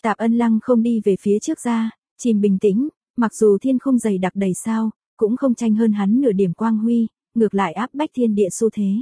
Tạp Ân lăng không đi về phía trước ra, chìm bình tĩnh, mặc dù thiên không dày đặc đầy sao, cũng không tranh hơn hắn nửa điểm quang huy, ngược lại áp bách thiên địa xu thế.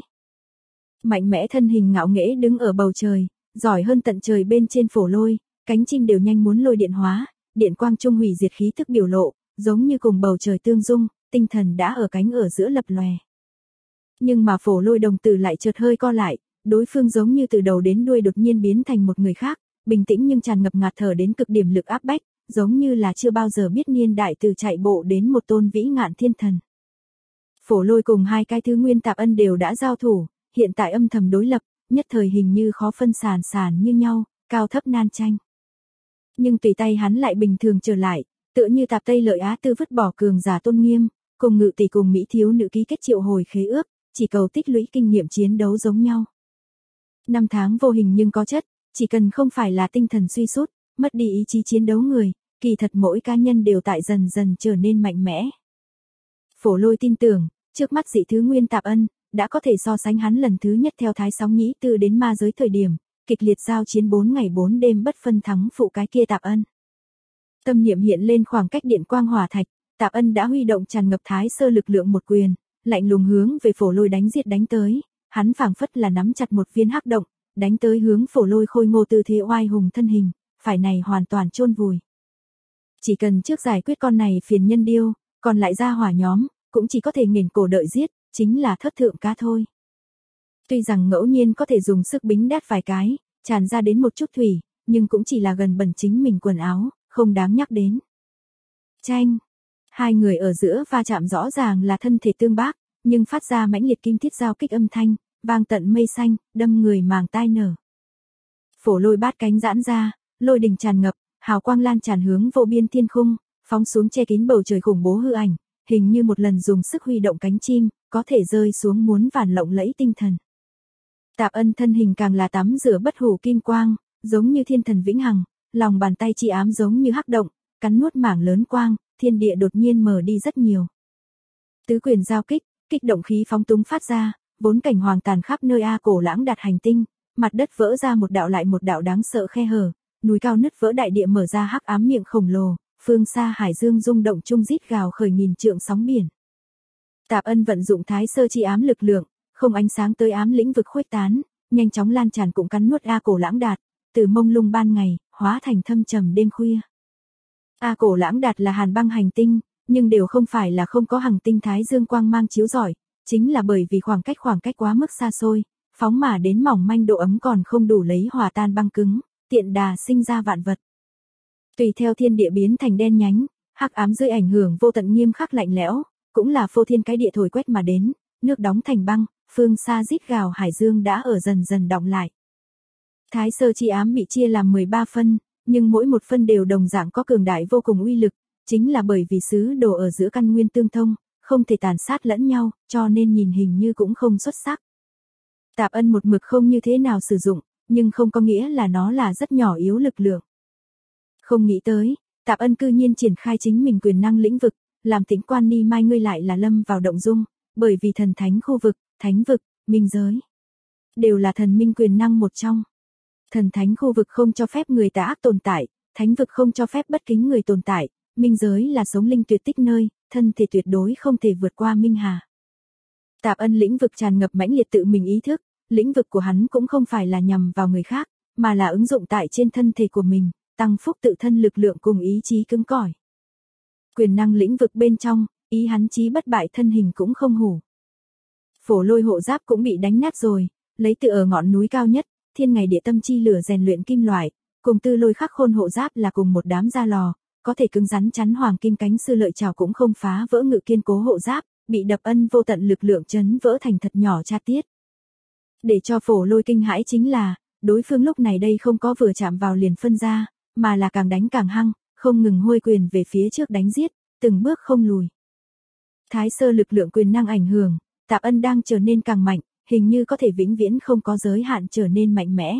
Mạnh mẽ thân hình ngạo nghễ đứng ở bầu trời, giỏi hơn tận trời bên trên Phổ Lôi, cánh chim đều nhanh muốn lôi điện hóa, điện quang trung hủy diệt khí thức biểu lộ, giống như cùng bầu trời tương dung, tinh thần đã ở cánh ở giữa lập lòe. Nhưng mà Phổ Lôi đồng tử lại chợt hơi co lại, đối phương giống như từ đầu đến đuôi đột nhiên biến thành một người khác, bình tĩnh nhưng tràn ngập ngạt thở đến cực điểm lực áp bách, giống như là chưa bao giờ biết niên đại từ chạy bộ đến một tôn vĩ ngạn thiên thần. Phổ Lôi cùng hai cái thứ nguyên Tạp Ân đều đã giao thủ, hiện tại âm thầm đối lập, nhất thời hình như khó phân sàn như nhau, cao thấp nan tranh. Nhưng tùy tay hắn lại bình thường trở lại, tựa như Tạp Tây Lợi Á Tư vứt bỏ cường giả tôn nghiêm, cùng Ngự Tỷ cùng Mỹ thiếu nữ ký kết triệu hồi khế ước, chỉ cầu tích lũy kinh nghiệm chiến đấu giống nhau. Năm tháng vô hình nhưng có chất, chỉ cần không phải là tinh thần suy sút, mất đi ý chí chiến đấu người, kỳ thật mỗi cá nhân đều tại dần dần trở nên mạnh mẽ. Phổ Lôi tin tưởng, trước mắt dị thứ nguyên Tạp Ân, đã có thể so sánh hắn lần thứ nhất theo Thái Sóng Nhĩ Tư đến ma giới thời điểm, kịch liệt giao chiến 4 ngày 4 đêm bất phân thắng phụ cái kia Tạp Ân. Tâm niệm hiện lên khoảng cách điện quang hỏa thạch, Tạp Ân đã huy động tràn ngập thái sơ lực lượng một quyền, lạnh lùng hướng về Phổ Lôi đánh tới, hắn phảng phất là nắm chặt một viên hắc động, đánh tới hướng Phổ Lôi khôi ngô tư thế oai hùng thân hình, phải này hoàn toàn chôn vùi. Chỉ cần trước giải quyết con này phiền nhân điêu, còn lại ra hỏa nhóm, cũng chỉ có thể nghển cổ đợi giết, chính là thất thượng cá thôi. Tuy rằng ngẫu nhiên có thể dùng sức bính đát vài cái, tràn ra đến một chút thủy, nhưng cũng chỉ là gần bẩn chính mình quần áo, không đáng nhắc đến. Chanh. Hai người ở giữa va chạm rõ ràng là thân thể tương bác, nhưng phát ra mãnh liệt kim thiết giao kích âm thanh, vang tận mây xanh, đâm người màng tai nở. Phổ Lôi bát cánh giãn ra, lôi đình tràn ngập, hào quang lan tràn hướng vô biên thiên khung, phóng xuống che kín bầu trời khủng bố hư ảnh, hình như một lần dùng sức huy động cánh chim, có thể rơi xuống muôn vàn lộng lẫy tinh thần. Tạp Ân thân hình càng là tắm rửa bất hủ kim quang, giống như thiên thần vĩnh hằng, lòng bàn tay chi ám giống như hắc động, cắn nuốt mảng lớn quang, thiên địa đột nhiên mở đi rất nhiều. Tứ quyền giao kích, kích động khí phóng túng phát ra, vốn cảnh hoàng tàn khắp nơi Cổ Lãng Đạt hành tinh, mặt đất vỡ ra một đạo lại một đạo đáng sợ khe hở, núi cao nứt vỡ đại địa mở ra hắc ám miệng khổng lồ, phương xa hải dương rung động trung rít gào khởi nghìn trượng sóng biển. Tạp Ân vận dụng thái sơ chi ám lực lượng, không ánh sáng tới ám lĩnh vực khuếch tán, nhanh chóng lan tràn cũng cắn nuốt Cổ Lãng Đạt, từ mông lung ban ngày, hóa thành thâm trầm đêm khuya. Cổ Lãng Đạt là hàn băng hành tinh, nhưng đều không phải là không có hành tinh thái dương quang mang chiếu rọi, chính là bởi vì khoảng cách quá mức xa xôi, phóng mà đến mỏng manh độ ấm còn không đủ lấy hòa tan băng cứng, tiện đà sinh ra vạn vật. Tùy theo thiên địa biến thành đen nhánh, hắc ám dưới ảnh hưởng vô tận nghiêm khắc lạnh lẽo, cũng là phô thiên cái địa thổi quét mà đến, nước đóng thành băng, phương xa rít gào hải dương đã ở dần dần đọng lại. Thái sơ chi ám bị chia làm 13 phân, nhưng mỗi một phân đều đồng dạng có cường đại vô cùng uy lực, chính là bởi vì xứ đồ ở giữa căn nguyên tương thông, không thể tàn sát lẫn nhau, cho nên nhìn hình như cũng không xuất sắc. Tạp Ân một mực không như thế nào sử dụng, nhưng không có nghĩa là nó là rất nhỏ yếu lực lượng. Không nghĩ tới, Tạp Ân cư nhiên triển khai chính mình quyền năng lĩnh vực, làm Tĩnh Quan Ni Mai ngươi lại là lâm vào động dung, bởi vì thần thánh khu vực, thánh vực, minh giới, đều là thần minh quyền năng một trong. Thần thánh khu vực không cho phép người tà ác tồn tại, thánh vực không cho phép bất kính người tồn tại, minh giới là sống linh tuyệt tích nơi, thân thể tuyệt đối không thể vượt qua minh hà. Tạp Ân lĩnh vực tràn ngập mãnh liệt tự mình ý thức, lĩnh vực của hắn cũng không phải là nhằm vào người khác, mà là ứng dụng tại trên thân thể của mình, tăng phúc tự thân lực lượng cùng ý chí cứng cỏi. Quyền năng lĩnh vực bên trong, ý hắn chí bất bại thân hình cũng không hủ. Phổ Lôi hộ giáp cũng bị đánh nát rồi, lấy từ ở ngọn núi cao nhất, thiên ngày địa tâm chi lửa rèn luyện kim loại, cùng Tư Lôi khắc khôn hộ giáp là cùng một đám da lò, có thể cứng rắn chắn hoàng kim cánh sư lợi trảo cũng không phá vỡ ngự kiên cố hộ giáp, bị đập Ân vô tận lực lượng chấn vỡ thành thật nhỏ cha tiết. Để cho Phổ Lôi kinh hãi chính là, đối phương lúc này đây không có vừa chạm vào liền phân ra, mà là càng đánh càng hăng, không ngừng huôi quyền về phía trước đánh giết, từng bước không lùi. Thái sơ lực lượng quyền năng ảnh hưởng, Tạp Ân đang trở nên càng mạnh, hình như có thể vĩnh viễn không có giới hạn trở nên mạnh mẽ.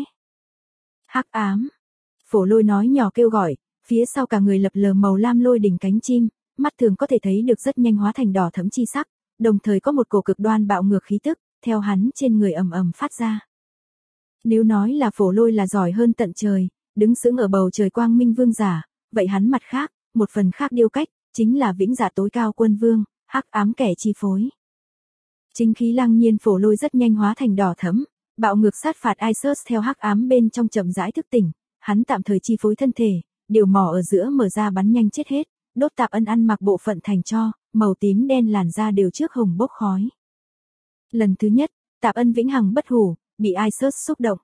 Hắc ám. Phổ Lôi nói nhỏ kêu gọi, phía sau cả người lập lờ màu lam lôi đỉnh cánh chim, mắt thường có thể thấy được rất nhanh hóa thành đỏ thẫm chi sắc, đồng thời có một cổ cực đoan bạo ngược khí tức, theo hắn trên người ầm ầm phát ra. Nếu nói là Phổ Lôi là giỏi hơn tận trời, đứng sững ở bầu trời quang minh vương giả, vậy hắn mặt khác, một phần khác điêu cách, chính là vĩnh dạ tối cao quân vương, hắc ám kẻ chi phối. Chính khí lăng nhiên phổ lôi rất nhanh hóa thành đỏ thẫm, bạo ngược sát phạt Isus theo hắc ám bên trong chậm rãi thức tỉnh, hắn tạm thời chi phối thân thể, điều mỏ ở giữa mở ra bắn nhanh chết hết, đốt Tạp Ân ăn mặc bộ phận thành tro, màu tím đen làn da đều trước hồng bốc khói. Lần thứ nhất, Tạp Ân vĩnh hằng bất hủ, bị Isus xúc động.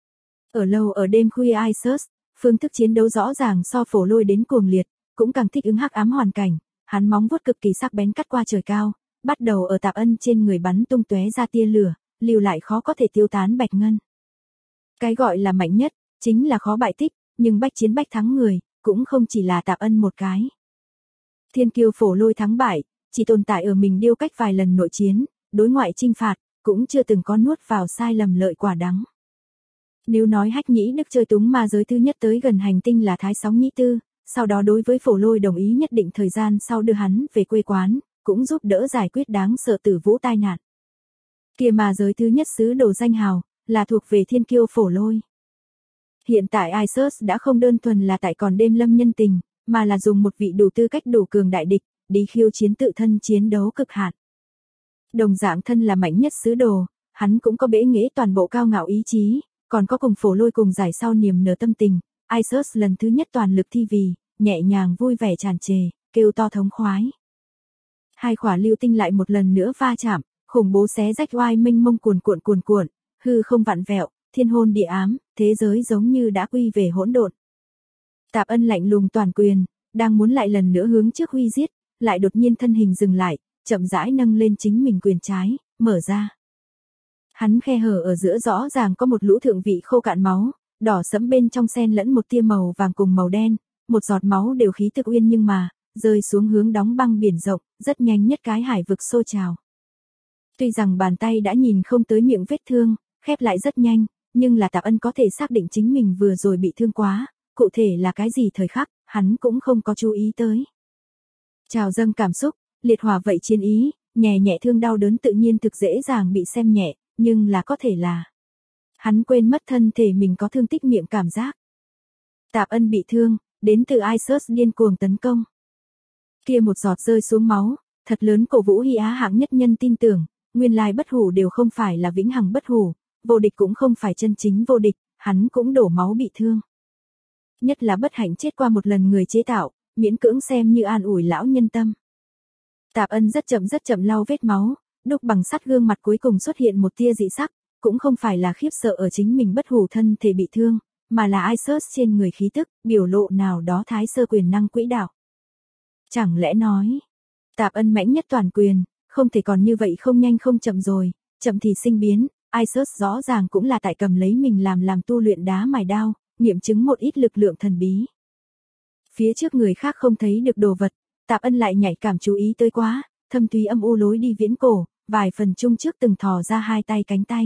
Ở lâu ở đêm khuya Isus, phương thức chiến đấu rõ ràng so phổ lôi đến cuồng liệt, cũng càng thích ứng hắc ám hoàn cảnh, hắn móng vuốt cực kỳ sắc bén cắt qua trời cao, bắt đầu ở Tạp Ân trên người bắn tung tóe ra tia lửa, lưu lại khó có thể tiêu tán bạch ngân. Cái gọi là mạnh nhất, chính là khó bại tích, nhưng bách chiến bách thắng người, cũng không chỉ là Tạp Ân một cái. Thiên kiêu phổ lôi thắng bại, chỉ tồn tại ở mình điêu cách vài lần nội chiến, đối ngoại chinh phạt, cũng chưa từng có nuốt vào sai lầm lợi quả đắng. Nếu nói Hách Nhĩ Đức chơi túng ma giới thứ nhất tới gần hành tinh là Thái Sóng Nhĩ Tư, sau đó đối với phổ lôi đồng ý nhất định thời gian sau đưa hắn về quê quán, cũng giúp đỡ giải quyết đáng sợ tử vũ tai nạn. Kia ma giới thứ nhất sứ đồ danh hào, là thuộc về thiên kiêu phổ lôi. Hiện tại Isus đã không đơn thuần là tại còn đêm lâm nhân tình, mà là dùng một vị đủ tư cách đủ cường đại địch, đi khiêu chiến tự thân chiến đấu cực hạn. Đồng dạng thân là mạnh nhất sứ đồ, hắn cũng có bẽ nghễ toàn bộ cao ngạo ý chí, còn có cùng phổ lôi cùng giải sau niềm nở tâm tình. Isus lần thứ nhất toàn lực thi vì, nhẹ nhàng vui vẻ tràn trề, kêu to thống khoái. Hai quả lưu tinh lại một lần nữa va chạm, khủng bố xé rách oai mênh mông cuồn cuộn, hư không vặn vẹo, thiên hôn địa ám, thế giới giống như đã quy về hỗn độn. Tạp Ân lạnh lùng toàn quyền, đang muốn lại lần nữa hướng trước huy giết, lại đột nhiên thân hình dừng lại, chậm rãi nâng lên chính mình quyền trái, mở ra. Hắn khe hở ở giữa rõ ràng có một lũ thượng vị khô cạn máu, đỏ sẫm bên trong xen lẫn một tia màu vàng cùng màu đen, một giọt máu đều khí tức uyên nhưng mà, rơi xuống hướng đóng băng biển rộng, rất nhanh nhất cái hải vực sôi trào. Tuy rằng bàn tay đã nhìn không tới miệng vết thương, khép lại rất nhanh, nhưng là Tạp Ân có thể xác định chính mình vừa rồi bị thương quá, cụ thể là cái gì thời khắc, hắn cũng không có chú ý tới. Trào dâng cảm xúc, liệt hỏa vậy chiến ý, nhẹ nhẹ thương đau đớn tự nhiên thực dễ dàng bị xem nhẹ, nhưng là có thể là hắn quên mất thân thể mình có thương tích miệng cảm giác. Tạp Ân bị thương, đến từ Isus điên cuồng tấn công. Kia một giọt rơi xuống máu, thật lớn cổ vũ Hy Á hạng nhất nhân tin tưởng, nguyên lai bất hủ đều không phải là vĩnh hằng bất hủ, vô địch cũng không phải chân chính vô địch, hắn cũng đổ máu bị thương. Nhất là bất hạnh chết qua một lần người chế tạo, miễn cưỡng xem như an ủi lão nhân tâm. Tạp Ân rất chậm lau vết máu, đúc bằng sắt gương mặt cuối cùng xuất hiện một tia dị sắc, cũng không phải là khiếp sợ ở chính mình bất hủ thân thể bị thương, mà là Isus trên người khí tức, biểu lộ nào đó thái sơ quyền năng quỹ đạo. Chẳng lẽ nói, Tạp Ân mãnh nhất toàn quyền, không thể còn như vậy không nhanh không chậm rồi, chậm thì sinh biến, Isus rõ ràng cũng là tại cầm lấy mình làm tu luyện đá mài đao, nghiệm chứng một ít lực lượng thần bí. Phía trước người khác không thấy được đồ vật, Tạp Ân lại nhạy cảm chú ý tới quá, thâm thúy âm u lối đi viễn cổ, vài phần chung trước từng thò ra hai tay cánh tay.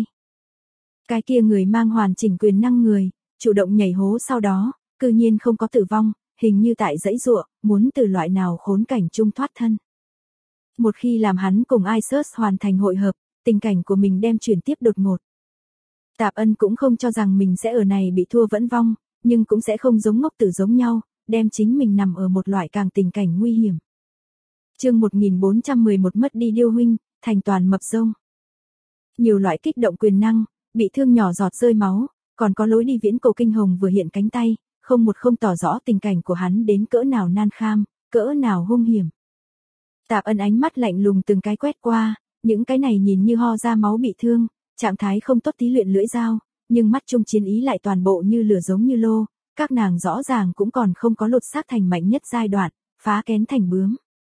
Cái kia người mang hoàn chỉnh quyền năng người, chủ động nhảy hố sau đó, cư nhiên không có tử vong, hình như tại dãy giụa, muốn từ loại nào khốn cảnh chung thoát thân. Một khi làm hắn cùng Isus hoàn thành hội hợp, tình cảnh của mình đem chuyển tiếp đột ngột. Tạp Ân cũng không cho rằng mình sẽ ở này bị thua vẫn vong, nhưng cũng sẽ không giống ngốc tử giống nhau, đem chính mình nằm ở một loại càng tình cảnh nguy hiểm. Chương 1411 mất đi điêu huynh, thành toàn mập rông. Nhiều loại kích động quyền năng, bị thương nhỏ giọt rơi máu, còn có lối đi viễn cổ kinh hồng vừa hiện cánh tay, không tỏ rõ tình cảnh của hắn đến cỡ nào nan kham, cỡ nào hung hiểm. Tạp Ân ánh mắt lạnh lùng từng cái quét qua, những cái này nhìn như ho ra máu bị thương, trạng thái không tốt tí luyện lưỡi dao, nhưng mắt trung chiến ý lại toàn bộ như lửa giống như lô, các nàng rõ ràng cũng còn không có lột xác thành mạnh nhất giai đoạn, phá kén thành bướm.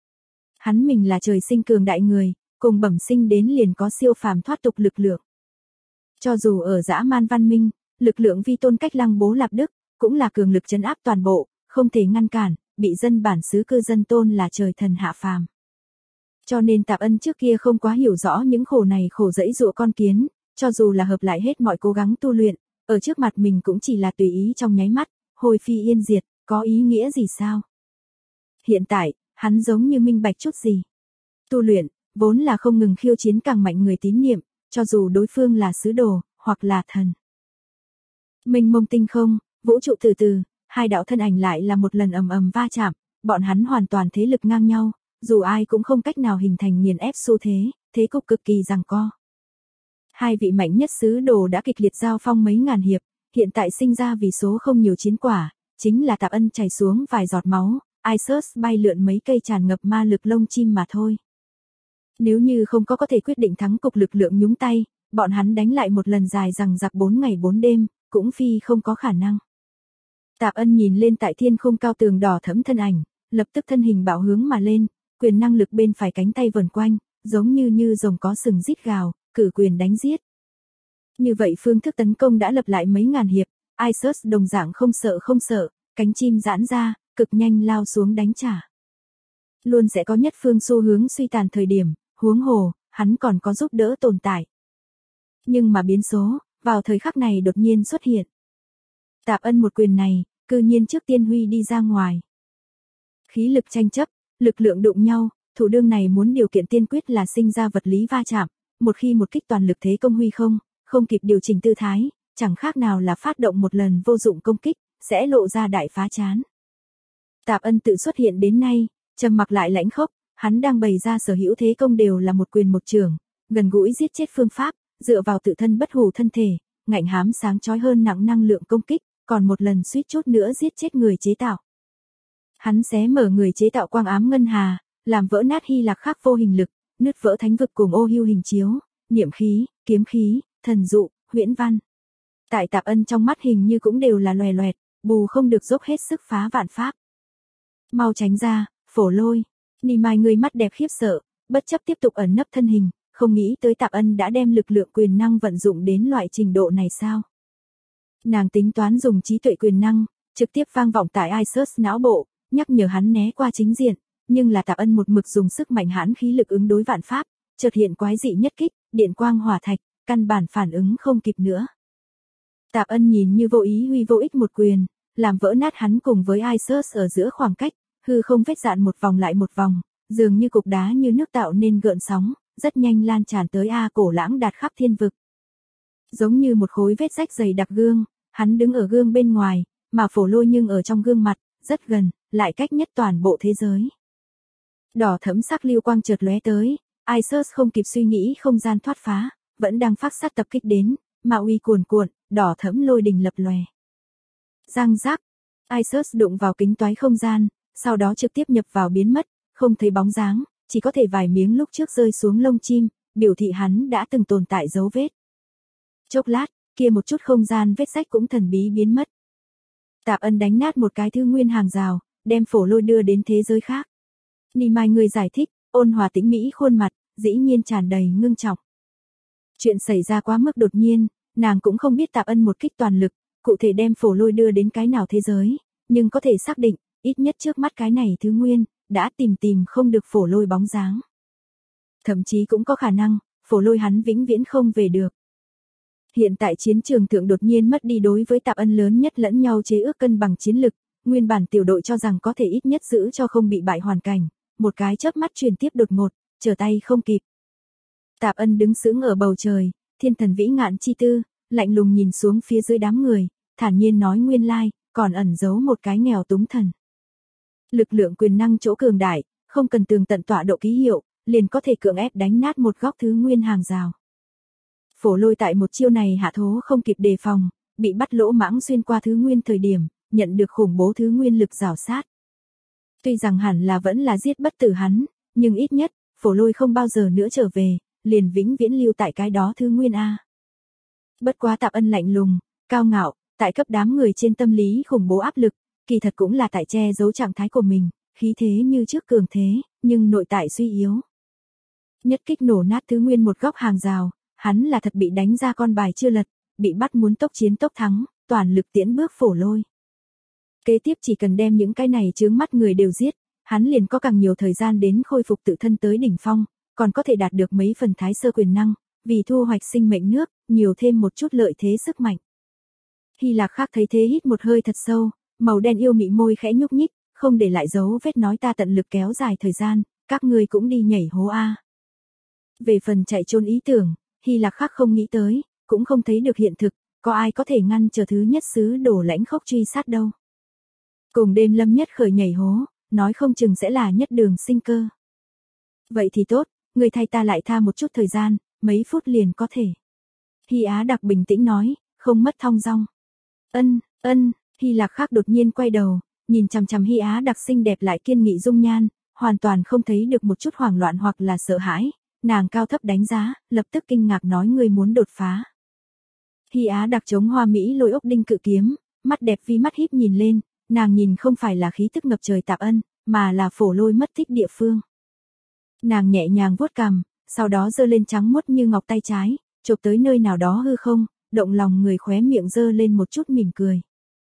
Hắn mình là trời sinh cường đại người, cùng bẩm sinh đến liền có siêu phàm thoát tục lực lượng. Cho dù ở dã man văn minh, lực lượng vi tôn cách Lăng Bố Lạp Đức, cũng là cường lực trấn áp toàn bộ, không thể ngăn cản, bị dân bản xứ cư dân tôn là trời thần hạ phàm. Cho nên Tạp Ân trước kia không quá hiểu rõ những khổ này khổ dẫy dụa con kiến, cho dù là hợp lại hết mọi cố gắng tu luyện, ở trước mặt mình cũng chỉ là tùy ý trong nháy mắt, hồi phi yên diệt, có ý nghĩa gì sao? Hiện tại, hắn giống như minh bạch chút gì. Tu luyện, vốn là không ngừng khiêu chiến càng mạnh người tín niệm, cho dù đối phương là sứ đồ, hoặc là thần. Mênh mông tinh không, vũ trụ từ từ, hai đạo thân ảnh lại là một lần ầm ầm va chạm, bọn hắn hoàn toàn thế lực ngang nhau, dù ai cũng không cách nào hình thành nghiền ép xu thế, thế cục cực kỳ giằng co. Hai vị mạnh nhất sứ đồ đã kịch liệt giao phong mấy ngàn hiệp, hiện tại sinh ra vì số không nhiều chiến quả, chính là Tạp Ân chảy xuống vài giọt máu, Isus bay lượn mấy cây tràn ngập ma lực lông chim mà thôi. Nếu như không có thể quyết định thắng cục lực lượng nhúng tay, bọn hắn đánh lại một lần dài rằng giặc 4 ngày 4 đêm, cũng phi không có khả năng. Tạp Ân nhìn lên tại thiên không cao tường đỏ thẫm thân ảnh, lập tức thân hình bạo hướng mà lên, quyền năng lực bên phải cánh tay vần quanh, giống như rồng có sừng rít gào, cử quyền đánh giết. Như vậy phương thức tấn công đã lập lại mấy ngàn hiệp, Isus đồng dạng không sợ, cánh chim giãn ra, cực nhanh lao xuống đánh trả. Luôn sẽ có nhất phương xu hướng suy tàn thời điểm, huống hồ, hắn còn có giúp đỡ tồn tại. Nhưng mà biến số, vào thời khắc này đột nhiên xuất hiện. Tạp Ân một quyền này, cư nhiên trước tiên huy đi ra ngoài. Khí lực tranh chấp, lực lượng đụng nhau, thủ đương này muốn điều kiện tiên quyết là sinh ra vật lý va chạm, một khi một kích toàn lực thế công huy không kịp điều chỉnh tư thái, chẳng khác nào là phát động một lần vô dụng công kích, sẽ lộ ra đại phá chán. Tạp Ân tự xuất hiện đến nay, trầm mặc lại lãnh khốc, hắn đang bày ra sở hữu thế công đều là một quyền một chưởng, gần gũi giết chết phương pháp, dựa vào tự thân bất hủ thân thể, ngạnh hám sáng chói hơn nặng năng lượng công kích, còn một lần suýt chút nữa giết chết người chế tạo. Hắn xé mở người chế tạo quang ám ngân hà, làm vỡ nát Hy Lạc Khắc vô hình lực, nứt vỡ thánh vực cùng ô hưu hình chiếu, niệm khí, kiếm khí, thần dụ, huyễn văn. Tại Tạp Ân trong mắt hình như cũng đều là loè loẹt, bù không được dốc hết sức phá vạn pháp. Mau tránh ra, Phổ Lôi. Ni Mai người mắt đẹp khiếp sợ, bất chấp tiếp tục ẩn nấp thân hình, không nghĩ tới Tạp Ân đã đem lực lượng quyền năng vận dụng đến loại trình độ này sao. Nàng tính toán dùng trí tuệ quyền năng, trực tiếp vang vọng tại Isus não bộ, nhắc nhở hắn né qua chính diện, nhưng là Tạp Ân một mực dùng sức mạnh hãn khí lực ứng đối vạn pháp, chợt hiện quái dị nhất kích, điện quang hỏa thạch, căn bản phản ứng không kịp nữa. Tạp Ân nhìn như vô ý huy vô ích một quyền, làm vỡ nát hắn cùng với Isus ở giữa khoảng cách, hư không vết dạn một vòng lại một vòng, dường như cục đá như nước tạo nên gợn sóng, rất nhanh lan tràn tới cổ lãng đạt khắp thiên vực. Giống như một khối vết rách dày đặc gương, hắn đứng ở gương bên ngoài, mà Phổ Lôi nhưng ở trong gương mặt, rất gần, lại cách nhất toàn bộ thế giới. Đỏ thẫm sắc lưu quang chợt lóe tới, Isus không kịp suy nghĩ không gian thoát phá, vẫn đang phát sát tập kích đến, mà uy cuồn cuộn, đỏ thẫm lôi đình lập lòe. Răng rác, Isus đụng vào kính toái không gian, sau đó trực tiếp nhập vào biến mất, không thấy bóng dáng, chỉ có thể vài miếng lúc trước rơi xuống lông chim, biểu thị hắn đã từng tồn tại dấu vết. Chốc lát, kia một chút không gian vết rách cũng thần bí biến mất. Tạp Ân đánh nát một cái thứ nguyên hàng rào, đem Phổ Lôi đưa đến thế giới khác. Ni Mai người giải thích, ôn hòa tĩnh mỹ khuôn mặt, dĩ nhiên tràn đầy ngưng trọng. Chuyện xảy ra quá mức đột nhiên, nàng cũng không biết Tạp Ân một kích toàn lực, cụ thể đem Phổ Lôi đưa đến cái nào thế giới, nhưng có thể xác định, ít nhất trước mắt cái này thứ nguyên, đã tìm không được Phổ Lôi bóng dáng. Thậm chí cũng có khả năng, Phổ Lôi hắn vĩnh viễn không về được. Hiện tại chiến trường thượng đột nhiên mất đi đối với Tạp Ân lớn nhất lẫn nhau chế ước cân bằng chiến lực, nguyên bản tiểu đội cho rằng có thể ít nhất giữ cho không bị bại hoàn cảnh, một cái chớp mắt truyền tiếp đột ngột, trở tay không kịp. Tạp Ân đứng sững ở bầu trời, thiên thần vĩ ngạn chi tư, lạnh lùng nhìn xuống phía dưới đám người, thản nhiên nói nguyên lai, còn ẩn giấu một cái nghèo túng thần. Lực lượng quyền năng chỗ cường đại, không cần tường tận tọa độ ký hiệu, liền có thể cưỡng ép đánh nát một góc thứ nguyên hàng rào. Phổ Lôi tại một chiêu này hạ thố không kịp đề phòng, bị bắt lỗ mãng xuyên qua thứ nguyên thời điểm, nhận được khủng bố thứ nguyên lực rào sát. Tuy rằng hẳn là vẫn là giết bất tử hắn, nhưng ít nhất, Phổ Lôi không bao giờ nữa trở về, liền vĩnh viễn lưu tại cái đó thứ nguyên A. Bất quá Tạp Ân lạnh lùng, cao ngạo, tại cấp đám người trên tâm lý khủng bố áp lực, kỳ thật cũng là tại che giấu trạng thái của mình, khí thế như trước cường thế, nhưng nội tại suy yếu. Nhất kích nổ nát thứ nguyên một góc hàng rào, hắn là thật bị đánh ra con bài chưa lật, bị bắt muốn tốc chiến tốc thắng, toàn lực tiễn bước Phổ Lôi. Kế tiếp chỉ cần đem những cái này chướng mắt người đều giết, hắn liền có càng nhiều thời gian đến khôi phục tự thân tới đỉnh phong, còn có thể đạt được mấy phần thái sơ quyền năng, vì thu hoạch sinh mệnh nước, nhiều thêm một chút lợi thế sức mạnh. Hy Lạc Khắc thấy thế hít một hơi thật sâu, màu đen yêu mị môi khẽ nhúc nhích, không để lại dấu vết nói ta tận lực kéo dài thời gian, các ngươi cũng đi nhảy hố A. Về phần chạy trốn ý tưởng, Hy Lạc Khắc không nghĩ tới, cũng không thấy được hiện thực, có ai có thể ngăn chờ thứ nhất sứ đồ lãnh khốc truy sát đâu. Cùng đêm Lâm Nhất Khởi nhảy hố, nói không chừng sẽ là nhất đường sinh cơ. Vậy thì tốt, người thay ta lại tha một chút thời gian, mấy phút liền có thể. Hy Á Đặc bình tĩnh nói, không mất thong dong. Ân, Hy Lạc Khắc đột nhiên quay đầu, nhìn chằm chằm Hy Á Đặc xinh đẹp lại kiên nghị dung nhan, hoàn toàn không thấy được một chút hoảng loạn hoặc là sợ hãi, nàng cao thấp đánh giá, lập tức kinh ngạc nói ngươi muốn đột phá. Hy Á Đặc chống hoa mỹ lôi ốc đinh cự kiếm, mắt đẹp vi mắt híp nhìn lên, nàng nhìn không phải là khí tức ngập trời Tạp Ân, mà là Phổ Lôi mất tích địa phương. Nàng nhẹ nhàng vuốt cằm, sau đó giơ lên trắng muốt như ngọc tay trái, chộp tới nơi nào đó hư không, động lòng người khóe miệng giơ lên một chút mỉm cười.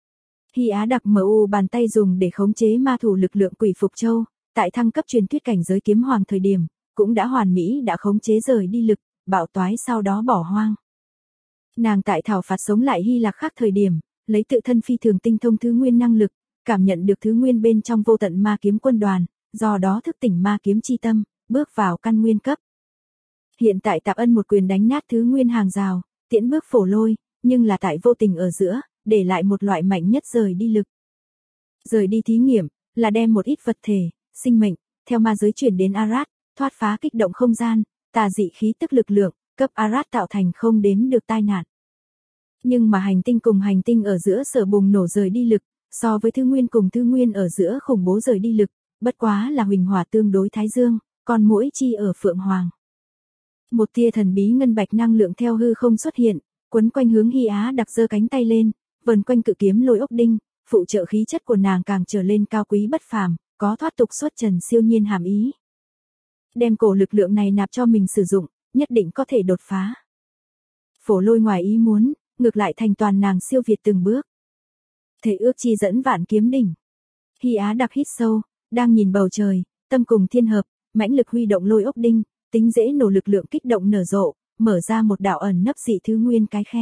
Hy Á Đặc MU bàn tay dùng để khống chế ma thủ lực lượng Quỷ Phục Châu, tại thăng cấp truyền thuyết cảnh giới kiếm hoàng thời điểm, cũng đã hoàn mỹ đã khống chế rời đi lực, bạo toái sau đó bỏ hoang. Nàng tại thảo phạt sống lại Hy Lạc Khắc thời điểm, lấy tự thân phi thường tinh thông thứ nguyên năng lực, cảm nhận được thứ nguyên bên trong vô tận ma kiếm quân đoàn, do đó thức tỉnh ma kiếm chi tâm, bước vào căn nguyên cấp. Hiện tại Tạp Ân một quyền đánh nát thứ nguyên hàng rào, tiễn bước Phổ Lôi, nhưng là tại vô tình ở giữa, để lại một loại mạnh nhất rời đi lực. Rời đi thí nghiệm, là đem một ít vật thể, sinh mệnh, theo ma giới chuyển đến Arad, thoát phá kích động không gian, tà dị khí tức lực lượng, cấp Arad tạo thành không đếm được tai nạn. Nhưng mà hành tinh cùng hành tinh ở giữa sở bùng nổ rời đi lực, so với thứ nguyên cùng thứ nguyên ở giữa khủng bố rời đi lực, bất quá là huỳnh hỏa tương đối thái dương, còn mỗi chi ở Phượng Hoàng. Một tia thần bí ngân bạch năng lượng theo hư không xuất hiện, quấn quanh hướng Hy Á Đặc giơ cánh tay lên, vần quanh cự kiếm lôi ốc đinh, phụ trợ khí chất của nàng càng trở lên cao quý bất phàm, có thoát tục xuất trần siêu nhiên hàm ý. Đem cổ lực lượng này nạp cho mình sử dụng, nhất định có thể đột phá. Phổ Lôi ngoài ý muốn, ngược lại thành toàn nàng siêu việt từng bước. Thể ước chi dẫn vạn kiếm đỉnh. Hy Á Đặc hít sâu, đang nhìn bầu trời, tâm cùng thiên hợp, mãnh lực huy động lôi ốc đinh, tính dễ nổ lực lượng kích động nở rộ, mở ra một đạo ẩn nấp dị thứ nguyên cái khe.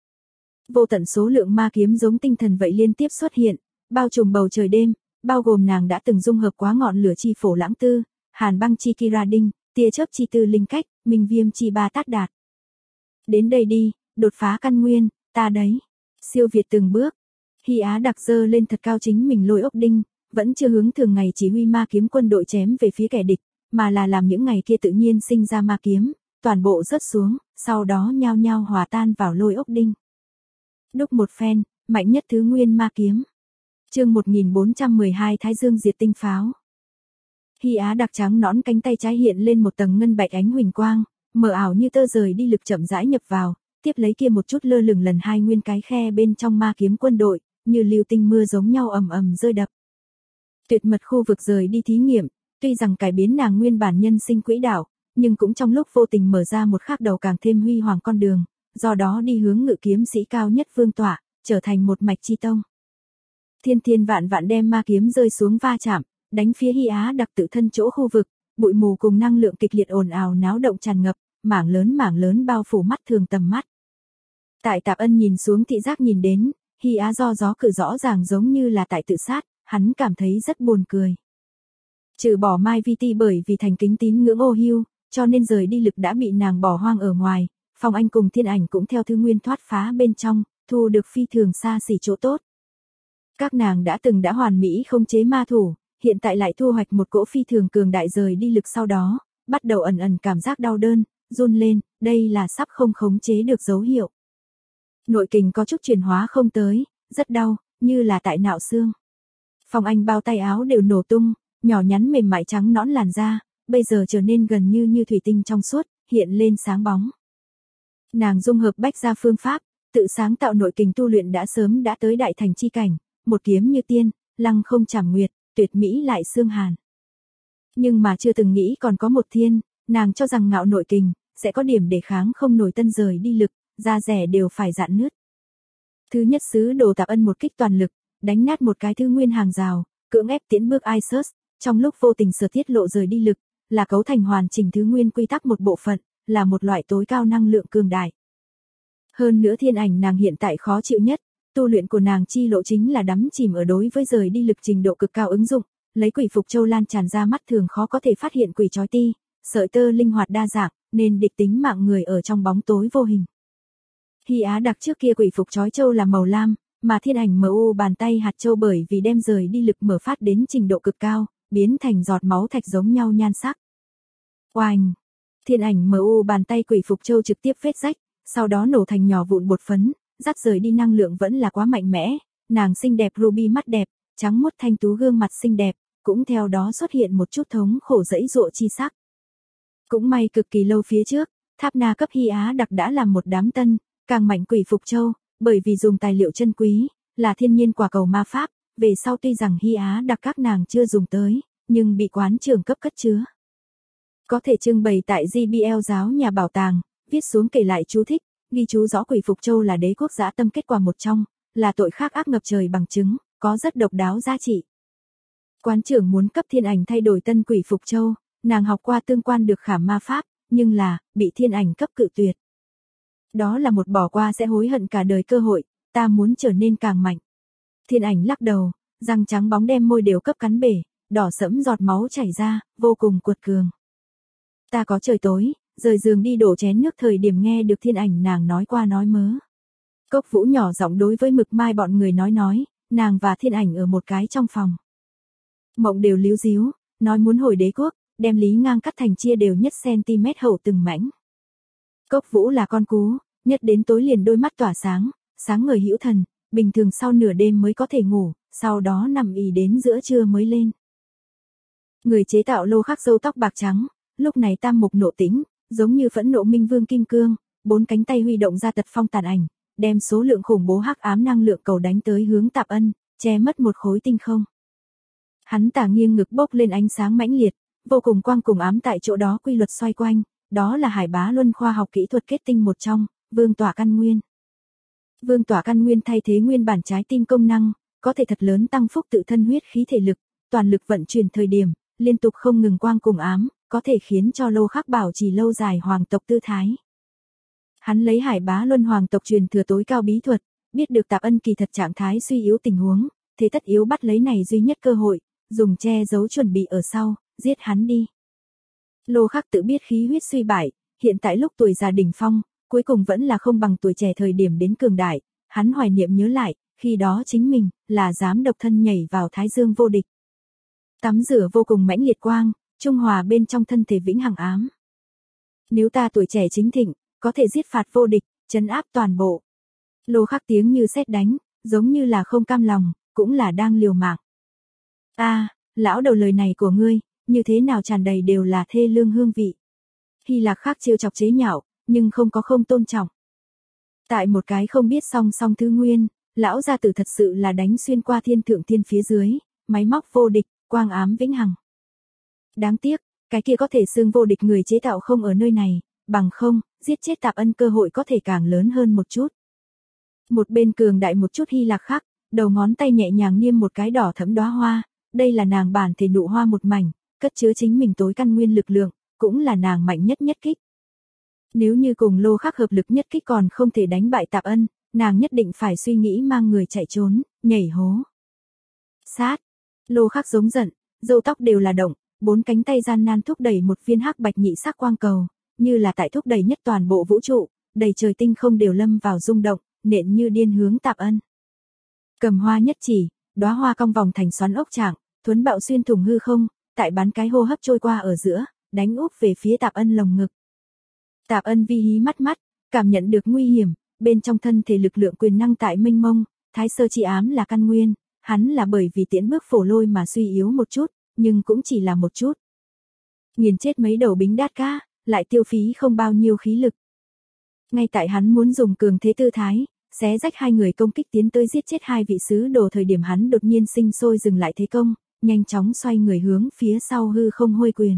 Vô tận số lượng ma kiếm giống tinh thần vậy liên tiếp xuất hiện, bao trùm bầu trời đêm, bao gồm nàng đã từng dung hợp quá ngọn lửa chi Phổ Lãng Tư, Hàn Băng chi Kira Đinh, tia chớp chi Tư Linh Cách, Minh Viêm chi Ba Tát Đạt. Đến đây đi, đột phá căn nguyên, ta đấy. Siêu việt từng bước. Hy Á Đặc giơ lên thật cao chính mình lôi ốc đinh, vẫn chưa hướng thường ngày chỉ huy ma kiếm quân đội chém về phía kẻ địch, mà là làm những ngày kia tự nhiên sinh ra ma kiếm, toàn bộ rớt xuống, sau đó nhao nhao hòa tan vào lôi ốc đinh. Đúc một phen, mạnh nhất thứ nguyên ma kiếm. Chương 1412 Thái Dương diệt tinh pháo. Hy Á Đặc trắng nõn cánh tay trái hiện lên một tầng ngân bạch ánh huỳnh quang, mờ ảo như tơ rời đi lực chậm rãi nhập vào, tiếp lấy kia một chút lơ lửng lần hai nguyên cái khe bên trong ma kiếm quân đội, như lưu tinh mưa giống nhau ầm ầm rơi đập. Tuyệt mật khu vực rời đi thí nghiệm, tuy rằng cải biến nàng nguyên bản nhân sinh quỹ đạo, nhưng cũng trong lúc vô tình mở ra một khác đầu càng thêm huy hoàng con đường, do đó đi hướng ngự kiếm sĩ cao nhất vương tọa, trở thành một mạch chi tông. Thiên thiên vạn vạn đem ma kiếm rơi xuống va chạm, đánh phía Hy Á Đặc tự thân chỗ khu vực, bụi mù cùng năng lượng kịch liệt ồn ào náo động tràn ngập, mảng lớn bao phủ mắt thường tầm mắt. Tại Tạp Ân nhìn xuống thị giác nhìn đến, Hy Á do gió cử rõ ràng giống như là tại tự sát, hắn cảm thấy rất buồn cười. Trừ bỏ Mai Vi Ti bởi vì thành kính tín ngưỡng ô hiu, cho nên rời đi lực đã bị nàng bỏ hoang ở ngoài, Phong Anh cùng Thiên Ảnh cũng theo thứ nguyên thoát phá bên trong, thu được phi thường xa xỉ chỗ tốt. Các nàng đã hoàn mỹ không chế ma thủ, hiện tại lại thu hoạch một cỗ phi thường cường đại rời đi lực sau đó, bắt đầu ẩn cảm giác đau đớn, run lên, đây là sắp không khống chế được dấu hiệu. Nội kình có chút chuyển hóa không tới, rất đau, như là tại nạo xương. Phong Anh bao tay áo đều nổ tung, nhỏ nhắn mềm mại trắng nõn làn da, bây giờ trở nên gần như thủy tinh trong suốt, hiện lên sáng bóng. Nàng dung hợp bách gia phương pháp, tự sáng tạo nội kình tu luyện đã sớm đã tới đại thành chi cảnh, một kiếm như tiên, lăng không chảm nguyệt, tuyệt mỹ lại xương hàn. Nhưng mà chưa từng nghĩ còn có một thiên, nàng cho rằng ngạo nội kình, sẽ có điểm để kháng không nổi tân rời đi lực, da rẻ đều phải rạn nứt. Thứ nhất sứ đồ Tạp Ân một kích toàn lực, đánh nát một cái thứ nguyên hàng rào, cưỡng ép tiến bước Isus, trong lúc vô tình sở tiết lộ rời đi lực, là cấu thành hoàn chỉnh thứ nguyên quy tắc một bộ phận, là một loại tối cao năng lượng cường đại. Hơn nữa Thiên Ảnh nàng hiện tại khó chịu nhất, tu luyện của nàng chi lộ chính là đắm chìm ở đối với rời đi lực trình độ cực cao ứng dụng, lấy Quỷ Phục Châu lan tràn ra mắt thường khó có thể phát hiện quỷ chói ti, sợi tơ linh hoạt đa dạng, nên địch tính mạng người ở trong bóng tối vô hình. Hy Á Đặc trước kia quỷ phục chói châu là màu lam, mà thiên ảnh MU bàn tay hạt châu bởi vì đem rời đi lực mở phát đến trình độ cực cao, biến thành giọt máu thạch giống nhau nhan sắc. Oanh! Thiên ảnh MU bàn tay quỷ phục châu trực tiếp vết rách, sau đó nổ thành nhỏ vụn bột phấn, dắt rời đi năng lượng vẫn là quá mạnh mẽ, nàng xinh đẹp ruby mắt đẹp, trắng muốt thanh tú gương mặt xinh đẹp, cũng theo đó xuất hiện một chút thống khổ dẫy dụa chi sắc. Cũng may cực kỳ lâu phía trước, Tháp Na cấp Hy Á Đặc đã làm một đám tân, càng mạnh quỷ phục châu, bởi vì dùng tài liệu chân quý, là thiên nhiên quả cầu ma pháp, về sau tuy rằng Hy Á Đặc các nàng chưa dùng tới, nhưng bị quán trường cấp cất chứa. Có thể trưng bày tại JBL giáo nhà bảo tàng, viết xuống kể lại chú thích, ghi chú rõ quỷ phục châu là đế quốc dã tâm kết quả một trong, là tội khác ác ngập trời bằng chứng, có rất độc đáo giá trị. Quán trưởng muốn cấp thiên ảnh thay đổi tân quỷ phục châu, nàng học qua tương quan được khảm ma pháp, nhưng là, bị thiên ảnh cấp cự tuyệt. Đó là một bỏ qua sẽ hối hận cả đời cơ hội, ta muốn trở nên càng mạnh. Thiên ảnh lắc đầu, răng trắng bóng đem môi đều cấp cắn bể, đỏ sẫm giọt máu chảy ra, vô cùng cuột cường. Ta có trời tối, rời giường đi đổ chén nước thời điểm nghe được thiên ảnh nàng nói qua nói mớ. Cốc Vũ nhỏ giọng đối với Mực Mai bọn người nói, nàng và thiên ảnh ở một cái trong phòng. Mộng đều líu díu, nói muốn hồi đế quốc, đem Lý Ngang cắt thành chia đều nhất cm hậu từng mảnh. Cốc Vũ là con cú, nhất đến tối liền đôi mắt tỏa sáng, sáng ngời hữu thần, bình thường sau nửa đêm mới có thể ngủ, sau đó nằm ì đến giữa trưa mới lên. Người chế tạo lô khắc râu tóc bạc trắng, lúc này tam mục nộ tĩnh, giống như phẫn nộ minh vương kim cương, bốn cánh tay huy động ra tật phong tàn ảnh, đem số lượng khủng bố hắc ám năng lượng cầu đánh tới hướng Tạp Ân, che mất một khối tinh không. Hắn tả nghiêng ngực bốc lên ánh sáng mãnh liệt, vô cùng quang cùng ám tại chỗ đó quy luật xoay quanh, đó là Hải Bá Luân khoa học kỹ thuật kết tinh một trong, Vương Tỏa Căn Nguyên. Vương Tỏa Căn Nguyên thay thế nguyên bản trái tim công năng, có thể thật lớn tăng phúc tự thân huyết khí thể lực, toàn lực vận chuyển thời điểm, liên tục không ngừng quang cùng ám, có thể khiến cho lô khắc bảo trì lâu dài hoàng tộc tư thái. Hắn lấy Hải Bá Luân hoàng tộc truyền thừa tối cao bí thuật, biết được Tạp Ân kỳ thật trạng thái suy yếu tình huống, thế tất yếu bắt lấy này duy nhất cơ hội, dùng che giấu chuẩn bị ở sau, giết hắn đi. Lô khắc tự biết khí huyết suy bại, hiện tại lúc tuổi già đỉnh phong, cuối cùng vẫn là không bằng tuổi trẻ thời điểm đến cường đại, hắn hoài niệm nhớ lại, khi đó chính mình, là dám độc thân nhảy vào thái dương vô địch. Tắm rửa vô cùng mãnh liệt quang, trung hòa bên trong thân thể vĩnh hằng ám. Nếu ta tuổi trẻ chính thịnh, có thể giết phạt vô địch, trấn áp toàn bộ. Lô khắc tiếng như sét đánh, giống như là không cam lòng, cũng là đang liều mạng. Lão đầu lời này của ngươi, như thế nào tràn đầy đều là thê lương hương vị. Hy Lạc Khắc trêu chọc chế nhạo, nhưng không có không tôn trọng. Tại một cái không biết song song thứ nguyên, lão gia tử thật sự là đánh xuyên qua thiên thượng thiên phía dưới, máy móc vô địch, quang ám vĩnh hằng. Đáng tiếc, cái kia có thể xương vô địch người chế tạo không ở nơi này, bằng không, giết chết Tạp Ân cơ hội có thể càng lớn hơn một chút. Một bên cường đại một chút Hy Lạc Khắc, đầu ngón tay nhẹ nhàng niêm một cái đỏ thẫm đóa hoa, đây là nàng bản thể nụ hoa một mảnh, cất chứa chính mình tối căn nguyên lực lượng, cũng là nàng mạnh nhất nhất kích. Nếu như cùng lô khắc hợp lực nhất kích còn không thể đánh bại Tạp Ân, nàng nhất định phải suy nghĩ mang người chạy trốn, nhảy hố. Sát! Lô khắc giống giận, râu tóc đều là động, bốn cánh tay gian nan thúc đẩy một viên hắc bạch nhị sắc quang cầu, như là tại thúc đẩy nhất toàn bộ vũ trụ, đầy trời tinh không đều lâm vào rung động, nện như điên hướng Tạp Ân. Cầm hoa nhất chỉ, đóa hoa cong vòng thành xoắn ốc trạng, thuấn bạo xuyên thủng hư không, tại bán cái hô hấp trôi qua ở giữa, đánh úp về phía Tạp Ân lồng ngực. Tạp Ân vi hí mắt mắt, cảm nhận được nguy hiểm, bên trong thân thể lực lượng quyền năng tại mênh mông, thái sơ chi ám là căn nguyên, hắn là bởi vì tiễn bước phổ lôi mà suy yếu một chút, nhưng cũng chỉ là một chút. Nghiền chết mấy đầu bính đát cá, lại tiêu phí không bao nhiêu khí lực. Ngay tại hắn muốn dùng cường thế tư thái, xé rách hai người công kích tiến tới giết chết hai vị sứ đồ thời điểm hắn đột nhiên sinh sôi dừng lại thế công, nhanh chóng xoay người hướng phía sau hư không hôi quyền.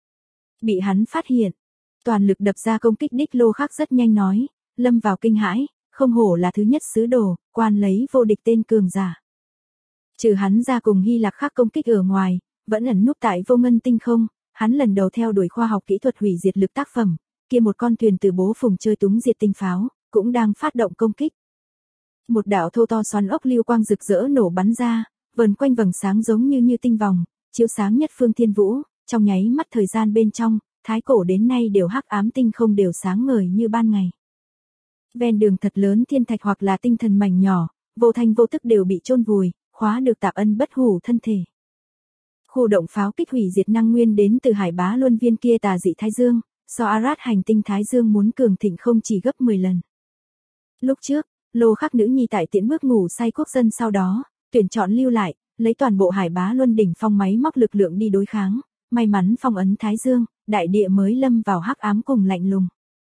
Bị hắn phát hiện, toàn lực đập ra công kích đích lô khắc rất nhanh nói, lâm vào kinh hãi, không hổ là thứ nhất sứ đồ, quan lấy vô địch tên cường giả. Trừ hắn ra cùng Hy Lạc Khắc công kích ở ngoài, vẫn ẩn núp tại vô ngân tinh không, hắn lần đầu theo đuổi khoa học kỹ thuật hủy diệt lực tác phẩm, kia một con thuyền từ bố phùng chơi túng diệt tinh pháo, cũng đang phát động công kích. Một đạo thô to xoắn ốc lưu quang rực rỡ nổ bắn ra, vần quanh vầng sáng giống như tinh vòng, chiếu sáng nhất phương thiên vũ, trong nháy mắt thời gian bên trong, thái cổ đến nay đều hắc ám tinh không đều sáng ngời như ban ngày. Ven đường thật lớn thiên thạch hoặc là tinh thần mảnh nhỏ, vô thanh vô tức đều bị chôn vùi, khóa được Tạp Ân bất hủ thân thể. Khu động pháo kích hủy diệt năng nguyên đến từ Hải Bá Luân viên kia tà dị Thái Dương, so Arad hành tinh Thái Dương muốn cường thịnh không chỉ gấp 10 lần. Lúc trước, Lô Khắc nữ nhi tại Tiễn bước ngủ say quốc dân sau đó, tuyển chọn lưu lại, lấy toàn bộ Hải Bá Luân đỉnh phong máy móc lực lượng đi đối kháng, may mắn phong ấn Thái Dương, đại địa mới lâm vào hắc ám cùng lạnh lùng.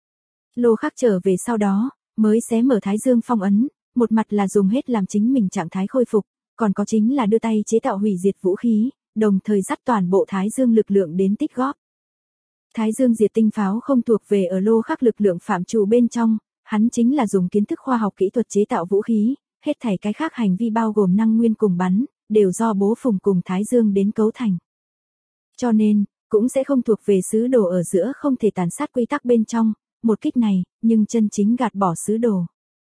Lô Khắc trở về sau đó, mới xé mở Thái Dương phong ấn, một mặt là dùng hết làm chính mình trạng thái khôi phục, còn có chính là đưa tay chế tạo hủy diệt vũ khí, đồng thời dắt toàn bộ Thái Dương lực lượng đến tích góp. Thái Dương diệt tinh pháo không thuộc về ở Lô Khắc lực lượng phạm trù bên trong, hắn chính là dùng kiến thức khoa học kỹ thuật chế tạo vũ khí, hết thảy cái khác hành vi bao gồm năng nguyên cùng bắn, đều do bố phùng cùng Thái Dương đến cấu thành. Cho nên, cũng sẽ không thuộc về sứ đồ ở giữa không thể tàn sát quy tắc bên trong, một kích này, nhưng chân chính gạt bỏ sứ đồ.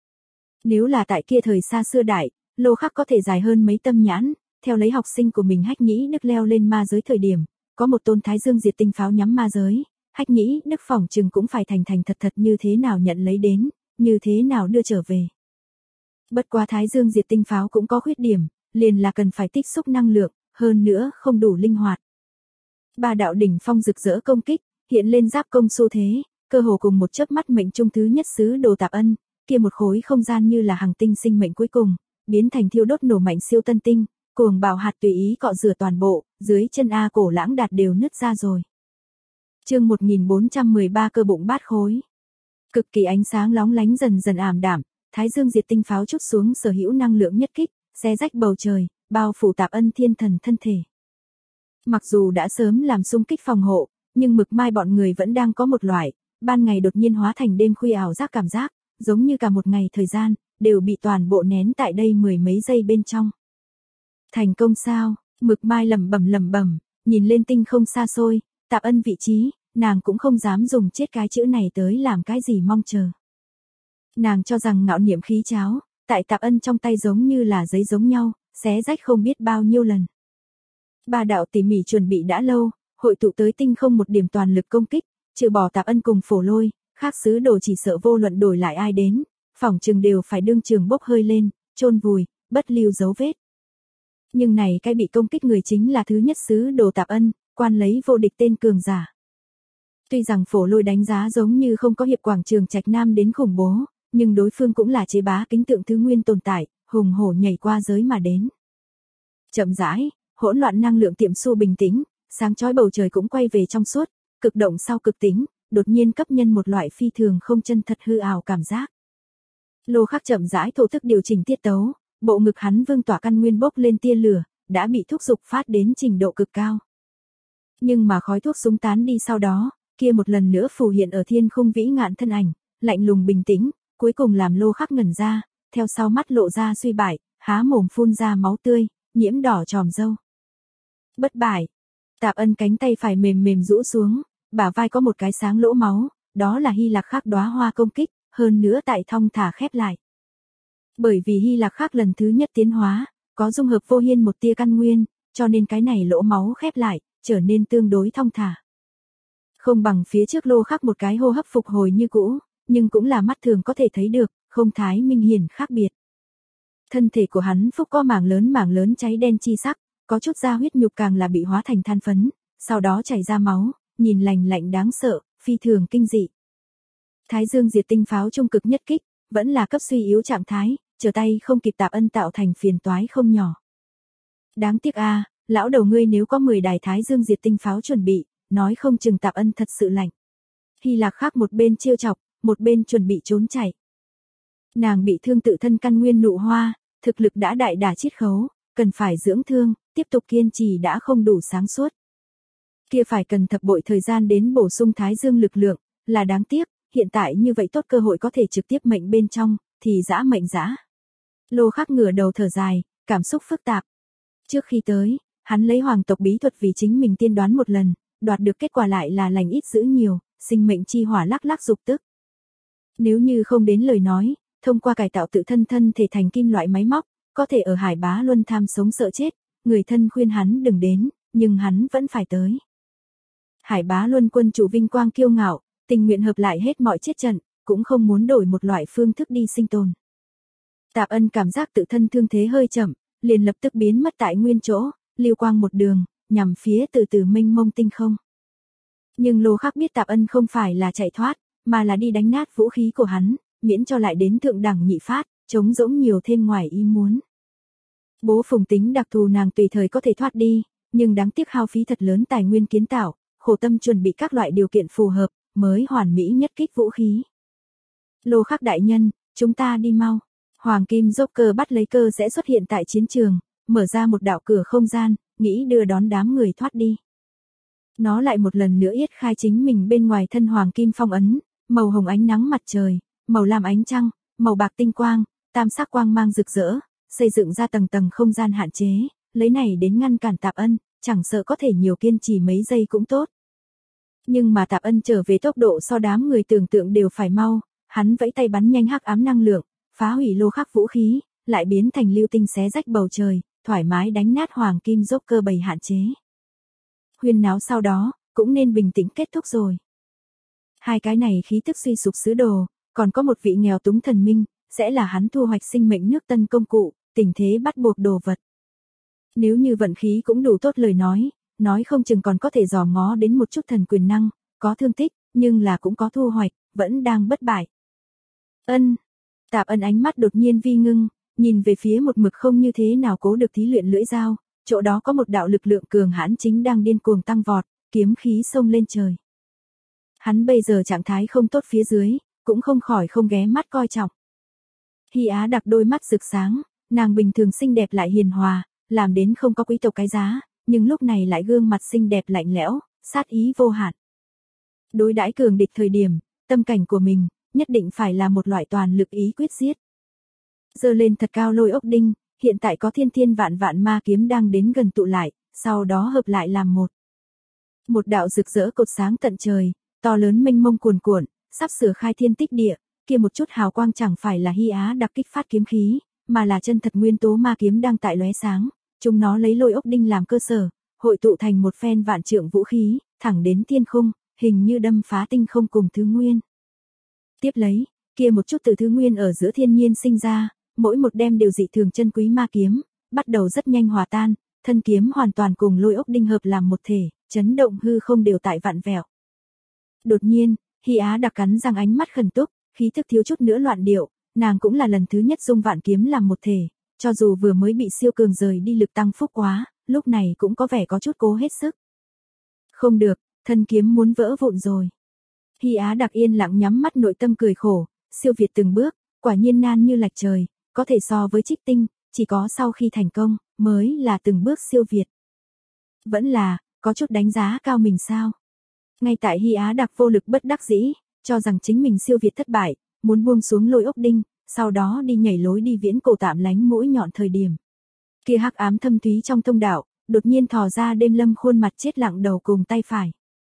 Nếu là tại kia thời xa xưa đại, Lô Khắc có thể dài hơn mấy tâm nhãn, theo lấy học sinh của mình Hách Nhĩ Đức leo lên ma giới thời điểm, có một tôn Thái Dương diệt tinh pháo nhắm ma giới, Hách Nhĩ Đức phỏng chừng cũng phải thành thành thật thật như thế nào nhận lấy đến, như thế nào đưa trở về. Bất quá Thái Dương diệt tinh pháo cũng có khuyết điểm, liền là cần phải tích xúc năng lượng, hơn nữa không đủ linh hoạt. Ba đạo đỉnh phong rực rỡ công kích, hiện lên giáp công xu thế, cơ hồ cùng một chớp mắt mệnh trung thứ nhất sứ đồ Tạp Ân, kia một khối không gian như là hành tinh sinh mệnh cuối cùng, biến thành thiêu đốt nổ mạnh siêu tân tinh, cuồng bạo hạt tùy ý cọ rửa toàn bộ, dưới chân A Cổ Lãng Đạt đều nứt ra rồi. Chương 1413 cơ bụng bát khối. Cực kỳ ánh sáng lóng lánh dần dần ảm đạm, Thái Dương diệt tinh pháo trút xuống sở hữu năng lượng nhất kích, xé rách bầu trời, bao phủ Tạp Ân thiên thần thân thể. Mặc dù đã sớm làm xung kích phòng hộ, nhưng Mực Mai bọn người vẫn đang có một loại, ban ngày đột nhiên hóa thành đêm khuya ảo giác cảm giác, giống như cả một ngày thời gian, đều bị toàn bộ nén tại đây mười mấy giây bên trong. Thành công sao? Mực Mai lẩm bẩm, nhìn lên tinh không xa xôi, Tạp Ân vị trí, nàng cũng không dám dùng chết cái chữ này tới làm cái gì mong chờ. Nàng cho rằng ngạo niệm khí cháo, tại Tạp Ân trong tay giống như là giấy giống nhau, xé rách không biết bao nhiêu lần. Ba đạo tỉ mỉ chuẩn bị đã lâu, hội tụ tới tinh không một điểm toàn lực công kích, trừ bỏ Tạp Ân cùng Phổ Lôi, khác sứ đồ chỉ sợ vô luận đổi lại ai đến, phỏng chừng đều phải đương trường bốc hơi lên, chôn vùi, bất lưu dấu vết. Nhưng này cái bị công kích người chính là thứ nhất sứ đồ Tạp Ân, quan lấy vô địch tên cường giả. Tuy rằng Phổ Lôi đánh giá giống như không có hiệp quảng trường Trạch Nam đến khủng bố, nhưng đối phương cũng là chế bá kính tượng thứ nguyên tồn tại, hùng hổ nhảy qua giới mà đến. Chậm rãi, hỗn loạn năng lượng tiệm xu bình tĩnh, sáng chói bầu trời cũng quay về trong suốt, cực động sau cực tính, đột nhiên cấp nhân một loại phi thường không chân thật hư ảo cảm giác. Lô Khắc chậm rãi thổ thức điều chỉnh tiết tấu, bộ ngực hắn vương tỏa căn nguyên bốc lên tia lửa, đã bị thúc dục phát đến trình độ cực cao. Nhưng mà khói thuốc súng tán đi sau đó, kia một lần nữa phù hiện ở thiên khung vĩ ngạn thân ảnh, lạnh lùng bình tĩnh, cuối cùng làm Lô Khắc ngẩn ra, theo sau mắt lộ ra suy bại, há mồm phun ra máu tươi, nhiễm đỏ tròm râu. Bất bại. Tạp Ân cánh tay phải mềm mềm rũ xuống, bả vai có một cái sáng lỗ máu, đó là Hy Lạc Khắc đóa hoa công kích, hơn nữa tại thong thả khép lại. Bởi vì Hy Lạc Khắc lần thứ nhất tiến hóa, có dung hợp vô hiên một tia căn nguyên, cho nên cái này lỗ máu khép lại, trở nên tương đối thong thả. Không bằng phía trước Lô Khắc một cái hô hấp phục hồi như cũ, nhưng cũng là mắt thường có thể thấy được, không thái minh hiển khác biệt. Thân thể của hắn phúc có mảng lớn cháy đen chi sắc, có chút da huyết nhục càng là bị hóa thành than phấn, sau đó chảy ra máu, nhìn lạnh lạnh đáng sợ, phi thường kinh dị. Thái Dương diệt tinh pháo trung cực nhất kích, vẫn là cấp suy yếu trạng thái, trở tay không kịp Tạp Ân tạo thành phiền toái không nhỏ. Đáng tiếc a, lão đầu ngươi nếu có 10 đài Thái Dương diệt tinh pháo chuẩn bị, nói không chừng Tạp Ân thật sự lạnh. Hy Lạc Khắc một bên trêu chọc, một bên chuẩn bị trốn chạy. Nàng bị thương tự thân căn nguyên nụ hoa, thực lực đã đại đả chiết khấu, cần phải dưỡng thương, tiếp tục kiên trì đã không đủ sáng suốt. Kia phải cần thập bội thời gian đến bổ sung Thái Dương lực lượng, là đáng tiếc, hiện tại như vậy tốt cơ hội có thể trực tiếp mệnh bên trong, thì dã mệnh dã. Lô Khắc ngửa đầu thở dài, cảm xúc phức tạp. Trước khi tới, hắn lấy hoàng tộc bí thuật vì chính mình tiên đoán một lần, đoạt được kết quả lại là lành ít dữ nhiều, sinh mệnh chi hỏa lắc lắc dục tức. Nếu như không đến lời nói, thông qua cải tạo tự thân thân thể thành kim loại máy móc, có thể ở Hải Bá Luân tham sống sợ chết, người thân khuyên hắn đừng đến, nhưng hắn vẫn phải tới. Hải Bá Luân quân chủ vinh quang kiêu ngạo, tình nguyện hợp lại hết mọi chết trận, cũng không muốn đổi một loại phương thức đi sinh tồn. Tạp Ân cảm giác tự thân thương thế hơi chậm, liền lập tức biến mất tại nguyên chỗ, lưu quang một đường, nhằm phía từ từ mênh mông tinh không. Nhưng Lô Khắc biết Tạp Ân không phải là chạy thoát, mà là đi đánh nát vũ khí của hắn, miễn cho lại đến thượng đẳng nhị phát, chống rỗng nhiều thêm ngoài ý muốn. Bố Phùng tính đặc thù nàng tùy thời có thể thoát đi, nhưng đáng tiếc hao phí thật lớn tài nguyên kiến tạo, khổ tâm chuẩn bị các loại điều kiện phù hợp, mới hoàn mỹ nhất kích vũ khí. Lô Khắc đại nhân, chúng ta đi mau. Hoàng Kim Joker bắt lấy cơ sẽ xuất hiện tại chiến trường, mở ra một đạo cửa không gian, nghĩ đưa đón đám người thoát đi. Nó lại một lần nữa yết khai chính mình bên ngoài thân Hoàng Kim phong ấn, màu hồng ánh nắng mặt trời, màu lam ánh trăng, màu bạc tinh quang, tam sắc quang mang rực rỡ, xây dựng ra tầng tầng không gian hạn chế, lấy này đến ngăn cản Tạp Ân, chẳng sợ có thể nhiều kiên trì mấy giây cũng tốt. Nhưng mà Tạp Ân trở về tốc độ so đám người tưởng tượng đều phải mau, hắn vẫy tay bắn nhanh hắc ám năng lượng, phá hủy Lô Khắc vũ khí, lại biến thành lưu tinh xé rách bầu trời, thoải mái đánh nát Hoàng Kim Joker bầy hạn chế. Huyên náo sau đó, cũng nên bình tĩnh kết thúc rồi. Hai cái này khí tức suy sụp sứ đồ, còn có một vị nghèo túng thần minh, sẽ là hắn thu hoạch sinh mệnh nước tân công cụ, tình thế bắt buộc đồ vật. Nếu như vận khí cũng đủ tốt lời nói không chừng còn có thể dò ngó đến một chút thần quyền năng, có thương tích, nhưng là cũng có thu hoạch, vẫn đang bất bại. Ân. Tạp Ân ánh mắt đột nhiên vi ngưng, nhìn về phía một mực không như thế nào cố được thí luyện lưỡi dao, chỗ đó có một đạo lực lượng cường hãn chính đang điên cuồng tăng vọt, kiếm khí xông lên trời. Hắn bây giờ trạng thái không tốt phía dưới, cũng không khỏi không ghé mắt coi trọng. Hy Á Đặc đôi mắt rực sáng, nàng bình thường xinh đẹp lại hiền hòa, làm đến không có quý tộc cái giá, nhưng lúc này lại gương mặt xinh đẹp lạnh lẽo, sát ý vô hạn. Đối đãi cường địch thời điểm, tâm cảnh của mình, nhất định phải là một loại toàn lực ý quyết giết. Giơ lên thật cao lôi ốc đinh, hiện tại có thiên thiên vạn vạn ma kiếm đang đến gần tụ lại, sau đó hợp lại làm một. Một đạo rực rỡ cột sáng tận trời, to lớn mênh mông cuồn cuộn, sắp sửa khai thiên tích địa, kia một chút hào quang chẳng phải là Hy Á Đặc kích phát kiếm khí, mà là chân thật nguyên tố ma kiếm đang tại lóe sáng, chúng nó lấy lôi ốc đinh làm cơ sở, hội tụ thành một phen vạn trượng vũ khí, thẳng đến thiên khung, hình như đâm phá tinh không cùng thứ nguyên. Tiếp lấy, kia một chút từ thứ nguyên ở giữa thiên nhiên sinh ra, mỗi một đem đều dị thường chân quý ma kiếm, bắt đầu rất nhanh hòa tan, thân kiếm hoàn toàn cùng lôi ốc đinh hợp làm một thể, chấn động hư không đều tại vạn vẹo. Đột nhiên, Hy Á Đặc cắn răng ánh mắt khẩn túc, khí thức thiếu chút nữa loạn điệu, nàng cũng là lần thứ nhất dung vạn kiếm làm một thể, cho dù vừa mới bị siêu cường rời đi lực tăng phúc quá, lúc này cũng có vẻ có chút cố hết sức. Không được, thân kiếm muốn vỡ vụn rồi. Hy Á Đặc yên lặng nhắm mắt nội tâm cười khổ, siêu việt từng bước, quả nhiên nan như lạch trời, có thể so với Trích Tinh, chỉ có sau khi thành công, mới là từng bước siêu việt. Vẫn là, có chút đánh giá cao mình sao? Ngay tại Hy Á Đặc vô lực bất đắc dĩ, cho rằng chính mình siêu việt thất bại, muốn buông xuống lôi ốc đinh, sau đó đi nhảy lối đi viễn cổ tạm lánh mũi nhọn thời điểm. Kia hắc ám thâm thúy trong thông đạo, đột nhiên thò ra Đêm Lâm khuôn mặt chết lặng đầu cùng tay phải.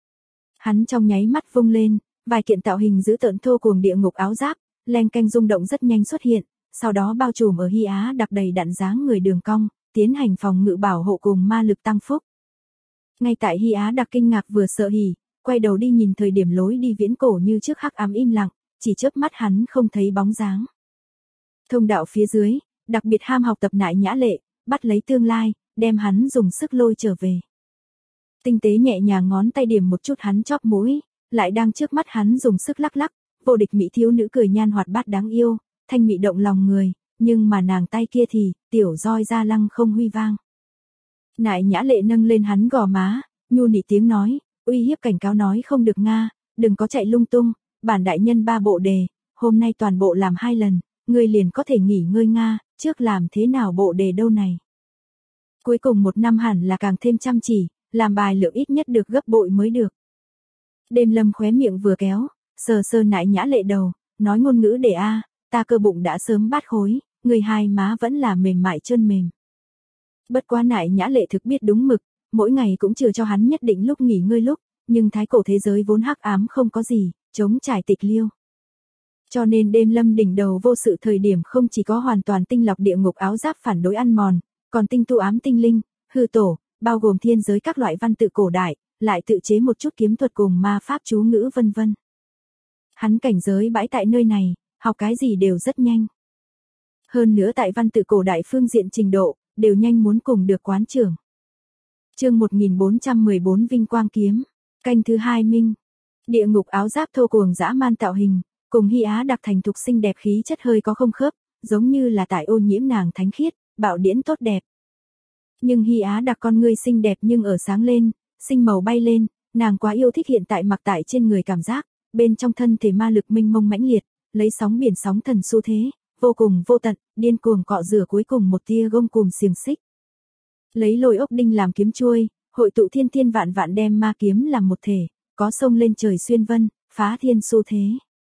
Hắn trong nháy mắt vung lên, vài kiện tạo hình dữ tợn thô cuồng địa ngục áo giáp, len canh rung động rất nhanh xuất hiện, sau đó bao trùm ở Hy Á Đặc đầy đặn dáng người đường cong, tiến hành phòng ngự bảo hộ cùng ma lực tăng phúc. Ngay tại Hy Á Đặc kinh ngạc vừa sợ hỉ, quay đầu đi nhìn thời điểm lối đi viễn cổ như trước hắc ám im lặng, chỉ chớp mắt hắn không thấy bóng dáng. Thông đạo phía dưới, đặc biệt ham học tập Nại Nhã Lệ, bắt lấy tương lai, đem hắn dùng sức lôi trở về. Tinh tế nhẹ nhàng ngón tay điểm một chút hắn chóp mũi, lại đang trước mắt hắn dùng sức lắc lắc, vô địch mỹ thiếu nữ cười nhan hoạt bát đáng yêu, thanh mị động lòng người, nhưng mà nàng tay kia thì, tiểu roi ra lăng không huy vang. Nại Nhã Lệ nâng lên hắn gò má, nhu nị tiếng nói, uy hiếp cảnh cáo nói không được nga, đừng có chạy lung tung, bản đại nhân 3 bộ đề, hôm nay toàn bộ làm 2 lần, ngươi liền có thể nghỉ ngơi nga, trước làm thế nào bộ đề đâu này. Cuối cùng 1 năm hẳn là càng thêm chăm chỉ, làm bài lượng ít nhất được gấp bội mới được. Đêm Lâm khóe miệng vừa kéo, sờ sờ Nại Nhã Lệ đầu, nói ngôn ngữ để a, ta cơ bụng đã sớm bát khối, người hai má vẫn là mềm mại trơn mềm. Bất quá Nại Nhã Lệ thực biết đúng mực, mỗi ngày cũng chừa cho hắn nhất định lúc nghỉ ngơi lúc, nhưng thái cổ thế giới vốn hắc ám không có gì, chống trải tịch liêu. Cho nên Đêm Lâm đỉnh đầu vô sự thời điểm không chỉ có hoàn toàn tinh lọc địa ngục áo giáp phản đối ăn mòn, còn tinh tu ám tinh linh, hư tổ, bao gồm thiên giới các loại văn tự cổ đại, lại tự chế một chút kiếm thuật cùng ma pháp chú ngữ vân vân. Hắn cảnh giới bãi tại nơi này, học cái gì đều rất nhanh. Hơn nữa tại văn tự cổ đại phương diện trình độ, đều nhanh muốn cùng được quán trưởng. Chương 1414 Vinh Quang Kiếm, canh thứ 2 Minh. Địa ngục áo giáp thô cuồng dã man tạo hình, cùng Hy Á đặc thành thục xinh đẹp khí chất hơi có không khớp, giống như là tại ô nhiễm nàng thánh khiết, bạo điển tốt đẹp. Nhưng Hy Á đặc con ngươi xinh đẹp nhưng ở sáng lên, sinh màu bay lên, nàng quá yêu thích hiện tại mặc tại trên người cảm giác, bên trong thân thể ma lực mênh mông mãnh liệt, lấy sóng biển sóng thần xu thế, vô cùng vô tận, điên cuồng cọ rửa cuối cùng một tia gông cùm xiềng xích. Lấy lôi ốc đinh làm kiếm chuôi, hội tụ thiên thiên vạn vạn đem ma kiếm làm một thể, có sông lên trời xuyên vân, phá thiên xu thế.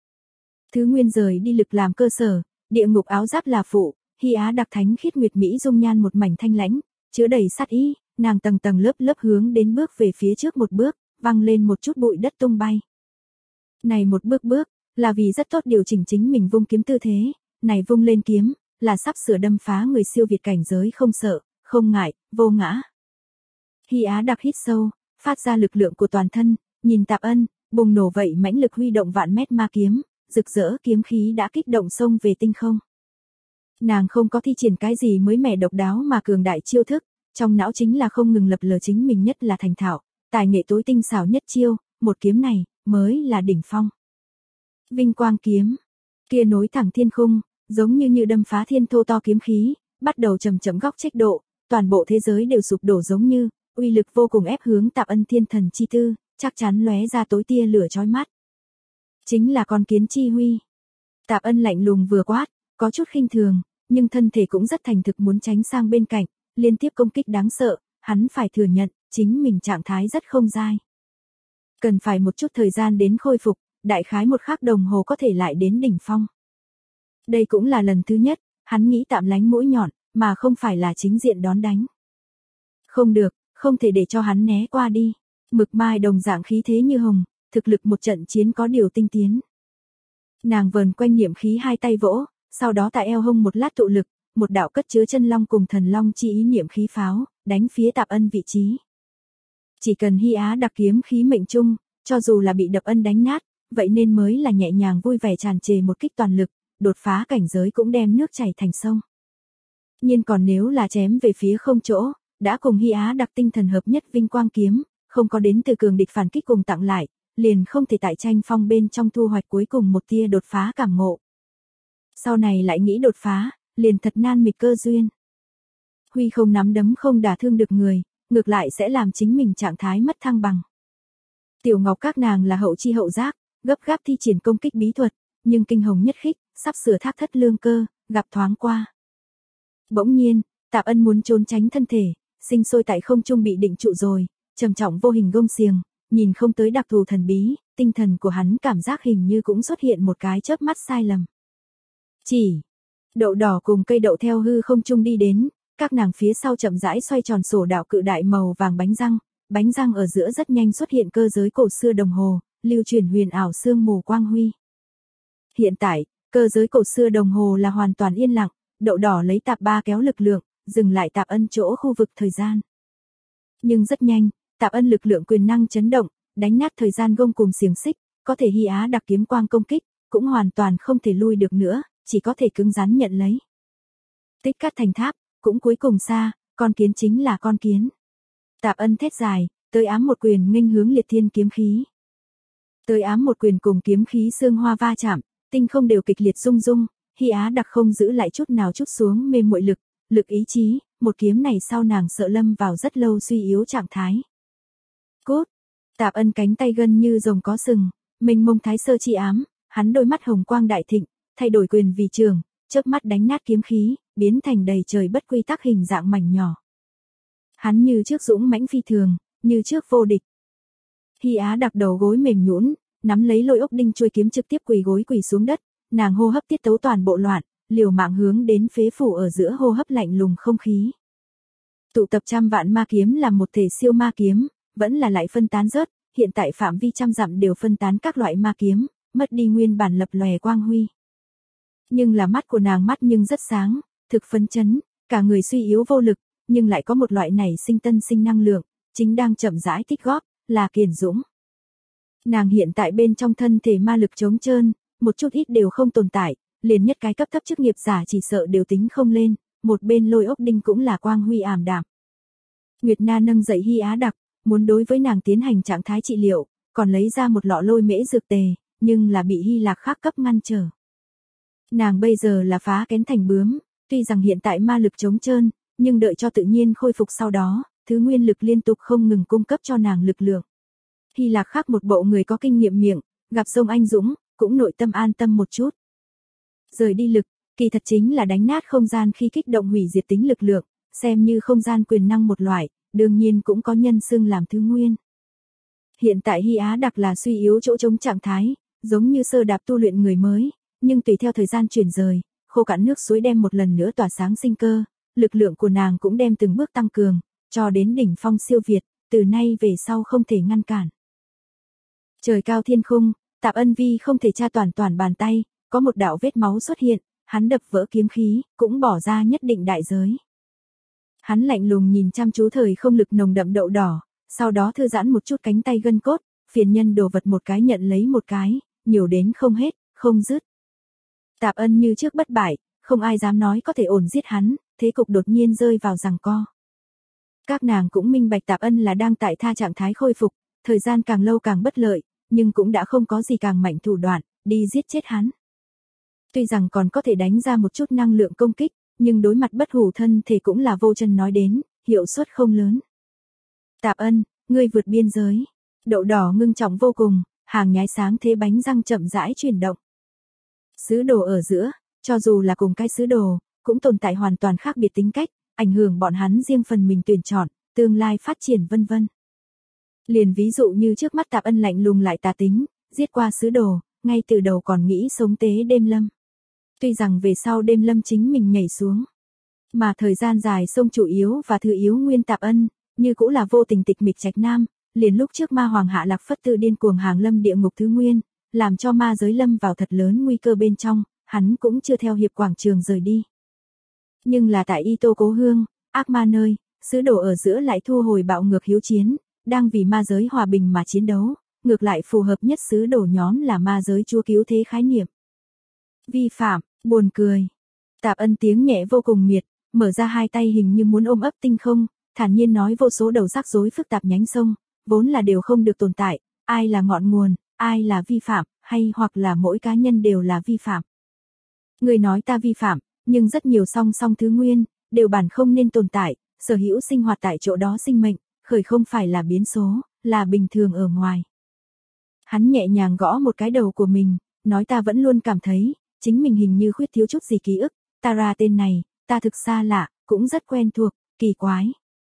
Thứ nguyên rời đi lực làm cơ sở, địa ngục áo giáp là phụ, Hy Á đặc thánh khiết nguyệt mỹ dung nhan một mảnh thanh lãnh, chứa đầy sát ý, nàng tầng tầng lớp lớp hướng đến bước về phía trước một bước, văng lên một chút bụi đất tung bay. Này một bước là vì rất tốt điều chỉnh chính mình vung kiếm tư thế, này vung lên kiếm là sắp sửa đâm phá người siêu việt cảnh giới không sợ, không ngại, vô ngã. Hy Á đặc hít sâu, phát ra lực lượng của toàn thân, nhìn Tạp Ân, bùng nổ vậy mãnh lực huy động vạn mét ma kiếm, rực rỡ kiếm khí đã kích động sông về tinh không. Nàng không có thi triển cái gì mới mẻ độc đáo mà cường đại chiêu thức, trong não chính là không ngừng lập lờ chính mình nhất là thành thạo, tài nghệ tối tinh xảo nhất chiêu, một kiếm này mới là đỉnh phong. Vinh Quang Kiếm, kia nối thẳng thiên khung, giống như đâm phá thiên thô to kiếm khí, bắt đầu chậm chậm góc chết độ, toàn bộ thế giới đều sụp đổ giống như, uy lực vô cùng ép hướng Tạp Ân thiên thần chi tư, chắc chắn lóe ra tối tia lửa chói mắt. Chính là con kiến chi huy. Tạp Ân lạnh lùng vừa quát, có chút khinh thường, nhưng thân thể cũng rất thành thực muốn tránh sang bên cạnh, liên tiếp công kích đáng sợ, hắn phải thừa nhận, chính mình trạng thái rất không dai. Cần phải một chút thời gian đến khôi phục, đại khái một khắc đồng hồ có thể lại đến đỉnh phong. Đây cũng là lần thứ nhất, hắn nghĩ tạm lánh mũi nhọn, mà không phải là chính diện đón đánh. Không được, không thể để cho hắn né qua đi. Mực mai đồng dạng khí thế như hồng, thực lực một trận chiến có điều tinh tiến. Nàng vờn quanh niệm khí hai tay vỗ, sau đó tại eo hông một lát tụ lực, một đạo cất chứa chân long cùng thần long chi ý niệm khí pháo, đánh phía Tạp Ân vị trí. Chỉ cần Hy Á đặc kiếm khí mệnh trung, cho dù là bị Đập Ân đánh nát, vậy nên mới là nhẹ nhàng vui vẻ tràn trề một kích toàn lực, đột phá cảnh giới cũng đem nước chảy thành sông. Nhưng còn nếu là chém về phía không chỗ, đã cùng Hy Á đặc tinh thần hợp nhất Vinh Quang Kiếm, không có đến từ cường địch phản kích cùng tặng lại, liền không thể tại tranh phong bên trong thu hoạch cuối cùng một tia đột phá cảm ngộ. Sau này lại nghĩ đột phá, liền thật nan mịch cơ duyên. Huy không nắm đấm không đả thương được người, ngược lại sẽ làm chính mình trạng thái mất thăng bằng. Tiểu Ngọc các nàng là hậu chi hậu giác, gấp gáp thi triển công kích bí thuật, nhưng kinh hồng nhất khích, sắp sửa thác thất lương cơ, gặp thoáng qua. Bỗng nhiên, Tạp Ân muốn trốn tránh thân thể, sinh sôi tại không trung bị định trụ rồi, trầm trọng vô hình gông xiềng, nhìn không tới đặc thù thần bí, tinh thần của hắn cảm giác hình như cũng xuất hiện một cái chớp mắt sai lầm. Chỉ, đậu đỏ cùng cây đậu theo hư không trung đi đến, các nàng phía sau chậm rãi xoay tròn sổ đạo cự đại màu vàng bánh răng ở giữa rất nhanh xuất hiện cơ giới cổ xưa đồng hồ, lưu chuyển huyền ảo sương mù quang huy. Hiện tại, cơ giới cổ xưa đồng hồ là hoàn toàn yên lặng, đậu đỏ lấy Tạp Ba kéo lực lượng, dừng lại Tạp Ân chỗ khu vực thời gian. Nhưng rất nhanh, Tạp Ân lực lượng quyền năng chấn động, đánh nát thời gian gông cùm xiềng xích, có thể Hy Á đặc kiếm quang công kích, cũng hoàn toàn không thể lui được nữa, chỉ có thể cứng rắn nhận lấy. Tích cát thành tháp, cũng cuối cùng xa, con kiến chính là con kiến. Tạp Ân thét dài, tới ám một quyền nghênh hướng liệt thiên kiếm khí. Tới ám một quyền cùng kiếm khí xương hoa va chạm, tinh không đều kịch liệt rung rung, Hy Á đặc không giữ lại chút nào chút xuống mê muội lực ý chí, một kiếm này sau nàng sợ lâm vào rất lâu suy yếu trạng thái. Cốt, Tạp Ân cánh tay gân như rồng có sừng, mênh mông thái sơ chi ám, hắn đôi mắt hồng quang đại thịnh, thay đổi quyền vì trường, chớp mắt đánh nát kiếm khí, biến thành đầy trời bất quy tắc hình dạng mảnh nhỏ. Hắn như trước dũng mãnh phi thường, như trước vô địch. Hy Á đặc đầu gối mềm nhũn, nắm lấy lôi ốc đinh chuôi kiếm trực tiếp quỳ xuống đất, nàng hô hấp tiết tấu toàn bộ loạn, liều mạng hướng đến phế phủ ở giữa hô hấp lạnh lùng không khí. Tụ tập trăm vạn ma kiếm là một thể siêu ma kiếm, vẫn là lại phân tán rớt, hiện tại phạm vi trăm dặm đều phân tán các loại ma kiếm, mất đi nguyên bản lập lòe quang huy. Nhưng là mắt của nàng mắt nhưng rất sáng, thực phấn chấn, cả người suy yếu vô lực, nhưng lại có một loại nảy sinh tân sinh năng lượng, chính đang chậm rãi tích góp, là kiền dũng. Nàng hiện tại bên trong thân thể ma lực trống trơn, một chút ít đều không tồn tại, liền nhất cái cấp thấp chức nghiệp giả chỉ sợ đều tính không lên, một bên Lôi Ốc Đinh cũng là quang huy ảm đạm. Nguyệt Na nâng dậy Hy Á Đặc, muốn đối với nàng tiến hành trạng thái trị liệu, còn lấy ra một lọ lôi mễ dược tề, nhưng là bị Hy Lạc Khắc cấp ngăn trở. Nàng bây giờ là phá kén thành bướm, tuy rằng hiện tại ma lực trống trơn, nhưng đợi cho tự nhiên khôi phục sau đó, thứ nguyên lực liên tục không ngừng cung cấp cho nàng lực lượng. Hy Lạc Khắc một bộ người có kinh nghiệm miệng, gặp sông anh dũng, cũng nội tâm an tâm một chút. Rời đi lực, kỳ thật chính là đánh nát không gian khi kích động hủy diệt tính lực lượng, xem như không gian quyền năng một loại, đương nhiên cũng có nhân xưng làm thứ nguyên. Hiện tại Hy Á Đặc là suy yếu chỗ trống trạng thái, giống như sơ đạp tu luyện người mới, nhưng tùy theo thời gian chuyển rời, khô cạn nước suối đem một lần nữa tỏa sáng sinh cơ, lực lượng của nàng cũng đem từng bước tăng cường, cho đến đỉnh phong siêu việt, từ nay về sau không thể ngăn cản. Trời cao thiên khung, Tạp Ân Vi không thể tra toàn bàn tay, có một đạo vết máu xuất hiện, hắn đập vỡ kiếm khí, cũng bỏ ra nhất định đại giới. Hắn lạnh lùng nhìn chăm chú thời không lực nồng đậm đậu đỏ, sau đó thư giãn một chút cánh tay gân cốt, phiền nhân đồ vật một cái nhận lấy một cái, nhiều đến không hết, không dứt. Tạp Ân như trước bất bại, không ai dám nói có thể ổn giết hắn, thế cục đột nhiên rơi vào giằng co. Các nàng cũng minh bạch Tạp Ân là đang tại tha trạng thái khôi phục, thời gian càng lâu càng bất lợi, nhưng cũng đã không có gì càng mạnh thủ đoạn, đi giết chết hắn. Tuy rằng còn có thể đánh ra một chút năng lượng công kích, nhưng đối mặt bất hủ thân thể cũng là vô chân nói đến, hiệu suất không lớn. Tạp Ân, ngươi vượt biên giới. Đậu đỏ ngưng trọng vô cùng, hàng nhái sáng thế bánh răng chậm rãi chuyển động. Sứ đồ ở giữa, cho dù là cùng cái sứ đồ, cũng tồn tại hoàn toàn khác biệt tính cách, ảnh hưởng bọn hắn riêng phần mình tuyển chọn, tương lai phát triển vân vân. Liền ví dụ như trước mắt Tạp Ân lạnh lùng lại tà tính, giết qua sứ đồ, ngay từ đầu còn nghĩ sống tế đêm lâm. Tuy rằng về sau đêm lâm chính mình nhảy xuống, mà thời gian dài sông chủ yếu và thứ yếu nguyên Tạp Ân, như cũng là vô tình tịch mịch trạch nam, liền lúc trước ma hoàng hạ lạc phất tư điên cuồng hàng lâm địa ngục thứ nguyên, làm cho ma giới lâm vào thật lớn nguy cơ bên trong, hắn cũng chưa theo hiệp quảng trường rời đi. Nhưng là tại Y Tô Cố Hương, ác ma nơi, sứ đồ ở giữa lại thu hồi bạo ngược hiếu chiến, đang vì ma giới hòa bình mà chiến đấu, ngược lại phù hợp nhất sứ đồ nhóm là ma giới chúa cứu thế khái niệm. Vi phạm, buồn cười. Tạp Ân tiếng nhẹ vô cùng miệt, mở ra hai tay hình như muốn ôm ấp tinh không, thản nhiên nói vô số đầu rắc rối phức tạp nhánh sông, vốn là đều không được tồn tại, ai là ngọn nguồn, ai là vi phạm, hay hoặc là mỗi cá nhân đều là vi phạm. Người nói ta vi phạm, nhưng rất nhiều song song thứ nguyên, đều bản không nên tồn tại, sở hữu sinh hoạt tại chỗ đó sinh mệnh, khởi không phải là biến số, là bình thường ở ngoài. Hắn nhẹ nhàng gõ một cái đầu của mình, nói ta vẫn luôn cảm thấy, chính mình hình như khuyết thiếu chút gì ký ức, Tara tên này, ta thực xa lạ, cũng rất quen thuộc, kỳ quái.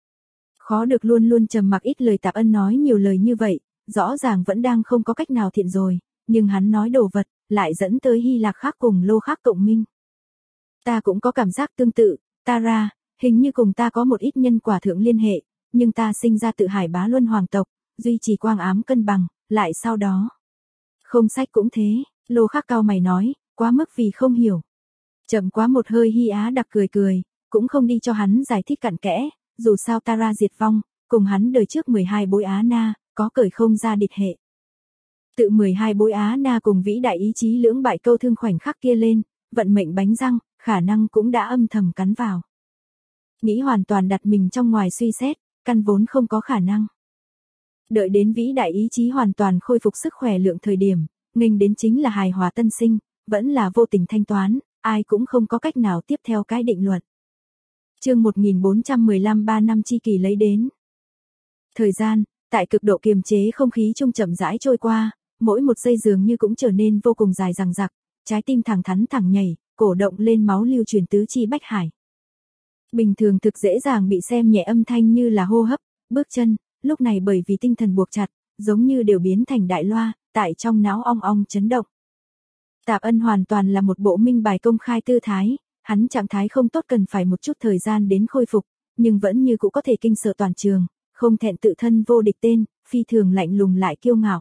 Khó được luôn luôn trầm mặc ít lời. Tạp Ân nói nhiều lời như vậy, rõ ràng vẫn đang không có cách nào thiện rồi, nhưng hắn nói đồ vật, lại dẫn tới Hy Lạc Khắc cùng Lô Khắc cộng minh. Ta cũng có cảm giác tương tự, Tara, hình như cùng ta có một ít nhân quả thượng liên hệ, nhưng ta sinh ra tự Hải Bá Luân hoàng tộc, duy trì quang ám cân bằng, lại sau đó. Không sách cũng thế, Lô Khắc cao mày nói, quá mức vì không hiểu. Chậm quá một hơi Hy Á Đặc cười, cũng không đi cho hắn giải thích cặn kẽ, dù sao Tara diệt vong, cùng hắn đời trước 12 bối Á Na, có cởi không ra địch hệ. Tự 12 bối Á Na cùng vĩ đại ý chí lưỡng bại câu thương khoảnh khắc kia lên, vận mệnh bánh răng, khả năng cũng đã âm thầm cắn vào. Nghĩ hoàn toàn đặt mình trong ngoài suy xét, căn vốn không có khả năng. Đợi đến vĩ đại ý chí hoàn toàn khôi phục sức khỏe lượng thời điểm, nghênh đến chính là hài hòa tân sinh, vẫn là vô tình thanh toán, ai cũng không có cách nào tiếp theo cái định luật. Chương 1415 3 năm chi kỳ lấy đến. Thời gian, tại cực độ kiềm chế không khí trung chậm rãi trôi qua, mỗi một giây dường như cũng trở nên vô cùng dài dằng dặc, trái tim thẳng thắn thẳng nhảy, cổ động lên máu lưu truyền tứ chi bách hải. Bình thường thực dễ dàng bị xem nhẹ âm thanh như là hô hấp, bước chân, lúc này bởi vì tinh thần buộc chặt, giống như đều biến thành đại loa, tại trong não ong ong chấn động. Tạp Ân hoàn toàn là một bộ minh bài công khai tư thái, hắn trạng thái không tốt cần phải một chút thời gian đến khôi phục, nhưng vẫn như cũ có thể kinh sợ toàn trường, không thẹn tự thân vô địch tên, phi thường lạnh lùng lại kiêu ngạo.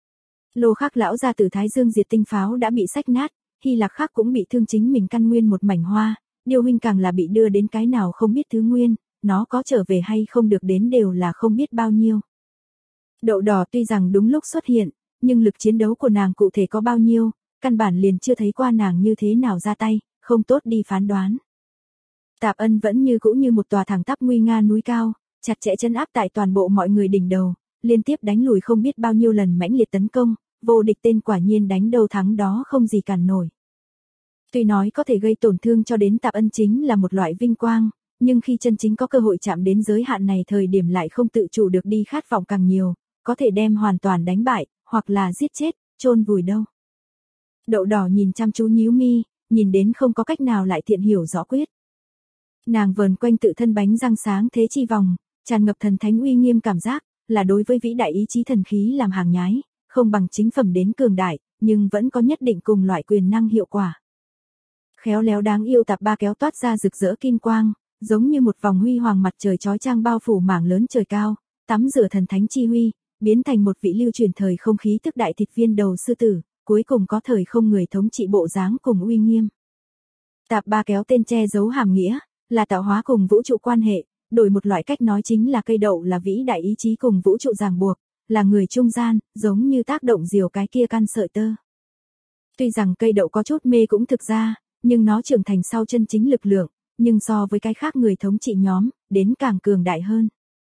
Lô Khắc lão gia tử Thái Dương diệt tinh pháo đã bị xách nát, Hy Lạc Khắc cũng bị thương chính mình căn nguyên một mảnh hoa, Điêu huynh càng là bị đưa đến cái nào không biết thứ nguyên, nó có trở về hay không được đến đều là không biết bao nhiêu. Đậu đỏ tuy rằng đúng lúc xuất hiện, nhưng lực chiến đấu của nàng cụ thể có bao nhiêu, căn bản liền chưa thấy qua nàng như thế nào ra tay, không tốt đi phán đoán. Tạp Ân vẫn như cũ như một tòa thẳng tắp nguy nga núi cao, chặt chẽ chân áp tại toàn bộ mọi người đỉnh đầu, liên tiếp đánh lùi không biết bao nhiêu lần mãnh liệt tấn công, vô địch tên quả nhiên đánh đâu thắng đó không gì cản nổi. Tuy nói có thể gây tổn thương cho đến Tạp Ân chính là một loại vinh quang, nhưng khi chân chính có cơ hội chạm đến giới hạn này thời điểm lại không tự chủ được đi khát vọng càng nhiều, có thể đem hoàn toàn đánh bại, hoặc là giết chết, chôn vùi đâu. Đậu đỏ nhìn chăm chú nhíu mi, nhìn đến không có cách nào lại thiện hiểu rõ quyết. Nàng vờn quanh tự thân bánh răng sáng thế chi vòng, tràn ngập thần thánh uy nghiêm cảm giác, là đối với vĩ đại ý chí thần khí làm hàng nhái, không bằng chính phẩm đến cường đại, nhưng vẫn có nhất định cùng loại quyền năng hiệu quả. Khéo léo đáng yêu tạp ba kéo toát ra rực rỡ kim quang, giống như một vòng huy hoàng mặt trời chói chang bao phủ mảng lớn trời cao, tắm rửa thần thánh chi huy, biến thành một vị lưu truyền thời không khí tức đại thịt viên đầu sư tử, cuối cùng có thời không người thống trị bộ dáng cùng uy nghiêm. Tạp ba kéo tên che giấu hàm nghĩa, là tạo hóa cùng vũ trụ quan hệ, đổi một loại cách nói chính là cây đậu là vĩ đại ý chí cùng vũ trụ ràng buộc, là người trung gian, giống như tác động diều cái kia căn sợi tơ. Tuy rằng cây đậu có chút mê cũng thực ra, nhưng nó trưởng thành sau chân chính lực lượng, nhưng so với cái khác người thống trị nhóm, đến càng cường đại hơn.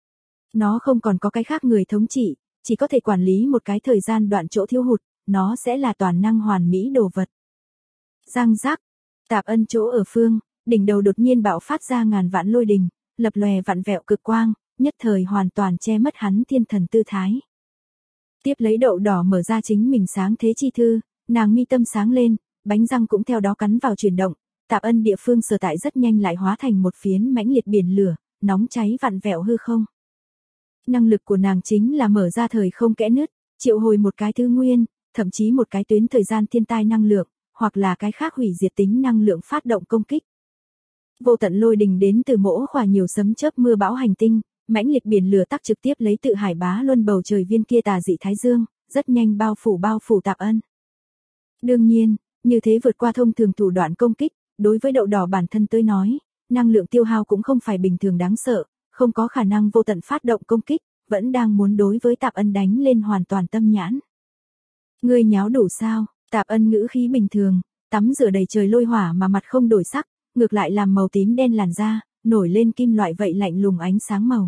Nó không còn có cái khác người thống trị, chỉ có thể quản lý một cái thời gian đoạn chỗ thiếu hụt, nó sẽ là toàn năng hoàn mỹ đồ vật. Răng rắc, Tạp Ân chỗ ở phương, đỉnh đầu đột nhiên bạo phát ra ngàn vạn lôi đình, lập lòe vặn vẹo cực quang, nhất thời hoàn toàn che mất hắn thiên thần tư thái. Tiếp lấy đậu đỏ mở ra chính mình sáng thế chi thư, nàng mi tâm sáng lên, bánh răng cũng theo đó cắn vào chuyển động, Tạp Ân địa phương sở tại rất nhanh lại hóa thành một phiến mãnh liệt biển lửa, nóng cháy vặn vẹo hư không. Năng lực của nàng chính là mở ra thời không kẽ nứt, triệu hồi một cái thứ nguyên, thậm chí một cái tuyến thời gian thiên tai năng lượng, hoặc là cái khác hủy diệt tính năng lượng phát động công kích. Vô tận lôi đình đến từ mỗ khỏa nhiều sấm chớp mưa bão hành tinh, mãnh liệt biển lửa tắc trực tiếp lấy tự hải bá luân bầu trời viên kia tà dị thái dương, rất nhanh bao phủ Tạp Ân. Đương nhiên, như thế vượt qua thông thường thủ đoạn công kích, đối với đậu đỏ bản thân tới nói, năng lượng tiêu hao cũng không phải bình thường đáng sợ, không có khả năng vô tận phát động công kích, vẫn đang muốn đối với Tạp Ân đánh lên hoàn toàn tâm nhãn. Ngươi nháo đủ sao? Tạp Ân ngữ khí bình thường, tắm rửa đầy trời lôi hỏa mà mặt không đổi sắc, ngược lại làm màu tím đen làn da, nổi lên kim loại vậy lạnh lùng ánh sáng màu.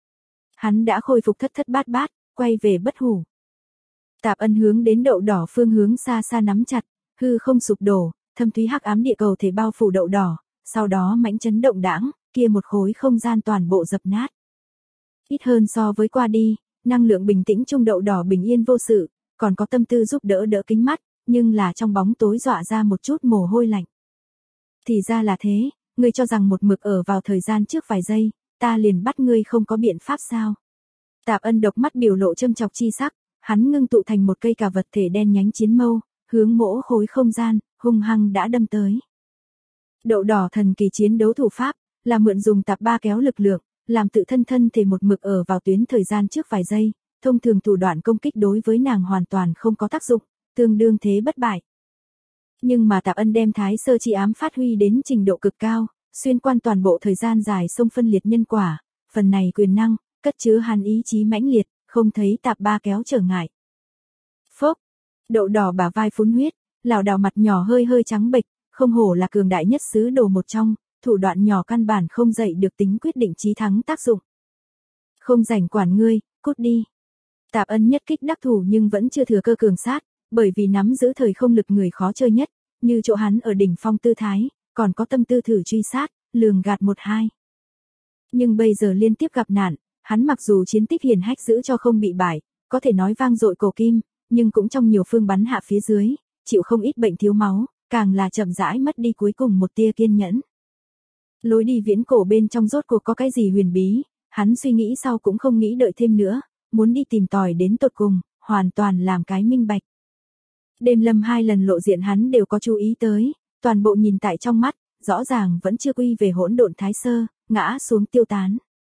Hắn đã khôi phục thất thất bát bát, quay về bất hủ. Tạp Ân hướng đến đậu đỏ phương hướng xa xa nắm chặt, hư không sụp đổ, thâm thúy hắc ám địa cầu thể bao phủ đậu đỏ, sau đó mãnh chấn động đãng, kia một khối không gian toàn bộ dập nát. Ít hơn so với qua đi, năng lượng bình tĩnh trung đậu đỏ bình yên vô sự, còn có tâm tư giúp đỡ kính mắt, nhưng là trong bóng tối dọa ra một chút mồ hôi lạnh. Thì ra là thế, ngươi cho rằng một mực ở vào thời gian trước vài giây, ta liền bắt ngươi không có biện pháp sao? Tạp Ân độc mắt biểu lộ châm chọc chi sắc, hắn ngưng tụ thành một cây cà vật thể đen nhánh chiến mâu, hướng mỗ khối không gian, hung hăng đã đâm tới. Đậu đỏ thần kỳ chiến đấu thủ pháp, là mượn dùng tạp ba kéo lực lượng, làm tự thân thể một mực ở vào tuyến thời gian trước vài giây, thông thường thủ đoạn công kích đối với nàng hoàn toàn không có tác dụng, tương đương thế bất bại. Nhưng mà Tạp Ân đem thái sơ chi ám phát huy đến trình độ cực cao, xuyên quan toàn bộ thời gian dài sông phân liệt nhân quả, phần này quyền năng, cất chứa hàn ý chí mãnh liệt, không thấy tạp ba kéo trở ngại. Phốc, đậu đỏ bả vai phun huyết, lảo đảo mặt nhỏ hơi hơi trắng bệch, không hổ là cường đại nhất sứ đồ một trong, thủ đoạn nhỏ căn bản không dậy được tính quyết định chí thắng tác dụng. Không rảnh quản ngươi, cút đi. Tạp Ân nhất kích đắc thủ nhưng vẫn chưa thừa cơ cường sát, bởi vì nắm giữ thời không lực người khó chơi nhất, như chỗ hắn ở đỉnh phong tư thái, còn có tâm tư thử truy sát, lường gạt một hai. Nhưng bây giờ liên tiếp gặp nạn, hắn mặc dù chiến tích hiển hách giữ cho không bị bại, có thể nói vang dội cổ kim, nhưng cũng trong nhiều phương bắn hạ phía dưới, chịu không ít bệnh thiếu máu, càng là chậm rãi mất đi cuối cùng một tia kiên nhẫn. Lối đi viễn cổ bên trong rốt cuộc có cái gì huyền bí, hắn suy nghĩ sau cũng không nghĩ đợi thêm nữa, muốn đi tìm tòi đến tột cùng, hoàn toàn làm cái minh bạch. Đêm Lâm 2 lần lộ diện hắn đều có chú ý tới, toàn bộ nhìn tại trong mắt, rõ ràng vẫn chưa quy về hỗn độn thái sơ, ngã xuống tiêu tán.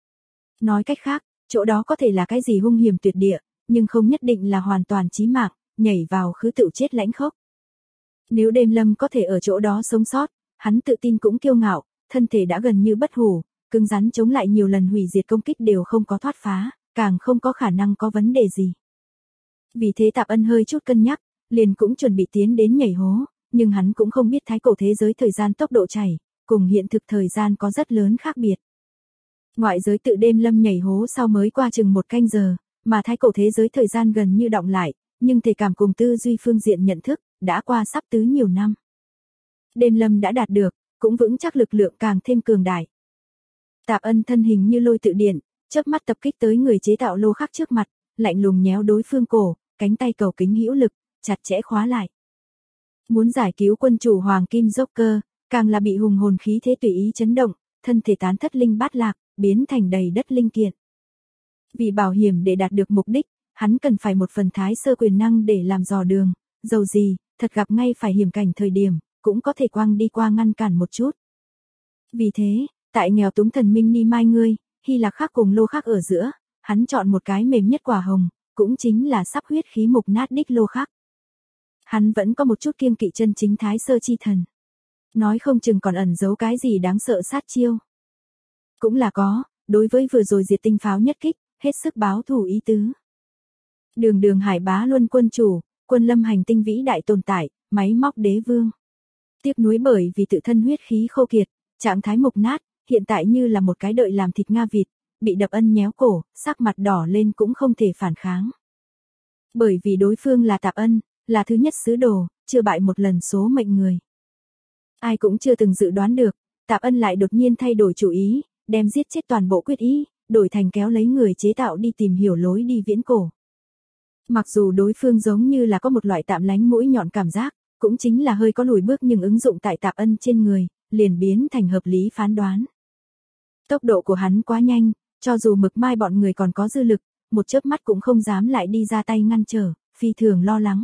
Nói cách khác, chỗ đó có thể là cái gì hung hiểm tuyệt địa, nhưng không nhất định là hoàn toàn chí mạng, nhảy vào khứ tự chết lãnh khốc. Nếu Đêm Lâm có thể ở chỗ đó sống sót, hắn tự tin cũng kiêu ngạo, thân thể đã gần như bất hủ, cứng rắn chống lại nhiều lần hủy diệt công kích đều không có thoát phá, càng không có khả năng có vấn đề gì. Vì thế Tạp Ân hơi chút cân nhắc, liền cũng chuẩn bị tiến đến nhảy hố, nhưng hắn cũng không biết thái cổ thế giới thời gian tốc độ chảy, cùng hiện thực thời gian có rất lớn khác biệt. Ngoại giới tự đêm lâm nhảy hố sau mới qua chừng 1 canh giờ, mà thái cổ thế giới thời gian gần như đọng lại, nhưng thể cảm cùng tư duy phương diện nhận thức, đã qua sắp tứ nhiều năm. Đêm lâm đã đạt được, cũng vững chắc lực lượng càng thêm cường đại. Tạp Ân thân hình như lôi tự điện, chớp mắt tập kích tới người chế tạo lô khắc trước mặt, lạnh lùng nhéo đối phương cổ, cánh tay cầu kính hữu lực, chặt chẽ khóa lại. Muốn giải cứu quân chủ Hoàng Kim Joker, càng là bị hùng hồn khí thế tùy ý chấn động, thân thể tán thất linh bát lạc, biến thành đầy đất linh kiện. Vì bảo hiểm để đạt được mục đích, hắn cần phải một phần thái sơ quyền năng để làm dò đường, dầu gì, thật gặp ngay phải hiểm cảnh thời điểm, cũng có thể quăng đi qua ngăn cản một chút. Vì thế, tại nghèo túng thần minh ni mai ngươi, Hy Lạc Khắc cùng lô khắc ở giữa, hắn chọn một cái mềm nhất quả hồng, cũng chính là sắp huyết khí mục nát đích lô khắc. Hắn vẫn có một chút kiêng kỵ chân chính thái sơ chi thần. Nói không chừng còn ẩn giấu cái gì đáng sợ sát chiêu. Cũng là có, đối với vừa rồi diệt tinh pháo nhất kích, hết sức báo thù ý tứ. Đường đường Hải Bá Luân quân chủ, quân lâm hành tinh vĩ đại tồn tại, máy móc đế vương. Tiếc nuối bởi vì tự thân huyết khí khô kiệt, trạng thái mục nát, hiện tại như là một cái đợi làm thịt nga vịt, bị Đập Ân nhéo cổ, sắc mặt đỏ lên cũng không thể phản kháng. Bởi vì đối phương là Tạp Ân, là thứ nhất sứ đồ, chưa bại một lần số mệnh người. Ai cũng chưa từng dự đoán được, Tạp Ân lại đột nhiên thay đổi chủ ý, đem giết chết toàn bộ quyết ý, đổi thành kéo lấy người chế tạo đi tìm hiểu lối đi viễn cổ. Mặc dù đối phương giống như là có một loại tạm lánh mũi nhọn cảm giác, cũng chính là hơi có lùi bước nhưng ứng dụng tại Tạp Ân trên người, liền biến thành hợp lý phán đoán. Tốc độ của hắn quá nhanh, cho dù Mực Mai bọn người còn có dư lực, một chớp mắt cũng không dám lại đi ra tay ngăn trở, phi thường lo lắng.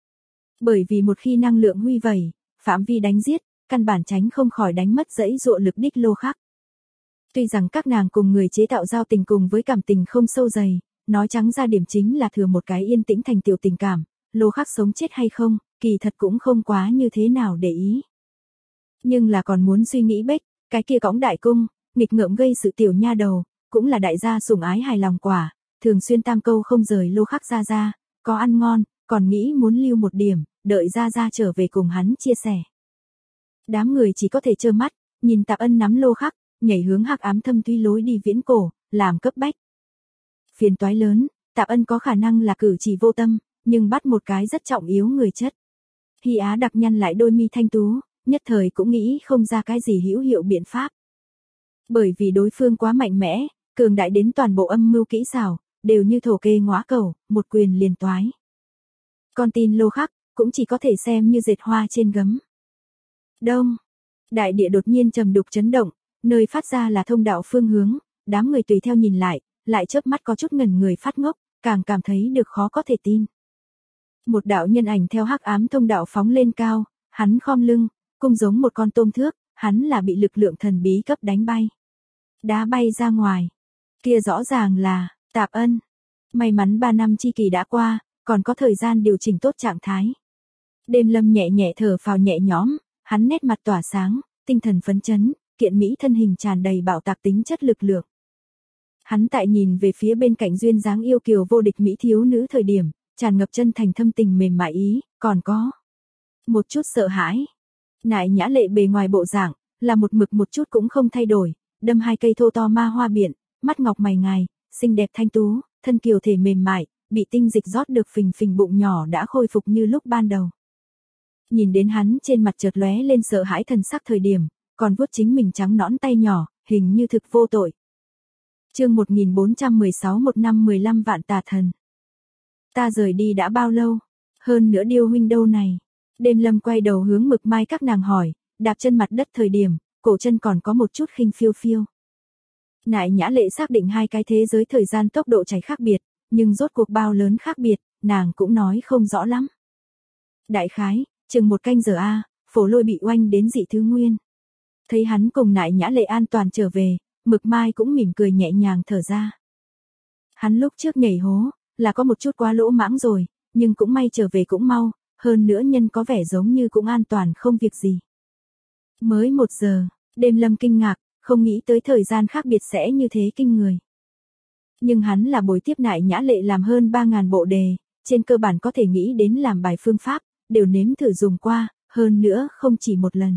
Bởi vì một khi năng lượng huy vẩy, phạm vi đánh giết, căn bản tránh không khỏi đánh mất dãy dụa lực đích lô khắc. Tuy rằng các nàng cùng người chế tạo giao tình cùng với cảm tình không sâu dày, nói trắng ra điểm chính là thừa một cái yên tĩnh thành tiểu tình cảm, lô khắc sống chết hay không, kỳ thật cũng không quá như thế nào để ý. Nhưng là còn muốn suy nghĩ bếch, cái kia cõng đại cung, nghịch ngợm gây sự tiểu nha đầu, cũng là đại gia sủng ái hài lòng quả, thường xuyên tam câu không rời lô khắc ra, có ăn ngon, còn nghĩ muốn lưu một điểm, đợi ra trở về cùng hắn chia sẻ. Đám người chỉ có thể trơ mắt, nhìn Tạp Ân nắm lô khắc, nhảy hướng hắc ám thâm thúy lối đi viễn cổ, làm cấp bách. Phiền toái lớn, Tạp Ân có khả năng là cử chỉ vô tâm, nhưng bắt một cái rất trọng yếu người chất. Hy Á đặc nhăn lại đôi mi thanh tú, nhất thời cũng nghĩ không ra cái gì hữu hiệu biện pháp. Bởi vì đối phương quá mạnh mẽ, cường đại đến toàn bộ âm mưu kỹ xảo, đều như thổ kê ngõa cầu, một quyền liền toái. Con tin lô khắc, cũng chỉ có thể xem như dệt hoa trên gấm. Đông, đại địa đột nhiên trầm đục chấn động, nơi phát ra là thông đạo phương hướng, đám người tùy theo nhìn lại chớp mắt có chút ngẩn người phát ngốc, càng cảm thấy được khó có thể tin. Một đạo nhân ảnh theo hắc ám thông đạo phóng lên cao, hắn khom lưng, cung giống một con tôm thước, hắn là bị lực lượng thần bí cấp đánh bay. Đá bay ra ngoài. Kia rõ ràng là Tạp Ân. May mắn 3 năm chi kỳ đã qua, còn có thời gian điều chỉnh tốt trạng thái. Đêm lâm nhẹ nhẹ thở phào nhẹ nhõm, hắn nét mặt tỏa sáng, tinh thần phấn chấn, kiện mỹ thân hình tràn đầy bạo tạc tính chất lực lượng. Hắn tại nhìn về phía bên cạnh duyên dáng yêu kiều vô địch mỹ thiếu nữ thời điểm, tràn ngập chân thành thâm tình mềm mại ý, còn có một chút sợ hãi. Nại Nhã Lệ bề ngoài bộ dạng, là một mực một chút cũng không thay đổi, đâm 2 cây thô to ma hoa biện, mắt ngọc mày ngài, xinh đẹp thanh tú, thân kiều thể mềm mại, bị tinh dịch rót được phình phình bụng nhỏ đã khôi phục như lúc ban đầu. Nhìn đến hắn trên mặt chợt lóe lên sợ hãi thần sắc thời điểm, còn vuốt chính mình trắng nõn tay nhỏ, hình như thực vô tội. Chương 1416 một năm 15 vạn tà thần. Ta rời đi đã bao lâu? Hơn nữa Điêu huynh đâu này? Đêm lâm quay đầu hướng Mực Mai các nàng hỏi, đạp chân mặt đất thời điểm, cổ chân còn có một chút khinh phiêu phiêu. Nại Nhã Lệ xác định 2 cái thế giới thời gian tốc độ chảy khác biệt, nhưng rốt cuộc bao lớn khác biệt, nàng cũng nói không rõ lắm. Đại khái, chừng 1 canh giờ Phổ Lôi bị oanh đến dị thứ nguyên. Thấy hắn cùng Nại Nhã Lệ an toàn trở về, Mực Mai cũng mỉm cười nhẹ nhàng thở ra. Hắn lúc trước nhảy hố, là có một chút quá lỗ mãng rồi, nhưng cũng may trở về cũng mau, hơn nữa nhân có vẻ giống như cũng an toàn không việc gì. Mới 1 giờ, đêm lâm kinh ngạc, không nghĩ tới thời gian khác biệt sẽ như thế kinh người. Nhưng hắn là buổi tiếp Nại Nhã Lệ làm hơn 3.000 bộ đề, trên cơ bản có thể nghĩ đến làm bài phương pháp, đều nếm thử dùng qua, hơn nữa không chỉ một lần.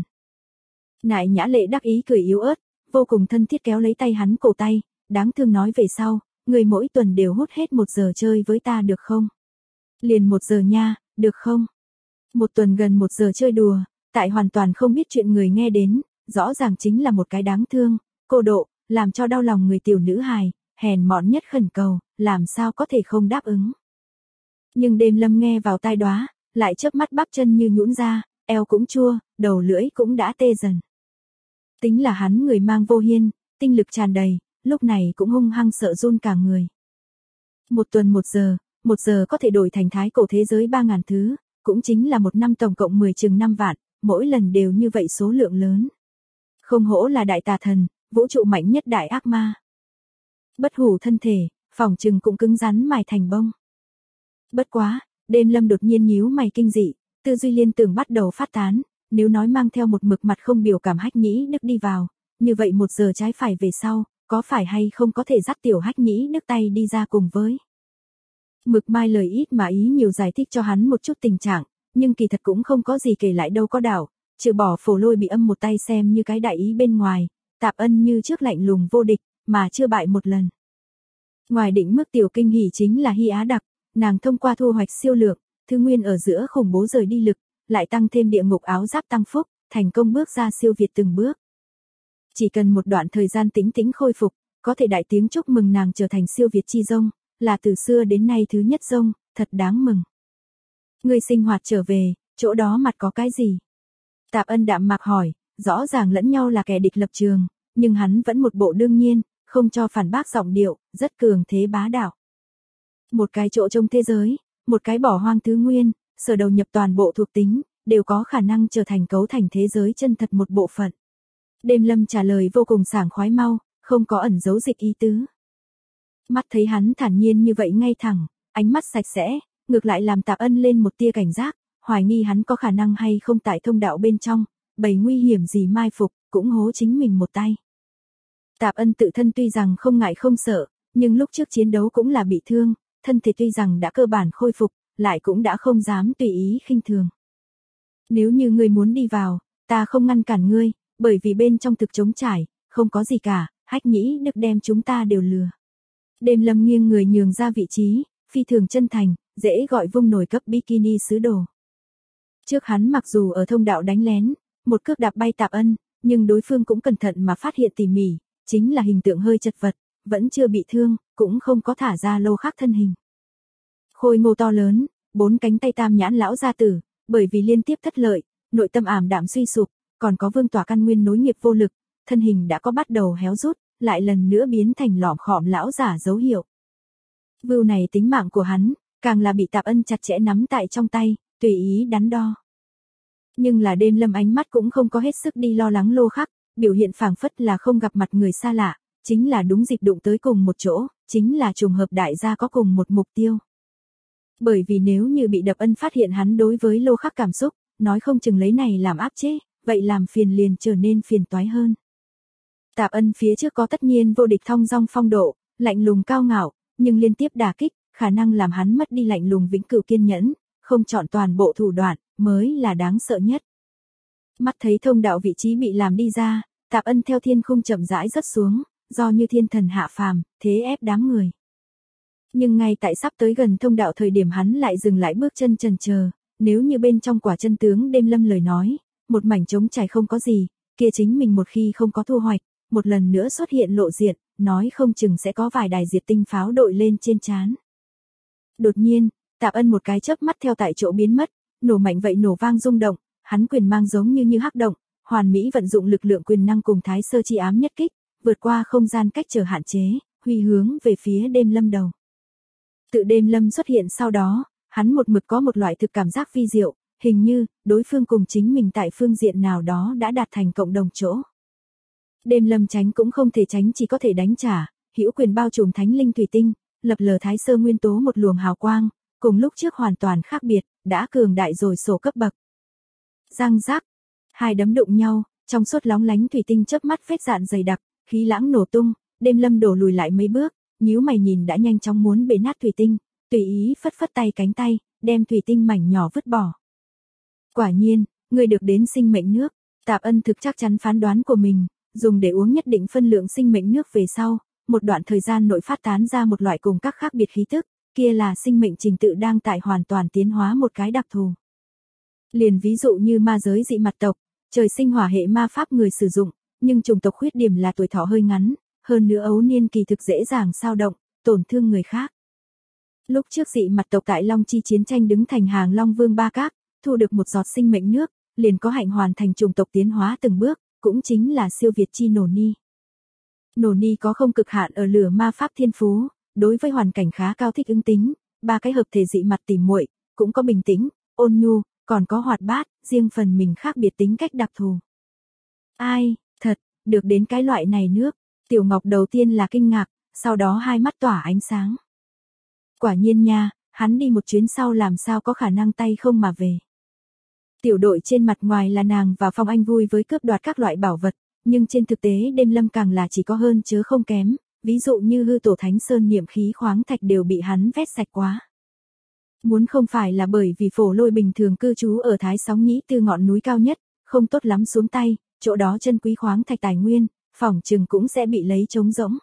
Nại Nhã Lệ đắc ý cười yếu ớt, vô cùng thân thiết kéo lấy tay hắn cổ tay, đáng thương nói về sau, người mỗi tuần đều hút hết 1 giờ chơi với ta được không? Liền 1 giờ nha, được không? Một tuần gần 1 giờ chơi đùa, tại hoàn toàn không biết chuyện người nghe đến, rõ ràng chính là một cái đáng thương, cô độ, làm cho đau lòng người tiểu nữ hài, hèn mọn nhất khẩn cầu, làm sao có thể không đáp ứng. Nhưng Đêm Lâm nghe vào tai đoá, lại chớp mắt bắp chân như nhũn ra, eo cũng chua, đầu lưỡi cũng đã tê dần. Tính là hắn người mang vô hiên, tinh lực tràn đầy, lúc này cũng hung hăng sợ run cả người. Một tuần 1 giờ có thể đổi thành thái cổ thế giới 3.000 thứ, cũng chính là một năm tổng cộng 10 chừng 5 vạn, mỗi lần đều như vậy số lượng lớn. Không hổ là đại tà thần, vũ trụ mạnh nhất đại ác ma. Bất hủ thân thể, phỏng chừng cũng cứng rắn mài thành bông. Bất quá, Đêm Lâm đột nhiên nhíu mày kinh dị, tư duy liên tưởng bắt đầu phát tán, nếu nói mang theo một mực mặt không biểu cảm Hách Nhĩ Đức đi vào, như vậy 1 giờ trái phải về sau, có phải hay không có thể dắt tiểu Hách Nhĩ Đức tay đi ra cùng với. Mực Mai lời ít mà ý nhiều giải thích cho hắn một chút tình trạng, nhưng kỳ thật cũng không có gì kể lại đâu có đảo, trừ bỏ Phổ Lôi bị âm một tay xem như cái đại ý bên ngoài, Tạp Ân như trước lạnh lùng vô địch, mà chưa bại một lần. Ngoài định mức tiểu kinh hỉ chính là Hy Á Đặc, nàng thông qua thu hoạch siêu lượng, thứ nguyên ở giữa khủng bố rời đi lực, lại tăng thêm địa ngục áo giáp tăng phúc, thành công bước ra siêu việt từng bước. Chỉ cần một đoạn thời gian tĩnh tĩnh khôi phục, có thể đại tiếng chúc mừng nàng trở thành siêu việt chi rông, là từ xưa đến nay thứ nhất rông, thật đáng mừng. Người sinh hoạt trở về, chỗ đó mặt có cái gì? Tạp Ân đạm mạc hỏi, rõ ràng lẫn nhau là kẻ địch lập trường, nhưng hắn vẫn một bộ đương nhiên, không cho phản bác giọng điệu, rất cường thế bá đạo. Một cái chỗ trong thế giới, một cái bỏ hoang thứ nguyên, sở đầu nhập toàn bộ thuộc tính, đều có khả năng trở thành cấu thành thế giới chân thật một bộ phận. Đêm Lâm trả lời vô cùng sảng khoái mau, không có ẩn giấu dịch ý tứ. Mắt thấy hắn thản nhiên như vậy ngay thẳng, ánh mắt sạch sẽ, ngược lại làm Tạp Ân lên một tia cảnh giác, hoài nghi hắn có khả năng hay không tại thông đạo bên trong, bày nguy hiểm gì mai phục, cũng hố chính mình một tay. Tạp Ân tự thân tuy rằng không ngại không sợ, nhưng lúc trước chiến đấu cũng là bị thương, thân thể tuy rằng đã cơ bản khôi phục, lại cũng đã không dám tùy ý khinh thường. Nếu như ngươi muốn đi vào, ta không ngăn cản ngươi, bởi vì bên trong thực trống trải, không có gì cả, Hách Nhĩ Đức đem chúng ta đều lừa. Đêm Lâm nghiêng người nhường ra vị trí, phi thường chân thành, dễ gọi vung nổi cấp bikini sứ đồ. Trước hắn mặc dù ở thông đạo đánh lén, một cước đạp bay Tạp Ân, nhưng đối phương cũng cẩn thận mà phát hiện tỉ mỉ, chính là hình tượng hơi chật vật, vẫn chưa bị thương, cũng không có thả ra lô khác thân hình. Khôi ngô to lớn, 4 cánh tay tam nhãn lão gia tử, bởi vì liên tiếp thất lợi, nội tâm ảm đạm suy sụp, còn có vương tỏa căn nguyên nối nghiệp vô lực, thân hình đã có bắt đầu héo rút, lại lần nữa biến thành lỏm khọm lão giả dấu hiệu. Vưu này tính mạng của hắn, càng là bị Tạp Ân chặt chẽ nắm tại trong tay, tùy ý đắn đo. Nhưng là Đêm Lâm ánh mắt cũng không có hết sức đi lo lắng lô khắc, biểu hiện phảng phất là không gặp mặt người xa lạ, chính là đúng dịp đụng tới cùng một chỗ, chính là trùng hợp đại gia có cùng một mục tiêu. Bởi vì nếu như bị Đập Ân phát hiện hắn đối với lô khắc cảm xúc, nói không chừng lấy này làm áp chế, vậy làm phiền liền trở nên phiền toái hơn. Tạp Ân phía trước có tất nhiên vô địch thong dong phong độ, lạnh lùng cao ngạo, nhưng liên tiếp đả kích, khả năng làm hắn mất đi lạnh lùng vĩnh cửu kiên nhẫn, không chọn toàn bộ thủ đoạn, mới là đáng sợ nhất. Mắt thấy thông đạo vị trí bị làm đi ra, Tạp Ân theo thiên khung chậm rãi rớt xuống, do như thiên thần hạ phàm, thế ép đám người. Nhưng ngay tại sắp tới gần thông đạo thời điểm hắn lại dừng lại bước chân chần chờ, nếu như bên trong quả chân tướng Đêm Lâm lời nói, một mảnh trống trải không có gì, kia chính mình một khi không có thu hoạch, một lần nữa xuất hiện lộ diện, nói không chừng sẽ có vài đài diệt tinh pháo đội lên trên trán. Đột nhiên, Tạp Ân một cái chớp mắt theo tại chỗ biến mất, nổ mạnh vậy nổ vang rung động, hắn quyền mang giống như hắc động, hoàn mỹ vận dụng lực lượng quyền năng cùng thái sơ chi ám nhất kích, vượt qua không gian cách trở hạn chế, huy hướng về phía Đêm Lâm đầu. Tự Đêm Lâm xuất hiện sau đó, hắn một mực có một loại thực cảm giác vi diệu, hình như đối phương cùng chính mình tại phương diện nào đó đã đạt thành cộng đồng chỗ. Đêm Lâm tránh cũng không thể tránh, chỉ có thể đánh trả, hữu quyền bao trùm thánh linh thủy tinh, lập lờ thái sơ nguyên tố một luồng hào quang, cùng lúc trước hoàn toàn khác biệt, đã cường đại rồi sổ cấp bậc. Răng rác, hai đấm đụng nhau, trong suốt lóng lánh thủy tinh chớp mắt vết dạn dày đặc, khí lãng nổ tung, Đêm Lâm đổ lùi lại mấy bước, nhíu mày nhìn đã nhanh chóng muốn bể nát thủy tinh, tùy ý phất phất tay cánh tay, đem thủy tinh mảnh nhỏ vứt bỏ. Quả nhiên, ngươi được đến sinh mệnh nước. Tạp Ân thực chắc chắn phán đoán của mình, dùng để uống nhất định phân lượng sinh mệnh nước về sau, một đoạn thời gian nội phát tán ra một loại cùng các khác biệt khí tức, kia là sinh mệnh trình tự đang tại hoàn toàn tiến hóa một cái đặc thù. Liền ví dụ như ma giới dị mặt tộc, trời sinh hỏa hệ ma pháp người sử dụng, nhưng chủng tộc khuyết điểm là tuổi thọ hơi ngắn, hơn nữa ấu niên kỳ thực dễ dàng xao động, tổn thương người khác. Lúc trước dị mặt tộc tại Long Chi chiến tranh đứng thành hàng Long Vương Ba Các, thu được một giọt sinh mệnh nước, liền có hạnh hoàn thành chủng tộc tiến hóa từng bước, cũng chính là siêu việt chi Nổ Ni. Nổ Ni có không cực hạn ở lửa ma pháp thiên phú, đối với hoàn cảnh khá cao thích ứng tính, ba cái hợp thể dị mặt tỉ muội, cũng có bình tĩnh, ôn nhu, còn có hoạt bát, riêng phần mình khác biệt tính cách đặc thù. Ai, thật, được đến cái loại này nước, Tiểu Ngọc đầu tiên là kinh ngạc, sau đó hai mắt tỏa ánh sáng. Quả nhiên nha, hắn đi một chuyến sau làm sao có khả năng tay không mà về. Tiểu đội trên mặt ngoài là nàng và Phong Anh vui với cướp đoạt các loại bảo vật, nhưng trên thực tế Đêm Lâm càng là chỉ có hơn chớ không kém, ví dụ như hư tổ thánh sơn niệm khí khoáng thạch đều bị hắn vét sạch quá. Muốn không phải là bởi vì Phổ Lôi bình thường cư trú ở Thái Sóng Nhĩ Tư ngọn núi cao nhất, không tốt lắm xuống tay, chỗ đó chân quý khoáng thạch tài nguyên, phỏng chừng cũng sẽ bị lấy trống rỗng.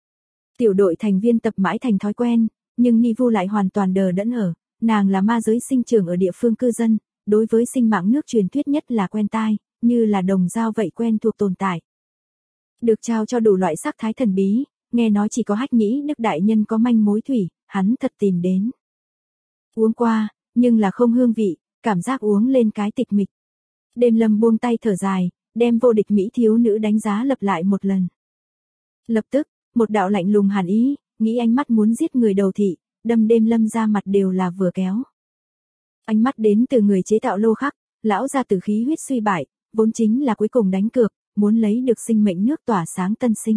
Tiểu đội thành viên tập mãi thành thói quen, nhưng Ni Vu lại hoàn toàn đờ đẫn ở, nàng là ma giới sinh trưởng ở địa phương cư dân, đối với sinh mạng nước truyền thuyết nhất là quen tai, như là đồng dao vậy quen thuộc tồn tại. Được trao cho đủ loại sắc thái thần bí, nghe nói chỉ có Hách Nhĩ Đức đại nhân có manh mối thủy, hắn thật tìm đến. Uống qua, nhưng là không hương vị, cảm giác uống lên cái tịch mịch. Đêm Lâm buông tay thở dài, đem vô địch mỹ thiếu nữ đánh giá lặp lại một lần. Lập tức, một đạo lạnh lùng hàn ý, nghĩ ánh mắt muốn giết người đầu thị, đâm Đêm Lâm ra mặt đều là vừa kéo. Ánh mắt đến từ người chế tạo lô khắc, lão gia tử khí huyết suy bại, vốn chính là cuối cùng đánh cược, muốn lấy được sinh mệnh nước tỏa sáng tân sinh.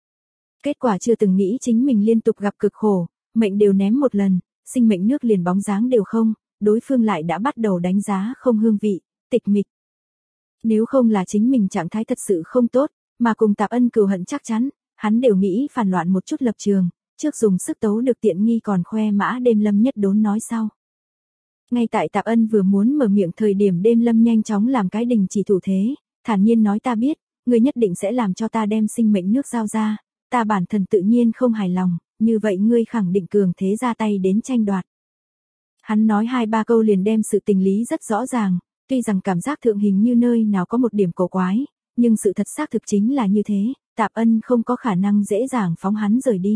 Kết quả chưa từng nghĩ chính mình liên tục gặp cực khổ, mệnh đều ném một lần, sinh mệnh nước liền bóng dáng đều không, đối phương lại đã bắt đầu đánh giá không hương vị, tịch mịch. Nếu không là chính mình trạng thái thật sự không tốt, mà cùng Tạp Ân cừu hận chắc chắn, hắn đều nghĩ phản loạn một chút lập trường, trước dùng sức tấu được tiện nghi còn khoe mã. Đêm Lâm nhất đốn nói sau. Ngay tại Tạp Ân vừa muốn mở miệng thời điểm Đêm Lâm nhanh chóng làm cái đình chỉ thủ thế, thản nhiên nói ta biết, ngươi nhất định sẽ làm cho ta đem sinh mệnh nước giao ra, ta bản thân tự nhiên không hài lòng, như vậy ngươi khẳng định cường thế ra tay đến tranh đoạt. Hắn nói 2-3 câu liền đem sự tình lý rất rõ ràng, tuy rằng cảm giác thượng hình như nơi nào có một điểm cổ quái, nhưng sự thật xác thực chính là như thế, Tạp Ân không có khả năng dễ dàng phóng hắn rời đi.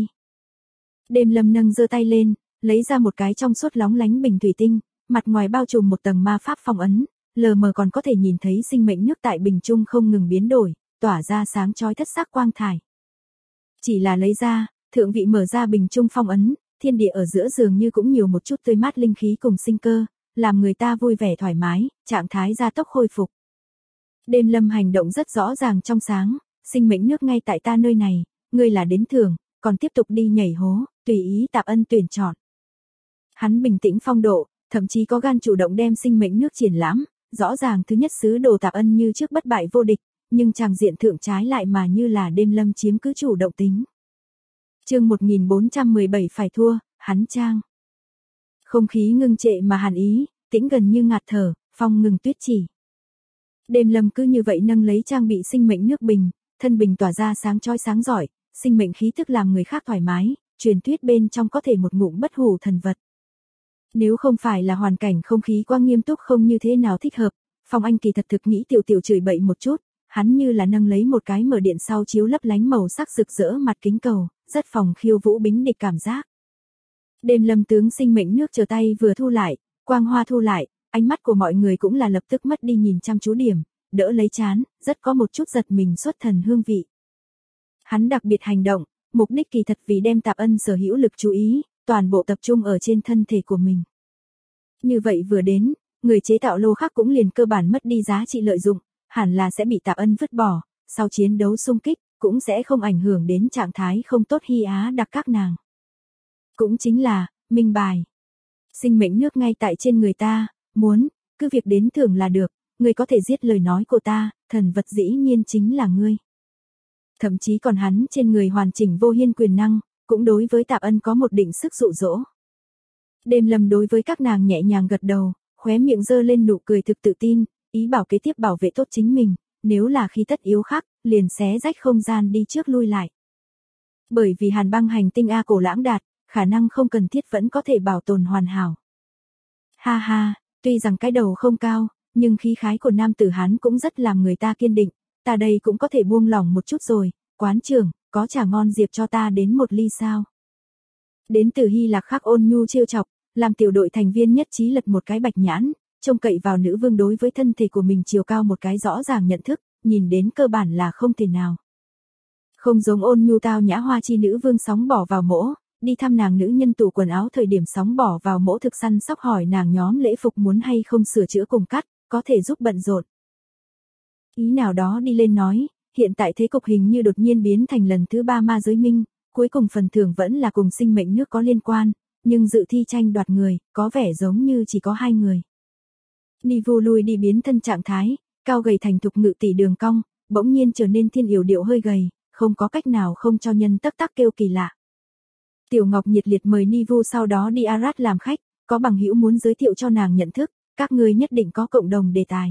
Đêm Lâm nâng giơ tay lên, lấy ra một cái trong suốt lóng lánh bình thủy tinh, mặt ngoài bao trùm một tầng ma pháp phong ấn, lờ mờ còn có thể nhìn thấy sinh mệnh nước tại bình chung không ngừng biến đổi, tỏa ra sáng chói thất sắc quang thải. Chỉ là lấy ra, thượng vị mở ra bình chung phong ấn, thiên địa ở giữa dường như cũng nhiều một chút tươi mát linh khí cùng sinh cơ, làm người ta vui vẻ thoải mái, trạng thái gia tốc khôi phục. Đêm Lâm hành động rất rõ ràng trong sáng, sinh mệnh nước ngay tại ta nơi này, ngươi là đến thưởng, còn tiếp tục đi nhảy hố, tùy ý Tạp Ân tuyển chọn. Hắn bình tĩnh phong độ, thậm chí có gan chủ động đem sinh mệnh nước triển lãm, rõ ràng thứ nhất sứ đồ Tạp Ân như trước bất bại vô địch, nhưng tràng diện thượng trái lại mà như là Đêm Lâm chiếm cứ chủ động tính. Chương 1417 phải thua, hắn trang. Không khí ngưng trệ mà hàn ý, tĩnh gần như ngạt thở, phong ngừng tuyết chỉ. Đêm Lâm cứ như vậy nâng lấy trang bị sinh mệnh nước bình, thân bình tỏa ra sáng chói sáng giỏi, sinh mệnh khí thức làm người khác thoải mái, truyền thuyết bên trong có thể một ngụm bất hủ thần vật. Nếu không phải là hoàn cảnh không khí quá nghiêm túc không như thế nào thích hợp, Phong Anh kỳ thật thực nghĩ tiểu tiểu chửi bậy một chút, hắn như là nâng lấy một cái mở điện sau chiếu lấp lánh màu sắc rực rỡ mặt kính cầu, rất phòng khiêu vũ bính địch cảm giác. Đêm Lâm tướng sinh mệnh nước chờ tay vừa thu lại, quang hoa thu lại, ánh mắt của mọi người cũng là lập tức mất đi nhìn chăm chú điểm, đỡ lấy chán, rất có một chút giật mình xuất thần hương vị. Hắn đặc biệt hành động, mục đích kỳ thật vì đem Tạp Ân sở hữu lực chú ý, toàn bộ tập trung ở trên thân thể của mình. Như vậy vừa đến, người chế tạo lô khác cũng liền cơ bản mất đi giá trị lợi dụng, hẳn là sẽ bị Tạp Ân vứt bỏ, sau chiến đấu xung kích, cũng sẽ không ảnh hưởng đến trạng thái không tốt Hy Á đặc các nàng. Cũng chính là, minh bài. Sinh mệnh nước ngay tại trên người ta, muốn, cứ việc đến thưởng là được, ngươi có thể giết lời nói của ta, thần vật dĩ nhiên chính là ngươi. Thậm chí còn hắn trên người hoàn chỉnh vô hiên quyền năng, cũng đối với Tạp Ân có một định sức dụ dỗ. Đêm Lâm đối với các nàng nhẹ nhàng gật đầu, khóe miệng giơ lên nụ cười thực tự tin, ý bảo kế tiếp bảo vệ tốt chính mình, nếu là khi tất yếu khắc, liền xé rách không gian đi trước lui lại. Bởi vì hàn băng hành tinh A Cổ Lãng Đạt, khả năng không cần thiết vẫn có thể bảo tồn hoàn hảo. Ha ha, tuy rằng cái đầu không cao, nhưng khí khái của nam tử Hán cũng rất làm người ta kiên định, ta đây cũng có thể buông lỏng một chút rồi, quán trưởng, có trà ngon diệp cho ta đến một ly sao. Đến từ Hy Lạc Khắc ôn nhu trêu chọc, làm tiểu đội thành viên nhất trí lật một cái bạch nhãn, trông cậy vào nữ vương đối với thân thể của mình chiều cao một cái rõ ràng nhận thức, nhìn đến cơ bản là không thể nào. Không giống ôn nhu tao nhã hoa chi nữ vương sóng bỏ vào mỗ, đi thăm nàng nữ nhân tủ quần áo thời điểm sóng bỏ vào mỗ thực săn sóc hỏi nàng nhóm lễ phục muốn hay không sửa chữa cùng cắt, có thể giúp bận rộn. Ý nào đó đi lên nói, hiện tại thế cục hình như đột nhiên biến thành lần thứ 3 ma giới minh, cuối cùng phần thưởng vẫn là cùng sinh mệnh nước có liên quan, nhưng dự thi tranh đoạt người, có vẻ giống như chỉ có 2 người. Nivu lui đi biến thân trạng thái, cao gầy thành thục ngự tỷ đường cong, bỗng nhiên trở nên thiên yểu điệu hơi gầy, không có cách nào không cho nhân tắc tắc kêu kỳ lạ. Tiểu Ngọc nhiệt liệt mời Nivu sau đó đi Arad làm khách, có bằng hữu muốn giới thiệu cho nàng nhận thức, các ngươi nhất định có cộng đồng đề tài.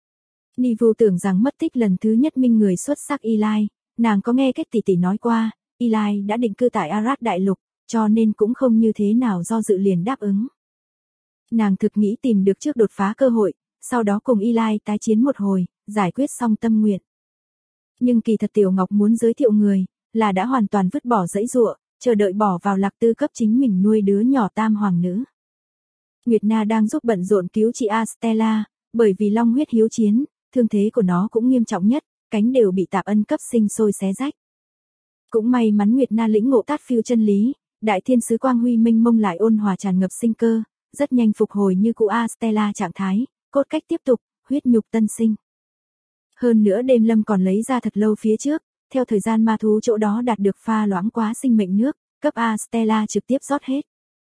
Nivu tưởng rằng mất tích lần thứ nhất minh người xuất sắc Eli, nàng có nghe cách tỷ tỷ nói qua, Eli đã định cư tại Arad đại lục, cho nên cũng không như thế nào do dự liền đáp ứng. Nàng thực nghĩ tìm được trước đột phá cơ hội, sau đó cùng Eli tái chiến một hồi, giải quyết xong tâm nguyện. Nhưng kỳ thật Tiểu Ngọc muốn giới thiệu người, là đã hoàn toàn vứt bỏ dãy dụa, chờ đợi bỏ vào lạc tư cấp chính mình nuôi đứa nhỏ tam hoàng nữ. Nguyệt Na đang giúp bận rộn cứu chị Astella, bởi vì long huyết hiếu chiến, thương thế của nó cũng nghiêm trọng nhất, cánh đều bị Tạp Ân cấp sinh sôi xé rách. Cũng may mắn Nguyệt Na lĩnh ngộ tát phiêu chân lý, đại thiên sứ quang huy minh mông lại ôn hòa tràn ngập sinh cơ, rất nhanh phục hồi như cũ Astella trạng thái, cốt cách tiếp tục, huyết nhục tân sinh. Hơn nữa Đêm Lâm còn lấy ra thật lâu phía trước, theo thời gian ma thú chỗ đó đạt được pha loãng quá sinh mệnh nước, cấp Astella trực tiếp rót hết.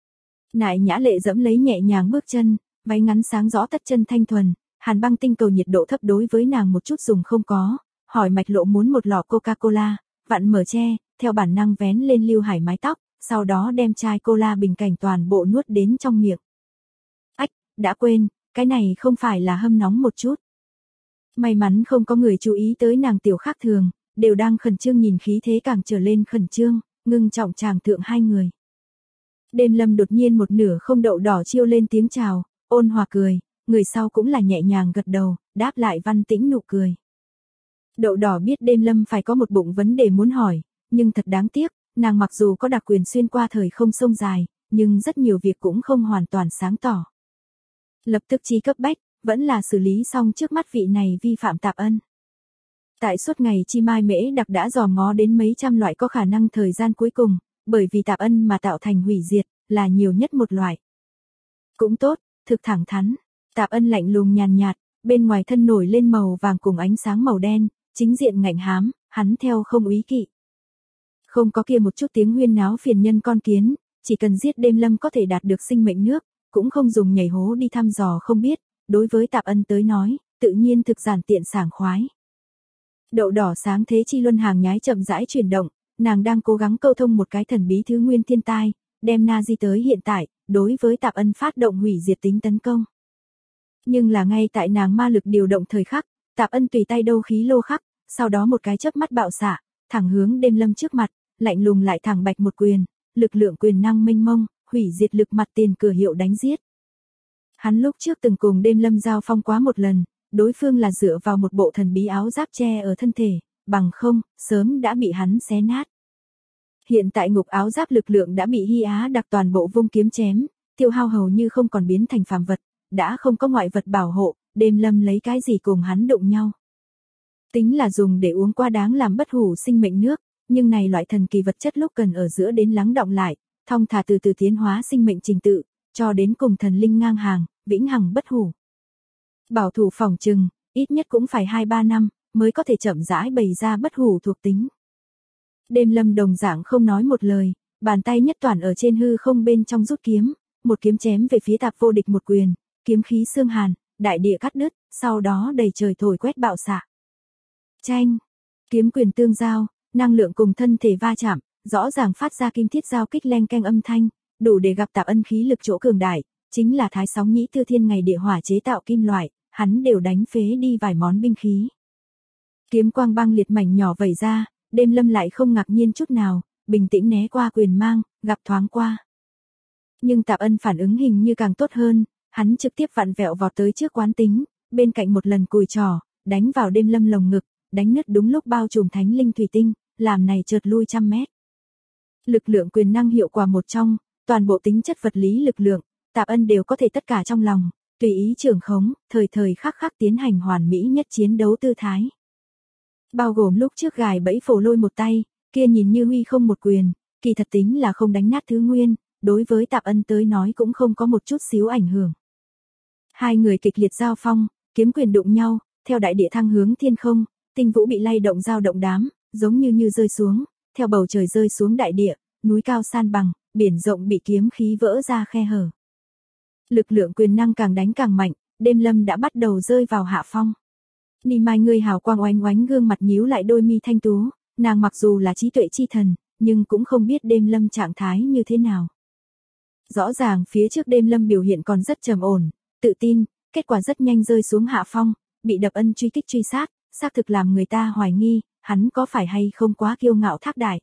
Nại Nhã Lệ dẫm lấy nhẹ nhàng bước chân, váy ngắn sáng rõ tất chân thanh thuần, hàn băng tinh cầu nhiệt độ thấp đối với nàng một chút dùng không có, hỏi Mạch Lộ muốn một lọ Coca-Cola, vặn mở che, theo bản năng vén lên Lưu Hải mái tóc, sau đó đem chai cola bình cảnh toàn bộ nuốt đến trong miệng. Ách, đã quên, cái này không phải là hâm nóng một chút. May mắn không có người chú ý tới nàng tiểu khác thường, đều đang khẩn trương nhìn khí thế càng trở lên khẩn trương, ngưng trọng tràng thượng 2 người. Đêm Lâm đột nhiên một nửa không đậu đỏ chiêu lên tiếng chào, ôn hòa cười, người sau cũng là nhẹ nhàng gật đầu, đáp lại văn tĩnh nụ cười. Đậu đỏ biết Đêm Lâm phải có một bụng vấn đề muốn hỏi, nhưng thật đáng tiếc, nàng mặc dù có đặc quyền xuyên qua thời không sông dài, nhưng rất nhiều việc cũng không hoàn toàn sáng tỏ. Lập tức chi cấp bách, vẫn là xử lý xong trước mắt vị này vi phạm Tạp Ân. Tại suốt ngày chi mai mễ đặc đã dòm ngó đến mấy trăm loại có khả năng thời gian cuối cùng, bởi vì Tạp Ân mà tạo thành hủy diệt, là nhiều nhất một loại. Cũng tốt, thực thẳng thắn, Tạp Ân lạnh lùng nhàn nhạt, bên ngoài thân nổi lên màu vàng cùng ánh sáng màu đen, chính diện ngạnh hám, hắn theo không úy kỵ. Không có kia một chút tiếng huyên náo phiền nhân con kiến, chỉ cần giết Đêm Lâm có thể đạt được sinh mệnh nước, cũng không dùng nhảy hố đi thăm dò không biết, đối với Tạp Ân tới nói, tự nhiên thực giản tiện sảng khoái. Đậu đỏ sáng thế chi luân hàng nhái chậm rãi chuyển động, nàng đang cố gắng câu thông một cái thần bí thứ nguyên thiên tai, đem Nazi tới hiện tại, đối với Tạp Ân phát động hủy diệt tính tấn công. Nhưng là ngay tại nàng ma lực điều động thời khắc, Tạp Ân tùy tay đâu khí lô khắc, sau đó một cái chớp mắt bạo xạ, thẳng hướng Đêm Lâm trước mặt, lạnh lùng lại thẳng bạch một quyền, lực lượng quyền năng mênh mông, hủy diệt lực mặt tiền cửa hiệu đánh giết. Hắn lúc trước từng cùng Đêm Lâm giao phong quá một lần, đối phương là dựa vào một bộ thần bí áo giáp che ở thân thể, bằng không, sớm đã bị hắn xé nát. Hiện tại ngục áo giáp lực lượng đã bị Hy Á đặc toàn bộ vung kiếm chém, tiêu hao hầu như không còn biến thành phàm vật, đã không có ngoại vật bảo hộ, Đêm Lâm lấy cái gì cùng hắn đụng nhau. Tính là dùng để uống qua đáng làm bất hủ sinh mệnh nước, nhưng này loại thần kỳ vật chất lúc cần ở giữa đến lắng đọng lại, thong thả từ từ tiến hóa sinh mệnh trình tự, cho đến cùng thần linh ngang hàng, vĩnh hằng bất hủ. Bảo thủ phòng trừng, ít nhất cũng phải 2-3 năm, mới có thể chậm rãi bày ra bất hủ thuộc tính. Đêm Lâm đồng dạng không nói một lời, bàn tay nhất toàn ở trên hư không bên trong rút kiếm, một kiếm chém về phía Tạp Vô Địch một quyền, kiếm khí xương hàn, đại địa cắt đứt, sau đó đầy trời thổi quét bạo xạ. Chanh, kiếm quyền tương giao, năng lượng cùng thân thể va chạm, rõ ràng phát ra kim thiết giao kích leng keng âm thanh, đủ để gặp Tạp Ân khí lực chỗ cường đại, chính là Thái Sóng Nhĩ Tư Thiên ngày địa hỏa chế tạo kim loại, hắn đều đánh phế đi vài món binh khí. Kiếm quang băng liệt mảnh nhỏ vẩy ra, Đêm Lâm lại không ngạc nhiên chút nào, bình tĩnh né qua quyền mang, gặp thoáng qua. Nhưng Tạp Ân phản ứng hình như càng tốt hơn, hắn trực tiếp vặn vẹo vọt tới trước quán tính, bên cạnh một lần cùi trỏ, đánh vào Đêm Lâm lồng ngực, đánh nứt đúng lúc bao trùm thánh linh thủy tinh, làm này chợt lui trăm mét. Lực lượng quyền năng hiệu quả một trong, toàn bộ tính chất vật lý lực lượng, Tạp Ân đều có thể tất cả trong lòng, tùy ý trưởng khống, thời thời khắc khắc tiến hành hoàn mỹ nhất chiến đấu tư thái. Bao gồm lúc trước gài bẫy Phổ Lôi một tay, kia nhìn như huy không một quyền, kỳ thật tính là không đánh nát thứ nguyên, đối với Tạp Ân tới nói cũng không có một chút xíu ảnh hưởng. Hai người kịch liệt giao phong, kiếm quyền đụng nhau, theo đại địa thăng hướng thiên không, tinh vũ bị lay động dao động đám, giống như rơi xuống, theo bầu trời rơi xuống đại địa, núi cao san bằng, biển rộng bị kiếm khí vỡ ra khe hở. Lực lượng quyền năng càng đánh càng mạnh, Đêm Lâm đã bắt đầu rơi vào hạ phong. Ni Mai ngươi hào quang oánh oánh gương mặt nhíu lại đôi mi thanh tú, nàng mặc dù là trí tuệ chi thần, nhưng cũng không biết Đêm Lâm trạng thái như thế nào. Rõ ràng phía trước Đêm Lâm biểu hiện còn rất trầm ổn, tự tin, kết quả rất nhanh rơi xuống hạ phong, bị Đập Ân truy kích truy sát, xác thực làm người ta hoài nghi, hắn có phải hay không quá kiêu ngạo thác đại.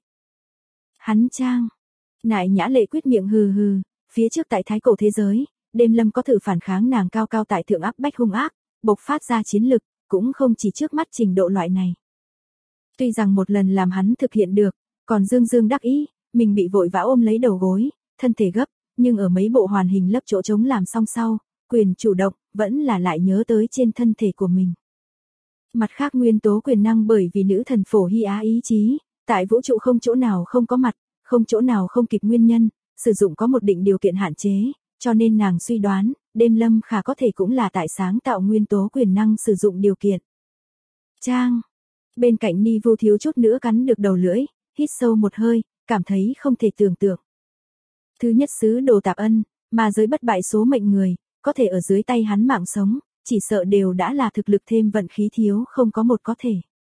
Hắn trang, Nại Nhã Lệ quyết miệng hừ hừ, phía trước tại thái cổ thế giới, Đêm Lâm có thử phản kháng nàng cao cao tại thượng áp bách hung ác, bộc phát ra chiến lực, cũng không chỉ trước mắt trình độ loại này. Tuy rằng một lần làm hắn thực hiện được, còn dương dương đắc ý, mình bị vội vã ôm lấy đầu gối, thân thể gấp, nhưng ở mấy bộ hoàn hình lấp chỗ trống làm xong sau, quyền chủ động, vẫn là lại nhớ tới trên thân thể của mình. Mặt khác nguyên tố quyền năng bởi vì nữ thần Phổ Hy Á ý chí, tại vũ trụ không chỗ nào không có mặt, không chỗ nào không kịp nguyên nhân, sử dụng có một định điều kiện hạn chế, cho nên nàng suy đoán, Đêm Lâm khả có thể cũng là tại sáng tạo nguyên tố quyền năng sử dụng điều kiện. Trang. Bên cạnh Ni Vu thiếu chút nữa cắn được đầu lưỡi, hít sâu một hơi, cảm thấy không thể tưởng tượng. Thứ nhất sứ đồ Tạp Ân, mà giới bất bại số mệnh người, có thể ở dưới tay hắn mạng sống, chỉ sợ đều đã là thực lực thêm vận khí thiếu không có một có thể.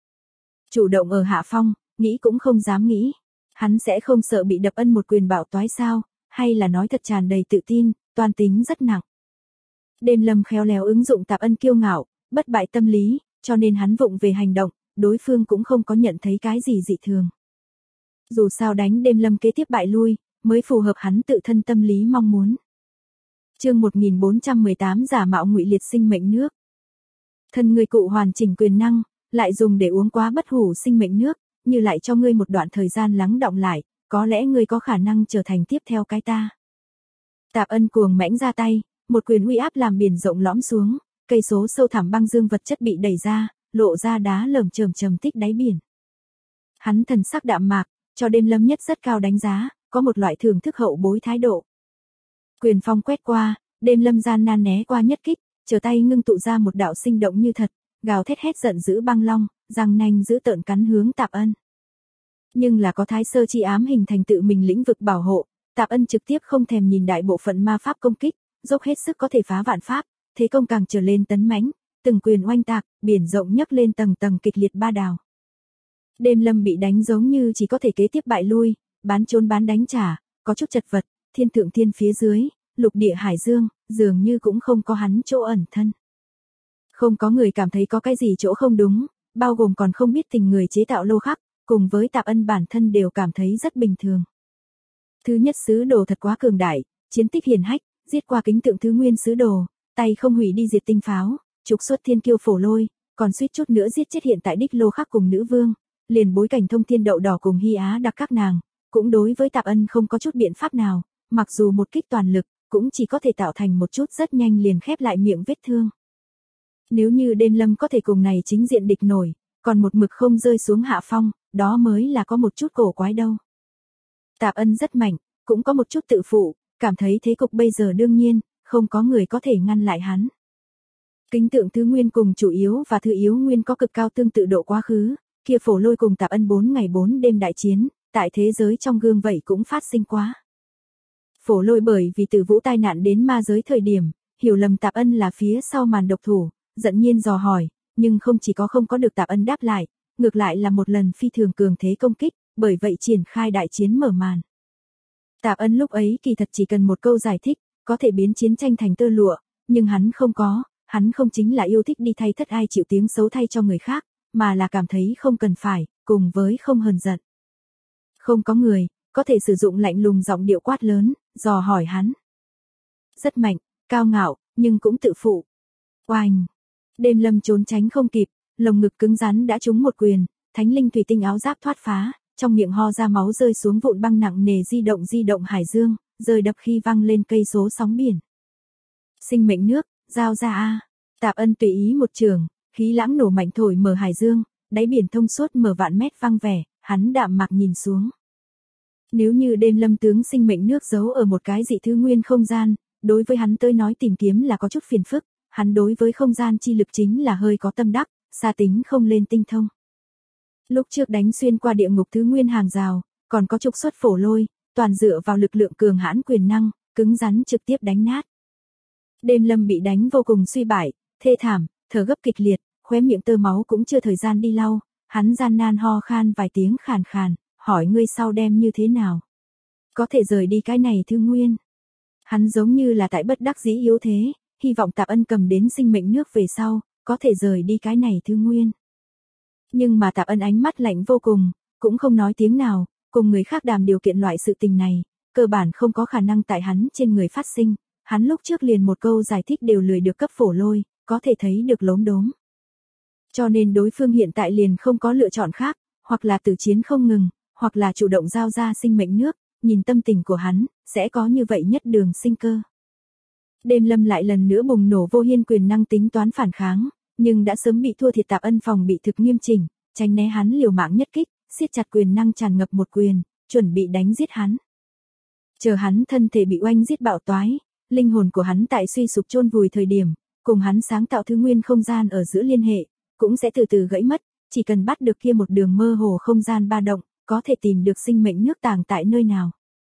Chủ động ở hạ phong, nghĩ cũng không dám nghĩ. Hắn sẽ không sợ bị Đập Ân một quyền bạo toái sao, hay là nói thật tràn đầy tự tin, toan tính rất nặng. Đêm Lâm khéo léo ứng dụng Tạp Ân kiêu ngạo, bất bại tâm lý, cho nên hắn vụng về hành động, đối phương cũng không có nhận thấy cái gì dị thường. Dù sao đánh Đêm Lâm kế tiếp bại lui, mới phù hợp hắn tự thân tâm lý mong muốn. Chương 1418 giả mạo ngụy liệt sinh mệnh nước. Thân người cụ hoàn chỉnh quyền năng, lại dùng để uống quá bất hủ sinh mệnh nước, như lại cho ngươi một đoạn thời gian lắng đọng lại, có lẽ ngươi có khả năng trở thành tiếp theo cái ta. Tạp Ân cuồng mãnh ra tay, một quyền uy áp làm biển rộng lõm xuống, cây số sâu thẳm băng dương vật chất bị đẩy ra, lộ ra đá lởm chởm trầm tích đáy biển. Hắn thần sắc đạm mạc, cho Đêm Lâm nhất rất cao đánh giá, có một loại thưởng thức hậu bối thái độ. Quyền phong quét qua, Đêm Lâm gian nan né qua nhất kích, trở tay ngưng tụ ra một đạo sinh động như thật, gào thét hét giận dữ băng long, răng nanh giữ tợn cắn hướng Tạp Ân. Nhưng là có thái sơ chi ám hình thành tự mình lĩnh vực bảo hộ, Tạp Ân trực tiếp không thèm nhìn đại bộ phận ma pháp công kích, dốc hết sức có thể phá vạn pháp, thế công càng trở lên tấn mãnh, từng quyền oanh tạc, biển rộng nhấc lên tầng tầng kịch liệt ba đào. Đêm Lâm bị đánh giống như chỉ có thể kế tiếp bại lui, bán trốn bán đánh trả, có chút chật vật, thiên thượng thiên phía dưới, lục địa hải dương, dường như cũng không có hắn chỗ ẩn thân. Không có người cảm thấy có cái gì chỗ không đúng, bao gồm còn không biết tình người chế tạo lô khắc, cùng với Tạp Ân bản thân đều cảm thấy rất bình thường. Thứ nhất sứ đồ thật quá cường đại, chiến tích hiển hách, giết qua kính tượng thứ nguyên sứ đồ, tay không hủy đi diệt tinh pháo, trục xuất thiên kiêu Phổ Lôi, còn suýt chút nữa giết chết hiện tại đích lô khắc cùng nữ vương, liền bối cảnh thông thiên đậu đỏ cùng Hy Á đặc các nàng, cũng đối với Tạp Ân không có chút biện pháp nào, mặc dù một kích toàn lực, cũng chỉ có thể tạo thành một chút rất nhanh liền khép lại miệng vết thương. Nếu như Đêm Lâm có thể cùng này chính diện địch nổi, còn một mực không rơi xuống hạ phong, đó mới là có một chút cổ quái đâu. Tạp Ân rất mạnh, cũng có một chút tự phụ, cảm thấy thế cục bây giờ đương nhiên, không có người có thể ngăn lại hắn. Kính tượng thứ nguyên cùng chủ yếu và thứ yếu nguyên có cực cao tương tự độ quá khứ, kia Phổ Lôi cùng Tạp Ân 4 ngày 4 đêm đại chiến, tại thế giới trong gương vậy cũng phát sinh quá. Phổ Lôi bởi vì từ vũ tai nạn đến ma giới thời điểm, hiểu lầm Tạp Ân là phía sau màn độc thủ, giận nhiên dò hỏi, nhưng không chỉ có không có được Tạp Ân đáp lại, ngược lại là một lần phi thường cường thế công kích, bởi vậy triển khai đại chiến mở màn. Tạp Ân lúc ấy kỳ thật chỉ cần một câu giải thích, có thể biến chiến tranh thành tơ lụa, nhưng hắn không có, hắn không chính là yêu thích đi thay thất ai chịu tiếng xấu thay cho người khác, mà là cảm thấy không cần phải, cùng với không hờn giận. Không có người, có thể sử dụng lạnh lùng giọng điệu quát lớn, dò hỏi hắn. Rất mạnh, cao ngạo, nhưng cũng tự phụ. Oanh! Đêm Lâm trốn tránh không kịp, lồng ngực cứng rắn đã trúng một quyền, thánh linh thủy tinh áo giáp thoát phá, trong miệng ho ra máu rơi xuống vụn băng nặng nề di động hải dương, rơi đập khi văng lên cây số sóng biển. Sinh mệnh nước, giao ra a. Tạp Ân tùy ý một trường, khí lãng nổ mạnh thổi mở hải dương, đáy biển thông suốt mở vạn mét văng vẻ, hắn đạm mạc nhìn xuống. Nếu như Đêm Lâm tướng sinh mệnh nước giấu ở một cái dị thứ nguyên không gian, đối với hắn tới nói tìm kiếm là có chút phiền phức, hắn đối với không gian chi lực chính là hơi có tâm đắc, xa tính không lên tinh thông. Lúc trước đánh xuyên qua địa ngục thứ nguyên hàng rào, còn có trục xuất phổ lôi, toàn dựa vào lực lượng cường hãn quyền năng, cứng rắn trực tiếp đánh nát. Đêm Lâm bị đánh vô cùng suy bại, thê thảm, thở gấp kịch liệt, khóe miệng tơ máu cũng chưa thời gian đi lau, hắn gian nan ho khan vài tiếng khàn khàn, hỏi ngươi sau đem như thế nào? Có thể rời đi cái này thứ nguyên. Hắn giống như là tại bất đắc dĩ yếu thế, hy vọng Tạp Ân cầm đến sinh mệnh nước về sau, có thể rời đi cái này thứ nguyên. Nhưng mà Tạp Ân ánh mắt lạnh vô cùng, cũng không nói tiếng nào, cùng người khác đàm điều kiện loại sự tình này, cơ bản không có khả năng tại hắn trên người phát sinh, hắn lúc trước liền một câu giải thích đều lười được cấp phổ lôi, có thể thấy được lốm đốm. Cho nên đối phương hiện tại liền không có lựa chọn khác, hoặc là tử chiến không ngừng, hoặc là chủ động giao ra sinh mệnh nước, nhìn tâm tình của hắn, sẽ có như vậy nhất đường sinh cơ. Đêm Lâm lại lần nữa bùng nổ vô hiên quyền năng tính toán phản kháng, nhưng đã sớm bị thua thiệt. Tạp Ân phòng bị thực nghiêm chỉnh, tránh né hắn liều mạng nhất kích, siết chặt quyền năng tràn ngập một quyền, chuẩn bị đánh giết hắn. Chờ hắn thân thể bị oanh giết bạo toái, linh hồn của hắn tại suy sụp chôn vùi thời điểm, cùng hắn sáng tạo thứ nguyên không gian ở giữa liên hệ, cũng sẽ từ từ gãy mất, chỉ cần bắt được kia một đường mơ hồ không gian ba động, có thể tìm được sinh mệnh nước tàng tại nơi nào.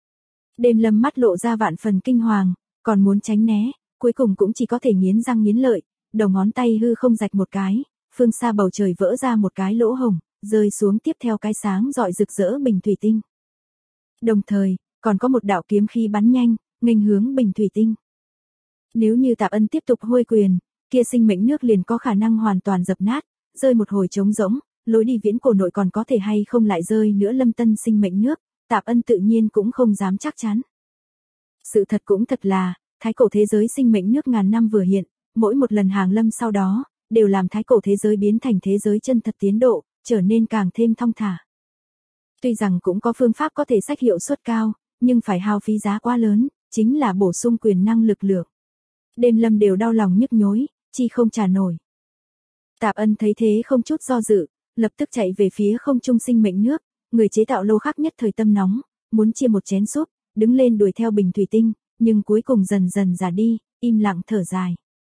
Đêm Lâm mắt lộ ra vạn phần kinh hoàng, còn muốn tránh né, cuối cùng cũng chỉ có thể nghiến răng nghiến lợi, đầu ngón tay hư không rạch một cái, phương xa bầu trời vỡ ra một cái lỗ hổng, rơi xuống tiếp theo cái sáng rọi rực rỡ bình thủy tinh. Đồng thời, còn có một đạo kiếm khí bắn nhanh, nghênh hướng bình thủy tinh. Nếu như Tạp Ân tiếp tục huôi quyền, kia sinh mệnh nước liền có khả năng hoàn toàn dập nát, rơi một hồi trống rỗng, lối đi viễn cổ nội còn có thể hay không lại rơi nữa lâm tân sinh mệnh nước, Tạp Ân tự nhiên cũng không dám chắc chắn. Sự thật cũng thật là, thái cổ thế giới sinh mệnh nước ngàn năm vừa hiện, mỗi một lần hàng lâm sau đó, đều làm thái cổ thế giới biến thành thế giới chân thật tiến độ, trở nên càng thêm thong thả. Tuy rằng cũng có phương pháp có thể sách hiệu suất cao, nhưng phải hao phí giá quá lớn, chính là bổ sung quyền năng lực lượng. Đêm Lâm đều đau lòng nhức nhối, chi không trả nổi. Tạp Ân thấy thế không chút do dự, lập tức chạy về phía không trung sinh mệnh nước, người chế tạo lô khắc nhất thời tâm nóng, muốn chia một chén súp, đứng lên đuổi theo bình thủy tinh, nhưng cuối cùng dần dần già đi, im lặng thở dài.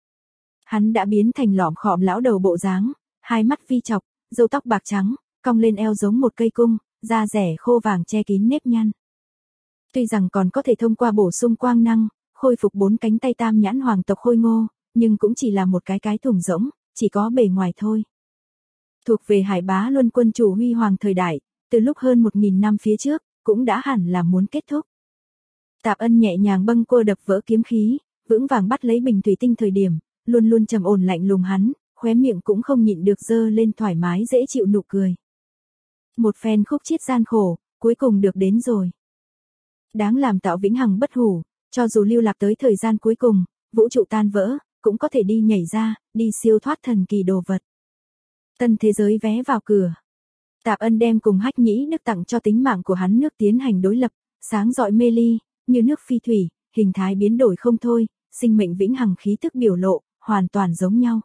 Hắn đã biến thành lỏm khọm lão đầu bộ dáng, hai mắt vi chọc, râu tóc bạc trắng, cong lên eo giống một cây cung, da rẻ khô vàng che kín nếp nhăn. Tuy rằng còn có thể thông qua bổ sung quang năng, khôi phục 4 cánh tay tam nhãn hoàng tộc Khôi Ngô, nhưng cũng chỉ là một cái thùng rỗng, chỉ có bề ngoài thôi. Thuộc về Hải Bá Luân quân chủ huy hoàng thời đại, từ lúc hơn 1000 năm phía trước, cũng đã hẳn là muốn kết thúc. Tạp Ân nhẹ nhàng bâng quơ đập vỡ kiếm khí, vững vàng bắt lấy bình thủy tinh thời điểm, luôn luôn trầm ổn lạnh lùng hắn, khóe miệng cũng không nhịn được dơ lên thoải mái dễ chịu nụ cười. Một phen khúc chiết gian khổ, cuối cùng được đến rồi. Đáng làm tạo vĩnh hằng bất hủ, cho dù lưu lạc tới thời gian cuối cùng, vũ trụ tan vỡ, cũng có thể đi nhảy ra, đi siêu thoát thần kỳ đồ vật. Tân thế giới vé vào cửa. Tạp Ân đem cùng Hách Nhĩ Đức tặng cho tính mạng của hắn nước tiến hành đối lập, sáng rọi mê ly, như nước phi thủy, hình thái biến đổi không thôi, sinh mệnh vĩnh hằng khí tức biểu lộ, hoàn toàn giống nhau.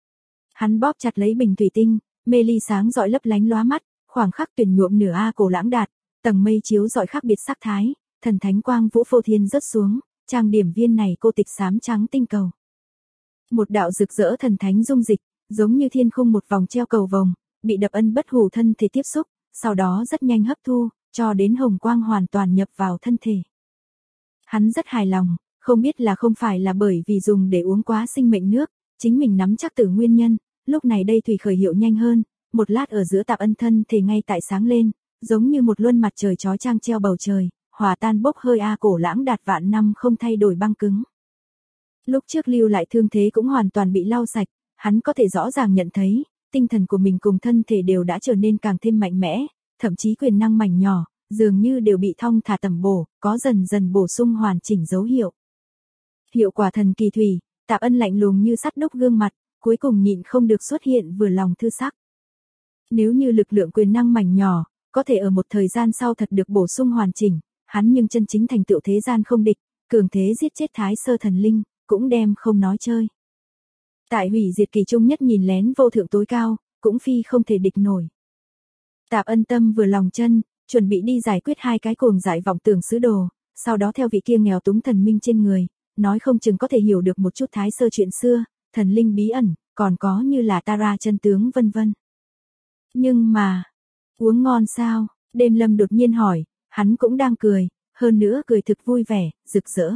Hắn bóp chặt lấy bình thủy tinh, mê ly sáng rọi lấp lánh lóa mắt, khoảng khắc tuyển nhuộm nửa a cổ lãng đạt, tầng mây chiếu rọi khác biệt sắc thái, thần thánh quang vũ phô thiên rớt xuống, trang điểm viên này cô tịch xám trắng tinh cầu. Một đạo rực rỡ thần thánh dung dịch, giống như thiên khung một vòng treo cầu vồng, bị Đập Ân bất hủ thân thể tiếp xúc, sau đó rất nhanh hấp thu, cho đến hồng quang hoàn toàn nhập vào thân thể. Hắn rất hài lòng, không biết là không phải là bởi vì dùng để uống quá sinh mệnh nước, chính mình nắm chắc từ nguyên nhân, lúc này đây thủy khởi hiệu nhanh hơn, một lát ở giữa Tạp Ân thân thể ngay tại sáng lên, giống như một luân mặt trời chói chang treo bầu trời, hòa tan bốc hơi cổ lãng đạt vạn năm không thay đổi băng cứng. Lúc trước lưu lại thương thế cũng hoàn toàn bị lau sạch, hắn có thể rõ ràng nhận thấy, tinh thần của mình cùng thân thể đều đã trở nên càng thêm mạnh mẽ, thậm chí quyền năng mảnh nhỏ, dường như đều bị thong thả tầm bổ, có dần dần bổ sung hoàn chỉnh dấu hiệu. Hiệu quả thần kỳ thủy, Tạp Ân lạnh lùng như sắt đúc gương mặt, cuối cùng nhịn không được xuất hiện vừa lòng thư sắc. Nếu như lực lượng quyền năng mảnh nhỏ, có thể ở một thời gian sau thật được bổ sung hoàn chỉnh, hắn nhưng chân chính thành tựu thế gian không địch, cường thế giết chết Thái Sơ thần linh, cũng đem không nói chơi. Tại hủy diệt kỳ trung nhất nhìn lén vô thượng tối cao, cũng phi không thể địch nổi. Tạp Ân tâm vừa lòng chân, chuẩn bị đi giải quyết hai cái cuồng dại vọng tưởng sứ đồ, sau đó theo vị kia nghèo túng thần minh trên người, nói không chừng có thể hiểu được một chút Thái Sơ chuyện xưa, thần linh bí ẩn, còn có như là Tara chân tướng vân vân. Nhưng mà, uống ngon sao? Đêm Lâm đột nhiên hỏi, hắn cũng đang cười, hơn nữa cười thực vui vẻ, rực rỡ.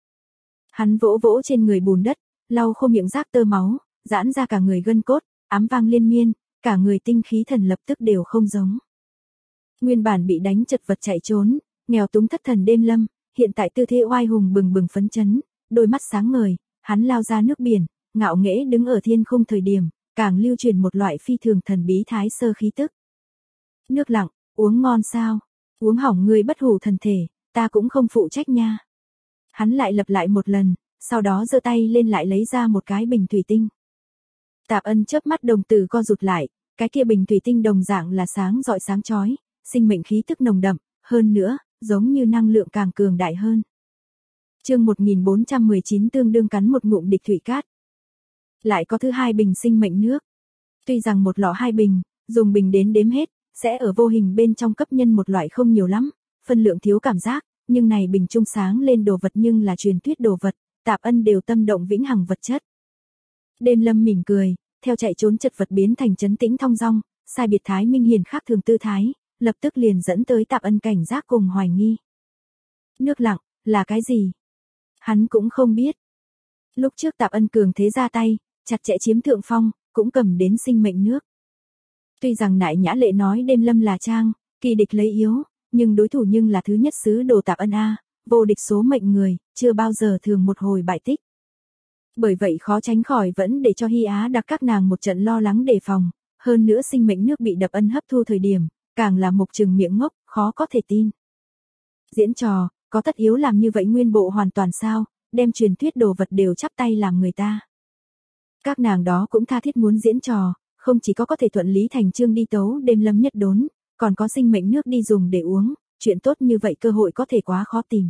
Hắn vỗ vỗ trên người bùn đất, lau khô miệng rác tơ máu, giãn ra cả người gân cốt, ám vang liên miên, cả người tinh khí thần lập tức đều không giống. Nguyên bản bị đánh chật vật chạy trốn, nghèo túng thất thần Đêm Lâm, hiện tại tư thế oai hùng bừng bừng phấn chấn, đôi mắt sáng ngời, hắn lao ra nước biển, ngạo nghễ đứng ở thiên khung thời điểm, càng lưu truyền một loại phi thường thần bí Thái Sơ khí tức. Nước lặng, uống ngon sao? Uống hỏng người bất hủ thần thể, ta cũng không phụ trách nha. Hắn lại lặp lại một lần, sau đó giơ tay lên lại lấy ra một cái bình thủy tinh. Tạp Ân chớp mắt đồng tử co rụt lại, cái kia bình thủy tinh đồng dạng là sáng rọi sáng chói, sinh mệnh khí tức nồng đậm, hơn nữa, giống như năng lượng càng cường đại hơn. Chương 1419 tương đương cắn một ngụm địch thủy cát. Lại có thứ hai bình sinh mệnh nước. Tuy rằng một lọ hai bình, dùng bình đến đếm hết, sẽ ở vô hình bên trong cấp nhân một loại không nhiều lắm, phân lượng thiếu cảm giác, nhưng này bình trung sáng lên đồ vật nhưng là truyền thuyết đồ vật, Tạp Ân đều tâm động vĩnh hằng vật chất. Đêm Lâm mỉm cười, theo chạy trốn chật vật biến thành trấn tĩnh thong dong, sai biệt thái minh hiền khác thường tư thái, lập tức liền dẫn tới Tạp Ân cảnh giác cùng hoài nghi. Nước lặng, là cái gì? Hắn cũng không biết. Lúc trước Tạp Ân cường thế ra tay, chặt chẽ chiếm thượng phong, cũng cầm đến sinh mệnh nước. Tuy rằng Nại Nhã Lệ nói Đêm Lâm là trang, kỳ địch lấy yếu, nhưng đối thủ nhưng là thứ nhất sứ đồ Tạp Ân vô địch số mệnh người, chưa bao giờ thường một hồi bại tích. Bởi vậy khó tránh khỏi vẫn để cho Hy Á Đặc các nàng một trận lo lắng đề phòng, hơn nữa sinh mệnh nước bị Đập Ân hấp thu thời điểm, càng là mục trừng miệng ngốc, khó có thể tin. Diễn trò, có tất yếu làm như vậy nguyên bộ hoàn toàn sao, đem truyền thuyết đồ vật đều chắp tay làm người ta. Các nàng đó cũng tha thiết muốn diễn trò, không chỉ có thể thuận lý thành chương đi tấu Đêm Lâm nhất đốn, còn có sinh mệnh nước đi dùng để uống, chuyện tốt như vậy cơ hội có thể quá khó tìm.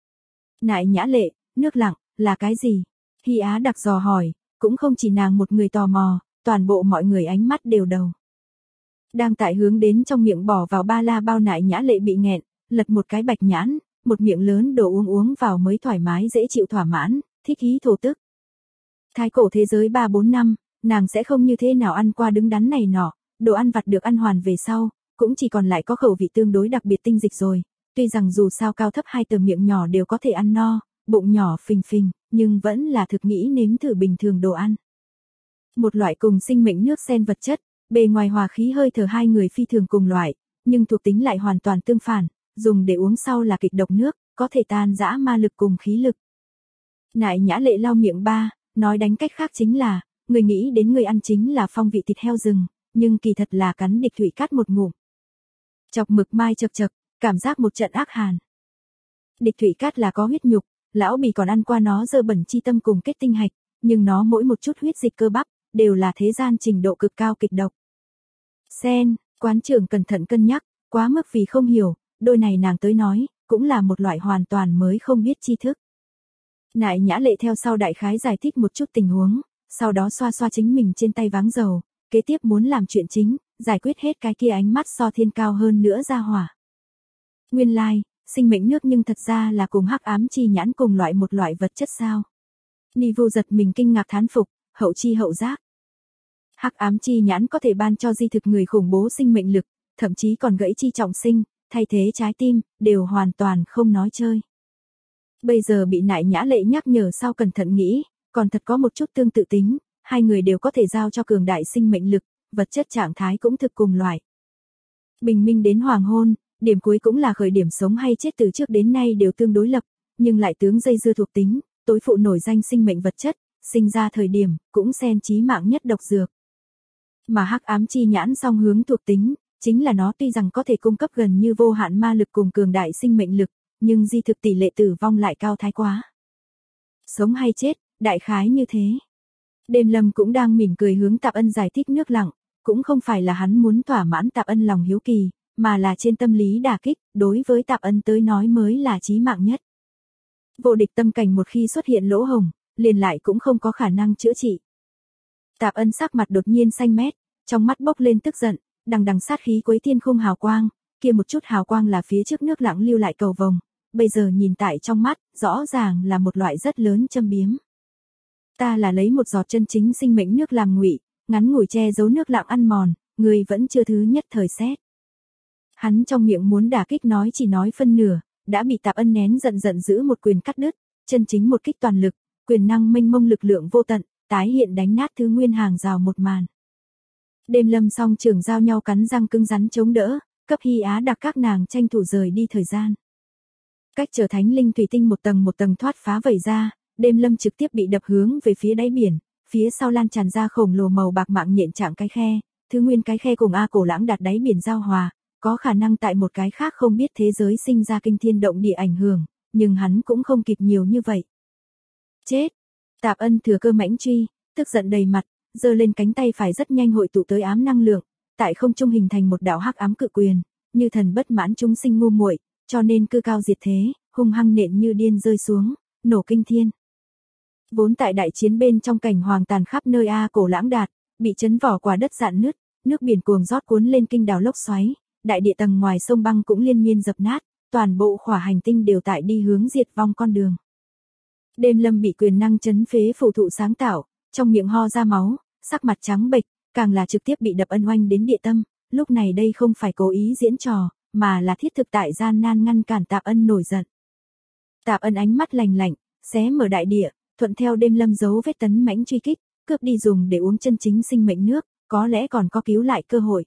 Nại Nhã Lệ, nước lặng, là cái gì? Hy Á Đặc dò hỏi, cũng không chỉ nàng một người tò mò, toàn bộ mọi người ánh mắt đều đầu. Đang tại hướng đến trong miệng bỏ vào ba la bao Nại Nhã Lệ bị nghẹn, lật một cái bạch nhãn, một miệng lớn đồ uống vào mới thoải mái dễ chịu thỏa mãn, thích ý thổ tức. Thái cổ thế giới 3-4 năm, nàng sẽ không như thế nào ăn qua đứng đắn này nọ, đồ ăn vặt được ăn hoàn về sau, cũng chỉ còn lại có khẩu vị tương đối đặc biệt tinh dịch rồi, tuy rằng dù sao cao thấp hai tờ miệng nhỏ đều có thể ăn no, bụng nhỏ phình phình, nhưng vẫn là thực nghĩ nếm thử bình thường đồ ăn. Một loại cùng sinh mệnh nước xen vật chất, bề ngoài hòa khí hơi thở hai người phi thường cùng loại, nhưng thuộc tính lại hoàn toàn tương phản, dùng để uống sau là kịch độc nước, có thể tan rã ma lực cùng khí lực. Nại Nhã Lệ lau miệng ba, nói đánh cách khác chính là, người nghĩ đến người ăn chính là phong vị thịt heo rừng, nhưng kỳ thật là cắn địch thủy cát một ngụm. Chọc mực mai chật chật, cảm giác một trận ác hàn. Địch thủy cát là có huyết nhục, lão bì còn ăn qua nó dơ bẩn chi tâm cùng kết tinh hạch, nhưng nó mỗi một chút huyết dịch cơ bắp, đều là thế gian trình độ cực cao kịch độc. Sen, quán trưởng cẩn thận cân nhắc, quá mức vì không hiểu, đôi này nàng tới nói, cũng là một loại hoàn toàn mới không biết tri thức. Nại Nhã Lệ theo sau đại khái giải thích một chút tình huống, sau đó xoa xoa chính mình trên tay váng dầu, kế tiếp muốn làm chuyện chính, giải quyết hết cái kia ánh mắt so thiên cao hơn nữa ra hỏa. Nguyên lai, sinh mệnh nước nhưng thật ra là cùng hắc ám chi nhãn cùng một loại vật chất sao. Ni Vu giật mình kinh ngạc thán phục, hậu chi hậu giác. Hắc ám chi nhãn có thể ban cho di thực người khủng bố sinh mệnh lực, thậm chí còn gãy chi trọng sinh, thay thế trái tim, đều hoàn toàn không nói chơi. Bây giờ bị Nại Nhã Lệ nhắc nhở sau cẩn thận nghĩ, còn thật có một chút tương tự tính, hai người đều có thể giao cho cường đại sinh mệnh lực, vật chất trạng thái cũng thực cùng loại. Bình minh đến hoàng hôn, Điểm cuối cũng là khởi điểm sống hay chết từ trước đến nay đều tương đối lập, nhưng lại tướng dây dưa thuộc tính, tối phụ nổi danh sinh mệnh vật chất, sinh ra thời điểm, cũng xen chí mạng nhất độc dược. Mà hắc ám chi nhãn song hướng thuộc tính, chính là nó tuy rằng có thể cung cấp gần như vô hạn ma lực cùng cường đại sinh mệnh lực, nhưng di thực tỷ lệ tử vong lại cao thái quá. Sống hay chết, đại khái như thế. Đêm Lâm cũng đang mỉm cười hướng Tạp Ân giải thích nước lặng, cũng không phải là hắn muốn thỏa mãn Tạp Ân lòng hiếu kỳ, mà là trên tâm lý đả kích, đối với Tạp Ân tới nói mới là chí mạng nhất. Vô địch tâm cảnh một khi xuất hiện lỗ hổng, liền lại cũng không có khả năng chữa trị. Tạp Ân sắc mặt đột nhiên xanh mét, trong mắt bốc lên tức giận, đằng đằng sát khí quấy thiên khung hào quang, kia một chút hào quang là phía trước nước lặng lưu lại cầu vồng, bây giờ nhìn tại trong mắt, rõ ràng là một loại rất lớn châm biếm. Ta là lấy một giọt chân chính sinh mệnh nước làm ngụy, ngắn ngủi che giấu nước lặng ăn mòn, người vẫn chưa thứ nhất thời xét. Hắn trong miệng muốn đả kích nói chỉ nói phân nửa, đã bị Tạp Ân nén giận giận giữ một quyền cắt đứt, chân chính một kích toàn lực, quyền năng mênh mông lực lượng vô tận, tái hiện đánh nát thứ nguyên hàng rào một màn. Đêm Lâm song trưởng giao nhau cắn răng cứng rắn chống đỡ, cấp Hy Á đặc các nàng tranh thủ rời đi thời gian. Cách trở thánh linh thủy tinh một tầng thoát phá vẩy ra, Đêm Lâm trực tiếp bị đập hướng về phía đáy biển, phía sau lan tràn ra khổng lồ màu bạc mạng nhện trạng cái khe, thứ nguyên cái khe cùng A Cổ Lãng đạt đáy biển giao hòa, có khả năng tại một cái khác không biết thế giới sinh ra kinh thiên động địa ảnh hưởng, nhưng hắn cũng không kịp nhiều như vậy. Chết! Tạp Ân thừa cơ mãnh truy, tức giận đầy mặt, giơ lên cánh tay phải rất nhanh hội tụ tới ám năng lượng, tại không trung hình thành một đạo hắc ám cự quyền, như thần bất mãn chúng sinh ngu muội, cho nên cư cao diệt thế, hung hăng nện như điên rơi xuống, nổ kinh thiên. Vốn tại đại chiến bên trong cảnh hoàng tàn khắp nơi A Cổ Lãng đạt, bị chấn vỏ quả đất rạn nứt, nước biển cuồng rót cuốn lên kinh đảo lốc xoáy, đại địa tầng ngoài sông băng cũng liên miên dập nát, toàn bộ khỏa hành tinh đều tại đi hướng diệt vong con đường. Đêm Lâm bị quyền năng chấn phế phù thụ sáng tạo, trong miệng ho ra máu, sắc mặt trắng bệch, càng là trực tiếp bị đập ân oanh đến địa tâm, lúc này đây không phải cố ý diễn trò, mà là thiết thực tại gian nan ngăn cản Tạp Ân nổi giận. Tạp Ân ánh mắt lạnh lạnh, xé mở đại địa, thuận theo Đêm Lâm dấu vết tấn mãnh truy kích, cướp đi dùng để uống chân chính sinh mệnh nước, có lẽ còn có cứu lại cơ hội.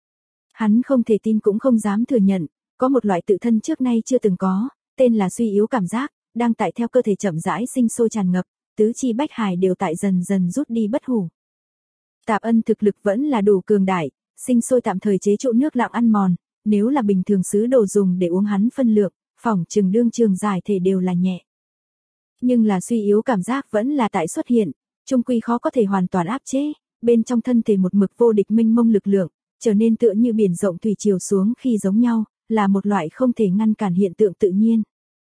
Hắn không thể tin cũng không dám thừa nhận, có một loại tự thân trước nay chưa từng có, tên là suy yếu cảm giác, đang tại theo cơ thể chậm rãi sinh sôi tràn ngập, tứ chi bách hải đều tại dần dần rút đi bất hủ. Tạp Ân thực lực vẫn là đủ cường đại, sinh sôi tạm thời chế trụ nước lặng ăn mòn, nếu là bình thường sứ đồ dùng để uống hắn phân lượng, phỏng chừng đương trường giải thể đều là nhẹ. Nhưng là suy yếu cảm giác vẫn là tại xuất hiện, chung quy khó có thể hoàn toàn áp chế, bên trong thân thể một mực vô địch mênh mông lực lượng, trở nên tựa như biển rộng thủy chiều xuống khi giống nhau, là một loại không thể ngăn cản hiện tượng tự nhiên.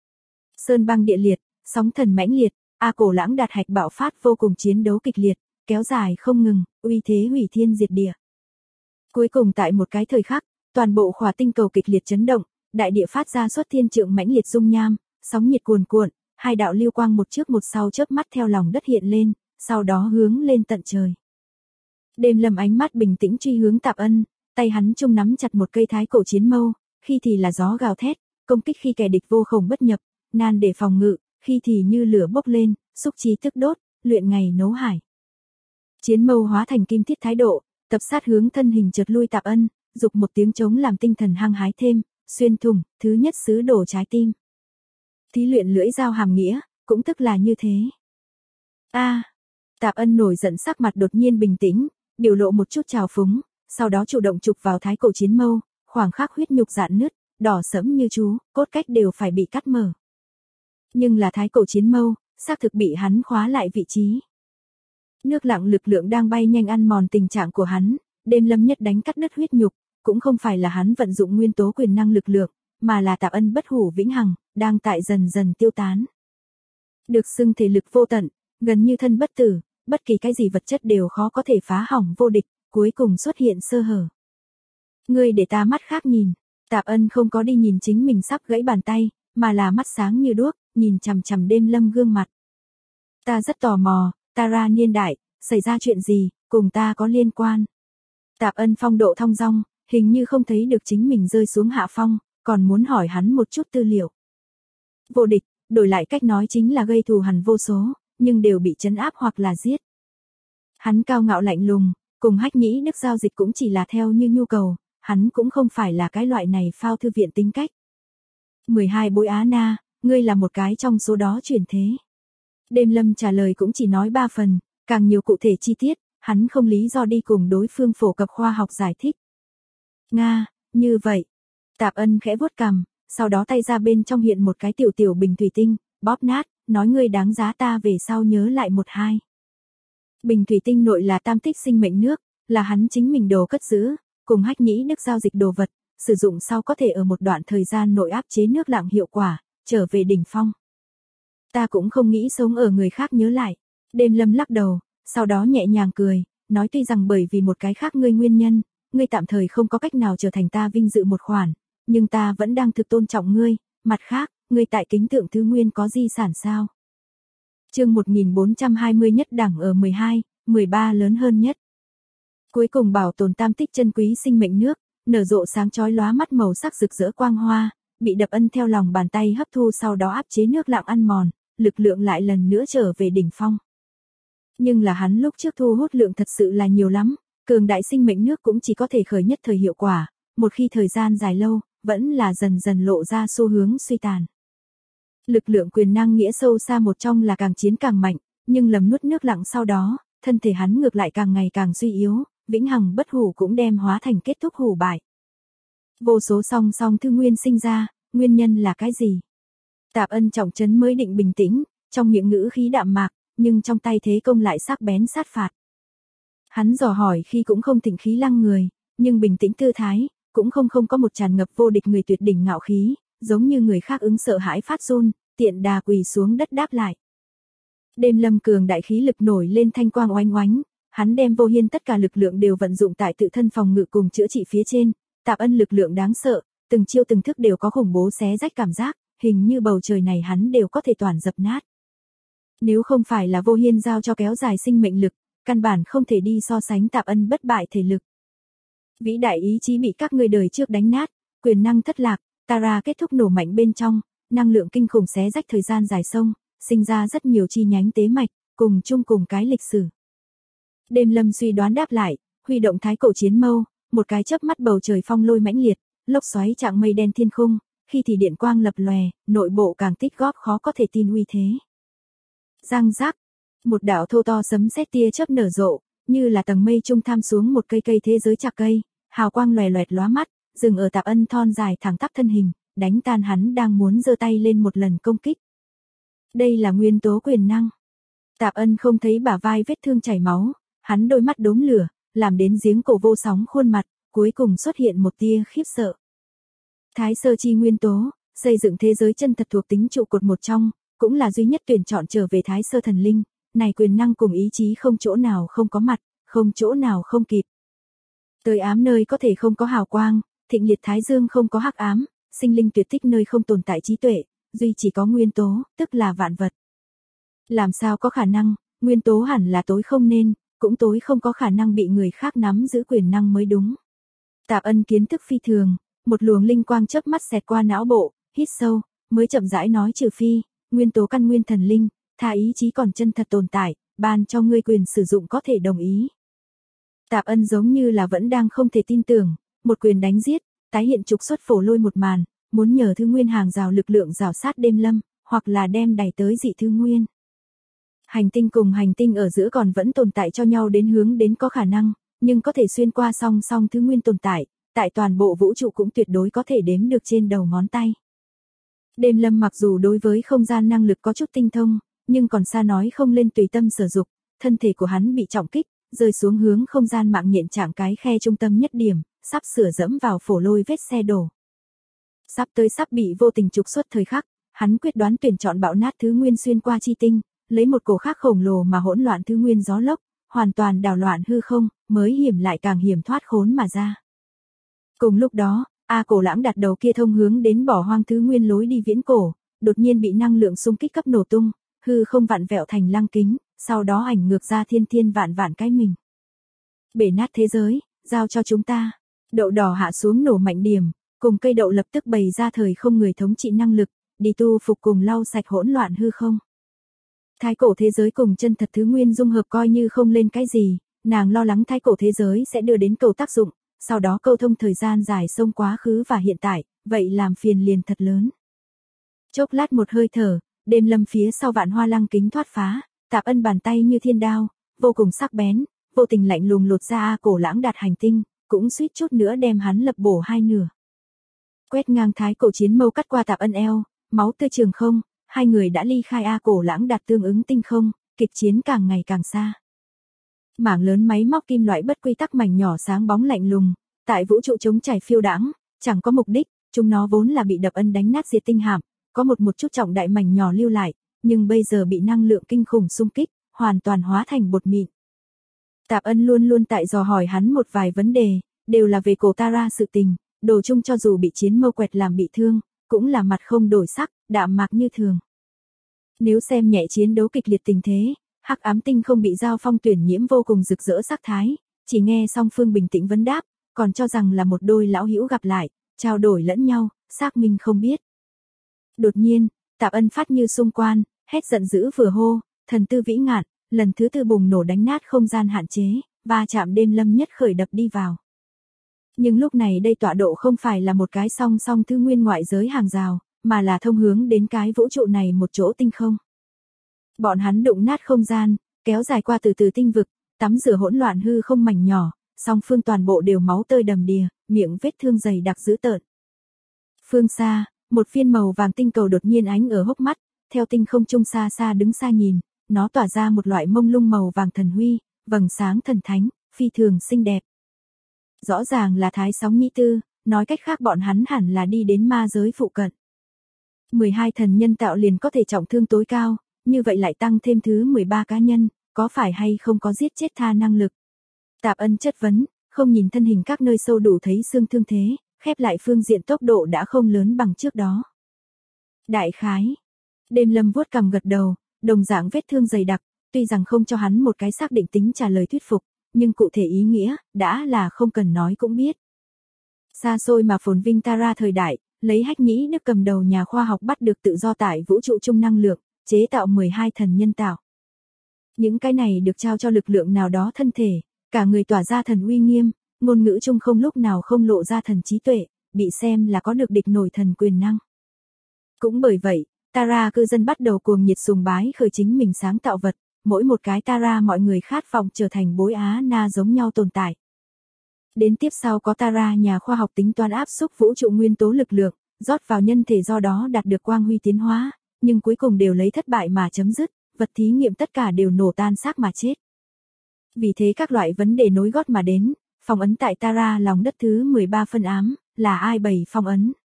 Sơn băng địa liệt, sóng thần mãnh liệt, A Cổ Lãng đạt hạch bạo phát vô cùng chiến đấu kịch liệt, kéo dài không ngừng, uy thế hủy thiên diệt địa. Cuối cùng tại một cái thời khắc, toàn bộ khỏa tinh cầu kịch liệt chấn động, đại địa phát ra xuất thiên trượng mãnh liệt dung nham, sóng nhiệt cuồn cuộn, hai đạo lưu quang một trước một sau chớp mắt theo lòng đất hiện lên, sau đó hướng lên tận trời. Đêm Lâm ánh mắt bình tĩnh truy hướng Tạp Ân, tay hắn chung nắm chặt một cây thái cổ chiến mâu, khi thì là gió gào thét, công kích khi kẻ địch vô khổng bất nhập, nan để phòng ngự, khi thì như lửa bốc lên, xúc chí tức đốt, luyện ngày nấu hải. Chiến mâu hóa thành kim thiết thái độ, tập sát hướng thân hình chợt lui Tạp Ân, dục một tiếng trống làm tinh thần hăng hái thêm, xuyên thủng, thứ nhất sứ đổ trái tim. Thí luyện lưỡi dao hàm nghĩa, cũng tức là như thế. Tạp Ân nổi giận sắc mặt đột nhiên bình tĩnh, biểu lộ một chút trào phúng, sau đó chủ động chụp vào thái cổ chiến mâu, khoảng khắc huyết nhục rạn nứt, đỏ sẫm như chú, cốt cách đều phải bị cắt mở. Nhưng là thái cổ chiến mâu, xác thực bị hắn khóa lại vị trí. Nước lặng lực lượng đang bay nhanh ăn mòn tình trạng của hắn, Đêm Lâm nhất đánh cắt đứt huyết nhục, cũng không phải là hắn vận dụng nguyên tố quyền năng lực lượng, mà là Tạp Ân bất hủ vĩnh hằng, đang tại dần dần tiêu tán. Được xưng thể lực vô tận, gần như thân bất tử, bất kỳ cái gì vật chất đều khó có thể phá hỏng vô địch, cuối cùng xuất hiện sơ hở. Ngươi để ta mắt khác nhìn, Tạp Ân không có đi nhìn chính mình sắp gãy bàn tay, mà là mắt sáng như đuốc, nhìn chằm chằm Đêm Lâm gương mặt. Ta rất tò mò, Tara niên đại, xảy ra chuyện gì, cùng ta có liên quan. Tạp Ân phong độ thong dong, hình như không thấy được chính mình rơi xuống hạ phong, còn muốn hỏi hắn một chút tư liệu. Vô địch, đổi lại cách nói chính là gây thù hằn vô số, nhưng đều bị trấn áp hoặc là giết. Hắn cao ngạo lạnh lùng, cùng Hách Nhĩ Đức giao dịch cũng chỉ là theo như nhu cầu, hắn cũng không phải là cái loại này phao thư viện tính cách. 12 bối Á Na, ngươi là một cái trong số đó chuyển thế. Đêm Lâm trả lời cũng chỉ nói 3 phần, càng nhiều cụ thể chi tiết, hắn không lý do đi cùng đối phương phổ cập khoa học giải thích. Nga, như vậy. Tạp Ân khẽ vuốt cằm, sau đó tay ra bên trong hiện một cái tiểu tiểu bình thủy tinh, bóp nát, nói ngươi đáng giá ta về sau nhớ lại 1-2. Bình thủy tinh nội là tam tích sinh mệnh nước, là hắn chính mình đồ cất giữ, cùng Hách Nhĩ Đức giao dịch đồ vật, sử dụng sau có thể ở một đoạn thời gian nội áp chế nước lặng hiệu quả, trở về đỉnh phong. Ta cũng không nghĩ sống ở người khác nhớ lại. Đêm Lâm lắc đầu, sau đó nhẹ nhàng cười, nói tuy rằng bởi vì một cái khác ngươi nguyên nhân, ngươi tạm thời không có cách nào trở thành ta vinh dự một khoản, nhưng ta vẫn đang thực tôn trọng ngươi, mặt khác, ngươi tại kính tượng thứ nguyên có di sản sao? Chương 1420 nhất đẳng ở 12, 13 lớn hơn nhất. Cuối cùng bảo tồn tam tích chân quý sinh mệnh nước, nở rộ sáng chói lóa mắt màu sắc rực rỡ quang hoa, bị Đập Ân theo lòng bàn tay hấp thu sau đó áp chế nước lặng ăn mòn, lực lượng lại lần nữa trở về đỉnh phong. Nhưng là hắn lúc trước thu hút lượng thật sự là nhiều lắm, cường đại sinh mệnh nước cũng chỉ có thể khởi nhất thời hiệu quả, một khi thời gian dài lâu, vẫn là dần dần lộ ra xu hướng suy tàn. Lực lượng quyền năng nghĩa sâu xa một trong là càng chiến càng mạnh, nhưng lầm nuốt nước lặng sau đó, thân thể hắn ngược lại càng ngày càng suy yếu, vĩnh hằng bất hủ cũng đem hóa thành kết thúc hủ bại. Vô số song song thư nguyên sinh ra, nguyên nhân là cái gì? Tạp Ân trọng trấn mới định bình tĩnh, trong miệng ngữ khí đạm mạc, nhưng trong tay thế công lại sắc bén sát phạt. Hắn dò hỏi khi cũng không thịnh khí lăng người, nhưng bình tĩnh tư thái, cũng không có một tràn ngập vô địch người tuyệt đỉnh ngạo khí, giống như người khác ứng sợ hãi phát run, tiện đà quỳ xuống đất đáp lại. Đêm Lâm cường đại khí lực nổi lên thanh quang oanh oánh, hắn đem vô hiên tất cả lực lượng đều vận dụng tại tự thân phòng ngự cùng chữa trị phía trên, Tạp Ân lực lượng đáng sợ, từng chiêu từng thức đều có khủng bố xé rách cảm giác, hình như bầu trời này hắn đều có thể toàn dập nát. Nếu không phải là vô hiên giao cho kéo dài sinh mệnh lực, căn bản không thể đi so sánh Tạp Ân bất bại thể lực. Vĩ đại ý chí bị các ngươi đời trước đánh nát, quyền năng thất lạc, Tara kết thúc nổ mạnh bên trong, năng lượng kinh khủng xé rách thời gian dài sông, sinh ra rất nhiều chi nhánh tế mạch, cùng chung cùng cái lịch sử. Đêm Lâm suy đoán đáp lại, huy động thái cổ chiến mâu, một cái chớp mắt bầu trời phong lôi mãnh liệt, lốc xoáy trạng mây đen thiên khung, khi thì điện quang lập lòe, nội bộ càng tích góp khó có thể tin uy thế. Răng rác, một đạo thô to sấm sét tia chớp nở rộ, như là tầng mây trung tham xuống một cây cây thế giới chạc cây, hào quang lòe loẹt lóa mắt, dừng ở Tạp Ân thon dài thẳng tắp thân hình, đánh tan hắn đang muốn giơ tay lên một lần công kích. Đây là nguyên tố quyền năng. Tạp Ân không thấy bả vai vết thương chảy máu, hắn đôi mắt đốm lửa, làm đến giếng cổ vô sóng khuôn mặt, cuối cùng xuất hiện một tia khiếp sợ. Thái sơ chi nguyên tố, xây dựng thế giới chân thật thuộc tính trụ cột một trong, cũng là duy nhất tuyển chọn trở về thái sơ thần linh, này quyền năng cùng ý chí không chỗ nào không có mặt, không chỗ nào không kịp. Tới ám nơi có thể không có hào quang, thịnh liệt thái dương không có hắc ám, sinh linh tuyệt tích nơi không tồn tại trí tuệ, duy chỉ có nguyên tố, tức là vạn vật. Làm sao có khả năng, nguyên tố hẳn là tối không nên, cũng tối không có khả năng bị người khác nắm giữ quyền năng mới đúng. Tạp Ân kiến thức phi thường, một luồng linh quang chớp mắt xẹt qua não bộ, hít sâu, mới chậm rãi nói trừ phi, nguyên tố căn nguyên thần linh, tha ý chí còn chân thật tồn tại, ban cho ngươi quyền sử dụng có thể đồng ý. Tạp Ân giống như là vẫn đang không thể tin tưởng, một quyền đánh giết, tái hiện trục xuất phổ lôi một màn, muốn nhờ thứ nguyên hàng rào lực lượng rào sát Đêm Lâm, hoặc là đem đẩy tới dị thứ nguyên. Hành tinh cùng hành tinh ở giữa còn vẫn tồn tại cho nhau đến hướng đến có khả năng, nhưng có thể xuyên qua song song thứ nguyên tồn tại, tại toàn bộ vũ trụ cũng tuyệt đối có thể đếm được trên đầu ngón tay. Đêm Lâm mặc dù đối với không gian năng lực có chút tinh thông, nhưng còn xa nói không lên tùy tâm sở dục, thân thể của hắn bị trọng kích, rơi xuống hướng không gian mạng nhện trạng cái khe trung tâm nhất điểm, sắp sửa dẫm vào phổ lôi vết xe đổ. Sắp tới sắp bị vô tình trục xuất thời khắc, hắn quyết đoán tuyển chọn bạo nát thứ nguyên xuyên qua chi tinh, lấy một cổ khác khổng lồ mà hỗn loạn thứ nguyên gió lốc, hoàn toàn đảo loạn hư không, mới hiểm lại càng hiểm thoát khốn mà ra. Cùng lúc đó, cổ lãng đặt đầu kia thông hướng đến bỏ hoang thứ nguyên lối đi viễn cổ, đột nhiên bị năng lượng xung kích cấp nổ tung, hư không vặn vẹo thành lăng kính, sau đó ảnh ngược ra thiên thiên vạn vạn cái mình. Bể nát thế giới, giao cho chúng ta. Đậu đỏ hạ xuống nổ mạnh điểm, cùng cây đậu lập tức bày ra thời không người thống trị năng lực, đi tu phục cùng lau sạch hỗn loạn hư không. Thái cổ thế giới cùng chân thật thứ nguyên dung hợp coi như không lên cái gì, nàng lo lắng thái cổ thế giới sẽ đưa đến cầu tác dụng, sau đó câu thông thời gian dài sông quá khứ và hiện tại, vậy làm phiền liền thật lớn. Chốc lát một hơi thở, Đêm Lâm phía sau Vạn Hoa Lăng kính thoát phá, Tạp Ân bàn tay như thiên đao, vô cùng sắc bén, vô tình lạnh lùng lột ra Cổ Lãng Đạt hành tinh, cũng suýt chút nữa đem hắn lập bổ hai nửa. Quét ngang thái cổ chiến mâu cắt qua Tạp Ân eo, máu tươi trường không, hai người đã ly khai Cổ Lãng Đạt tương ứng tinh không, kịch chiến càng ngày càng xa. Mảng lớn máy móc kim loại bất quy tắc mảnh nhỏ sáng bóng lạnh lùng, tại vũ trụ trống trải phiêu đãng, chẳng có mục đích, chúng nó vốn là bị Đập Ân đánh nát diệt tinh hạm, có một chút trọng đại mảnh nhỏ lưu lại, nhưng bây giờ bị năng lượng kinh khủng xung kích, hoàn toàn hóa thành bột mịn. Tạp Ân luôn luôn tại dò hỏi hắn một vài vấn đề, đều là về cổ Tara sự tình, đồ chung cho dù bị chiến mâu quẹt làm bị thương, cũng là mặt không đổi sắc, đạm mạc như thường. Nếu xem nhẹ chiến đấu kịch liệt tình thế, Hắc Ám Tinh không bị giao phong tuyển nhiễm vô cùng rực rỡ sắc thái, chỉ nghe song phương bình tĩnh vấn đáp, còn cho rằng là một đôi lão hữu gặp lại, trao đổi lẫn nhau, xác minh không biết. Đột nhiên, Tạp Ân phát như xung quan, hét giận dữ vừa hô, thần tư vĩ ngạn, lần thứ tư bùng nổ đánh nát không gian hạn chế, va chạm Đêm Lâm nhất khởi đập đi vào. Nhưng lúc này đây tọa độ không phải là một cái song song thư nguyên ngoại giới hàng rào, mà là thông hướng đến cái vũ trụ này một chỗ tinh không. Bọn hắn đụng nát không gian, kéo dài qua từ tinh vực, tắm rửa hỗn loạn hư không mảnh nhỏ, song phương toàn bộ đều máu tươi đầm đìa, miệng vết thương dày đặc dữ tợn. Phương xa, một viên màu vàng tinh cầu đột nhiên ánh ở hốc mắt, theo tinh không trung xa xa đứng xa nhìn, nó tỏa ra một loại mông lung màu vàng thần huy, vầng sáng thần thánh, phi thường xinh đẹp. Rõ ràng là Thái Sóng Nhĩ Tư, nói cách khác bọn hắn hẳn là đi đến ma giới phụ cận. 12 thần nhân tạo liền có thể trọng thương tối cao, như vậy lại tăng thêm thứ 13 cá nhân, có phải hay không có giết chết tha năng lực? Tạp Ân chất vấn, không nhìn thân hình các nơi sâu đủ thấy xương thương thế, khép lại phương diện tốc độ đã không lớn bằng trước đó. Đại khái. Đêm Lâm vuốt cằm gật đầu, đồng dạng vết thương dày đặc, tuy rằng không cho hắn một cái xác định tính trả lời thuyết phục, nhưng cụ thể ý nghĩa, đã là không cần nói cũng biết. Xa xôi mà phồn vinh Tara thời đại, lấy Hách Nhĩ Đức cầm đầu nhà khoa học bắt được tự do tại vũ trụ chung năng lượng, chế tạo 12 thần nhân tạo. Những cái này được trao cho lực lượng nào đó thân thể, cả người tỏa ra thần uy nghiêm, ngôn ngữ chung không lúc nào không lộ ra thần trí tuệ, bị xem là có được địch nổi thần quyền năng. Cũng bởi vậy, Tara cư dân bắt đầu cuồng nhiệt sùng bái khởi chính mình sáng tạo vật, mỗi một cái Tara mọi người khát vọng trở thành bối Á Na giống nhau tồn tại. Đến tiếp sau có Tara nhà khoa học tính toán áp xúc vũ trụ nguyên tố lực lượng, rót vào nhân thể do đó đạt được quang huy tiến hóa, nhưng cuối cùng đều lấy thất bại mà chấm dứt, vật thí nghiệm tất cả đều nổ tan xác mà chết. Vì thế các loại vấn đề nối gót mà đến, phong ấn tại Tara lòng đất thứ 13 phân ám, là ai bày phong ấn?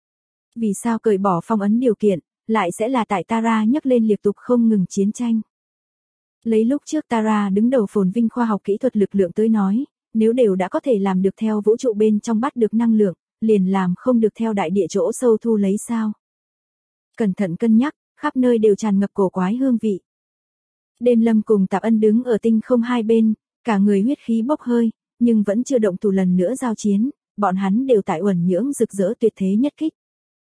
Vì sao cởi bỏ phong ấn điều kiện, lại sẽ là tại Tara nhấc lên liên tục không ngừng chiến tranh? Lấy lúc trước Tara đứng đầu phồn vinh khoa học kỹ thuật lực lượng tới nói, nếu đều đã có thể làm được theo vũ trụ bên trong bắt được năng lượng, liền làm không được theo đại địa chỗ sâu thu lấy sao? Cẩn thận cân nhắc, khắp nơi đều tràn ngập cổ quái hương vị. Đêm Lâm cùng Tạp Ân đứng ở tinh không hai bên, cả người huyết khí bốc hơi, nhưng vẫn chưa động thủ lần nữa giao chiến, bọn hắn đều tại uẩn nhưỡng rực rỡ tuyệt thế nhất kích.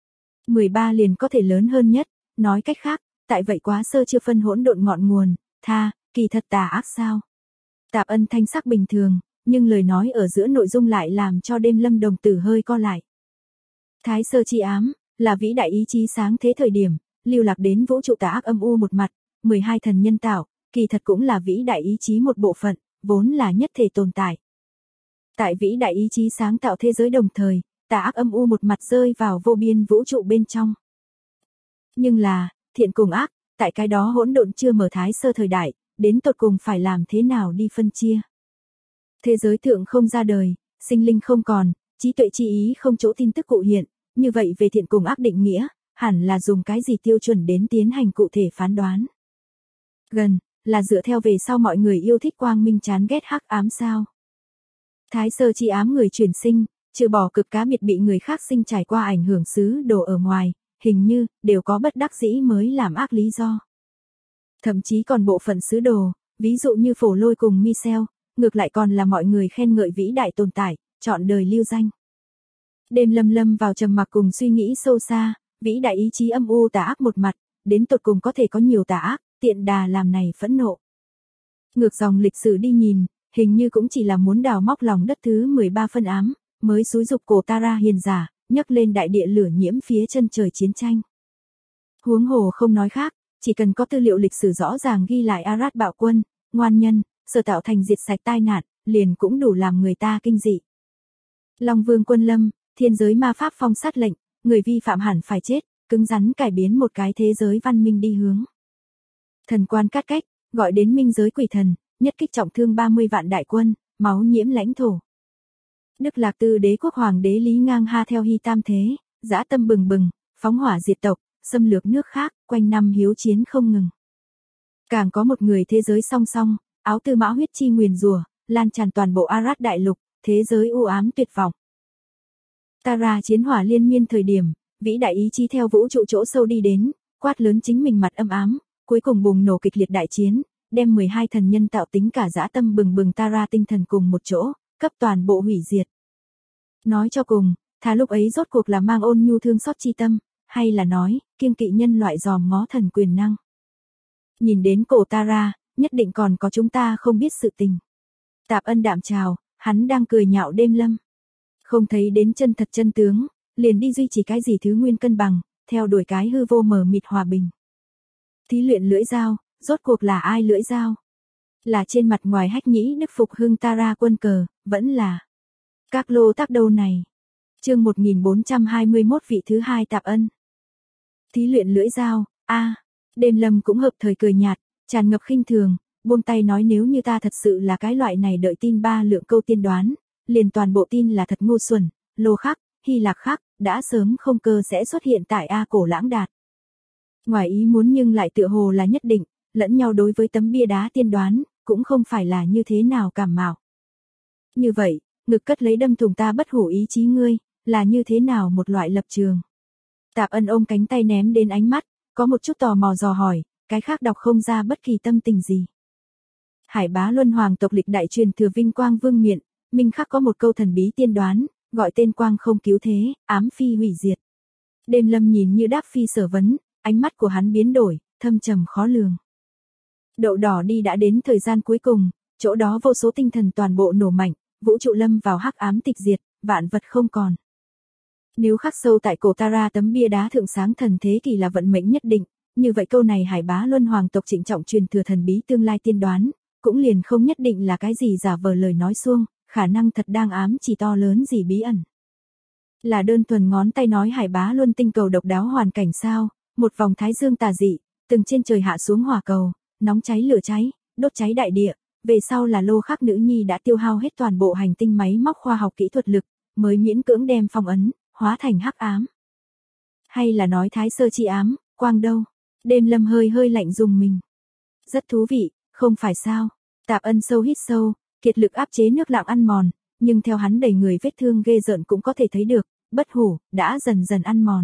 13 liền có thể lớn hơn nhất, nói cách khác, tại vậy quá sơ chưa phân hỗn độn ngọn nguồn, kỳ thật tà ác sao? Tạp Ân thanh sắc bình thường, nhưng lời nói ở giữa nội dung lại làm cho Đêm Lâm đồng tử hơi co lại. Thái sơ chi ám, là vĩ đại ý chí sáng thế thời điểm, lưu lạc đến vũ trụ tà ác âm u một mặt, 12 thần nhân tạo, kỳ thật cũng là vĩ đại ý chí một bộ phận, vốn là nhất thể tồn tại. Tại vĩ đại ý chí sáng tạo thế giới đồng thời, tà ác âm u một mặt rơi vào vô biên vũ trụ bên trong. Nhưng là, thiện cùng ác, tại cái đó hỗn độn chưa mở thái sơ thời đại, đến tột cùng phải làm thế nào đi phân chia. Thế giới thượng không ra đời, sinh linh không còn, trí tuệ chi ý không chỗ tin tức cụ hiện, như vậy về thiện cùng ác định nghĩa, hẳn là dùng cái gì tiêu chuẩn đến tiến hành cụ thể phán đoán. Gần, là dựa theo về sau mọi người yêu thích quang minh chán ghét hắc ám sao. Thái sơ chi ám người chuyển sinh, trừ bỏ cực cá biệt bị người khác sinh trải qua ảnh hưởng xứ đồ ở ngoài, hình như, đều có bất đắc dĩ mới làm ác lý do. Thậm chí còn bộ phận xứ đồ, ví dụ như Phổ Lôi cùng Michel, ngược lại còn là mọi người khen ngợi vĩ đại tồn tại, chọn đời lưu danh. Đêm Lâm vào trầm mặc cùng suy nghĩ sâu xa, vĩ đại ý chí âm u tà ác một mặt, đến tột cùng có thể có nhiều tà ác, tiện đà làm này phẫn nộ. Ngược dòng lịch sử đi nhìn, hình như cũng chỉ là muốn đào móc lòng đất thứ 13 phân ám, mới xúi dục cổ Tara hiền giả, nhấc lên đại địa lửa nhiễm phía chân trời chiến tranh. Huống hồ không nói khác, chỉ cần có tư liệu lịch sử rõ ràng ghi lại Arad bạo quân, ngoan nhân, sở tạo thành diệt sạch tai nạn, liền cũng đủ làm người ta kinh dị. Long Vương quân lâm, thiên giới ma pháp phong sát lệnh, người vi phạm hẳn phải chết, cứng rắn cải biến một cái thế giới văn minh đi hướng. Thần quan cắt cách, gọi đến minh giới quỷ thần, nhất kích trọng thương 30 vạn đại quân, máu nhiễm lãnh thổ. Đức Lạc Tư đế quốc hoàng đế Lý Ngang Ha theo Hy Tam thế, dã tâm bừng bừng, phóng hỏa diệt tộc, xâm lược nước khác, quanh năm hiếu chiến không ngừng. Càng có một người thế giới song song, áo tư mã huyết chi nguyền rủa, lan tràn toàn bộ Arad đại lục, thế giới u ám tuyệt vọng. Tara chiến hỏa liên miên thời điểm, vĩ đại ý chí theo vũ trụ chỗ sâu đi đến, quát lớn chính mình mặt âm ám, cuối cùng bùng nổ kịch liệt đại chiến, đem 12 thần nhân tạo tính cả dã tâm bừng bừng Tara tinh thần cùng một chỗ, cấp toàn bộ hủy diệt. Nói cho cùng, thà lúc ấy rốt cuộc là mang ôn nhu thương xót chi tâm, hay là nói, kiêng kỵ nhân loại dòm ngó thần quyền năng. Nhìn đến cổ Tara, nhất định còn có chúng ta không biết sự tình. Tạp Ân đạm chào, hắn đang cười nhạo đêm lâm. Không thấy đến chân thật chân tướng, liền đi duy trì cái gì thứ nguyên cân bằng, theo đuổi cái hư vô mờ mịt hòa bình. Thí luyện lưỡi dao, rốt cuộc là ai lưỡi dao? Là trên mặt ngoài hách nhĩ đức phục hưng Tara quân cờ, vẫn là các lô tác đâu này. Chương 1421 vị thứ hai Tạp Ân. Thí luyện lưỡi dao, đêm lâm cũng hợp thời cười nhạt, tràn ngập khinh thường, buông tay nói nếu như ta thật sự là cái loại này đợi tin 3 lượng câu tiên đoán, liền toàn bộ tin là thật ngu xuẩn, lô khác, Hy Lạc khác, đã sớm không cơ sẽ xuất hiện tại A Cổ Lãng Đạt. Ngoài ý muốn nhưng lại tựa hồ là nhất định, lẫn nhau đối với tấm bia đá tiên đoán, cũng không phải là như thế nào cảm mạo. Như vậy, ngực cất lấy đâm thùng ta bất hủ ý chí ngươi, là như thế nào một loại lập trường. Tạp Ân ôm cánh tay ném đến ánh mắt, có một chút tò mò dò hỏi, cái khác đọc không ra bất kỳ tâm tình gì. Hải Bá Luân Hoàng tộc lịch đại truyền thừa vinh quang vương miện, minh khắc có một câu thần bí tiên đoán, gọi tên quang không cứu thế, ám phi hủy diệt. Đêm lâm nhìn như đáp phi sở vấn, ánh mắt của hắn biến đổi, thâm trầm khó lường. Đậu đỏ đi đã đến thời gian cuối cùng, chỗ đó vô số tinh thần toàn bộ nổ mạnh, vũ trụ lâm vào hắc ám tịch diệt, vạn vật không còn. Nếu khắc sâu tại cổ Tara tấm bia đá thượng sáng thần thế kỷ là vận mệnh nhất định, như vậy câu này Hải Bá Luân Hoàng tộc trịnh trọng truyền thừa thần bí tương lai tiên đoán, cũng liền không nhất định là cái gì giả vờ lời nói suông, khả năng thật đang ám chỉ to lớn gì bí ẩn. Là đơn thuần ngón tay nói Hải Bá Luân tinh cầu độc đáo hoàn cảnh sao, một vòng thái dương tà dị, từng trên trời hạ xuống hỏa cầu, nóng cháy lửa cháy, đốt cháy đại địa, về sau là lô khắc nữ nhi đã tiêu hao hết toàn bộ hành tinh máy móc khoa học kỹ thuật lực, mới miễn cưỡng đem phong ấn, hóa thành hắc ám. Hay là nói thái sơ chi ám, quang đâu? Đêm lâm hơi hơi lạnh dùng mình. Rất thú vị, không phải sao? Tạp Ân sâu hít sâu, kiệt lực áp chế nước lặng ăn mòn, nhưng theo hắn đầy người vết thương ghê rợn cũng có thể thấy được, bất hủ, đã dần dần ăn mòn.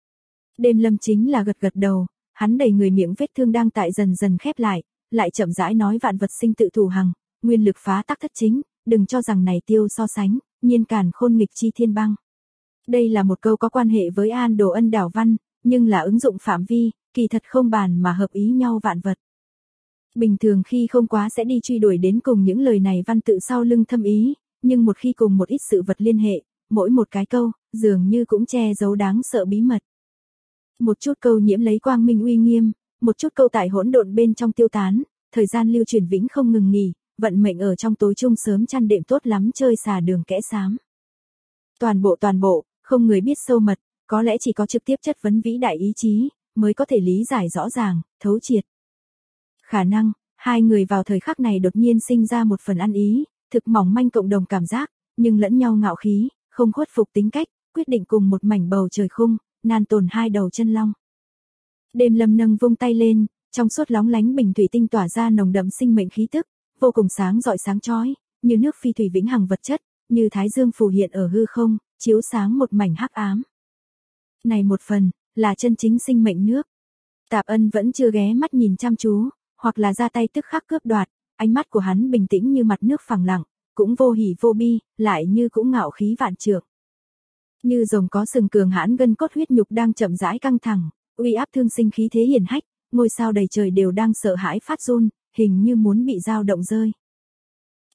Đêm lâm chính là gật gật đầu, hắn đầy người miệng vết thương đang tại dần dần khép lại chậm rãi nói vạn vật sinh tự thủ hằng, nguyên lực phá tắc thất chính, đừng cho rằng này tiêu so sánh, nhiên càn khôn nghịch chi thiên băng. Đây là một câu có quan hệ với An Đồ Ân đảo văn, nhưng là ứng dụng phạm vi, kỳ thật không bàn mà hợp ý nhau vạn vật. Bình thường khi không quá sẽ đi truy đuổi đến cùng những lời này văn tự sau lưng thâm ý, nhưng một khi cùng một ít sự vật liên hệ, mỗi một cái câu, dường như cũng che giấu đáng sợ bí mật. Một chút câu nhiễm lấy quang minh uy nghiêm, một chút câu tại hỗn độn bên trong tiêu tán, thời gian lưu chuyển vĩnh không ngừng nghỉ, vận mệnh ở trong tối chung sớm chăn đệm tốt lắm chơi xà đường kẽ xám. Toàn bộ, không người biết sâu mật, có lẽ chỉ có trực tiếp chất vấn vĩ đại ý chí, mới có thể lý giải rõ ràng, thấu triệt. Khả năng, hai người vào thời khắc này đột nhiên sinh ra một phần ăn ý, thực mỏng manh cộng đồng cảm giác, nhưng lẫn nhau ngạo khí, không khuất phục tính cách, quyết định cùng một mảnh bầu trời khung, nan tồn hai đầu chân long. Đêm lâm nâng vung tay lên, trong suốt lóng lánh bình thủy tinh tỏa ra nồng đậm sinh mệnh khí tức, vô cùng sáng rọi sáng chói, như nước phi thủy vĩnh hằng vật chất, như thái dương phù hiện ở hư không, chiếu sáng một mảnh hắc ám. Này một phần, là chân chính sinh mệnh nước. Tạp Ân vẫn chưa ghé mắt nhìn chăm chú, hoặc là ra tay tức khắc cướp đoạt, ánh mắt của hắn bình tĩnh như mặt nước phẳng lặng, cũng vô hỉ vô bi, lại như cũng ngạo khí vạn trượng. Như rồng có sừng cường hãn gân cốt huyết nhục đang chậm rãi căng thẳng, uy áp thương sinh khí thế hiển hách, ngôi sao đầy trời đều đang sợ hãi phát run, hình như muốn bị dao động rơi.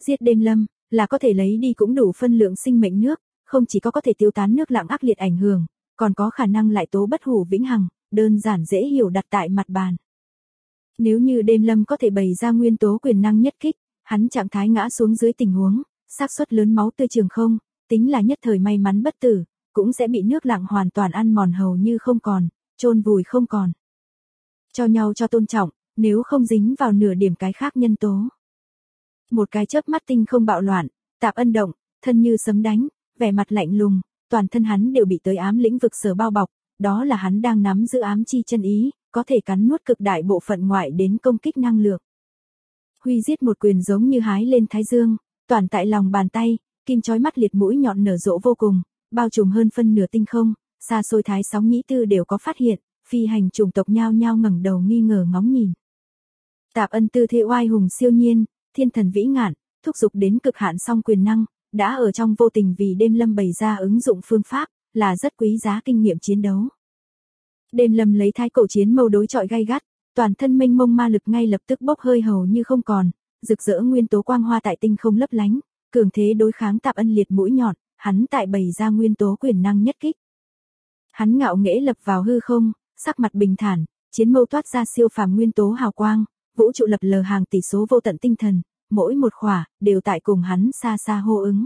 Giết Đêm Lâm, là có thể lấy đi cũng đủ phân lượng sinh mệnh nước, không chỉ có thể tiêu tán nước lặng ác liệt ảnh hưởng, còn có khả năng lại tố bất hủ vĩnh hằng, đơn giản dễ hiểu đặt tại mặt bàn. Nếu như Đêm Lâm có thể bày ra nguyên tố quyền năng nhất kích, hắn trạng thái ngã xuống dưới tình huống, xác suất lớn máu tươi trường không, tính là nhất thời may mắn bất tử, cũng sẽ bị nước lặng hoàn toàn ăn mòn hầu như không còn, chôn vùi không còn. Cho nhau cho tôn trọng, nếu không dính vào nửa điểm cái khác nhân tố. Một cái chớp mắt tinh không bạo loạn, Tạp Ân động, thân như sấm đánh, vẻ mặt lạnh lùng, toàn thân hắn đều bị tới ám lĩnh vực sở bao bọc, đó là hắn đang nắm giữ ám chi chân ý, có thể cắn nuốt cực đại bộ phận ngoại đến công kích năng lượng. Huy giết một quyền giống như hái lên thái dương, toàn tại lòng bàn tay, kim chói mắt liệt mũi nhọn nở rộ vô cùng, bao trùm hơn phân nửa tinh không, xa xôi thái sóng nhĩ tư đều có phát hiện, phi hành chủng tộc nhao nhao ngẩng đầu nghi ngờ ngóng nhìn. Tạp Ân tư thế oai hùng siêu nhiên, thiên thần vĩ ngạn, thúc giục đến cực hạn song quyền năng, đã ở trong vô tình vì Đêm Lâm bày ra ứng dụng phương pháp, là rất quý giá kinh nghiệm chiến đấu. Đêm Lâm lấy thái cổ chiến mâu đối chọi gay gắt, toàn thân mênh mông ma lực ngay lập tức bốc hơi hầu như không còn, rực rỡ nguyên tố quang hoa tại tinh không lấp lánh, cường thế đối kháng Tạp Ân liệt mũi nhọn, hắn tại bày ra nguyên tố quyền năng nhất kích. Hắn ngạo nghễ lập vào hư không, sắc mặt bình thản, chiến mâu toát ra siêu phàm nguyên tố hào quang, vũ trụ lập lờ hàng tỷ số vô tận tinh thần, mỗi một khỏa đều tại cùng hắn xa xa hô ứng.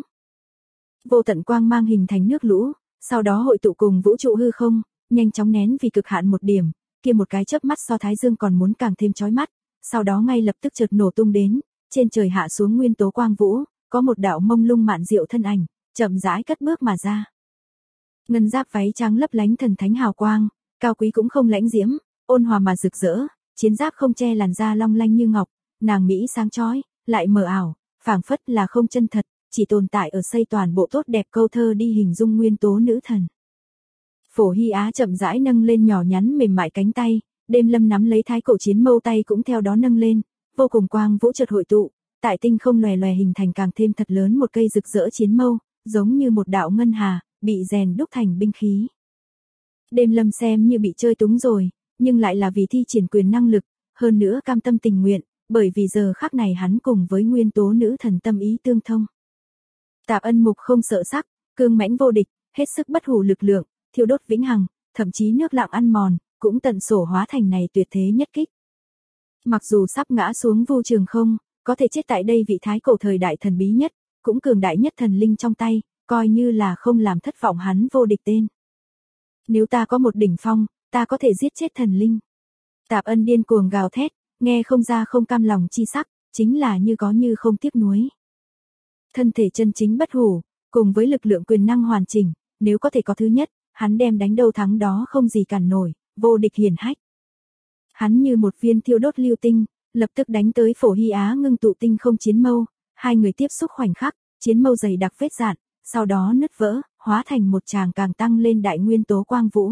Vô tận quang mang hình thành nước lũ, sau đó hội tụ cùng vũ trụ hư không, nhanh chóng nén vì cực hạn một điểm, kia một cái chớp mắt so thái dương còn muốn càng thêm chói mắt, sau đó ngay lập tức chợt nổ tung đến, trên trời hạ xuống nguyên tố quang vũ, có một đạo mông lung mạn diệu thân ảnh, chậm rãi cất bước mà ra. Ngân giáp váy trắng lấp lánh thần thánh hào quang, cao quý cũng không lãnh diễm, ôn hòa mà rực rỡ, chiến giáp không che làn da long lanh như ngọc, nàng mỹ sáng chói, lại mờ ảo, phảng phất là không chân thật, chỉ tồn tại ở xây toàn bộ tốt đẹp câu thơ đi hình dung nguyên tố nữ thần. Phổ Hy Á chậm rãi nâng lên nhỏ nhắn mềm mại cánh tay, Đêm Lâm nắm lấy thái cổ chiến mâu tay cũng theo đó nâng lên, vô cùng quang vũ chợt hội tụ, tại tinh không lòe lòe hình thành càng thêm thật lớn một cây rực rỡ chiến mâu, giống như một đạo ngân hà, bị rèn đúc thành binh khí. Đêm Lâm xem như bị chơi túng rồi, nhưng lại là vì thi triển quyền năng lực, hơn nữa cam tâm tình nguyện, bởi vì giờ khắc này hắn cùng với nguyên tố nữ thần tâm ý tương thông. Tạp Ân mục không sợ sắc, cương mãnh vô địch, hết sức bất hủ lực lượng, thiêu đốt vĩnh hằng, thậm chí nước lặng ăn mòn, cũng tận sổ hóa thành này tuyệt thế nhất kích. Mặc dù sắp ngã xuống vu trường không, có thể chết tại đây vị thái cổ thời đại thần bí nhất, cũng cường đại nhất thần linh trong tay, coi như là không làm thất vọng hắn vô địch tên. Nếu ta có một đỉnh phong, ta có thể giết chết thần linh. Tạp Ân điên cuồng gào thét, nghe không ra không cam lòng chi sắc, chính là như có như không tiếc nuối. Thân thể chân chính bất hủ, cùng với lực lượng quyền năng hoàn chỉnh, nếu có thể có thứ nhất, hắn đem đánh đâu thắng đó không gì cản nổi, vô địch hiển hách. Hắn như một viên thiêu đốt lưu tinh, lập tức đánh tới Phổ Hy Á ngưng tụ tinh không chiến mâu, hai người tiếp xúc khoảnh khắc, chiến mâu dày đặc vết dạn, sau đó nứt vỡ, hóa thành một tràng càng tăng lên đại nguyên tố quang vũ.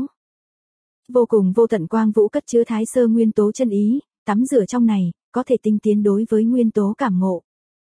Vô cùng vô tận quang vũ cất chứa thái sơ nguyên tố chân ý, tắm rửa trong này, có thể tinh tiến đối với nguyên tố cảm ngộ.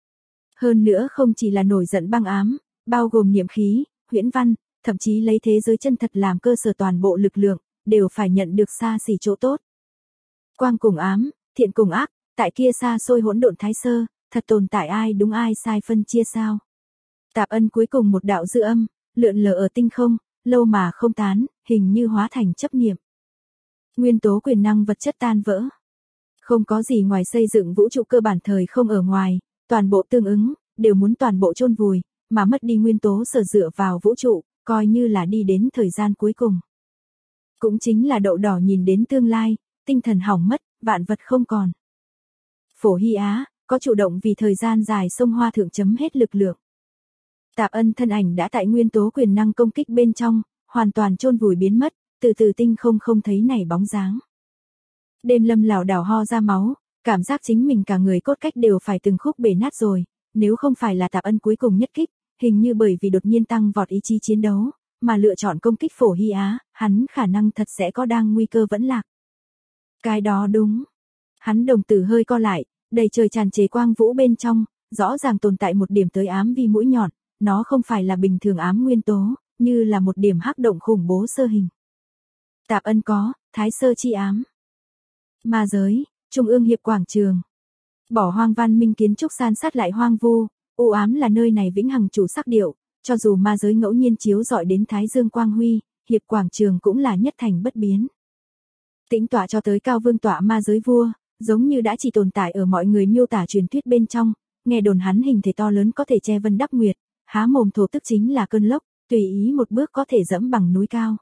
Hơn nữa không chỉ là nổi giận băng ám, bao gồm niệm khí, huyễn văn, thậm chí lấy thế giới chân thật làm cơ sở toàn bộ lực lượng, đều phải nhận được xa xỉ chỗ tốt. Quang cùng ám, thiện cùng ác, tại kia xa xôi hỗn độn thái sơ, thật tồn tại ai đúng ai sai phân chia sao? Tạp Ân cuối cùng một đạo dư âm, lượn lờ ở tinh không, lâu mà không tán, hình như hóa thành chấp niệm. Nguyên tố quyền năng vật chất tan vỡ. Không có gì ngoài xây dựng vũ trụ cơ bản thời không ở ngoài, toàn bộ tương ứng, đều muốn toàn bộ chôn vùi, mà mất đi nguyên tố sở dựa vào vũ trụ, coi như là đi đến thời gian cuối cùng. Cũng chính là đậu đỏ nhìn đến tương lai, tinh thần hỏng mất, vạn vật không còn. Phổ Hy Á, có chủ động vì thời gian dài sông Hoa Thượng chấm hết lực lượng. Tạp Ân thân ảnh đã tại nguyên tố quyền năng công kích bên trong, hoàn toàn chôn vùi biến mất, từ từ tinh không thấy này bóng dáng. Đêm Lâm lảo đảo ho ra máu, cảm giác chính mình cả người cốt cách đều phải từng khúc bể nát rồi, nếu không phải là Tạp Ân cuối cùng nhất kích, hình như bởi vì đột nhiên tăng vọt ý chí chiến đấu, mà lựa chọn công kích Phổ Hy Á, hắn khả năng thật sẽ có đang nguy cơ vẫn lạc. Cái đó đúng. Hắn đồng tử hơi co lại, đầy trời tràn trề quang vũ bên trong, rõ ràng tồn tại một điểm tới ám vi mũi nhọn, nó không phải là bình thường ám nguyên tố, như là một điểm hắc động khủng bố sơ hình. Tạp Ân có, thái sơ chi ám. Ma giới, Trung ương hiệp quảng trường. Bỏ hoang văn minh kiến trúc san sát lại hoang vu, U ám là nơi này vĩnh hằng chủ sắc điệu, cho dù ma giới ngẫu nhiên chiếu rọi đến thái dương quang huy, hiệp quảng trường cũng là nhất thành bất biến. Tĩnh tọa cho tới Cao Vương tọa ma giới vua, giống như đã chỉ tồn tại ở mọi người miêu tả truyền thuyết bên trong, nghe đồn hắn hình thể to lớn có thể che vân đắp nguyệt, há mồm thổ tức chính là cơn lốc, tùy ý một bước có thể dẫm bằng núi cao.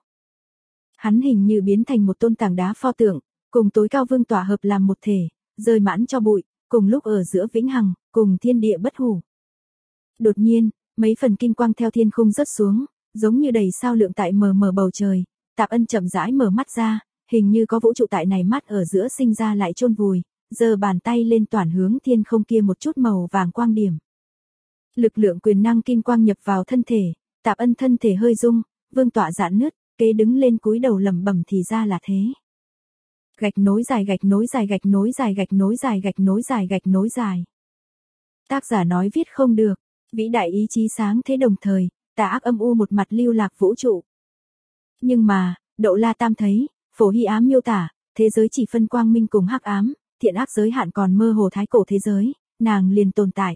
Hắn hình như biến thành một tôn tảng đá pho tượng, cùng tối Cao Vương tọa hợp làm một thể, rơi mãn cho bụi, cùng lúc ở giữa vĩnh hằng, cùng thiên địa bất hủ. Đột nhiên, mấy phần kim quang theo thiên khung rớt xuống, giống như đầy sao lượng tại mờ mờ bầu trời, Tạp Ân chậm rãi mở mắt ra, hình như có vũ trụ tại này mắt ở giữa sinh ra lại chôn vùi, giơ bàn tay lên toàn hướng thiên không kia một chút màu vàng quang điểm. Lực lượng quyền năng kim quang nhập vào thân thể, Tạp Ân thân thể hơi rung, vương tọa giãn nứt, kế đứng lên cúi đầu lẩm bẩm thì ra là thế. Gạch nối dài gạch nối dài gạch nối dài gạch nối dài gạch nối dài gạch nối dài. Tác giả nói viết không được, vĩ đại ý chí sáng thế đồng thời, tà ác âm u một mặt lưu lạc vũ trụ. Nhưng mà, Đậu La Tam thấy, Phổ Hy Á miêu tả, thế giới chỉ phân quang minh cùng hắc ám, thiện ác giới hạn còn mơ hồ thái cổ thế giới, nàng liền tồn tại.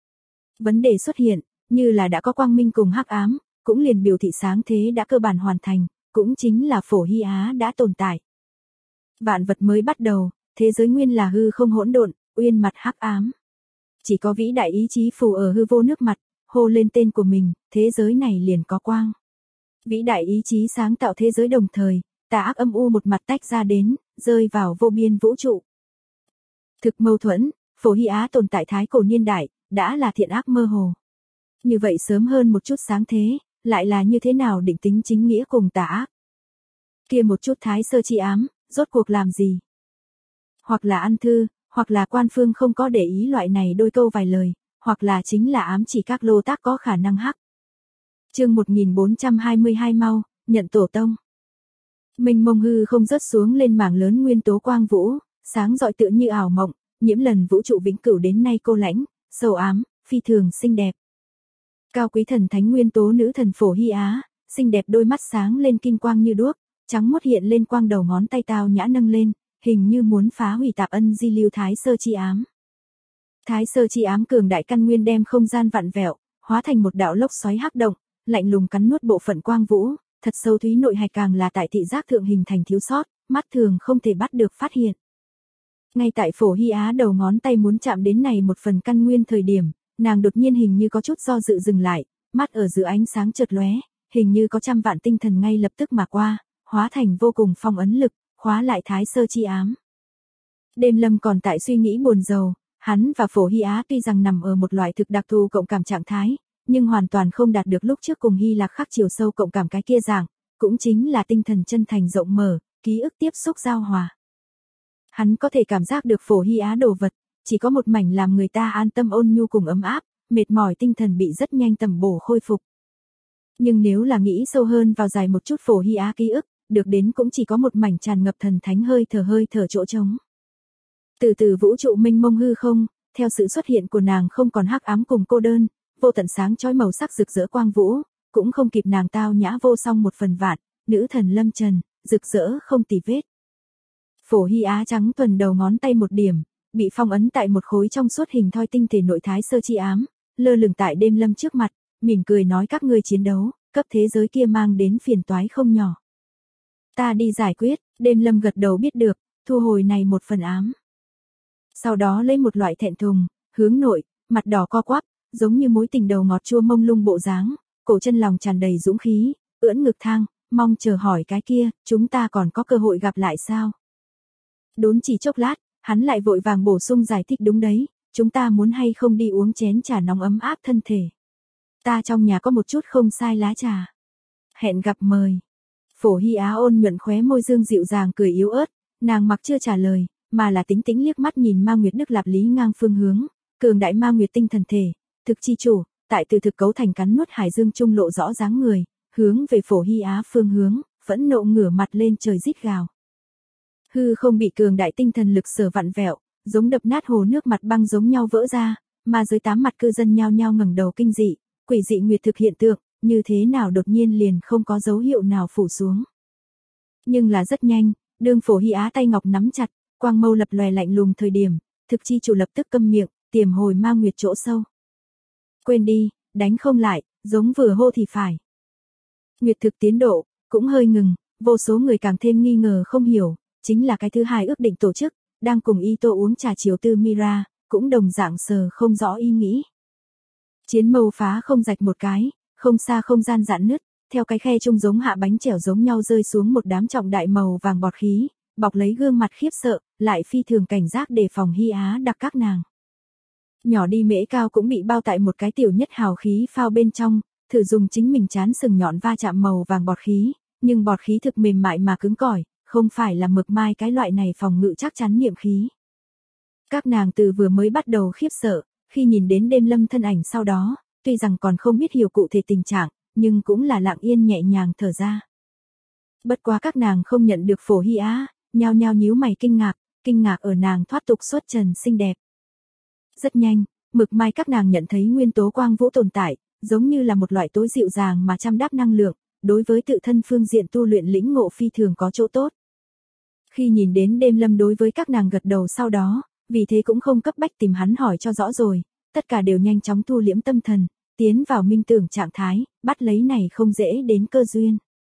Vấn đề xuất hiện, như là đã có quang minh cùng hắc ám, cũng liền biểu thị sáng thế đã cơ bản hoàn thành, cũng chính là Phổ Hy Á đã tồn tại. Vạn vật mới bắt đầu, thế giới nguyên là hư không hỗn độn, uyên mặt hắc ám. Chỉ có vĩ đại ý chí phù ở hư vô nước mặt, hô lên tên của mình, thế giới này liền có quang. Vĩ đại ý chí sáng tạo thế giới đồng thời, tà ác âm u một mặt tách ra đến, rơi vào vô biên vũ trụ. Thực mâu thuẫn, Phổ Hy Á tồn tại thái cổ niên đại, đã là thiện ác mơ hồ. Như vậy sớm hơn một chút sáng thế, lại là như thế nào định tính chính nghĩa cùng tà ác? Kia một chút thái sơ chi ám, rốt cuộc làm gì? Hoặc là ăn thư, hoặc là quan phương không có để ý loại này đôi câu vài lời, hoặc là chính là ám chỉ các lô tác có khả năng hắc. Chương 1422 mau, nhận tổ tông. Mênh mông hư không rớt xuống lên mảng lớn nguyên tố quang vũ, sáng rọi tựa như ảo mộng, nhiễm lần vũ trụ vĩnh cửu đến nay cô lãnh, sâu ám, phi thường xinh đẹp. Cao quý thần thánh nguyên tố nữ thần Phổ Hy Á, xinh đẹp đôi mắt sáng lên kim quang như đuốc, trắng muốt hiện lên quang đầu ngón tay tao nhã nâng lên, hình như muốn phá hủy Tạp Ân di lưu thái sơ chi ám. Thái sơ chi ám cường đại căn nguyên đem không gian vặn vẹo, hóa thành một đạo lốc xoáy hắc động, lạnh lùng cắn nuốt bộ phận quang vũ, thật sâu thúy nội hạch càng là tại thị giác thượng hình thành thiếu sót, mắt thường không thể bắt được phát hiện. Ngay tại Phổ Hy Á đầu ngón tay muốn chạm đến này một phần căn nguyên thời điểm, nàng đột nhiên hình như có chút do dự dừng lại, mắt ở giữa ánh sáng chợt lóe, hình như có trăm vạn tinh thần ngay lập tức mà qua, hóa thành vô cùng phong ấn lực, khóa lại thái sơ chi ám. Đêm Lâm còn tại suy nghĩ buồn rầu, hắn và Phổ Hy Á tuy rằng nằm ở một loại thực đặc thù cộng cảm trạng thái, nhưng hoàn toàn không đạt được lúc trước cùng Hy Lạc khắc chiều sâu cộng cảm cái kia dạng, cũng chính là tinh thần chân thành rộng mở, ký ức tiếp xúc giao hòa. Hắn có thể cảm giác được Phổ Hy Á đồ vật, chỉ có một mảnh làm người ta an tâm ôn nhu cùng ấm áp, mệt mỏi tinh thần bị rất nhanh tầm bổ khôi phục. Nhưng nếu là nghĩ sâu hơn vào dài một chút Phổ Hy Á ký ức, được đến cũng chỉ có một mảnh tràn ngập thần thánh hơi thở chỗ trống. Từ từ vũ trụ mênh mông hư không, theo sự xuất hiện của nàng không còn hắc ám cùng cô đơn, vô tận sáng chói màu sắc rực rỡ quang vũ, cũng không kịp nàng tao nhã vô song một phần vạn, nữ thần lâm trần, rực rỡ không tì vết. Phổ Hy Á trắng thuần đầu ngón tay một điểm, bị phong ấn tại một khối trong suốt hình thoi tinh thể nội thái sơ chi ám, lơ lửng tại Đêm Lâm trước mặt, mỉm cười nói các ngươi chiến đấu, cấp thế giới kia mang đến phiền toái không nhỏ. Ta đi giải quyết, Đêm Lâm gật đầu biết được, thu hồi này một phần ám. Sau đó lấy một loại thẹn thùng, hướng nội, mặt đỏ co quắp, giống như mối tình đầu ngọt chua mông lung bộ dáng, cổ chân lòng tràn đầy dũng khí, ưỡn ngực thang, mong chờ hỏi cái kia, chúng ta còn có cơ hội gặp lại sao? Đốn chỉ chốc lát, hắn lại vội vàng bổ sung giải thích đúng đấy, chúng ta muốn hay không đi uống chén trà nóng ấm áp thân thể. Ta trong nhà có một chút không sai lá trà. Hẹn gặp mời. Phổ Hy Á ôn nhuận khóe môi dương dịu dàng cười yếu ớt, nàng mặc chưa trả lời, mà là tính tĩnh liếc mắt nhìn Ma Nguyệt Đức Lạp Lý ngang phương hướng, cường đại Ma Nguyệt tinh thần thể, thực chi chủ, tại từ thực cấu thành cắn nuốt hải dương trung lộ rõ dáng người, hướng về Phổ Hy Á phương hướng, phẫn nộ ngửa mặt lên trời rít gào. Hư không bị cường đại tinh thần lực sở vặn vẹo, giống đập nát hồ nước mặt băng giống nhau vỡ ra, mà dưới tám mặt cư dân nhao nhao ngẩng đầu kinh dị, quỷ dị nguyệt thực hiện tượng, như thế nào đột nhiên liền không có dấu hiệu nào phủ xuống. Nhưng là rất nhanh, đương Phổ Hy Á tay ngọc nắm chặt, quang mâu lập lòe lạnh lùng thời điểm, thực chi chủ lập tức câm miệng, tiềm hồi Ma Nguyệt chỗ sâu. Quên đi, đánh không lại, giống vừa hô thì phải. Nguyệt thực tiến độ, cũng hơi ngừng, vô số người càng thêm nghi ngờ không hiểu, chính là cái thứ hai ước định tổ chức, đang cùng Ito uống trà chiều tư Mira, cũng đồng dạng sờ không rõ ý nghĩ. Chiến mâu phá không rạch một cái, không xa không gian dạn nứt, theo cái khe trung giống hạ bánh chèo giống nhau rơi xuống một đám trọng đại màu vàng bọt khí, bọc lấy gương mặt khiếp sợ, lại phi thường cảnh giác đề phòng Hy Á đặc các nàng. Nhỏ đi Mễ Cao cũng bị bao tại một cái tiểu nhất hào khí phao bên trong, thử dùng chính mình chán sừng nhọn va chạm màu vàng bọt khí, nhưng bọt khí thực mềm mại mà cứng cỏi, không phải là mực mai cái loại này phòng ngự chắc chắn niệm khí. Các nàng từ vừa mới bắt đầu khiếp sợ, khi nhìn đến Đêm Lâm thân ảnh sau đó, tuy rằng còn không biết hiểu cụ thể tình trạng, nhưng cũng là lặng yên nhẹ nhàng thở ra. Bất quá các nàng không nhận được Phổ Hy Á, nhao nhao nhíu mày kinh ngạc ở nàng thoát tục xuất trần xinh đẹp. Rất nhanh, mực mai các nàng nhận thấy nguyên tố quang vũ tồn tại, giống như là một loại tối dịu dàng mà chăm đáp năng lượng, đối với tự thân phương diện tu luyện lĩnh ngộ phi thường có chỗ tốt. Khi nhìn đến Đêm Lâm đối với các nàng gật đầu sau đó, vì thế cũng không cấp bách tìm hắn hỏi cho rõ rồi, tất cả đều nhanh chóng thu liễm tâm thần, tiến vào minh tưởng trạng thái, bắt lấy này không dễ đến cơ duyên.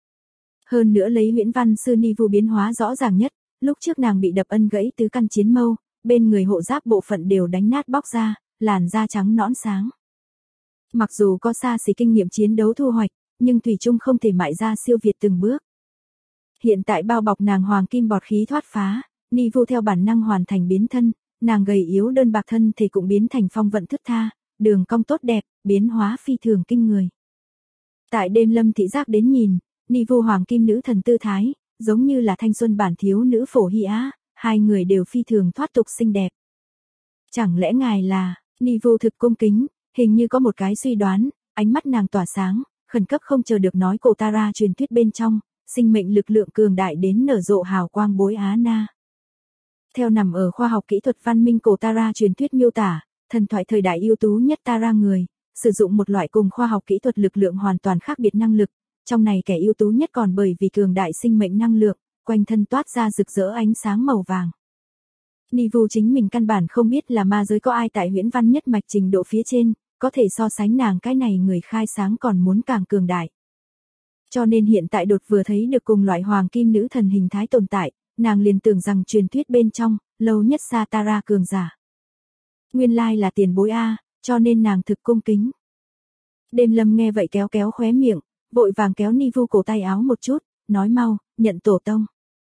Hơn nữa lấy Huyễn Văn sư Ni Vu biến hóa rõ ràng nhất, lúc trước nàng bị đập ân gãy tứ căn chiến mâu, bên người hộ giáp bộ phận đều đánh nát bóc ra, làn da trắng nõn sáng. Mặc dù có xa xỉ kinh nghiệm chiến đấu thu hoạch, nhưng thủy chung không thể mại ra siêu việt từng bước. Hiện tại bao bọc nàng hoàng kim bọt khí thoát phá, Ni Vu theo bản năng hoàn thành biến thân, nàng gầy yếu đơn bạc thân thể cũng biến thành phong vận thướt tha, đường cong tốt đẹp, biến hóa phi thường kinh người. Tại Đêm Lâm thị giác đến nhìn, Ni Vu hoàng kim nữ thần tư thái, giống như là thanh xuân bản thiếu nữ Phổ Hy Á, hai người đều phi thường thoát tục xinh đẹp. Chẳng lẽ ngài là, Ni Vu thực cung kính, hình như có một cái suy đoán, ánh mắt nàng tỏa sáng, khẩn cấp không chờ được nói cổ Tara truyền thuyết bên trong, sinh mệnh lực lượng cường đại đến nở rộ hào quang bối Á Na. Theo nằm ở khoa học kỹ thuật văn minh cổ Tara truyền thuyết miêu tả, thần thoại thời đại ưu tú nhất Tara người, sử dụng một loại cùng khoa học kỹ thuật lực lượng hoàn toàn khác biệt năng lực, trong này kẻ ưu tú nhất còn bởi vì cường đại sinh mệnh năng lượng, quanh thân toát ra rực rỡ ánh sáng màu vàng. Ni Vu chính mình căn bản không biết là ma giới có ai tại Huyễn Văn nhất mạch trình độ phía trên, có thể so sánh nàng cái này người khai sáng còn muốn càng cường đại. Cho nên hiện tại đột vừa thấy được cùng loại hoàng kim nữ thần hình thái tồn tại, nàng liền tưởng rằng truyền thuyết bên trong, lâu nhất xa Tara cường giả. Nguyên lai là tiền bối A, cho nên nàng thực cung kính. Đêm Lâm nghe vậy kéo kéo khóe miệng, vội vàng kéo Ni Vu cổ tay áo một chút, nói mau, nhận tổ tông.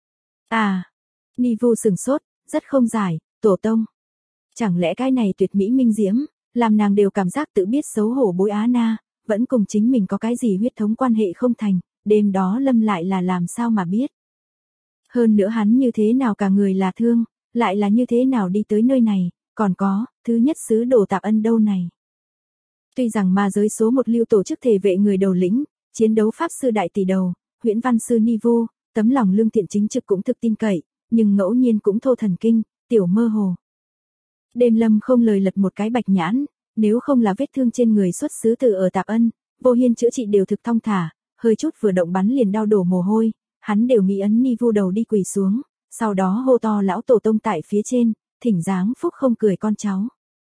À, Ni Vu sừng sốt, rất không giải, tổ tông. Chẳng lẽ cái này tuyệt mỹ minh diễm, làm nàng đều cảm giác tự biết xấu hổ bối Á Na, vẫn cùng chính mình có cái gì huyết thống quan hệ không thành, đêm đó Lâm lại là làm sao mà biết. Hơn nữa hắn như thế nào cả người là thương, lại là như thế nào đi tới nơi này, còn có, thứ nhất sứ đồ Tạp Ân đâu này. Tuy rằng ma giới số một lưu tổ chức thể vệ người đầu lĩnh, chiến đấu pháp sư đại tỷ đầu, Huyễn Văn sư Ni Vu, tấm lòng lương thiện chính trực cũng thực tin cậy, nhưng ngẫu nhiên cũng thô thần kinh, tiểu mơ hồ. Đêm Lâm không lời lật một cái bạch nhãn, nếu không là vết thương trên người xuất xứ từ ở Tạp Ân, Vô Hiên chữa trị đều thực thong thả, hơi chút vừa động bắn liền đau đổ mồ hôi, hắn đều nghĩ ấn Ni Vu đầu đi quỳ xuống, sau đó hô to lão tổ tông tại phía trên, thỉnh giáng phúc không cười con cháu.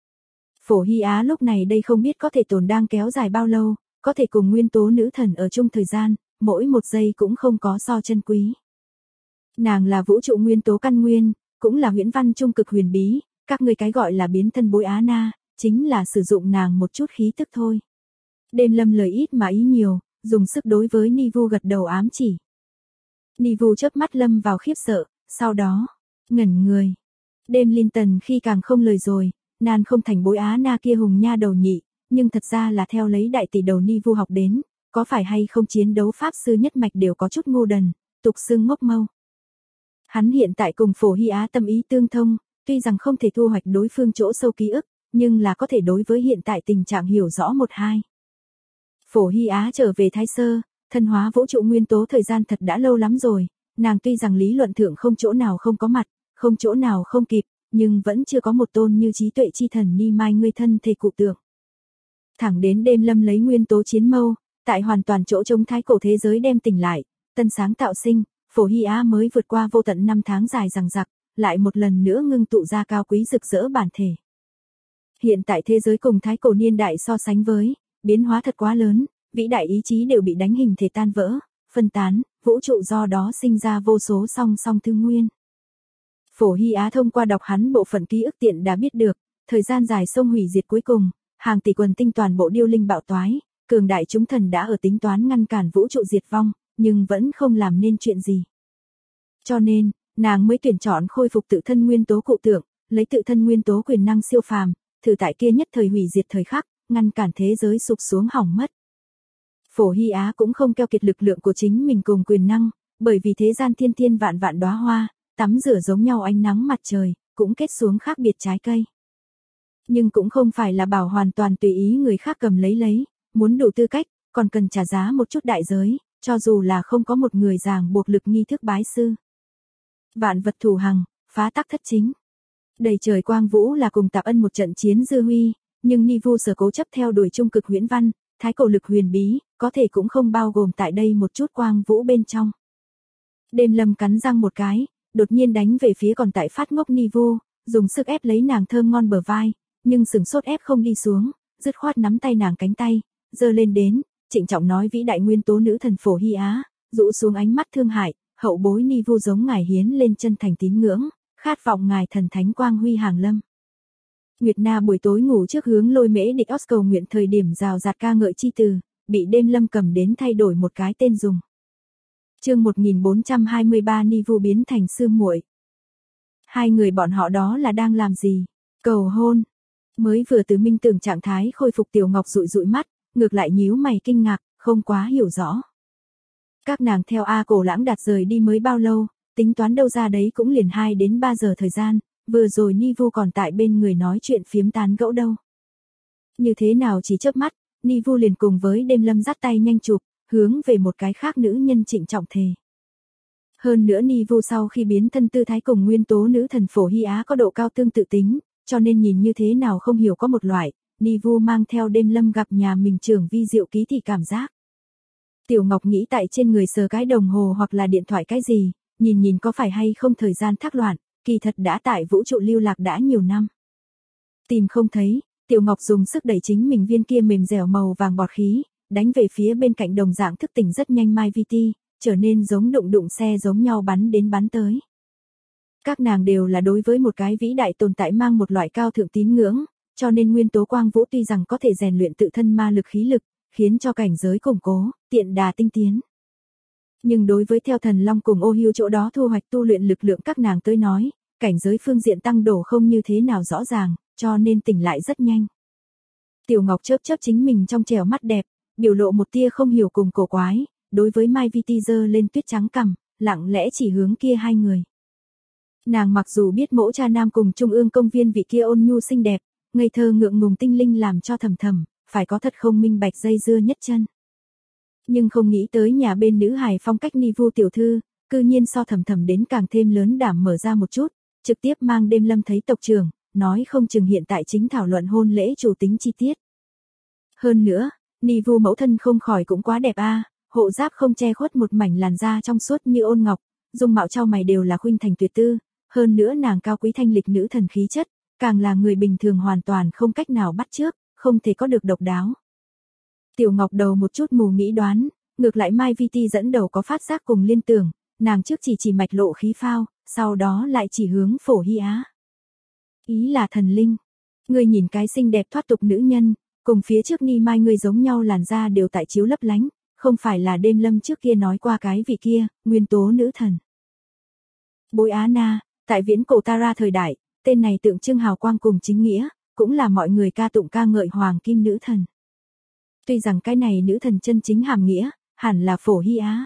Phổ Hy Á lúc này đây không biết có thể tồn đang kéo dài bao lâu, có thể cùng nguyên tố nữ thần ở chung thời gian, mỗi một giây cũng không có so chân quý. Nàng là vũ trụ nguyên tố căn nguyên, cũng là huyễn văn trung cực huyền bí, các người cái gọi là biến thân bối Á Na, chính là sử dụng nàng một chút khí tức thôi. Đêm Lâm lời ít mà ý nhiều, dùng sức đối với Ni Vu gật đầu ám chỉ. Ni Vu chớp mắt lâm vào khiếp sợ, sau đó, ngẩn người. Đêm Linton khi càng không lời rồi, nàng không thành bối Á Na kia hùng nha đầu nhị, nhưng thật ra là theo lấy đại tỷ đầu Ni Vu học đến, có phải hay không chiến đấu pháp sư nhất mạch đều có chút ngu đần, tục xưng ngốc mâu. Hắn hiện tại cùng Phổ Hy Á tâm ý tương thông, tuy rằng không thể thu hoạch đối phương chỗ sâu ký ức, nhưng là có thể đối với hiện tại tình trạng hiểu rõ một hai. Phổ Hy Á trở về Thái Sơ, thân hóa vũ trụ nguyên tố thời gian thật đã lâu lắm rồi, nàng tuy rằng lý luận thượng không chỗ nào không có mặt, không chỗ nào không kịp, nhưng vẫn chưa có một tôn như trí tuệ chi thần Ni Mai ngươi thân thể cụ tượng. Thẳng đến Đêm Lâm lấy nguyên tố chiến mâu, tại hoàn toàn chỗ trống thái cổ thế giới đem tỉnh lại, tân sáng tạo sinh, Phổ Hy Á mới vượt qua vô tận năm tháng dài dằng dặc, lại một lần nữa ngưng tụ ra cao quý rực rỡ bản thể. Hiện tại thế giới cùng thái cổ niên đại so sánh với, biến hóa thật quá lớn, vĩ đại ý chí đều bị đánh hình thể tan vỡ, phân tán, vũ trụ do đó sinh ra vô số song song thương nguyên. Phổ Hy Á thông qua đọc hắn bộ phận ký ức tiện đã biết được, thời gian dài sông hủy diệt cuối cùng, hàng tỷ quần tinh toàn bộ điêu linh bạo toái, cường đại chúng thần đã ở tính toán ngăn cản vũ trụ diệt vong, nhưng vẫn không làm nên chuyện gì. Cho nên, nàng mới tuyển chọn khôi phục tự thân nguyên tố cụ tượng, lấy tự thân nguyên tố quyền năng siêu phàm, thử tại kia nhất thời hủy diệt thời khắc, ngăn cản thế giới sụp xuống hỏng mất. Phổ Hy Á cũng không keo kiệt lực lượng của chính mình cùng quyền năng, bởi vì thế gian thiên thiên vạn vạn đóa hoa, tắm rửa giống nhau ánh nắng mặt trời, cũng kết xuống khác biệt trái cây. Nhưng cũng không phải là bảo hoàn toàn tùy ý người khác cầm lấy, muốn đủ tư cách, còn cần trả giá một chút đại giới, cho dù là không có một người ràng buộc lực nghi thức bái sư. Vạn vật thủ hằng, phá tắc thất chính. Đầy trời quang vũ là cùng Tạp Ân một trận chiến dư huy, nhưng Ni Vu sở cố chấp theo đuổi trung cực huyễn văn, thái cổ lực huyền bí, có thể cũng không bao gồm tại đây một chút quang vũ bên trong. Đêm Lâm cắn răng một cái, đột nhiên đánh về phía còn tại phát ngốc Ni Vu, dùng sức ép lấy nàng thơm ngon bờ vai, nhưng sừng sốt ép không đi xuống, dứt khoát nắm tay nàng cánh tay, giơ lên đến, trịnh trọng nói vĩ đại nguyên tố nữ thần Phổ Hy Á, rũ xuống ánh mắt thương hại, hậu bối Ni Vu giống ngài hiến lên chân thành tín ngưỡng, khát vọng ngài thần thánh quang huy hàng lâm. Nguyệt Na buổi tối ngủ trước hướng Lôi Mễ Địch Os cầu nguyện thời điểm rào rạt ca ngợi chi từ, bị Đêm Lâm cầm đến thay đổi một cái tên dùng. Chương 1423 Ni Vu biến thành sư muội. Hai người bọn họ đó là đang làm gì? Cầu hôn. Mới vừa từ minh tưởng trạng thái khôi phục Tiểu Ngọc dụi dụi mắt, ngược lại nhíu mày kinh ngạc, không quá hiểu rõ. Các nàng theo A Cổ Lãng Đạt rời đi mới bao lâu, tính toán đâu ra đấy cũng liền 2 đến 3 giờ thời gian, vừa rồi Ni Vu còn tại bên người nói chuyện phiếm tán gẫu đâu. Như thế nào chỉ chớp mắt, Ni Vu liền cùng với Đêm Lâm dắt tay nhanh chụp, hướng về một cái khác nữ nhân trịnh trọng thề. Hơn nữa Ni Vu sau khi biến thân tư thái cùng nguyên tố nữ thần Phổ Hy Á có độ cao tương tự tính, cho nên nhìn như thế nào không hiểu có một loại, Ni Vu mang theo Đêm Lâm gặp nhà mình trưởng vi diệu ký thì cảm giác. Tiểu Ngọc nghĩ tại trên người sờ cái đồng hồ hoặc là điện thoại cái gì, nhìn có phải hay không thời gian thác loạn, kỳ thật đã tại vũ trụ lưu lạc đã nhiều năm. Tìm không thấy, Tiểu Ngọc dùng sức đẩy chính mình viên kia mềm dẻo màu vàng bọt khí, đánh về phía bên cạnh đồng dạng thức tỉnh rất nhanh Mai Vi Ti, trở nên giống đụng xe giống nhau bắn đến bắn tới. Các nàng đều là đối với một cái vĩ đại tồn tại mang một loại cao thượng tín ngưỡng, cho nên nguyên tố quang vũ tuy rằng có thể rèn luyện tự thân ma lực khí lực, khiến cho cảnh giới củng cố, tiện đà tinh tiến. Nhưng đối với theo thần long cùng Ô Hưu chỗ đó thu hoạch tu luyện lực lượng các nàng tới nói, cảnh giới phương diện tăng đổ không như thế nào rõ ràng, cho nên tỉnh lại rất nhanh. Tiểu Ngọc chớp chính mình trong trẻo mắt đẹp, biểu lộ một tia không hiểu cùng cổ quái, đối với Mai Vi Ti giơ lên tuyết trắng cằm, lặng lẽ chỉ hướng kia hai người. Nàng mặc dù biết mỗ cha nam cùng trung ương công viên vị kia ôn nhu xinh đẹp, ngây thơ ngượng ngùng tinh linh làm cho thầm, phải có thật không minh bạch dây dưa nhất chân. Nhưng không nghĩ tới nhà bên nữ hài phong cách Ni Vu tiểu thư, cư nhiên so thầm đến càng thêm lớn đảm mở ra một chút, trực tiếp mang Đêm Lâm thấy tộc trưởng, nói không chừng hiện tại chính thảo luận hôn lễ chủ tính chi tiết. Hơn nữa, Ni Vu mẫu thân không khỏi cũng quá đẹp a, hộ giáp không che khuất một mảnh làn da trong suốt như ôn ngọc, dung mạo trao mày đều là khuynh thành tuyệt tư, hơn nữa nàng cao quý thanh lịch nữ thần khí chất, càng là người bình thường hoàn toàn không cách nào bắt chước, không thể có được độc đáo. Tiểu Ngọc đầu một chút mù nghĩ đoán, ngược lại Mai Vi Ti dẫn đầu có phát giác cùng liên tưởng, nàng trước chỉ mạch lộ khí phao, sau đó lại chỉ hướng Phổ Hy Á. Ý là thần linh, ngươi nhìn cái xinh đẹp thoát tục nữ nhân, cùng phía trước Ni Mai ngươi giống nhau làn da đều tại chiếu lấp lánh, không phải là Đêm Lâm trước kia nói qua cái vị kia, nguyên tố nữ thần. Bối Á Na, tại viễn cổ Tara thời đại, tên này tượng trưng hào quang cùng chính nghĩa, cũng là mọi người ca tụng ca ngợi hoàng kim nữ thần. Tuy rằng cái này nữ thần chân chính hàm nghĩa, hẳn là Phổ Hy Á.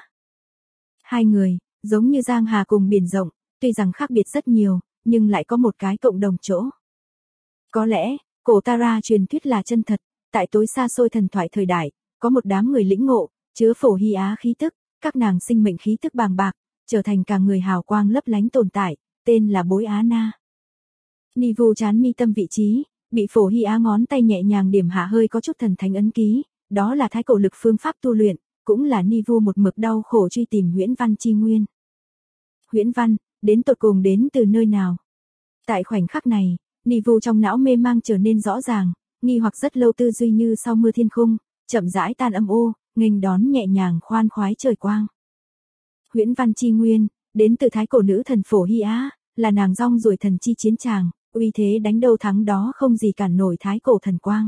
Hai người, giống như giang hà cùng biển rộng, tuy rằng khác biệt rất nhiều, nhưng lại có một cái cộng đồng chỗ. Có lẽ, cổ Tara truyền thuyết là chân thật, tại tối xa xôi thần thoại thời đại, có một đám người lĩnh ngộ, chứa Phổ Hy Á khí tức, các nàng sinh mệnh khí tức bàng bạc, trở thành cả người hào quang lấp lánh tồn tại, tên là Bối Á Na. Ni Vu chán mi tâm vị trí, bị Phổ Hy Á ngón tay nhẹ nhàng điểm hạ hơi có chút thần thánh ấn ký, đó là thái cổ lực phương pháp tu luyện, cũng là Ni Vu một mực đau khổ truy tìm huyễn văn chi nguyên. Huyễn văn, đến tột cùng đến từ nơi nào? Tại khoảnh khắc này, Ni Vu trong não mê mang trở nên rõ ràng, nghi hoặc rất lâu tư duy như sau mưa thiên khung, chậm rãi tan âm ô, nghênh đón nhẹ nhàng khoan khoái trời quang. Huyễn Văn Chi Nguyên, đến từ thái cổ nữ thần Phổ Hy Á, là nàng rong ruổi thần chi chiến tràng, uy thế đánh đâu thắng đó không gì cản nổi thái cổ thần quang.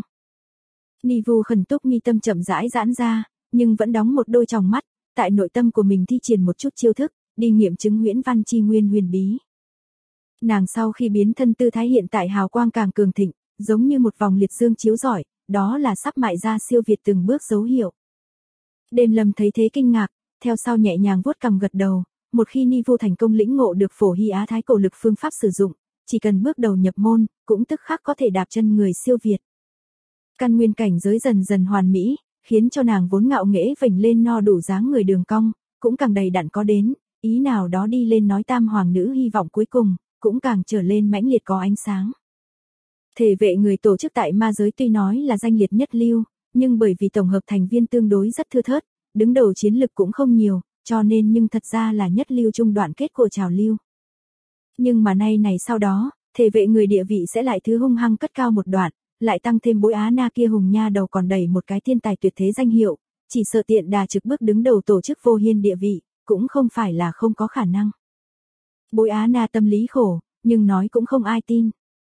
Ni Vu khẩn túc mi tâm chậm rãi giãn ra, nhưng vẫn đóng một đôi tròng mắt, tại nội tâm của mình thi triển một chút chiêu thức, đi nghiệm chứng Huyễn Văn Chi Nguyên huyền bí. Nàng sau khi biến thân tư thái hiện tại hào quang càng cường thịnh, giống như một vòng liệt dương chiếu rọi, đó là sắp mại ra siêu việt từng bước dấu hiệu. Đêm Lâm thấy thế kinh ngạc, theo sau nhẹ nhàng vuốt cằm gật đầu, một khi Ni Vu thành công lĩnh ngộ được Phổ Hy Á thái cổ lực phương pháp sử dụng, chỉ cần bước đầu nhập môn, cũng tức khắc có thể đạp chân người siêu việt. Căn nguyên cảnh giới dần dần hoàn mỹ, khiến cho nàng vốn ngạo nghễ vểnh lên no đủ dáng người đường cong, cũng càng đầy đặn có đến, ý nào đó đi lên nói tam hoàng nữ hy vọng cuối cùng, cũng càng trở lên mãnh liệt có ánh sáng. Thể vệ người tổ chức tại ma giới tuy nói là danh liệt nhất lưu, nhưng bởi vì tổng hợp thành viên tương đối rất thưa thớt, đứng đầu chiến lực cũng không nhiều, cho nên nhưng thật ra là nhất lưu trung đoạn kết của trào lưu. Nhưng mà nay này sau đó, thể vệ người địa vị sẽ lại thứ hung hăng cất cao một đoạn, lại tăng thêm Bối Á Na kia hùng nha đầu còn đẩy một cái thiên tài tuyệt thế danh hiệu, chỉ sợ tiện đà trực bước đứng đầu tổ chức vô hiên địa vị, cũng không phải là không có khả năng. Bối Á Na tâm lý khổ, nhưng nói cũng không ai tin.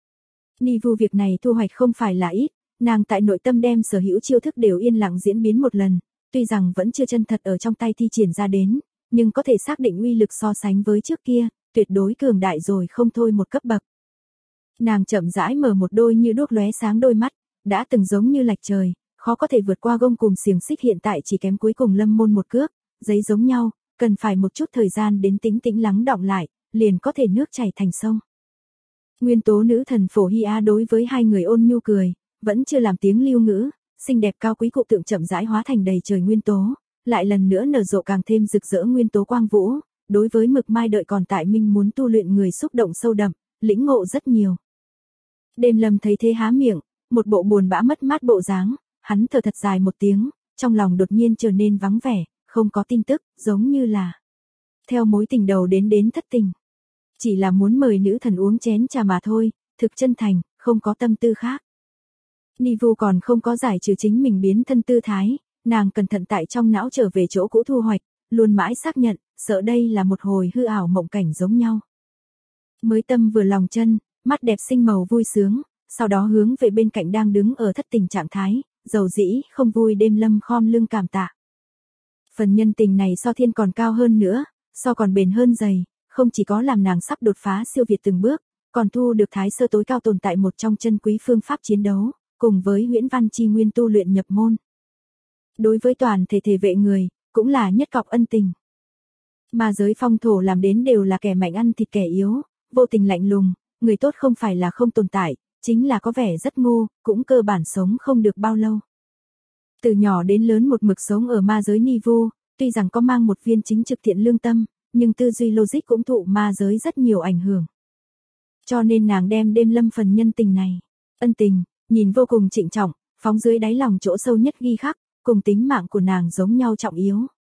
Ni Vu việc này thu hoạch không phải là ít, nàng tại nội tâm đem sở hữu chiêu thức đều yên lặng diễn biến một lần, tuy rằng vẫn chưa chân thật ở trong tay thi triển ra đến, nhưng có thể xác định uy lực so sánh với trước kia, tuyệt đối cường đại rồi không thôi một cấp bậc. Nàng chậm rãi mở một đôi như đuốc lóe sáng đôi mắt, đã từng giống như lạch trời, khó có thể vượt qua gông cùm xiềng xích hiện tại chỉ kém cuối cùng lâm môn một cước, giấy giống nhau, cần phải một chút thời gian đến tĩnh tĩnh lắng đọng lại, liền có thể nước chảy thành sông. Nguyên tố nữ thần Phổ Hy Á đối với hai người ôn nhu cười, vẫn chưa làm tiếng lưu ngữ, xinh đẹp cao quý cụ tượng chậm rãi hóa thành đầy trời nguyên tố, lại lần nữa nở rộ càng thêm rực rỡ nguyên tố quang vũ, đối với Mực Mai đợi còn tại minh muốn tu luyện người xúc động sâu đậm, lĩnh ngộ rất nhiều. Đêm Lâm thấy thế há miệng, một bộ buồn bã mất mát bộ dáng, hắn thở thật dài một tiếng, trong lòng đột nhiên trở nên vắng vẻ, không có tin tức, giống như là theo mối tình đầu đến thất tình. Chỉ là muốn mời nữ thần uống chén trà mà thôi, thực chân thành, không có tâm tư khác. Ni Vu còn không có giải trừ chính mình biến thân tư thái, nàng cẩn thận tại trong não trở về chỗ cũ thu hoạch, luôn mãi xác nhận, sợ đây là một hồi hư ảo mộng cảnh giống nhau. Mới tâm vừa lòng chân, mắt đẹp xinh màu vui sướng, sau đó hướng về bên cạnh đang đứng ở thất tình trạng thái, dầu dĩ, không vui Đêm Lâm khom lưng cảm tạ. Phần nhân tình này so thiên còn cao hơn nữa, so còn bền hơn dày, không chỉ có làm nàng sắp đột phá siêu việt từng bước, còn thu được thái sơ tối cao tồn tại một trong chân quý phương pháp chiến đấu, cùng với Huyễn Văn Chi Nguyên tu luyện nhập môn. Đối với toàn thể thể vệ người, cũng là nhất cọc ân tình. Mà giới phong thổ làm đến đều là kẻ mạnh ăn thịt kẻ yếu, vô tình lạnh lùng, người tốt không phải là không tồn tại, chính là có vẻ rất ngu, cũng cơ bản sống không được bao lâu. Từ nhỏ đến lớn một mực sống ở ma giới Ni Vu, tuy rằng có mang một viên chính trực thiện lương tâm, nhưng tư duy logic cũng thụ ma giới rất nhiều ảnh hưởng. Cho nên nàng đem Đêm Lâm phần nhân tình này, ân tình, nhìn vô cùng trịnh trọng, phóng dưới đáy lòng chỗ sâu nhất ghi khắc, cùng tính mạng của nàng giống nhau trọng yếu.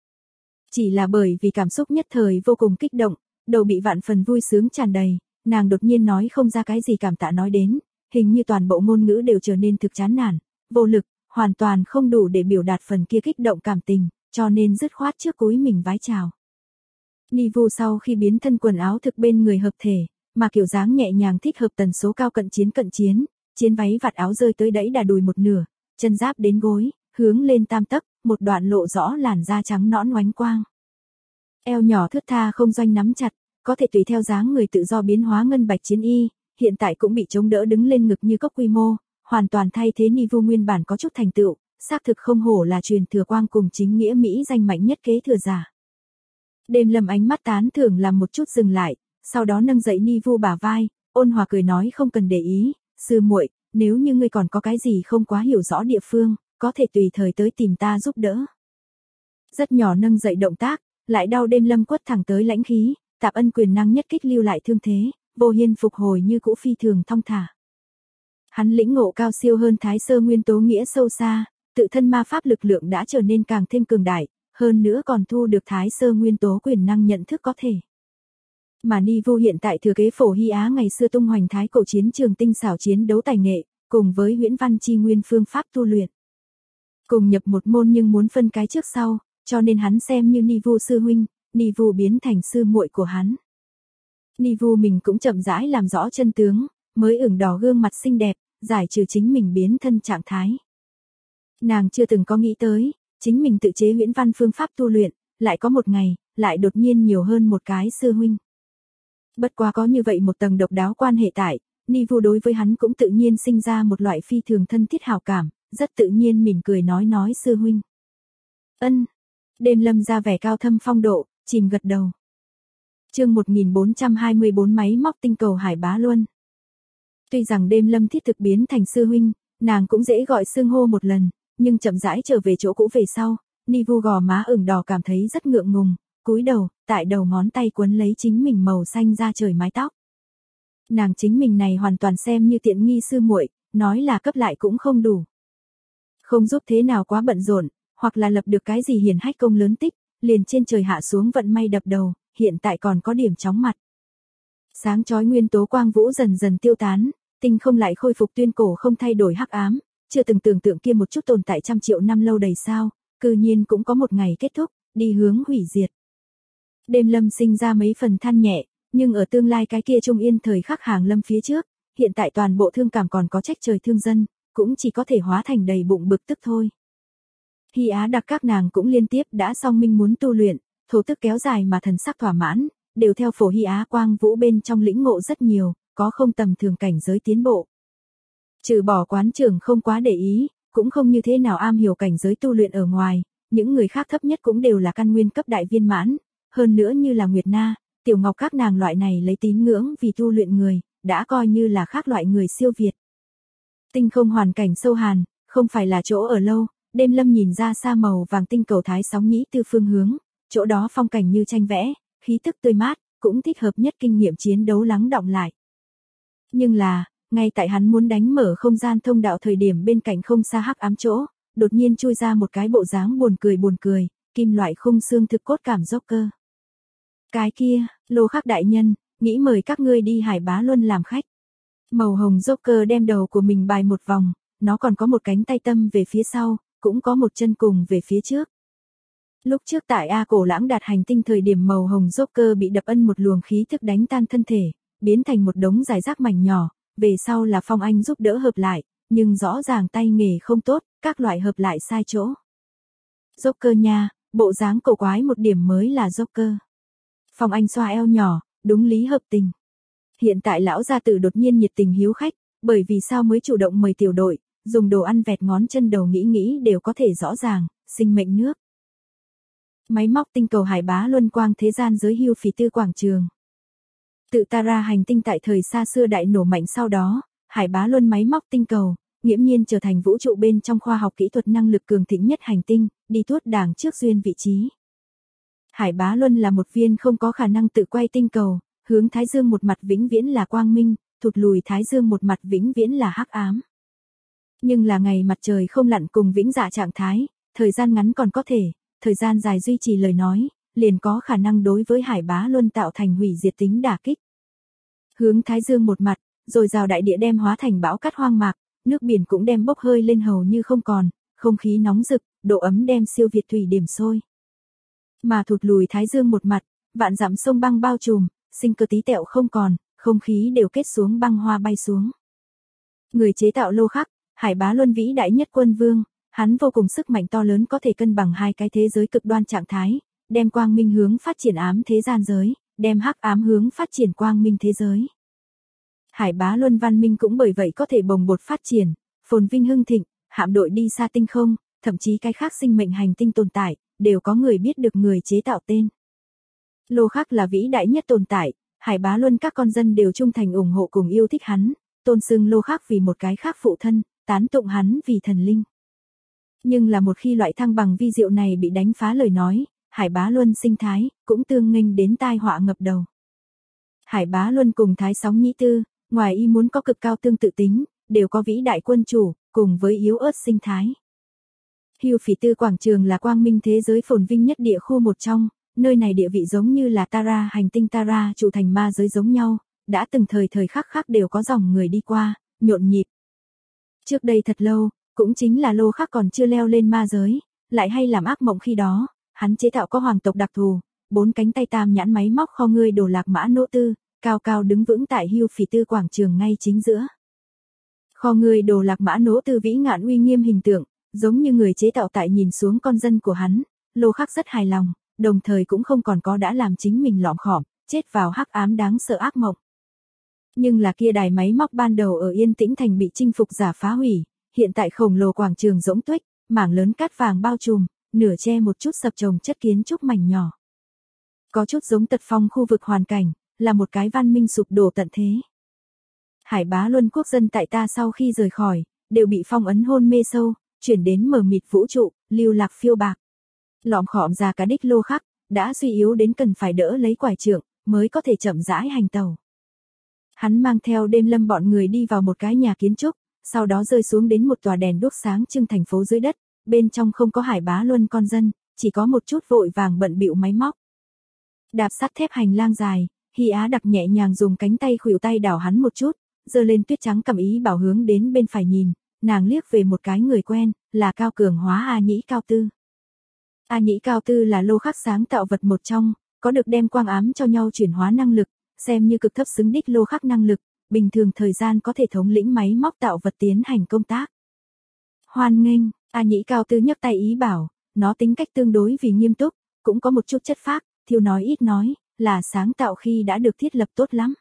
Chỉ là bởi vì cảm xúc nhất thời vô cùng kích động, đầu bị vạn phần vui sướng tràn đầy, nàng đột nhiên nói không ra cái gì cảm tạ nói đến, hình như toàn bộ ngôn ngữ đều trở nên thực chán nản, vô lực, hoàn toàn không đủ để biểu đạt phần kia kích động cảm tình, cho nên dứt khoát trước cúi mình vái chào. Ni Vu sau khi biến thân quần áo thực bên người hợp thể, mà kiểu dáng nhẹ nhàng thích hợp tần số cao cận chiến, chiến váy vạt áo rơi tới đẫy đà đùi một nửa, chân giáp đến gối, hướng lên tam tấc, một đoạn lộ rõ làn da trắng nõn oánh quang. Eo nhỏ thướt tha không doanh nắm chặt, có thể tùy theo dáng người tự do biến hóa ngân bạch chiến y, hiện tại cũng bị chống đỡ đứng lên ngực như cốc quy mô, hoàn toàn thay thế Ni Vu nguyên bản có chút thành tựu, xác thực không hổ là truyền thừa quang cùng chính nghĩa Mỹ danh mạnh nhất kế thừa giả. Đêm Lâm ánh mắt tán thưởng làm một chút dừng lại, sau đó nâng dậy Ni Vu bả vai, ôn hòa cười nói không cần để ý, sư muội, nếu như ngươi còn có cái gì không quá hiểu rõ địa phương, có thể tùy thời tới tìm ta giúp đỡ. Rất nhỏ nâng dậy động tác, lại đau Đêm Lâm quất thẳng tới lãnh khí, Tạp Ân quyền năng nhất kích lưu lại thương thế, vô hiên phục hồi như cũ phi thường thong thả. Hắn lĩnh ngộ cao siêu hơn thái sơ nguyên tố nghĩa sâu xa, tự thân ma pháp lực lượng đã trở nên càng thêm cường đại, hơn nữa còn thu được thái sơ nguyên tố quyền năng nhận thức có thể Mà Nivu hiện tại thừa kế Phổ Hy Á ngày xưa tung hoành thái cổ chiến trường tinh xảo chiến đấu tài nghệ, cùng với huyễn văn chi nguyên phương pháp tu luyện. Cùng nhập một môn nhưng muốn phân cái trước sau, cho nên hắn xem như Nivu sư huynh, Nivu biến thành sư muội của hắn. Nivu mình cũng chậm rãi làm rõ chân tướng, mới ửng đỏ gương mặt xinh đẹp, giải trừ chính mình biến thân trạng thái. Nàng chưa từng có nghĩ tới, chính mình tự chế huyễn văn phương pháp tu luyện, lại có một ngày, lại đột nhiên nhiều hơn một cái sư huynh. Bất quá có như vậy một tầng độc đáo quan hệ tại, Nivu đối với hắn cũng tự nhiên sinh ra một loại phi thường thân thiết hảo cảm, rất tự nhiên mỉm cười nói sư huynh. Ân. Đêm Lâm ra vẻ cao thâm phong độ, chìm gật đầu. Chương 1424 máy móc tinh cầu Hải Bá Luân. Tuy rằng Đêm Lâm thiết thực biến thành sư huynh, nàng cũng dễ gọi xưng hô một lần, nhưng chậm rãi trở về chỗ cũ về sau, Nivu gò má ửng đỏ cảm thấy rất ngượng ngùng, cúi đầu, tại đầu ngón tay quấn lấy chính mình màu xanh da trời mái tóc. Nàng chính mình này hoàn toàn xem như tiện nghi sư muội, nói là cấp lại cũng không đủ. Không giúp thế nào quá bận rộn, hoặc là lập được cái gì hiển hách công lớn tích, liền trên trời hạ xuống vận may đập đầu, hiện tại còn có điểm chóng mặt. Sáng chói nguyên tố quang vũ dần dần tiêu tán, tinh không lại khôi phục tuyên cổ không thay đổi hắc ám, chưa từng tưởng tượng kia một chút tồn tại trăm triệu năm lâu đầy sao, cư nhiên cũng có một ngày kết thúc, đi hướng hủy diệt. Đêm Lâm sinh ra mấy phần than nhẹ, nhưng ở tương lai cái kia trung yên thời khắc hàng lâm phía trước, hiện tại toàn bộ thương cảm còn có trách trời thương dân, cũng chỉ có thể hóa thành đầy bụng bực tức thôi. Hy Á đặc các nàng cũng liên tiếp đã song minh muốn tu luyện, thổ tức kéo dài mà thần sắc thỏa mãn, đều theo Phổ Hy Á quang vũ bên trong lĩnh ngộ rất nhiều, có không tầm thường cảnh giới tiến bộ. Trừ bỏ quán trưởng không quá để ý, cũng không như thế nào am hiểu cảnh giới tu luyện ở ngoài, những người khác thấp nhất cũng đều là căn nguyên cấp đại viên mãn, hơn nữa như là Nguyệt Na, Tiểu Ngọc các nàng loại này lấy tín ngưỡng vì tu luyện người, đã coi như là khác loại người siêu việt. Tinh không hoàn cảnh sâu hàn, không phải là chỗ ở lâu, Đêm Lâm nhìn ra xa màu vàng tinh cầu thái sóng nhĩ tư phương hướng, chỗ đó phong cảnh như tranh vẽ, khí tức tươi mát, cũng thích hợp nhất kinh nghiệm chiến đấu lắng đọng lại. Nhưng là, ngay tại hắn muốn đánh mở không gian thông đạo thời điểm bên cạnh không xa hắc ám chỗ, đột nhiên chui ra một cái bộ dáng buồn cười, kim loại khung xương thực cốt cảm Joker. Cái kia, Lô Khắc đại nhân, nghĩ mời các ngươi đi Hải Bá Luân làm khách. Màu hồng Joker đem đầu của mình bài một vòng, nó còn có một cánh tay tâm về phía sau, cũng có một chân cùng về phía trước. Lúc trước tại A Cổ Lãng đạt hành tinh thời điểm màu hồng Joker bị đập ân một luồng khí thức đánh tan thân thể, biến thành một đống giải rác mảnh nhỏ, về sau là Phong Anh giúp đỡ hợp lại, nhưng rõ ràng tay nghề không tốt, các loại hợp lại sai chỗ. Joker nha, bộ dáng cổ quái một điểm mới là Joker. Phong Anh xoa eo nhỏ, đúng lý hợp tình. Hiện tại lão gia tử đột nhiên nhiệt tình hiếu khách, bởi vì sao mới chủ động mời tiểu đội, dùng đồ ăn vẹt ngón chân đầu nghĩ đều có thể rõ ràng, sinh mệnh nước. Máy móc tinh cầu Hải Bá Luân quang thế gian giới hưu phì tư quảng trường. Tự Tara hành tinh tại thời xa xưa đại nổ mạnh sau đó, Hải Bá Luân máy móc tinh cầu, nghiễm nhiên trở thành vũ trụ bên trong khoa học kỹ thuật năng lực cường thịnh nhất hành tinh, đi tuốt đàng trước duyên vị trí. Hải Bá Luân là một viên không có khả năng tự quay tinh cầu, hướng Thái Dương một mặt vĩnh viễn là quang minh, thụt lùi Thái Dương một mặt vĩnh viễn là hắc ám. Nhưng là ngày mặt trời không lặn cùng vĩnh dạ trạng thái, thời gian ngắn còn có thể, thời gian dài duy trì lời nói, liền có khả năng đối với Hải Bá Luân tạo thành hủy diệt tính đả kích. Hướng Thái Dương một mặt, rồi rào đại địa đem hóa thành bão cát hoang mạc, nước biển cũng đem bốc hơi lên hầu như không còn, không khí nóng rực, độ ấm đem siêu việt thủy điểm sôi. Mà thụt lùi Thái Dương một mặt, vạn dặm sông băng bao trùm, sinh cơ tí tẹo không còn, không khí đều kết xuống băng hoa bay xuống. Người chế tạo Lô Khắc, Hải Bá Luân vĩ đại nhất quân vương, hắn vô cùng sức mạnh to lớn có thể cân bằng hai cái thế giới cực đoan trạng thái, đem quang minh hướng phát triển ám thế gian giới, đem hắc ám hướng phát triển quang minh thế giới. Hải Bá Luân văn minh cũng bởi vậy có thể bồng bột phát triển, phồn vinh hưng thịnh, hạm đội đi xa tinh không, thậm chí cái khác sinh mệnh hành tinh tồn tại, đều có người biết được người chế tạo tên. Lô Khắc là vĩ đại nhất tồn tại, Hải Bá Luân các con dân đều trung thành ủng hộ cùng yêu thích hắn, tôn xưng Lô Khắc vì một cái khác phụ thân, tán tụng hắn vì thần linh. Nhưng là một khi loại thăng bằng vi diệu này bị đánh phá lời nói, Hải Bá Luân sinh thái, cũng tương nghênh đến tai họa ngập đầu. Hải Bá Luân cùng Thái Sóng Nhĩ Tư, ngoài ý muốn có cực cao tương tự tính, đều có vĩ đại quân chủ, cùng với yếu ớt sinh thái. Hưu Phỉ Tư quảng trường là quang minh thế giới phồn vinh nhất địa khu một trong, nơi này địa vị giống như là Tara, hành tinh Tara trụ thành ma giới giống nhau, đã từng thời thời khắc khắc đều có dòng người đi qua, nhộn nhịp. Trước đây thật lâu, cũng chính là Lô Khắc còn chưa leo lên ma giới, lại hay làm ác mộng khi đó, hắn chế tạo có hoàng tộc đặc thù, 4 cánh tay tam nhãn máy móc kho ngươi đồ lạc mã nỗ tư, cao cao đứng vững tại Hưu Phỉ Tư quảng trường ngay chính giữa. Kho ngươi đồ lạc mã nỗ tư vĩ ngạn uy nghiêm hình tượng, giống như người chế tạo tại nhìn xuống con dân của hắn, Lô Khắc rất hài lòng, đồng thời cũng không còn có đã làm chính mình lọm khọm, chết vào hắc ám đáng sợ ác mộng. Nhưng là kia đài máy móc ban đầu ở Yên Tĩnh Thành bị chinh phục giả phá hủy, hiện tại khổng lồ quảng trường rỗng tuếch, mảng lớn cát vàng bao trùm, nửa che một chút sập chồng chất kiến trúc mảnh nhỏ. Có chút giống Tật Phong khu vực hoàn cảnh, là một cái văn minh sụp đổ tận thế. Hải Bá Luân quốc dân tại ta sau khi rời khỏi, đều bị phong ấn hôn mê sâu, chuyển đến mờ mịt vũ trụ, lưu lạc phiêu bạc. Lọm khọm già cá đích Lô Khắc, đã suy yếu đến cần phải đỡ lấy quải trượng, mới có thể chậm rãi hành tàu. Hắn mang theo Đêm Lâm bọn người đi vào một cái nhà kiến trúc, sau đó rơi xuống đến một tòa đèn đuốc sáng trưng thành phố dưới đất, bên trong không có Hải Bá Luân con dân, chỉ có một chút vội vàng bận bịu máy móc. Đạp sắt thép hành lang dài, Hy Á Đặc nhẹ nhàng dùng cánh tay khuỷu tay đảo hắn một chút, giơ lên tuyết trắng cầm ý bảo hướng đến bên phải nhìn, nàng liếc về một cái người quen, là Cao Cường Hóa A Nhĩ Cao Tư. A Nhĩ Cao Tư là Lô Khắc sáng tạo vật một trong, có được đem quang ám cho nhau chuyển hóa năng lực, xem như cực thấp xứng đích Lô Khắc năng lực, bình thường thời gian có thể thống lĩnh máy móc tạo vật tiến hành công tác. Hoan nghênh, A Nhĩ Cao Tư nhấc tay ý bảo, nó tính cách tương đối vì nghiêm túc, cũng có một chút chất phác, thiếu nói ít nói, là sáng tạo khi đã được thiết lập tốt lắm.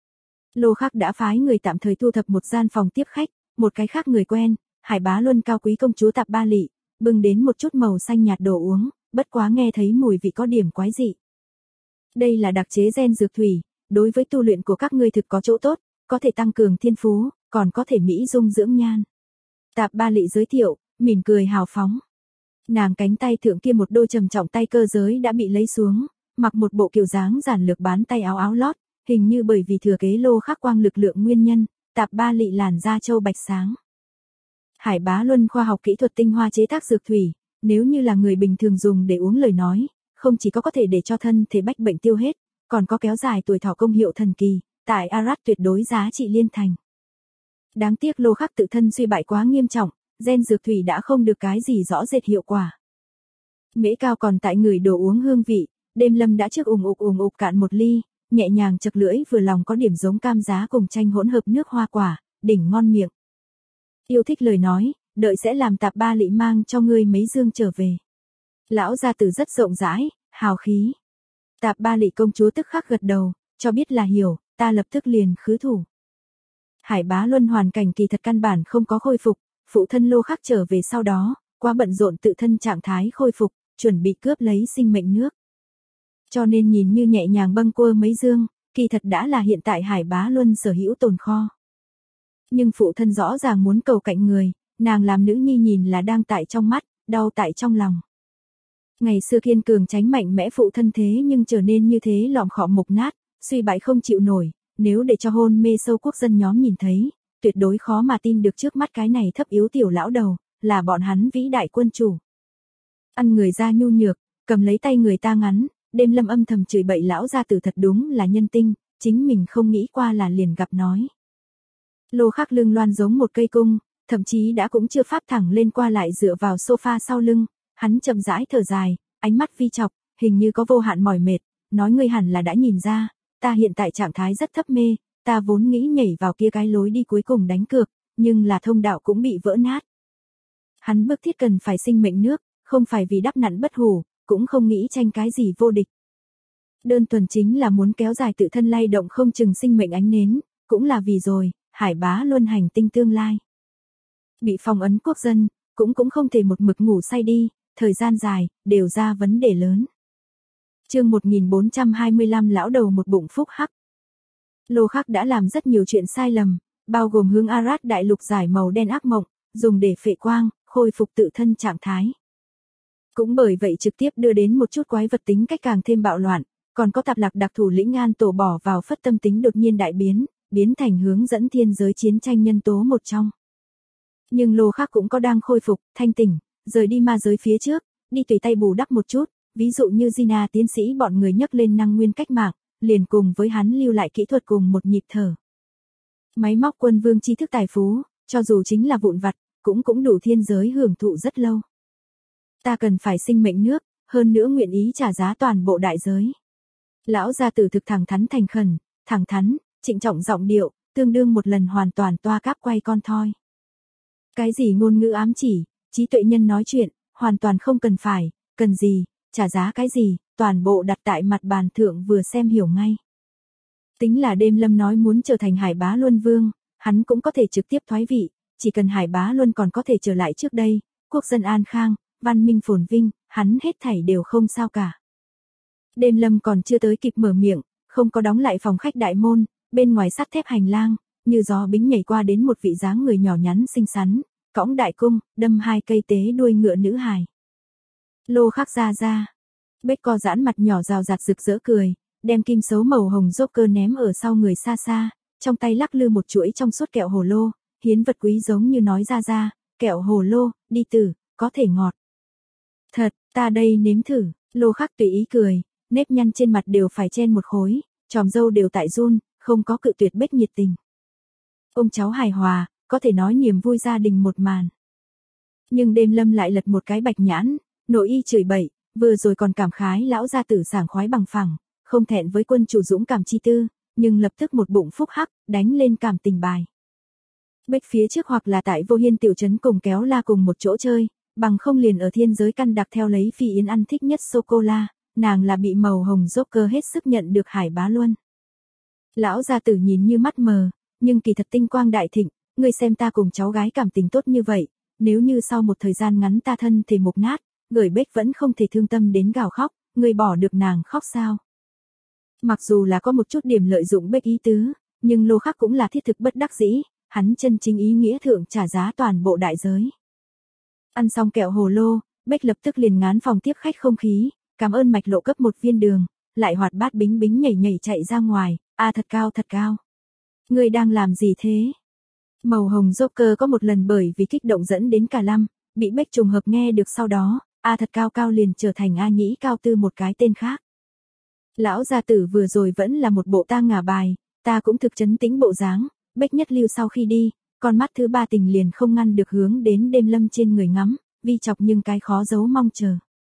Lô Khắc đã phái người tạm thời thu thập một gian phòng tiếp khách, một cái khác người quen, Hải Bá Luân cao quý công chúa Tạp Ba Lị, bưng đến một chút màu xanh nhạt đồ uống, bất quá nghe thấy mùi vị có điểm quái dị. Đây là đặc chế gen dược thủy, đối với tu luyện của các ngươi thực có chỗ tốt, có thể tăng cường thiên phú, còn có thể mỹ dung dưỡng nhan. Tạp Ba Lị giới thiệu, mỉm cười hào phóng. Nàng cánh tay thượng kia một đôi trầm trọng tay cơ giới đã bị lấy xuống, mặc một bộ kiểu dáng giản lược bán tay áo áo lót, hình như bởi vì thừa kế Lô Khắc quang lực lượng nguyên nhân, Tạp Ba Lị làn da châu bạch sáng. Hải Bá Luân khoa học kỹ thuật tinh hoa chế tác dược thủy, nếu như là người bình thường dùng để uống lời nói, không chỉ có thể để cho thân thể bách bệnh tiêu hết, còn có kéo dài tuổi thọ công hiệu thần kỳ, tại Arad tuyệt đối giá trị liên thành. Đáng tiếc Lô Khắc tự thân suy bại quá nghiêm trọng, gen dược thủy đã không được cái gì rõ rệt hiệu quả. Mễ Cao còn tại người đồ uống hương vị, Đêm Lâm đã trước ủng ục cạn một ly, nhẹ nhàng chật lưỡi vừa lòng có điểm giống cam giá cùng chanh hỗn hợp nước hoa quả, đỉnh ngon miệng. Yêu thích lời nói, đợi sẽ làm Tạp Ba Lị mang cho ngươi mấy dương trở về. Lão gia tử rất rộng rãi, hào khí. Tạp Ba Lị công chúa tức khắc gật đầu, cho biết là hiểu, ta lập tức liền khứ thủ. Hải Bá Luân hoàn cảnh kỳ thật căn bản không có khôi phục, phụ thân Lô Khắc trở về sau đó, quá bận rộn tự thân trạng thái khôi phục, chuẩn bị cướp lấy sinh mệnh nước. Cho nên nhìn như nhẹ nhàng bâng quơ mấy dương, kỳ thật đã là hiện tại Hải Bá Luân sở hữu tồn kho. Nhưng phụ thân rõ ràng muốn cầu cạnh người, nàng làm nữ nhi nhìn là đang tại trong mắt, đau tại trong lòng. Ngày xưa kiên cường tránh mạnh mẽ phụ thân thế nhưng trở nên như thế lọm khọm mục nát, suy bại không chịu nổi, nếu để cho hôn mê sâu quốc dân nhóm nhìn thấy, tuyệt đối khó mà tin được trước mắt cái này thấp yếu tiểu lão đầu, là bọn hắn vĩ đại quân chủ. Ăn người ra nhu nhược, cầm lấy tay người ta ngắn, Đêm Lâm âm thầm chửi bậy lão gia tử thật đúng là nhân tinh, chính mình không nghĩ qua là liền gặp nói. Lô Khắc lưng loan giống một cây cung, thậm chí đã cũng chưa pháp thẳng lên qua lại dựa vào sofa sau lưng, hắn chậm rãi thở dài, ánh mắt vi chọc, hình như có vô hạn mỏi mệt, nói ngươi hẳn là đã nhìn ra, ta hiện tại trạng thái rất thấp mê, ta vốn nghĩ nhảy vào kia cái lối đi cuối cùng đánh cược, nhưng là thông đạo cũng bị vỡ nát. Hắn bức thiết cần phải sinh mệnh nước, không phải vì đắp nặn bất hủ, cũng không nghĩ tranh cái gì vô địch. Đơn thuần chính là muốn kéo dài tự thân lay động không chừng sinh mệnh ánh nến, cũng là vì rồi, Hải Bá Luân hành tinh tương lai. Bị phong ấn quốc dân, cũng không thể một mực ngủ say đi, thời gian dài, đều ra vấn đề lớn. Chương 1425 lão đầu một bụng phúc hắc. Lô Khắc đã làm rất nhiều chuyện sai lầm, bao gồm hướng Arad đại lục giải màu đen ác mộng, dùng để phệ quang, khôi phục tự thân trạng thái. Cũng bởi vậy trực tiếp đưa đến một chút quái vật tính cách càng thêm bạo loạn, còn có Tạp Lạc đặc thủ lĩnh An Tổ bỏ vào phất tâm tính đột nhiên đại biến thành hướng dẫn thiên giới chiến tranh nhân tố một trong. Nhưng Lô Khắc cũng có đang khôi phục, thanh tỉnh, rời đi ma giới phía trước, đi tùy tay bù đắp một chút, ví dụ như Gina tiến sĩ bọn người nhắc lên năng nguyên cách mạng, liền cùng với hắn lưu lại kỹ thuật cùng một nhịp thở. Máy móc quân vương tri thức tài phú, cho dù chính là vụn vặt, cũng đủ thiên giới hưởng thụ rất lâu. Ta cần phải sinh mệnh nước, hơn nữa nguyện ý trả giá toàn bộ đại giới. Lão gia tử thực thẳng thắn, trịnh trọng giọng điệu, tương đương một lần hoàn toàn toa cáp quay con thoi. Cái gì ngôn ngữ ám chỉ, trí tuệ nhân nói chuyện, hoàn toàn không cần phải, cần gì, trả giá cái gì, toàn bộ đặt tại mặt bàn thượng vừa xem hiểu ngay. Tính là Đêm Lâm nói muốn trở thành Hải Bá Luân Vương, hắn cũng có thể trực tiếp thoái vị, chỉ cần Hải Bá Luân còn có thể trở lại trước đây, quốc dân an khang, văn minh phồn vinh, hắn hết thảy đều không sao cả. Đêm Lâm còn chưa tới kịp mở miệng, không có đóng lại phòng khách đại môn, bên ngoài sắt thép hành lang, như gió bính nhảy qua đến một vị dáng người nhỏ nhắn xinh xắn, cõng đại cung, đâm 2 cây tế đuôi ngựa nữ hài. Lô Khắc ra. Bếch co giãn mặt nhỏ rào rạt rực rỡ cười, đem kim sấu màu hồng Joker ném ở sau người xa, trong tay lắc lư một chuỗi trong suốt kẹo hồ lô, hiến vật quý giống như nói ra, kẹo hồ lô, đi tử, có thể ngọt. Thật, ta đây nếm thử, Lô Khắc tùy ý cười, nếp nhăn trên mặt đều phải chen một khối, tròm râu đều tại run, không có cự tuyệt Bếch nhiệt tình. Ông cháu hài hòa, có thể nói niềm vui gia đình một màn. Nhưng Đêm Lâm lại lật một cái bạch nhãn, nội y chửi bậy, vừa rồi còn cảm khái lão gia tử sảng khoái bằng phẳng, không thẹn với quân chủ dũng cảm chi tư, nhưng lập tức một bụng phúc hắc, đánh lên cảm tình bài. Bếch phía trước hoặc là tại Vô Hiên tiểu trấn cùng kéo la cùng một chỗ chơi, bằng không liền ở thiên giới căn đặc theo lấy Phi Yến ăn thích nhất sô-cô-la, nàng là bị màu hồng Joker hết sức nhận được Hải Bá Luân. Lão gia tử nhìn như mắt mờ, nhưng kỳ thật tinh quang đại thịnh, ngươi xem ta cùng cháu gái cảm tình tốt như vậy, nếu như sau một thời gian ngắn ta thân thể mục nát, người Bếch vẫn không thể thương tâm đến gào khóc, ngươi bỏ được nàng khóc sao? Mặc dù là có một chút điểm lợi dụng Bếch ý tứ, nhưng Lô Khắc cũng là thiết thực bất đắc dĩ, hắn chân chính ý nghĩa thượng trả giá toàn bộ đại giới. Ăn xong kẹo hồ lô, Bếch lập tức liền ngán phòng tiếp khách không khí, cảm ơn Mạch Lộ cấp một viên đường, lại hoạt bát bính bính nhảy chạy ra ngoài, thật cao. Ngươi đang làm gì thế? Màu hồng Joker có một lần bởi vì kích động dẫn đến cả lăm, bị Bếch trùng hợp nghe được sau đó, thật cao liền trở thành A Nhĩ Cao Tư một cái tên khác. Lão gia tử vừa rồi vẫn là một bộ ta ngả bài, ta cũng thực chấn tĩnh bộ dáng, Bếch nhất lưu sau khi đi, con mắt thứ ba tình liền không ngăn được hướng đến Đêm Lâm trên người ngắm, vi chọc nhưng cái khó giấu mong chờ.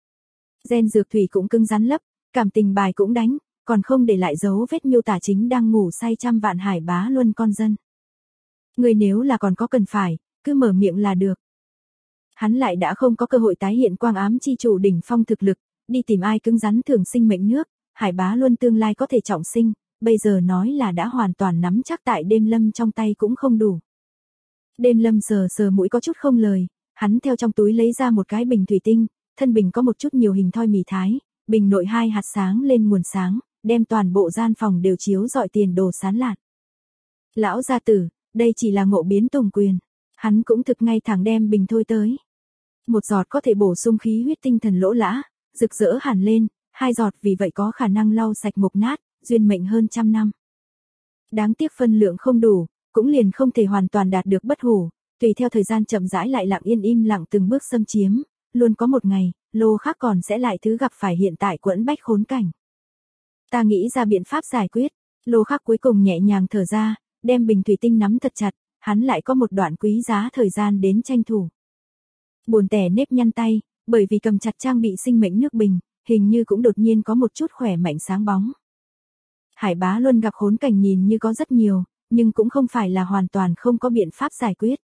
Gen dược thủy cũng cứng rắn lấp, cảm tình bài cũng đánh, còn không để lại dấu vết miêu tả chính đang ngủ say trăm vạn Hải Bá Luân con dân. Người nếu là còn có cần phải, cứ mở miệng là được. Hắn lại đã không có cơ hội tái hiện quang ám chi chủ đỉnh phong thực lực, đi tìm ai cứng rắn thường sinh mệnh nước, Hải Bá Luân tương lai có thể trọng sinh, bây giờ nói là đã hoàn toàn nắm chắc tại Đêm Lâm trong tay cũng không đủ. Đêm Lâm sờ mũi có chút không lời, hắn theo trong túi lấy ra một cái bình thủy tinh, thân bình có một chút nhiều hình thoi mì thái, bình nội 2 hạt sáng lên nguồn sáng, đem toàn bộ gian phòng đều chiếu rọi tiền đồ sáng lạn. Lão gia tử, đây chỉ là ngộ biến tùng quyền, hắn cũng thực ngay thẳng đem bình thôi tới. Một giọt có thể bổ sung khí huyết tinh thần lỗ lã, rực rỡ hẳn lên, 2 giọt vì vậy có khả năng lau sạch mục nát, duyên mệnh hơn 100 năm. Đáng tiếc phân lượng không đủ, cũng liền không thể hoàn toàn đạt được bất hủ, tùy theo thời gian chậm rãi lại lặng yên im lặng từng bước xâm chiếm, luôn có một ngày, Lô Khắc còn sẽ lại thứ gặp phải hiện tại quẫn bách khốn cảnh. Ta nghĩ ra biện pháp giải quyết, Lô Khắc cuối cùng nhẹ nhàng thở ra, đem bình thủy tinh nắm thật chặt, hắn lại có một đoạn quý giá thời gian đến tranh thủ. Buồn tẻ nếp nhăn tay, bởi vì cầm chặt trang bị sinh mệnh nước bình, hình như cũng đột nhiên có một chút khỏe mạnh sáng bóng. Hải Bá Luân gặp khốn cảnh nhìn như có rất nhiều, nhưng cũng không phải là hoàn toàn không có biện pháp giải quyết.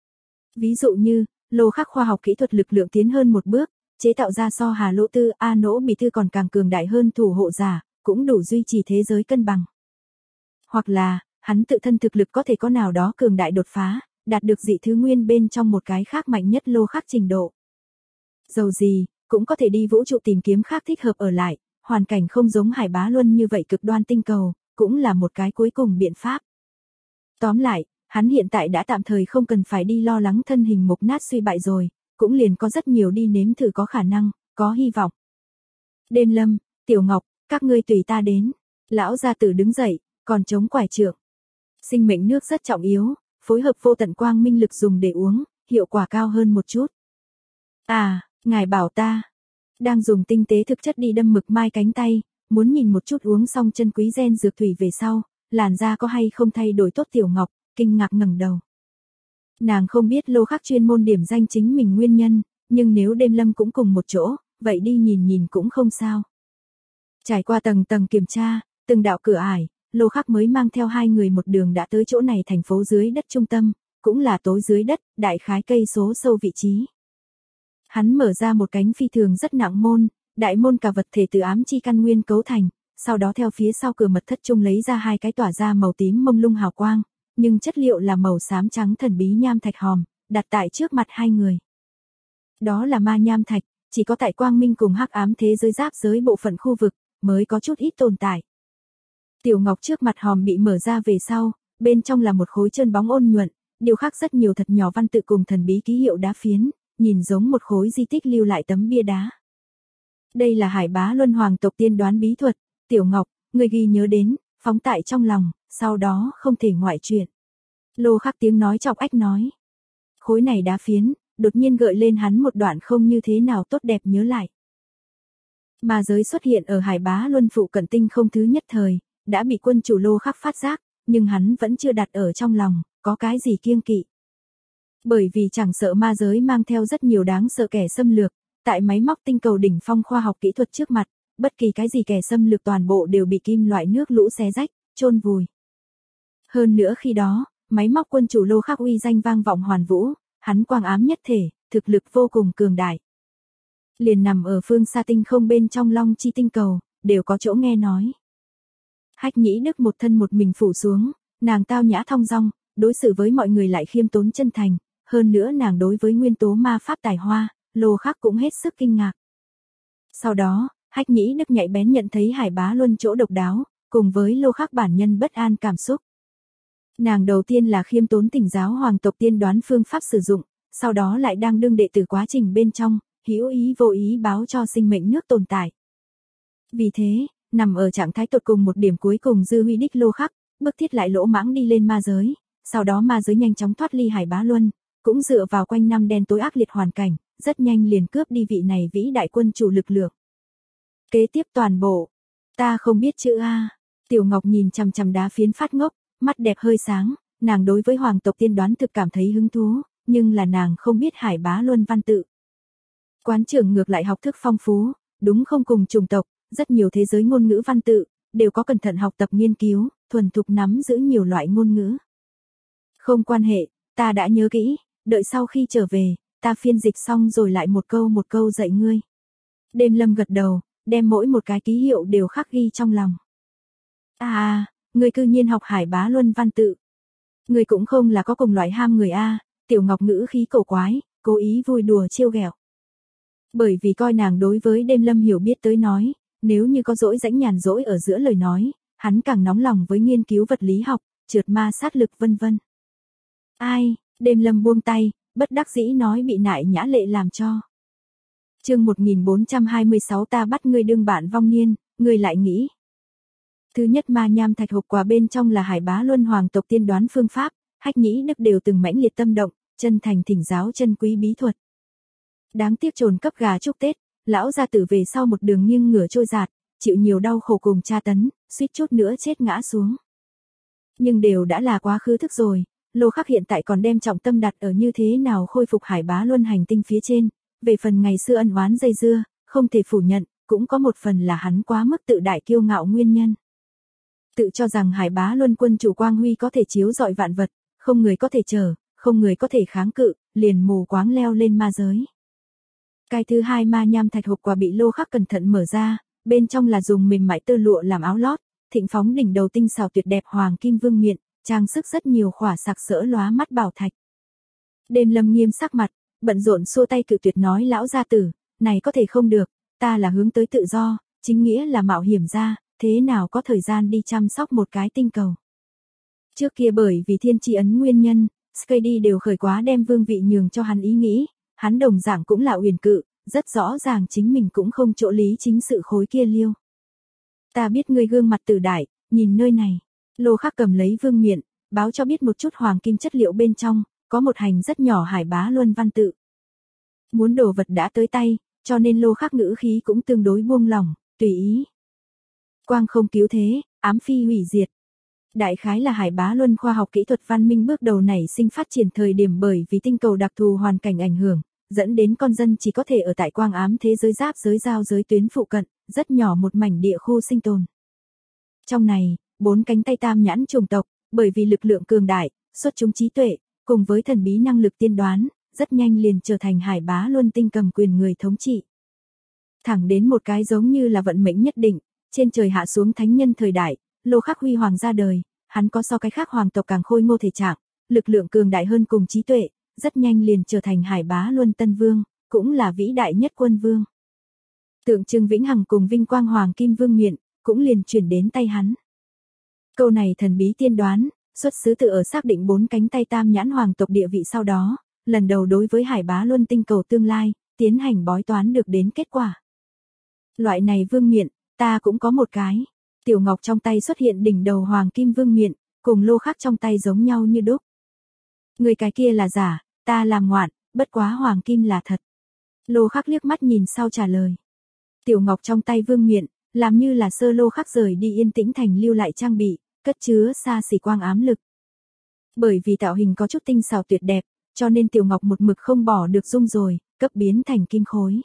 Ví dụ như, Lô Khắc khoa học kỹ thuật lực lượng tiến hơn một bước, chế tạo ra so Hà Lỗ Tư A Nỗ Bì Tư còn càng cường đại hơn thủ hộ giả, cũng đủ duy trì thế giới cân bằng. Hoặc là, hắn tự thân thực lực có thể có nào đó cường đại đột phá, đạt được dị thứ nguyên bên trong một cái khác mạnh nhất Lô Khắc trình độ. Dầu gì, cũng có thể đi vũ trụ tìm kiếm khác thích hợp ở lại, hoàn cảnh không giống Hải Bá Luân như vậy cực đoan tinh cầu, cũng là một cái cuối cùng biện pháp. Tóm lại, hắn hiện tại đã tạm thời không cần phải đi lo lắng thân hình mục nát suy bại rồi, cũng liền có rất nhiều đi nếm thử có khả năng, có hy vọng. Đêm Lâm, Tiểu Ngọc, các ngươi tùy ta đến. Lão gia tử đứng dậy, còn chống quải trượng. Sinh mệnh nước rất trọng yếu, phối hợp vô tận quang minh lực dùng để uống, hiệu quả cao hơn một chút. Ngài bảo ta. Đang dùng tinh tế thực chất đi đâm mực mai cánh tay, muốn nhìn một chút uống xong chân quý gen dược thủy về sau, làn da có hay không thay đổi tốt. Tiểu Ngọc kinh ngạc ngẩng đầu. Nàng không biết Lô Khắc chuyên môn điểm danh chính mình nguyên nhân, nhưng nếu Đêm Lâm cũng cùng một chỗ, vậy đi nhìn nhìn cũng không sao. Trải qua tầng tầng kiểm tra, từng đạo cửa ải, Lô Khắc mới mang theo hai người một đường đã tới chỗ này, thành phố dưới đất trung tâm, cũng là tối dưới đất, đại khái cây số sâu vị trí. Hắn mở ra một cánh phi thường rất nặng môn, đại môn cả vật thể từ ám chi căn nguyên cấu thành, sau đó theo phía sau cửa mật thất trung lấy ra hai cái tỏa ra màu tím mông lung hào quang, nhưng chất liệu là màu xám trắng thần bí nham thạch hòm, đặt tại trước mặt hai người. Đó là ma nham thạch, chỉ có tại quang minh cùng hắc ám thế giới giáp giới bộ phận khu vực, mới có chút ít tồn tại. Tiểu Ngọc trước mặt hòm bị mở ra về sau, bên trong là một khối trơn bóng ôn nhuận, điêu khắc rất nhiều thật nhỏ văn tự cùng thần bí ký hiệu đá phiến, nhìn giống một khối di tích lưu lại tấm bia đá. Đây là Hải Bá Luân hoàng tộc tiên đoán bí thuật, Tiểu Ngọc, người ghi nhớ đến, phóng tại trong lòng, sau đó không thể ngoại chuyện. Lô Khắc tiếng nói chọc ách nói. Khối này đá phiến, đột nhiên gợi lên hắn một đoạn không như thế nào tốt đẹp nhớ lại. Ma giới xuất hiện ở Hải Bá Luân phụ cận tinh không thứ nhất thời, đã bị quân chủ Lô Khắc phát giác, nhưng hắn vẫn chưa đặt ở trong lòng, có cái gì kiêng kỵ. Bởi vì chẳng sợ ma giới mang theo rất nhiều đáng sợ kẻ xâm lược, tại máy móc tinh cầu đỉnh phong khoa học kỹ thuật trước mặt, bất kỳ cái gì kẻ xâm lược toàn bộ đều bị kim loại nước lũ xé rách, chôn vùi. Hơn nữa khi đó, máy móc quân chủ Lô Khắc uy danh vang vọng hoàn vũ, hắn quang ám nhất thể, thực lực vô cùng cường đại. Liền nằm ở phương xa tinh không bên trong Long Chi tinh cầu, đều có chỗ nghe nói. Hách Nhĩ Đức một thân một mình phủ xuống, nàng tao nhã thong dong, đối xử với mọi người lại khiêm tốn chân thành, hơn nữa nàng đối với nguyên tố ma pháp tài hoa, Lô Khắc cũng hết sức kinh ngạc. Sau đó, Hách Nhĩ Đức nhạy bén nhận thấy Hải Bá Luân chỗ độc đáo, cùng với Lô Khắc bản nhân bất an cảm xúc. Nàng đầu tiên là khiêm tốn thỉnh giáo hoàng tộc tiên đoán phương pháp sử dụng, sau đó lại đang đương đệ tử quá trình bên trong, hữu ý vô ý báo cho sinh mệnh nước tồn tại. Vì thế, nằm ở trạng thái tột cùng một điểm cuối cùng dư huy đích Lô Khắc, bước thiết lại lỗ mãng đi lên ma giới, sau đó ma giới nhanh chóng thoát ly Hải Bá Luân, cũng dựa vào quanh năm đen tối ác liệt hoàn cảnh, rất nhanh liền cướp đi vị này vĩ đại quân chủ lực lượng. Kế tiếp toàn bộ, ta không biết chữ A. Tiểu Ngọc nhìn chằm chằm đá phiến phát ngốc, mắt đẹp hơi sáng, nàng đối với hoàng tộc tiên đoán thực cảm thấy hứng thú, nhưng là nàng không biết Hải Bá Luân văn tự. Quán trưởng ngược lại học thức phong phú, đúng không cùng chủng tộc, rất nhiều thế giới ngôn ngữ văn tự, đều có cẩn thận học tập nghiên cứu, thuần thục nắm giữ nhiều loại ngôn ngữ. Không quan hệ, ta đã nhớ kỹ, đợi sau khi trở về, ta phiên dịch xong rồi lại một câu dạy ngươi. Đêm Lâm gật đầu, đem mỗi một cái ký hiệu đều khắc ghi trong lòng. Ngươi cư nhiên học Hải Bá Luân văn tự. Ngươi cũng không là có cùng loại ham người a. Tiểu Ngọc ngữ khí cổ quái, cố ý vui đùa trêu ghẹo. Bởi vì coi nàng đối với Đêm Lâm hiểu biết tới nói, nếu như có dỗi rãnh nhàn rỗi ở giữa lời nói, hắn càng nóng lòng với nghiên cứu vật lý học, trượt ma sát lực vân vân. Đêm Lâm buông tay, bất đắc dĩ nói bị nại nhã lệ làm cho. Chương 1426 ta bắt ngươi đương bạn vong niên, ngươi lại nghĩ. Thứ nhất ma nham thạch hộp quà bên trong là Hải Bá Luân hoàng tộc tiên đoán phương pháp, Hách Nhĩ Đức đều từng mãnh liệt tâm động, chân thành thỉnh giáo chân quý bí thuật. Đáng tiếc trồn cấp gà chúc Tết, lão gia tử về sau một đường nghiêng ngửa trôi giạt, chịu nhiều đau khổ cùng tra tấn, suýt chút nữa chết ngã xuống. Nhưng đều đã là quá khứ thức rồi, Lô Khắc hiện tại còn đem trọng tâm đặt ở như thế nào khôi phục Hải Bá Luân hành tinh phía trên, về phần ngày xưa ân oán dây dưa, không thể phủ nhận, cũng có một phần là hắn quá mức tự đại kiêu ngạo nguyên nhân. Tự cho rằng Hải Bá Luân quân chủ quang huy có thể chiếu rọi vạn vật, không người có thể trở, không người có thể kháng cự, liền mù quáng leo lên ma giới. Cái thứ hai ma nham thạch hộp quà bị Lô Khắc cẩn thận mở ra, bên trong là dùng mềm mại tơ lụa làm áo lót, thịnh phóng đỉnh đầu tinh xảo tuyệt đẹp hoàng kim vương miện, trang sức rất nhiều khỏa sặc sỡ lóa mắt bảo thạch. Đêm Lâm nghiêm sắc mặt, bận rộn xua tay cự tuyệt nói lão gia tử, này có thể không được, ta là hướng tới tự do, chính nghĩa là mạo hiểm ra, thế nào có thời gian đi chăm sóc một cái tinh cầu. Trước kia bởi vì thiên tri ấn nguyên nhân, Skady đều khởi quá đem vương vị nhường cho hắn ý nghĩ, hắn đồng dạng cũng là uyển cự, rất rõ ràng chính mình cũng không chỗ lý chính sự khối kia liêu. Ta biết ngươi gương mặt tử đại, nhìn nơi này. Lô Khắc cầm lấy vương miện, báo cho biết một chút hoàng kim chất liệu bên trong, có một hành rất nhỏ Hải Bá Luân văn tự. Muốn đồ vật đã tới tay, cho nên Lô Khắc ngữ khí cũng tương đối buông lỏng, tùy ý. Quang không cứu thế, ám phi hủy diệt. Đại khái là Hải Bá Luân khoa học kỹ thuật văn minh bước đầu nảy sinh phát triển thời điểm bởi vì tinh cầu đặc thù hoàn cảnh ảnh hưởng, dẫn đến con dân chỉ có thể ở tại quang ám thế giới giáp giới giao giới tuyến phụ cận, rất nhỏ một mảnh địa khu sinh tồn. Trong này, 4 cánh tay tam nhãn chủng tộc, bởi vì lực lượng cường đại, xuất chúng trí tuệ, cùng với thần bí năng lực tiên đoán, rất nhanh liền trở thành Hải Bá Luân tinh cầm quyền người thống trị. Thẳng đến một cái giống như là vận mệnh nhất định, trên trời hạ xuống thánh nhân thời đại, Lô Khắc Huy hoàng ra đời, hắn có so cái khác hoàng tộc càng khôi ngô thể trạng, lực lượng cường đại hơn cùng trí tuệ, rất nhanh liền trở thành Hải Bá Luân Tân Vương, cũng là vĩ đại nhất quân vương. Tượng trưng vĩnh hằng cùng vinh quang hoàng kim vương miện, cũng liền chuyển đến tay hắn. Câu này thần bí tiên đoán, xuất xứ từ ở xác định 4 cánh tay tam nhãn hoàng tộc địa vị sau đó, lần đầu đối với Hải Bá Luân tinh cầu tương lai, tiến hành bói toán được đến kết quả. Loại này vương miện, ta cũng có một cái. Tiểu Ngọc trong tay xuất hiện đỉnh đầu hoàng kim vương miện, cùng Lô Khắc trong tay giống nhau như đúc. Người cái kia là giả, ta làm ngoạn, bất quá hoàng kim là thật. Lô Khắc liếc mắt nhìn sau trả lời. Tiểu Ngọc trong tay vương miện, làm như là sơ Lô Khắc rời đi Yên Tĩnh Thành lưu lại trang bị, cất chứa xa xỉ quang ám lực. Bởi vì tạo hình có chút tinh xảo tuyệt đẹp, cho nên Tiểu Ngọc một mực không bỏ được dung rồi, cấp biến thành kim khối.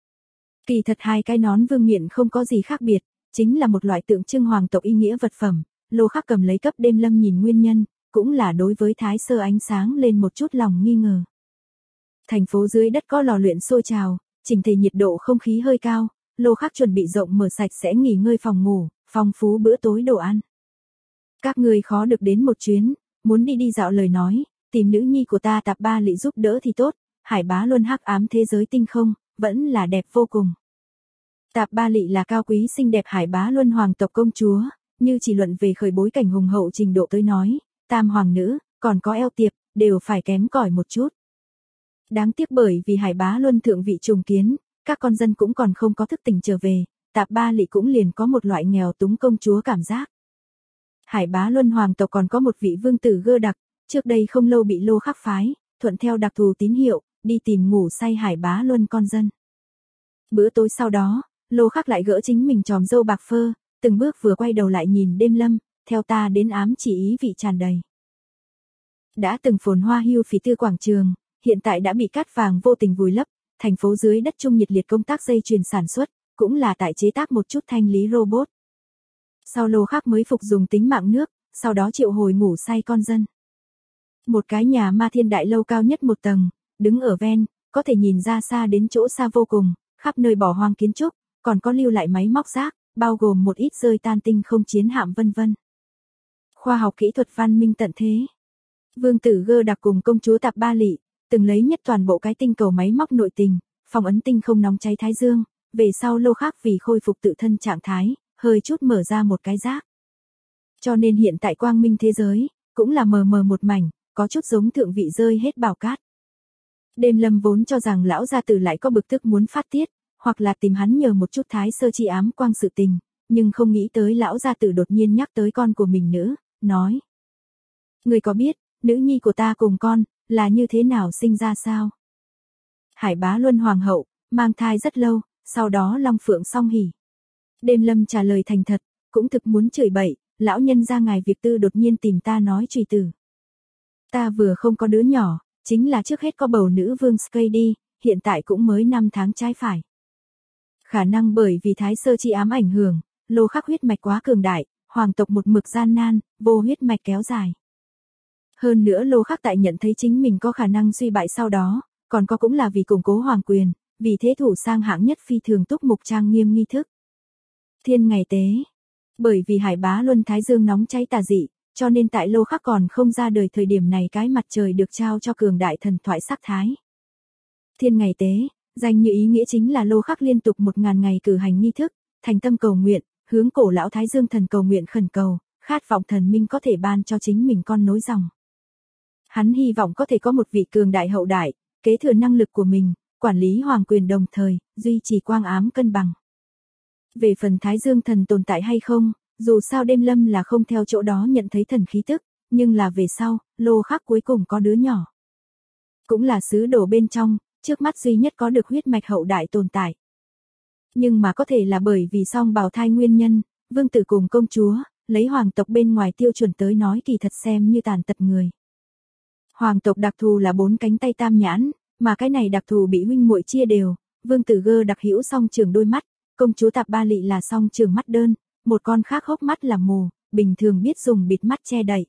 Kỳ thật hai cái nón vương miện không có gì khác biệt, chính là một loại tượng trưng hoàng tộc ý nghĩa vật phẩm. Lô Khắc cầm lấy cấp đêm lâm nhìn nguyên nhân, cũng là đối với thái sơ ánh sáng lên một chút lòng nghi ngờ. Thành phố dưới đất có lò luyện sôi trào, chỉnh thể nhiệt độ không khí hơi cao, Lô Khắc chuẩn bị rộng mở sạch sẽ nghỉ ngơi phòng ngủ, phong phú bữa tối đồ ăn. Các người khó được đến một chuyến, muốn đi dạo lời nói, tìm nữ nhi của ta Tạp Ba Lị giúp đỡ thì tốt, Hải Bá Luân hắc ám thế giới tinh không, vẫn là đẹp vô cùng. Tạp Ba Lị là cao quý xinh đẹp Hải Bá Luân hoàng tộc công chúa, như chỉ luận về khởi bối cảnh hùng hậu trình độ tới nói, tam hoàng nữ, còn có eo tiệp, đều phải kém cỏi một chút. Đáng tiếc bởi vì Hải Bá Luân thượng vị trùng kiến, các con dân cũng còn không có thức tỉnh trở về, Tạp Ba Lị cũng liền có một loại nghèo túng công chúa cảm giác. Hải Bá Luân hoàng tộc còn có một vị vương tử Gơ Đặc, trước đây không lâu bị Lô Khắc phái, thuận theo đặc thù tín hiệu, đi tìm ngủ say Hải Bá Luân con dân. Bữa tối sau đó, Lô Khắc lại gỡ chính mình tròm râu bạc phơ, từng bước vừa quay đầu lại nhìn đêm lâm, theo ta đến ám chỉ ý vị tràn đầy. Đã từng phồn hoa hưu phí tư quảng trường, hiện tại đã bị cát vàng vô tình vùi lấp, thành phố dưới đất chung nhiệt liệt công tác dây chuyền sản xuất, cũng là tại chế tác một chút thanh lý robot. Sau Lô Khắc mới phục dùng tính mạng nước, sau đó triệu hồi ngủ say con dân. Một cái nhà ma thiên đại lâu cao nhất một tầng, đứng ở ven, có thể nhìn ra xa đến chỗ xa vô cùng, khắp nơi bỏ hoang kiến trúc, còn có lưu lại máy móc rác, bao gồm một ít rơi tan tinh không chiến hạm vân vân. Khoa học kỹ thuật văn minh tận thế. Vương tử Gơ Đặc cùng công chúa Tạp Ba Lị, từng lấy nhất toàn bộ cái tinh cầu máy móc nội tình, phong ấn tinh không nóng cháy thái dương, về sau Lô Khắc vì khôi phục tự thân trạng thái, hơi chút mở ra một cái rác. Cho nên hiện tại quang minh thế giới, cũng là mờ mờ một mảnh, có chút giống thượng vị rơi hết bào cát. Đêm lâm vốn cho rằng lão gia tử lại có bực tức muốn phát tiết, hoặc là tìm hắn nhờ một chút thái sơ chi ám quang sự tình, nhưng không nghĩ tới lão gia tử đột nhiên nhắc tới con của mình nữa, nói. Người có biết, nữ nhi của ta cùng con, là như thế nào sinh ra sao? Hải Bá Luân hoàng hậu, mang thai rất lâu, sau đó Long Phượng song hỉ. Đêm lâm trả lời thành thật, cũng thực muốn chửi bậy, lão nhân ra ngài việc tư đột nhiên tìm ta nói trùy tử. Ta vừa không có đứa nhỏ, chính là trước hết có bầu nữ vương Skady, hiện tại cũng mới 5 tháng trái phải. Khả năng bởi vì thái sơ chi ám ảnh hưởng, Lô Khắc huyết mạch quá cường đại, hoàng tộc một mực gian nan, vô huyết mạch kéo dài. Hơn nữa Lô Khắc tại nhận thấy chính mình có khả năng suy bại sau đó, còn có cũng là vì củng cố hoàng quyền, vì thế thủ sang hạng nhất phi thường túc mục trang nghiêm nghi thức. Thiên ngày tế. Bởi vì Hải Bá Luân thái dương nóng cháy tà dị, cho nên tại Lô Khắc còn không ra đời thời điểm này cái mặt trời được trao cho cường đại thần thoại sắc thái. Thiên ngày tế, danh như ý nghĩa chính là Lô Khắc liên tục 1000 ngày cử hành nghi thức, thành tâm cầu nguyện, hướng cổ lão thái dương thần cầu nguyện khẩn cầu, khát vọng thần minh có thể ban cho chính mình con nối dòng. Hắn hy vọng có thể có một vị cường đại hậu đại, kế thừa năng lực của mình, quản lý hoàng quyền đồng thời, duy trì quang ám cân bằng. Về phần thái dương thần tồn tại hay không, dù sao đêm lâm là không theo chỗ đó nhận thấy thần khí tức, nhưng là về sau, Lô Khắc cuối cùng có đứa nhỏ. Cũng là sứ đồ bên trong, trước mắt duy nhất có được huyết mạch hậu đại tồn tại. Nhưng mà có thể là bởi vì song bào thai nguyên nhân, vương tử cùng công chúa, lấy hoàng tộc bên ngoài tiêu chuẩn tới nói kỳ thật xem như tàn tật người. Hoàng tộc đặc thù là 4 cánh tay tam nhãn, mà cái này đặc thù bị huynh muội chia đều, vương tử Gơ đặc hữu song trường đôi mắt, công chúa Tạp Ba Lị là song trường mắt đơn, một con khác hốc mắt là mù, bình thường biết dùng bịt mắt che đậy.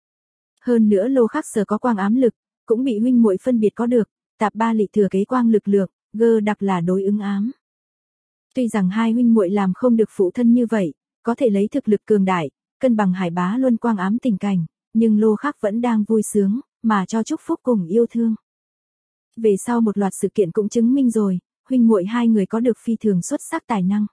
Hơn nữa Lô Khắc Sở có quang ám lực, cũng bị huynh muội phân biệt có được, Tạp Ba Lị thừa kế quang lực lượng, Gơ đặc là đối ứng ám. Tuy rằng hai huynh muội làm không được phụ thân như vậy, có thể lấy thực lực cường đại, cân bằng Hải Bá Luân quang ám tình cảnh, nhưng Lô Khắc vẫn đang vui sướng, mà cho chúc phúc cùng yêu thương. Về sau một loạt sự kiện cũng chứng minh rồi, huynh muội hai người có được phi thường xuất sắc tài năng.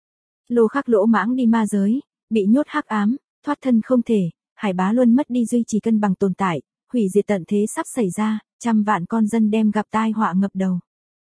Lô Khắc lỗ mãng đi ma giới, bị nhốt hắc ám, thoát thân không thể, Hải Bá Luân mất đi duy trì cân bằng tồn tại, hủy diệt tận thế sắp xảy ra, trăm vạn con dân đem gặp tai họa ngập đầu.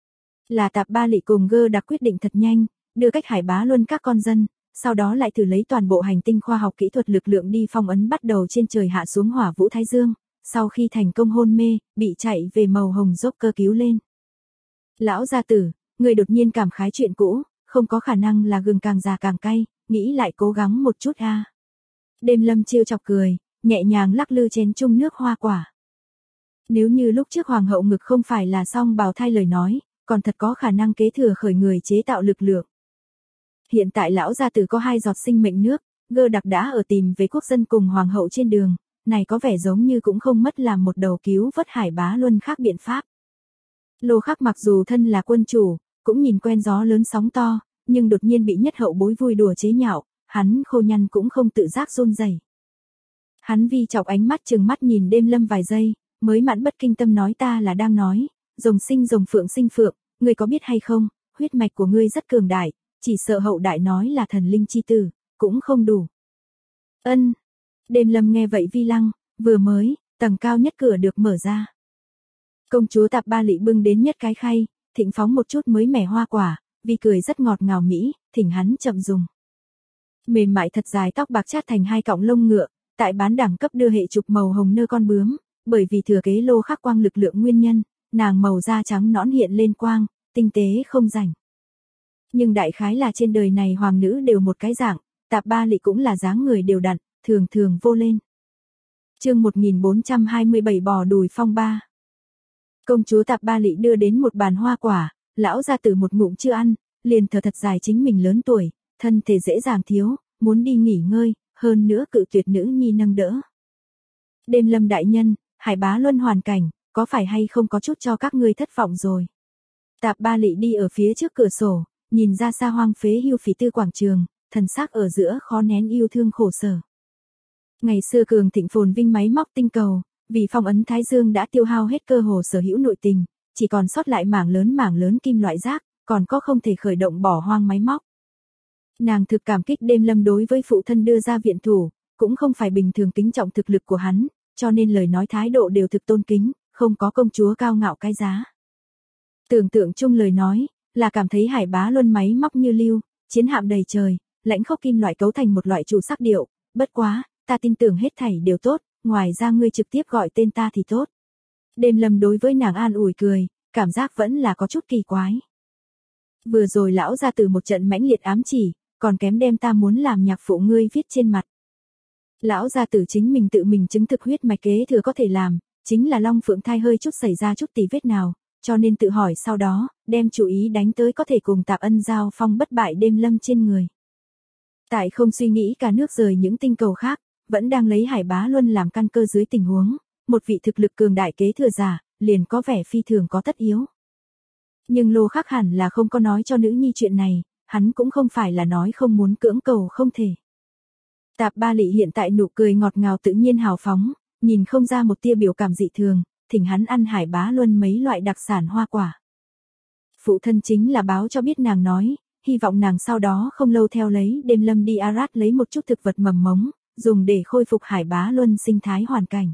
Là Tạp Ba Lị cùng Gơ đặc quyết định thật nhanh, đưa cách Hải Bá Luân các con dân, sau đó lại thử lấy toàn bộ hành tinh khoa học kỹ thuật lực lượng đi phong ấn bắt đầu trên trời hạ xuống hỏa vũ thái dương, sau khi thành công hôn mê, bị chạy về màu hồng dốc cơ cứu lên. Lão gia tử, người đột nhiên cảm khái chuyện cũ, không có khả năng là gừng càng già càng cay, nghĩ lại cố gắng một chút a. Đêm Lâm trêu chọc cười, nhẹ nhàng lắc lư chén chung nước hoa quả. Nếu như lúc trước hoàng hậu ngực không phải là song bào thai lời nói, còn thật có khả năng kế thừa khởi người chế tạo lực lượng. Hiện tại lão gia tử có 2 giọt sinh mệnh nước, Gơ đặc đã ở tìm về quốc dân cùng hoàng hậu trên đường, này có vẻ giống như cũng không mất làm một đầu cứu vớt Hải Bá Luân khác biện pháp. Lô Khắc mặc dù thân là quân chủ, cũng nhìn quen gió lớn sóng to, nhưng đột nhiên bị nhất hậu bối vui đùa chế nhạo, hắn khô nhăn cũng không tự giác run rẩy. Hắn vi chọc ánh mắt trừng mắt nhìn Đêm Lâm vài giây, mới mãn bất kinh tâm nói ta là đang nói, rồng sinh rồng phượng sinh phượng, ngươi có biết hay không, huyết mạch của ngươi rất cường đại, chỉ sợ hậu đại nói là thần linh chi tử, cũng không đủ. Ân. Đêm Lâm nghe vậy vi lăng, vừa mới, tầng cao nhất cửa được mở ra. Công chúa Tạp Ba Lị bưng đến nhất cái khay, thịnh phóng một chút mới mẻ hoa quả, vì cười rất ngọt ngào mỹ, thỉnh hắn chậm dùng. Mềm mại thật dài tóc bạc chát thành 2 cọng lông ngựa, tại bán đẳng cấp đưa hệ trục màu hồng nơ con bướm, bởi vì thừa kế Lô Khắc quang lực lượng nguyên nhân, nàng màu da trắng nõn hiện lên quang, tinh tế không rảnh. Nhưng đại khái là trên đời này hoàng nữ đều một cái dạng, Tạp Ba Lị cũng là dáng người đều đặn, thường thường vô lên. Chương 1427 bò đùi phong ba. Công chúa Tạp Ba Lị đưa đến một bàn hoa quả, lão gia tử một ngụm chưa ăn, liền thở thật dài chính mình lớn tuổi, thân thể dễ dàng thiếu, muốn đi nghỉ ngơi, hơn nữa cự tuyệt nữ nhi nâng đỡ. Đêm Lâm đại nhân, Hải Bá Luân hoàn cảnh, có phải hay không có chút cho các ngươi thất vọng rồi. Tạp Ba Lị đi ở phía trước cửa sổ, nhìn ra xa hoang phế hưu phí tư quảng trường, thần sắc ở giữa khó nén yêu thương khổ sở. Ngày xưa cường thịnh phồn vinh máy móc tinh cầu, vì phong ấn Thái Dương đã tiêu hao hết cơ hồ sở hữu nội tình, chỉ còn sót lại mảng lớn kim loại rác, còn có không thể khởi động bỏ hoang máy móc. Nàng thực cảm kích Đêm Lâm đối với phụ thân đưa ra viện thủ, cũng không phải bình thường kính trọng thực lực của hắn, cho nên lời nói thái độ đều thực tôn kính, không có công chúa cao ngạo cái giá. Tưởng tượng chung lời nói, là cảm thấy Hải Bá Luân máy móc như lưu, chiến hạm đầy trời, lãnh khốc kim loại cấu thành một loại chủ sắc điệu, bất quá, ta tin tưởng hết thảy đều tốt, ngoài ra ngươi trực tiếp gọi tên ta thì tốt. Đêm Lâm đối với nàng an ủi cười, cảm giác vẫn là có chút kỳ quái. Vừa rồi lão ra từ một trận mãnh liệt ám chỉ, còn kém đem ta muốn làm nhạc phụ ngươi viết trên mặt. Lão gia tử chính mình tự mình chứng thực huyết mạch kế thừa có thể làm, chính là Long Phượng thai hơi chút xảy ra chút tì vết nào, cho nên tự hỏi sau đó, đem chú ý đánh tới có thể cùng Tạp Ân giao phong bất bại Đêm Lâm trên người. Tại không suy nghĩ cả nước rời những tinh cầu khác, vẫn đang lấy Hải Bá Luân làm căn cơ dưới tình huống, một vị thực lực cường đại kế thừa giả, liền có vẻ phi thường có tất yếu. Nhưng Lô Khắc hẳn là không có nói cho nữ nhi chuyện này, hắn cũng không phải là nói không muốn cưỡng cầu không thể. Tạp Ba Lị hiện tại nụ cười ngọt ngào tự nhiên hào phóng, nhìn không ra một tia biểu cảm dị thường, thỉnh hắn ăn Hải Bá Luân mấy loại đặc sản hoa quả. Phụ thân chính là báo cho biết nàng nói, hy vọng nàng sau đó không lâu theo lấy Đêm Lâm đi Arad lấy một chút thực vật mầm mống, dùng để khôi phục Hải Bá Luân sinh thái hoàn cảnh.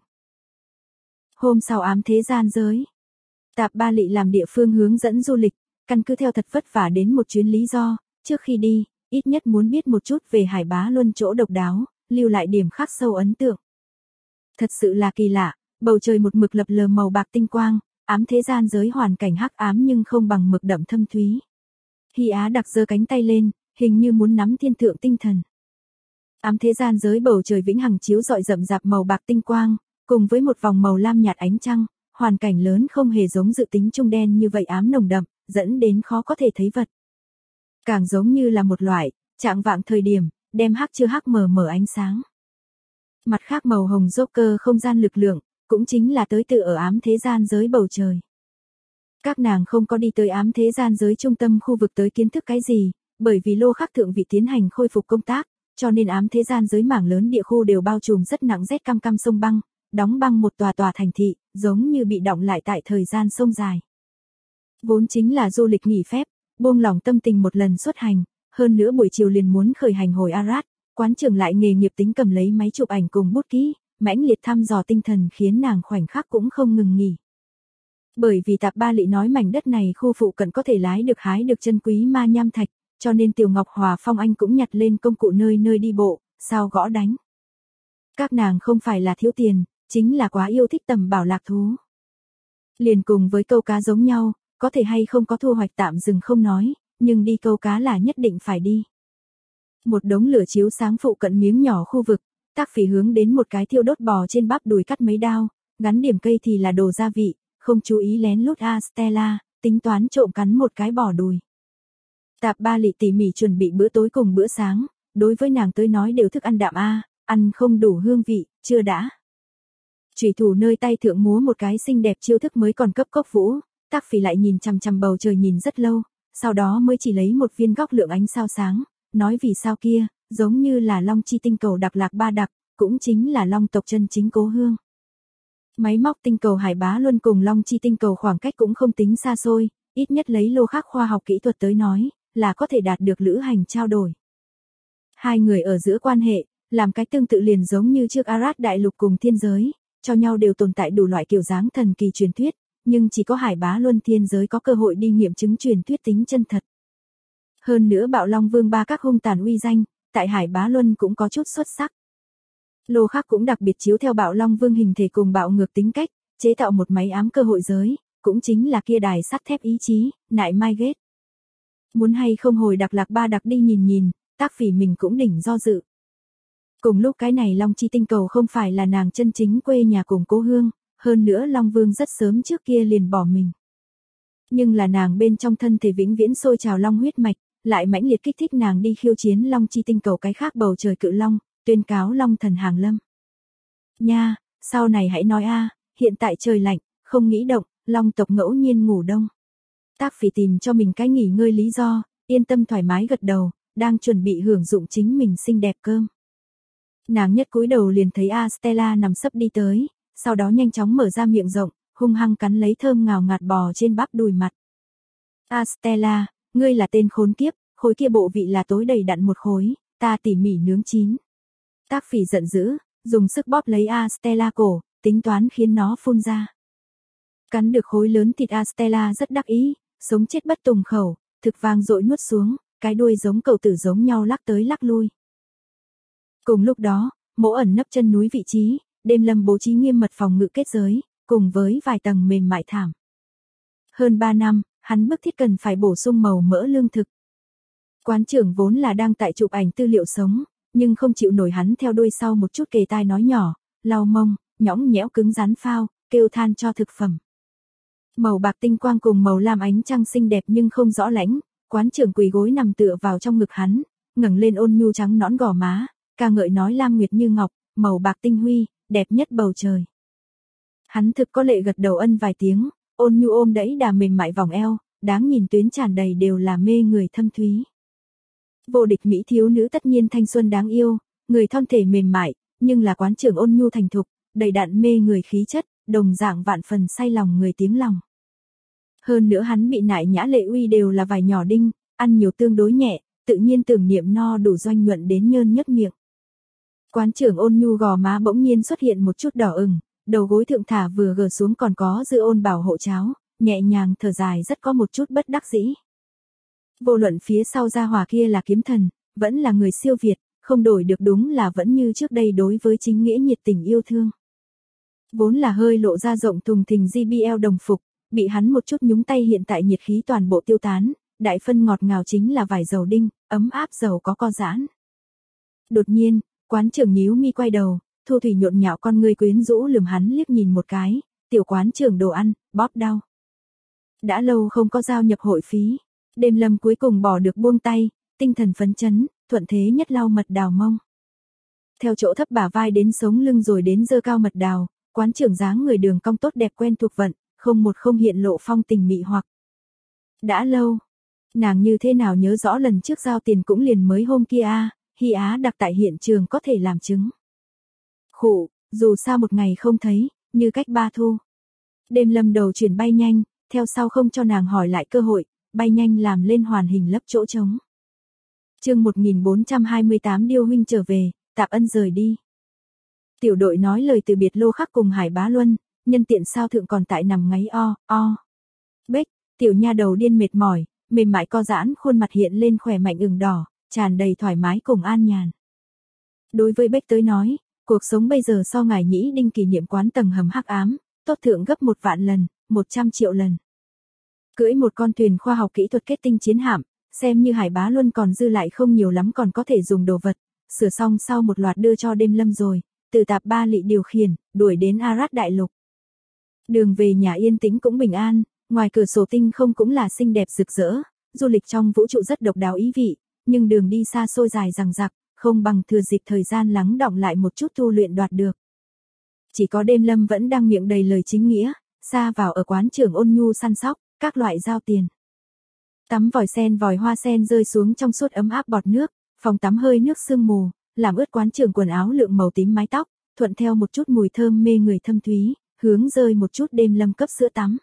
Hôm sau ám thế gian giới, Tạp Ba Lị làm địa phương hướng dẫn du lịch, căn cứ theo thật vất vả đến một chuyến lý do, trước khi đi, ít nhất muốn biết một chút về Hải Bá Luân chỗ độc đáo, lưu lại điểm khắc sâu ấn tượng. Thật sự là kỳ lạ, bầu trời một mực lập lờ màu bạc tinh quang, ám thế gian giới hoàn cảnh hắc ám nhưng không bằng mực đậm thâm thúy. Hy Á Đặc giơ cánh tay lên, hình như muốn nắm thiên thượng tinh thần. Ám thế gian giới bầu trời vĩnh hằng chiếu rọi rậm rạp màu bạc tinh quang, cùng với một vòng màu lam nhạt ánh trăng, hoàn cảnh lớn không hề giống dự tính trung đen như vậy ám nồng đậm, dẫn đến khó có thể thấy vật. Càng giống như là một loại, trạng vạng thời điểm, đem hắc chưa hắc mờ mờ ánh sáng. Mặt khác màu hồng Joker không gian lực lượng, cũng chính là tới tự ở ám thế gian giới bầu trời. Các nàng không có đi tới ám thế gian giới trung tâm khu vực tới kiến thức cái gì, bởi vì lô khắc thượng vị tiến hành khôi phục công tác, cho nên ám thế gian giới mảng lớn địa khu đều bao trùm rất nặng rét căm căm sông băng, đóng băng một tòa tòa thành thị, giống như bị đọng lại tại thời gian sông dài. Vốn chính là du lịch nghỉ phép, buông lỏng tâm tình một lần xuất hành, hơn nữa buổi chiều liền muốn khởi hành hồi Arad, quán trưởng lại nghề nghiệp tính cầm lấy máy chụp ảnh cùng bút ký, mãnh liệt thăm dò tinh thần khiến nàng khoảnh khắc cũng không ngừng nghỉ. Bởi vì Tạp Ba Lị nói mảnh đất này khu phụ cận có thể hái được chân quý ma nham thạch, cho nên Tiểu Ngọc Hòa Phong Anh cũng nhặt lên công cụ nơi nơi đi bộ, sao gõ đánh. Các nàng không phải là thiếu tiền, chính là quá yêu thích tầm bảo lạc thú. Liền cùng với câu cá giống nhau, có thể hay không có thu hoạch tạm dừng không nói, nhưng đi câu cá là nhất định phải đi. Một đống lửa chiếu sáng phụ cận miếng nhỏ khu vực, Tác Phỉ hướng đến một cái thiêu đốt bò trên bắp đùi cắt mấy đao, gắn điểm cây thì là đồ gia vị, không chú ý lén lút Stella, tính toán trộm cắn một cái bò đùi. Tạp Ba Lị tỉ mỉ chuẩn bị bữa tối cùng bữa sáng, đối với nàng tới nói đều thức ăn đạm ăn không đủ hương vị, chưa đã. Chủy thủ nơi tay thượng múa một cái xinh đẹp chiêu thức mới còn cấp cốc vũ, Tác Phỉ lại nhìn chằm chằm bầu trời nhìn rất lâu, sau đó mới chỉ lấy một viên góc lượng ánh sao sáng, nói vì sao kia, giống như là Long Chi tinh cầu đặc lạc ba đặc, cũng chính là Long tộc chân chính cố hương. Máy móc tinh cầu Hải Bá Luân cùng Long Chi tinh cầu khoảng cách cũng không tính xa xôi, ít nhất lấy lô khắc khoa học kỹ thuật tới nói, là có thể đạt được lữ hành trao đổi. Hai người ở giữa quan hệ, làm cái tương tự liền giống như trước Arad đại lục cùng thiên giới, cho nhau đều tồn tại đủ loại kiểu dáng thần kỳ truyền thuyết, nhưng chỉ có Hải Bá Luân thiên giới có cơ hội đi nghiệm chứng truyền thuyết tính chân thật. Hơn nữa Bạo Long Vương ba các hung tàn uy danh, tại Hải Bá Luân cũng có chút xuất sắc. Lô khắc cũng đặc biệt chiếu theo Bạo Long Vương hình thể cùng bạo ngược tính cách, chế tạo một máy ám cơ hội giới, cũng chính là kia đài sắt thép ý chí, nại mai ghét. Muốn hay không hồi đặc lạc ba đặc đi nhìn nhìn, Tác Phỉ mình cũng đỉnh do dự. Cùng lúc cái này Long Chi tinh cầu không phải là nàng chân chính quê nhà cùng cố hương, hơn nữa Long Vương rất sớm trước kia liền bỏ mình. Nhưng là nàng bên trong thân thể vĩnh viễn sôi trào long huyết mạch, lại mãnh liệt kích thích nàng đi khiêu chiến Long Chi tinh cầu cái khác bầu trời cự long, tuyên cáo Long thần hàng lâm. Nha, sau này hãy nói hiện tại trời lạnh, không nghĩ động, Long tộc ngẫu nhiên ngủ đông. Tác Phỉ tìm cho mình cái nghỉ ngơi lý do, yên tâm thoải mái gật đầu, đang chuẩn bị hưởng dụng chính mình xinh đẹp cơm. Nàng nhất cúi đầu liền thấy Stella nằm sấp đi tới, sau đó nhanh chóng mở ra miệng rộng, hung hăng cắn lấy thơm ngào ngạt bò trên bắp đùi mặt. Stella, ngươi là tên khốn kiếp, khối kia bộ vị là tối đầy đặn một khối, ta tỉ mỉ nướng chín. Tác Phỉ giận dữ, dùng sức bóp lấy Stella cổ, tính toán khiến nó phun ra. Cắn được khối lớn thịt Stella rất đắc ý, sống chết bất tùng khẩu, thực vang dội nuốt xuống, cái đuôi giống cậu tử giống nhau lắc tới lắc lui. Cùng lúc đó, Mỗ ẩn nấp chân núi vị trí, Đêm Lâm bố trí nghiêm mật phòng ngự kết giới, cùng với vài tầng mềm mại thảm. Hơn 3 năm, hắn bức thiết cần phải bổ sung màu mỡ lương thực. Quán trưởng vốn là đang tại chụp ảnh tư liệu sống, nhưng không chịu nổi hắn theo đuôi sau một chút kề tai nói nhỏ, lau mông, nhõng nhẽo cứng rắn phao, kêu than cho thực phẩm. Màu bạc tinh quang cùng màu lam ánh trăng xinh đẹp nhưng không rõ lãnh, quán trưởng quỳ gối nằm tựa vào trong ngực hắn, ngẩng lên ôn nhu trắng nõn gò má, ca ngợi nói lam nguyệt như ngọc, màu bạc tinh huy, đẹp nhất bầu trời. Hắn thực có lệ gật đầu ân vài tiếng, ôn nhu ôm đẫy đà mềm mại vòng eo, đáng nhìn tuyến tràn đầy đều là mê người thâm thúy. Vô địch mỹ thiếu nữ tất nhiên thanh xuân đáng yêu, người thon thể mềm mại, nhưng là quán trưởng ôn nhu thành thục, đầy đặn mê người khí chất, đồng dạng vạn phần say lòng người tiếng lòng. Hơn nữa hắn bị nại nhã lệ uy đều là vài nhỏ đinh, ăn nhiều tương đối nhẹ, tự nhiên tưởng niệm no đủ doanh nhuận đến nhơn nhớt miệng. Quán trưởng ôn nhu gò má bỗng nhiên xuất hiện một chút đỏ ửng, đầu gối thượng thả vừa gờ xuống còn có dư ôn bảo hộ cháo, nhẹ nhàng thở dài rất có một chút bất đắc dĩ. Vô luận phía sau gia hỏa kia là kiếm thần, vẫn là người siêu việt, không đổi được đúng là vẫn như trước đây đối với chính nghĩa nhiệt tình yêu thương. Vốn là hơi lộ ra rộng thùng thình JBL đồng phục, bị hắn một chút nhúng tay hiện tại nhiệt khí toàn bộ tiêu tán, đại phân ngọt ngào chính là vải dầu đinh, ấm áp dầu có co giãn. Đột nhiên, quán trưởng nhíu mi quay đầu, Thu Thủy nhộn nhạo con ngươi quyến rũ lườm hắn liếc nhìn một cái, tiểu quán trưởng đồ ăn, bóp đau. Đã lâu không có giao nhập hội phí, Đêm Lâm cuối cùng bỏ được buông tay, tinh thần phấn chấn, thuận thế nhất lau mật đào mông. Theo chỗ thấp bả vai đến sống lưng rồi đến dơ cao mật đào, quán trưởng dáng người đường cong tốt đẹp quen thuộc vận, không hiện lộ phong tình mị hoặc. Đã lâu, nàng như thế nào nhớ rõ lần trước giao tiền cũng liền mới hôm kia a, Hy Á đặc tại hiện trường có thể làm chứng. Khụ, dù sao một ngày không thấy, như cách ba thu. Đêm Lâm đầu chuyển bay nhanh, theo sau không cho nàng hỏi lại cơ hội, bay nhanh làm lên hoàn hình lấp chỗ trống. Chương 1428 Điêu huynh trở về, Tạp Ân rời đi. Tiểu đội nói lời từ biệt Lô Khắc cùng Hải Bá Luân, nhân tiện sao thượng còn tại nằm ngáy o. Bếch, tiểu nha đầu điên mệt mỏi, mềm mại co giãn khuôn mặt hiện lên khỏe mạnh ửng đỏ, tràn đầy thoải mái cùng an nhàn. Đối với Bếch tới nói, cuộc sống bây giờ so ngài nhĩ đinh kỷ niệm quán tầng hầm hắc ám, tốt thượng gấp 1 vạn lần, 100 triệu lần. Cưỡi một con thuyền khoa học kỹ thuật kết tinh chiến hạm, xem như Hải Bá Luân còn dư lại không nhiều lắm còn có thể dùng đồ vật, sửa xong sau một loạt đưa cho Đêm Lâm rồi, từ Tạp Ba Lị điều khiển, đuổi đến Arat đại lục. Đường về nhà yên tĩnh cũng bình an, ngoài cửa sổ tinh không cũng là xinh đẹp rực rỡ, du lịch trong vũ trụ rất độc đáo ý vị, nhưng đường đi xa xôi dài dằng dặc, không bằng thừa dịp thời gian lắng đọng lại một chút tu luyện đoạt được. Chỉ có Đêm Lâm vẫn đang miệng đầy lời chính nghĩa, xa vào ở quán trưởng ôn nhu săn sóc, các loại giao tiền. Tắm vòi hoa sen rơi xuống trong suốt ấm áp bọt nước, phòng tắm hơi nước sương mù, làm ướt quán trưởng quần áo lượng màu tím mái tóc, thuận theo một chút mùi thơm mê người thâm thúy, hướng rơi một chút Đêm Lâm cấp sữa tắm.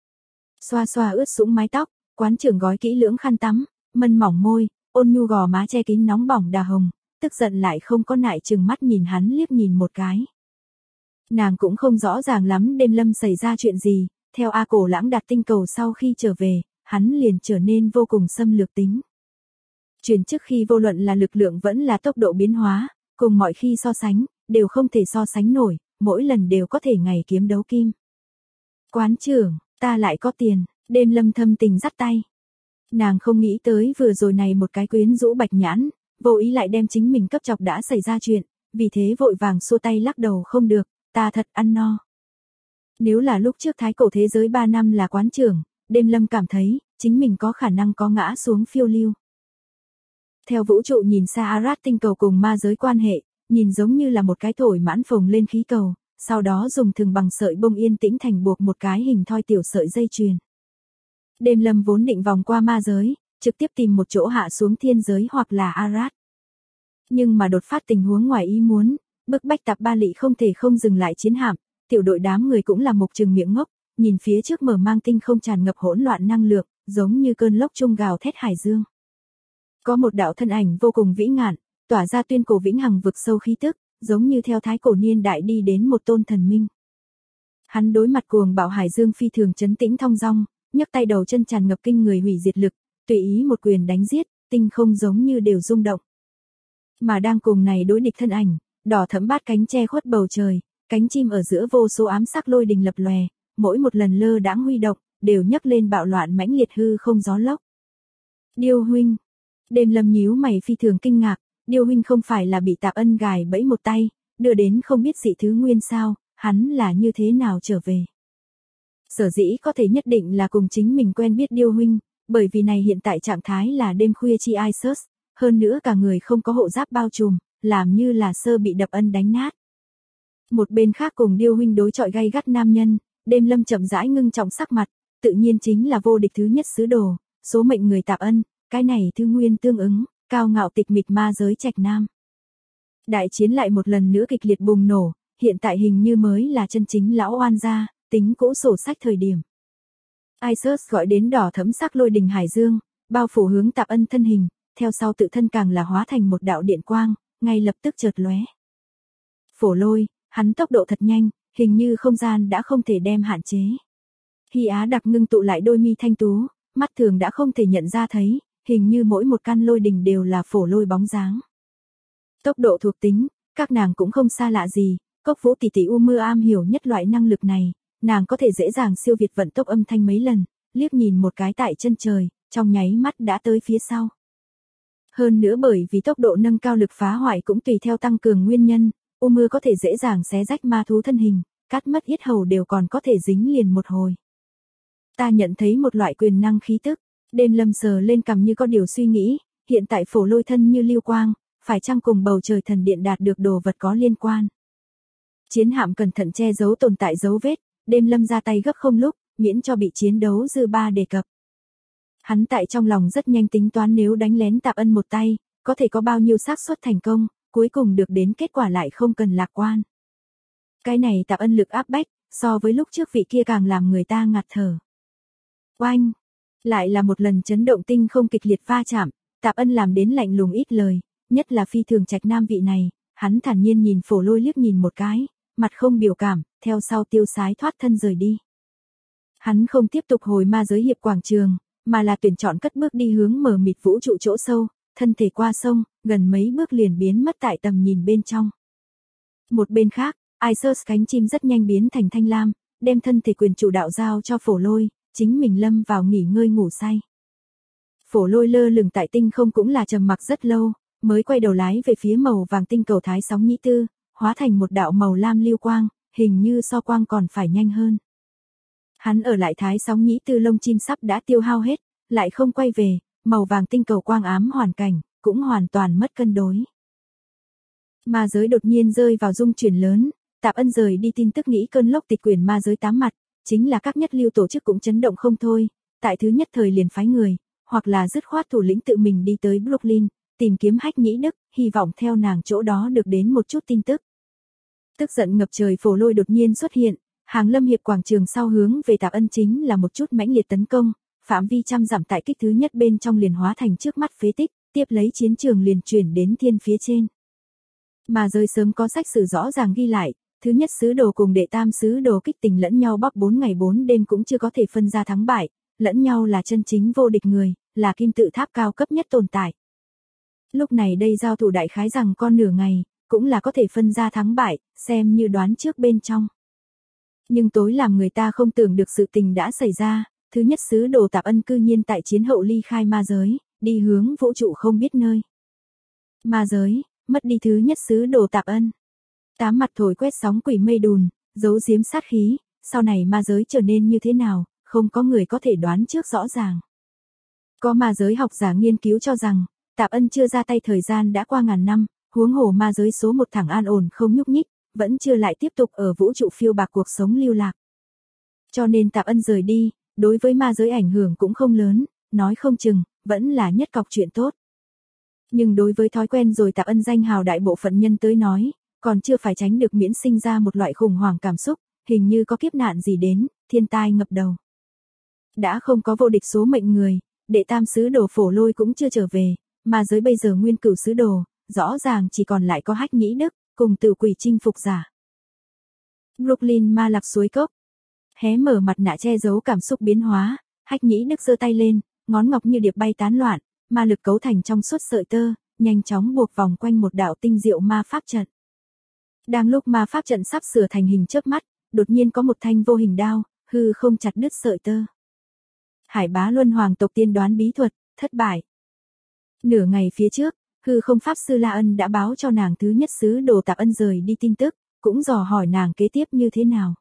Xoa xoa ướt sũng mái tóc, quán trưởng gói kỹ lưỡng khăn tắm, mân mỏng môi, ôn nhu gò má che kín nóng bỏng đà hồng, tức giận lại không có nại chừng mắt nhìn hắn liếc nhìn một cái. Nàng cũng không rõ ràng lắm Đêm Lâm xảy ra chuyện gì, theo A Cổ Lãng đặt tinh cầu sau khi trở về, hắn liền trở nên vô cùng xâm lược tính. Chuyển trước khi vô luận là lực lượng vẫn là tốc độ biến hóa, cùng mọi khi so sánh, đều không thể so sánh nổi, mỗi lần đều có thể ngày kiếm đấu kim. Quán trưởng, ta lại có tiền, Đêm Lâm thâm tình dắt tay. Nàng không nghĩ tới vừa rồi này một cái quyến rũ bạch nhãn, vô ý lại đem chính mình cấp chọc đã xảy ra chuyện, vì thế vội vàng xua tay lắc đầu không được, ta thật ăn no. Nếu là lúc trước thái cổ thế giới 3 năm là quán trưởng, Đêm Lâm cảm thấy, chính mình có khả năng có ngã xuống phiêu lưu. Theo vũ trụ nhìn xa Arat tinh cầu cùng ma giới quan hệ, nhìn giống như là một cái thổi mãn phồng lên khí cầu, sau đó dùng thừng bằng sợi bông yên tĩnh thành buộc một cái hình thoi tiểu sợi dây chuyền. Đêm Lâm vốn định vòng qua ma giới, trực tiếp tìm một chỗ hạ xuống thiên giới hoặc là Arat. Nhưng mà đột phát tình huống ngoài ý muốn, bức bách Tạp Ba Lị không thể không dừng lại chiến hạm, tiểu đội đám người cũng là mục trừng miệng ngốc, nhìn phía trước mở mang tinh không tràn ngập hỗn loạn năng lượng, giống như cơn lốc trung gào thét hải dương. Có một đạo thân ảnh vô cùng vĩ ngạn, tỏa ra tuyên cổ vĩnh hằng vực sâu khí tức, giống như theo thái cổ niên đại đi đến một tôn thần minh. Hắn đối mặt cuồng bạo hải dương phi thường trấn tĩnh thong dong, nhấc tay đầu chân tràn ngập kinh người hủy diệt lực, tùy ý một quyền đánh giết, tinh không giống như đều rung động. Mà đang cùng này đối địch thân ảnh, đỏ thẫm bát cánh che khuất bầu trời, cánh chim ở giữa vô số ám sắc lôi đình lập lòe, mỗi một lần lơ đãng huy động, đều nhấc lên bạo loạn mãnh liệt hư không gió lốc. Điêu huynh. Đêm Lâm nhíu mày phi thường kinh ngạc, Điêu huynh không phải là bị Tạp Ân gài bẫy một tay, đưa đến không biết dị thứ nguyên sao, hắn là như thế nào trở về. Sở dĩ có thể nhất định là cùng chính mình quen biết Điêu huynh, bởi vì này hiện tại trạng thái là đêm khuya chi Isus, hơn nữa cả người không có hộ giáp bao trùm, làm như là sơ bị Đập Ân đánh nát. Một bên khác cùng Điêu huynh đối chọi gay gắt nam nhân, Đêm Lâm chậm rãi ngưng trọng sắc mặt, tự nhiên chính là vô địch thứ nhất sứ đồ, số mệnh người Tạp Ân, cái này thứ nguyên tương ứng, cao ngạo tịch mịch ma giới Trạch Nam. Đại chiến lại một lần nữa kịch liệt bùng nổ, hiện tại hình như mới là chân chính lão oan gia, tính cũ sổ sách thời điểm. Isus gọi đến đỏ thẫm sắc lôi đình hải dương, bao phủ hướng Tạp Ân thân hình, theo sau tự thân càng là hóa thành một đạo điện quang, ngay lập tức chợt lóe. Phổ lôi, hắn tốc độ thật nhanh, hình như không gian đã không thể đem hạn chế. Hy Á đặc ngưng tụ lại đôi mi thanh tú, mắt thường đã không thể nhận ra thấy, hình như mỗi một căn lôi đình đều là phổ lôi bóng dáng. Tốc độ thuộc tính, các nàng cũng không xa lạ gì, Cốc Vũ tỷ tỷ U Mưa am hiểu nhất loại năng lực này, nàng có thể dễ dàng siêu việt vận tốc âm thanh mấy lần, liếc nhìn một cái tại chân trời, trong nháy mắt đã tới phía sau. Hơn nữa bởi vì tốc độ nâng cao lực phá hoại cũng tùy theo tăng cường nguyên nhân, U Mưa có thể dễ dàng xé rách ma thú thân hình, cắt mất yết hầu đều còn có thể dính liền một hồi. Ta nhận thấy một loại quyền năng khí tức, Đêm Lâm sờ lên cằm như có điều suy nghĩ, hiện tại Phổ Lôi thân như lưu quang, phải chăng cùng bầu trời thần điện đạt được đồ vật có liên quan. Chiến hạm cẩn thận che giấu tồn tại dấu vết, Đêm Lâm ra tay gấp không lúc, miễn cho bị chiến đấu dư ba đề cập. Hắn tại trong lòng rất nhanh tính toán nếu đánh lén Tạp Ân một tay, có thể có bao nhiêu xác suất thành công, cuối cùng được đến kết quả lại không cần lạc quan. Cái này Tạp Ân lực áp bách, so với lúc trước vị kia càng làm người ta ngạt thở. Oanh! Lại là một lần chấn động tinh không kịch liệt va chạm, Tạp Ân làm đến lạnh lùng ít lời, nhất là phi thường Trạch Nam vị này, hắn thản nhiên nhìn Phổ Lôi liếc nhìn một cái, mặt không biểu cảm, theo sau tiêu sái thoát thân rời đi. Hắn không tiếp tục hồi ma giới hiệp quảng trường, mà là tuyển chọn cất bước đi hướng mờ mịt vũ trụ chỗ sâu, thân thể qua sông, gần mấy bước liền biến mất tại tầm nhìn bên trong. Một bên khác, Isus cánh chim rất nhanh biến thành thanh lam, đem thân thể quyền chủ đạo giao cho Phổ Lôi, chính mình lâm vào nghỉ ngơi ngủ say. Phổ Lôi lơ lửng tại tinh không cũng là trầm mặc rất lâu, mới quay đầu lái về phía màu vàng tinh cầu Thái Sóng Nhĩ Tư, hóa thành một đạo màu lam lưu quang, hình như so quang còn phải nhanh hơn. Hắn ở lại Thái Sóng Nhĩ Tư lông chim sắp đã tiêu hao hết, lại không quay về, màu vàng tinh cầu quang ám hoàn cảnh, cũng hoàn toàn mất cân đối. Ma giới đột nhiên rơi vào rung chuyển lớn, Tạp Ân rời đi tin tức nghĩ cơn lốc tịch quyển ma giới 8 mặt, chính là các nhất lưu tổ chức cũng chấn động không thôi, tại thứ nhất thời liền phái người, hoặc là dứt khoát thủ lĩnh tự mình đi tới Brooklyn, tìm kiếm Hách Nhĩ Đức, hy vọng theo nàng chỗ đó được đến một chút tin tức. Tức giận ngập trời Phổ Lôi đột nhiên xuất hiện, hàng lâm hiệp quảng trường sau hướng về Tạp Ân chính là một chút mãnh liệt tấn công, phạm vi trăm dặm tại kích thứ nhất bên trong liền hóa thành trước mắt phế tích, tiếp lấy chiến trường liền chuyển đến thiên phía trên. Mà rơi sớm có sách sử rõ ràng ghi lại, thứ nhất sứ đồ cùng đệ tam sứ đồ kích tình lẫn nhau bóc 4 ngày 4 đêm cũng chưa có thể phân ra thắng bại, lẫn nhau là chân chính vô địch người, là kim tự tháp cao cấp nhất tồn tại. Lúc này đây giao thủ đại khái rằng con nửa ngày, cũng là có thể phân ra thắng bại, xem như đoán trước bên trong. Nhưng tối làm người ta không tưởng được sự tình đã xảy ra, thứ nhất sứ đồ Tạp Ân cư nhiên tại chiến hậu ly khai ma giới, đi hướng vũ trụ không biết nơi. Ma giới, mất đi thứ nhất sứ đồ Tạp Ân. Tám mặt thổi quét sóng quỷ mây đùn, giấu giếm sát khí, sau này ma giới trở nên như thế nào, không có người có thể đoán trước rõ ràng. Có ma giới học giả nghiên cứu cho rằng, Tạp Ân chưa ra tay thời gian đã qua ngàn năm, huống hồ ma giới số một thẳng an ổn không nhúc nhích, vẫn chưa lại tiếp tục ở vũ trụ phiêu bạc cuộc sống lưu lạc. Cho nên Tạp Ân rời đi, đối với ma giới ảnh hưởng cũng không lớn, nói không chừng, vẫn là nhất cọc chuyện tốt. Nhưng đối với thói quen rồi Tạp Ân danh hào đại bộ phận nhân tới nói, còn chưa phải tránh được miễn sinh ra một loại khủng hoảng cảm xúc, hình như có kiếp nạn gì đến, thiên tai ngập đầu. Đã không có vô địch số mệnh người, đệ tam sứ đồ Phổ Lôi cũng chưa trở về, mà giới bây giờ nguyên cửu sứ đồ, rõ ràng chỉ còn lại có Hách Nhĩ Đức, cùng tử quỷ chinh phục giả. Brooklyn ma lạc suối cốc. Hé mở mặt nạ che giấu cảm xúc biến hóa, Hách Nhĩ Đức giơ tay lên, ngón ngọc như điệp bay tán loạn, ma lực cấu thành trong suốt sợi tơ, nhanh chóng buộc vòng quanh một đạo tinh diệu ma pháp trận. Đang lúc ma pháp trận sắp sửa thành hình chớp mắt, đột nhiên có một thanh vô hình đao, hư không chặt đứt sợi tơ. Hải Bá Luân Hoàng tộc tiên đoán bí thuật, thất bại. Nửa ngày phía trước, hư không pháp sư La Ân đã báo cho nàng thứ nhất sứ đồ Tạp Ân rời đi tin tức, cũng dò hỏi nàng kế tiếp như thế nào.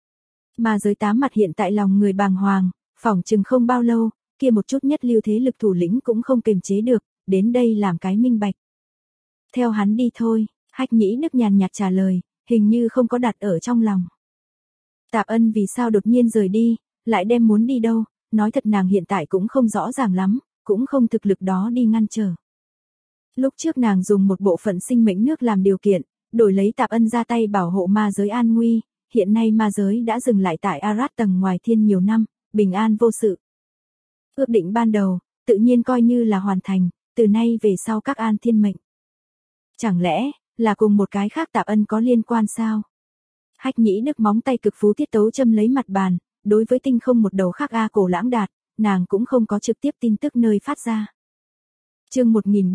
Mà giới 8 mặt hiện tại lòng người bàng hoàng, phỏng chừng không bao lâu, kia một chút nhất lưu thế lực thủ lĩnh cũng không kềm chế được, đến đây làm cái minh bạch. Theo hắn đi thôi, Hách Nhĩ Đức nhàn nhạt trả lời, hình như không có đặt ở trong lòng. Tạp Ân vì sao đột nhiên rời đi, lại đem muốn đi đâu, nói thật nàng hiện tại cũng không rõ ràng lắm, cũng không thực lực đó đi ngăn trở. Lúc trước nàng dùng một bộ phận sinh mệnh nước làm điều kiện, đổi lấy Tạp Ân ra tay bảo hộ ma giới an nguy, hiện nay ma giới đã dừng lại tại Arad tầng ngoài thiên nhiều năm, bình an vô sự. Ước định ban đầu, tự nhiên coi như là hoàn thành, từ nay về sau các an thiên mệnh. Chẳng lẽ, là cùng một cái khác Tạp Ân có liên quan sao? Hách Nhĩ Đức móng tay cực phú tiết tấu châm lấy mặt bàn, đối với tinh không một đầu khác Cổ Lãng Đạt, nàng cũng không có trực tiếp tin tức nơi phát ra. Chương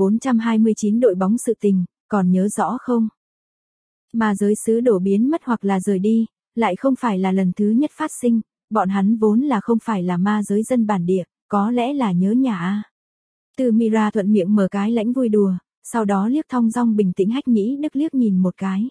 1429 đội bóng sự tình, còn nhớ rõ không? Ma giới sứ đổ biến mất hoặc là rời đi, lại không phải là lần thứ nhất phát sinh, bọn hắn vốn là không phải là ma giới dân bản địa, có lẽ là nhớ nhà a. Tư Mira thuận miệng mở cái lãnh vui đùa, sau đó liếc thong dong bình tĩnh Hách Nhĩ Đức liếc nhìn một cái.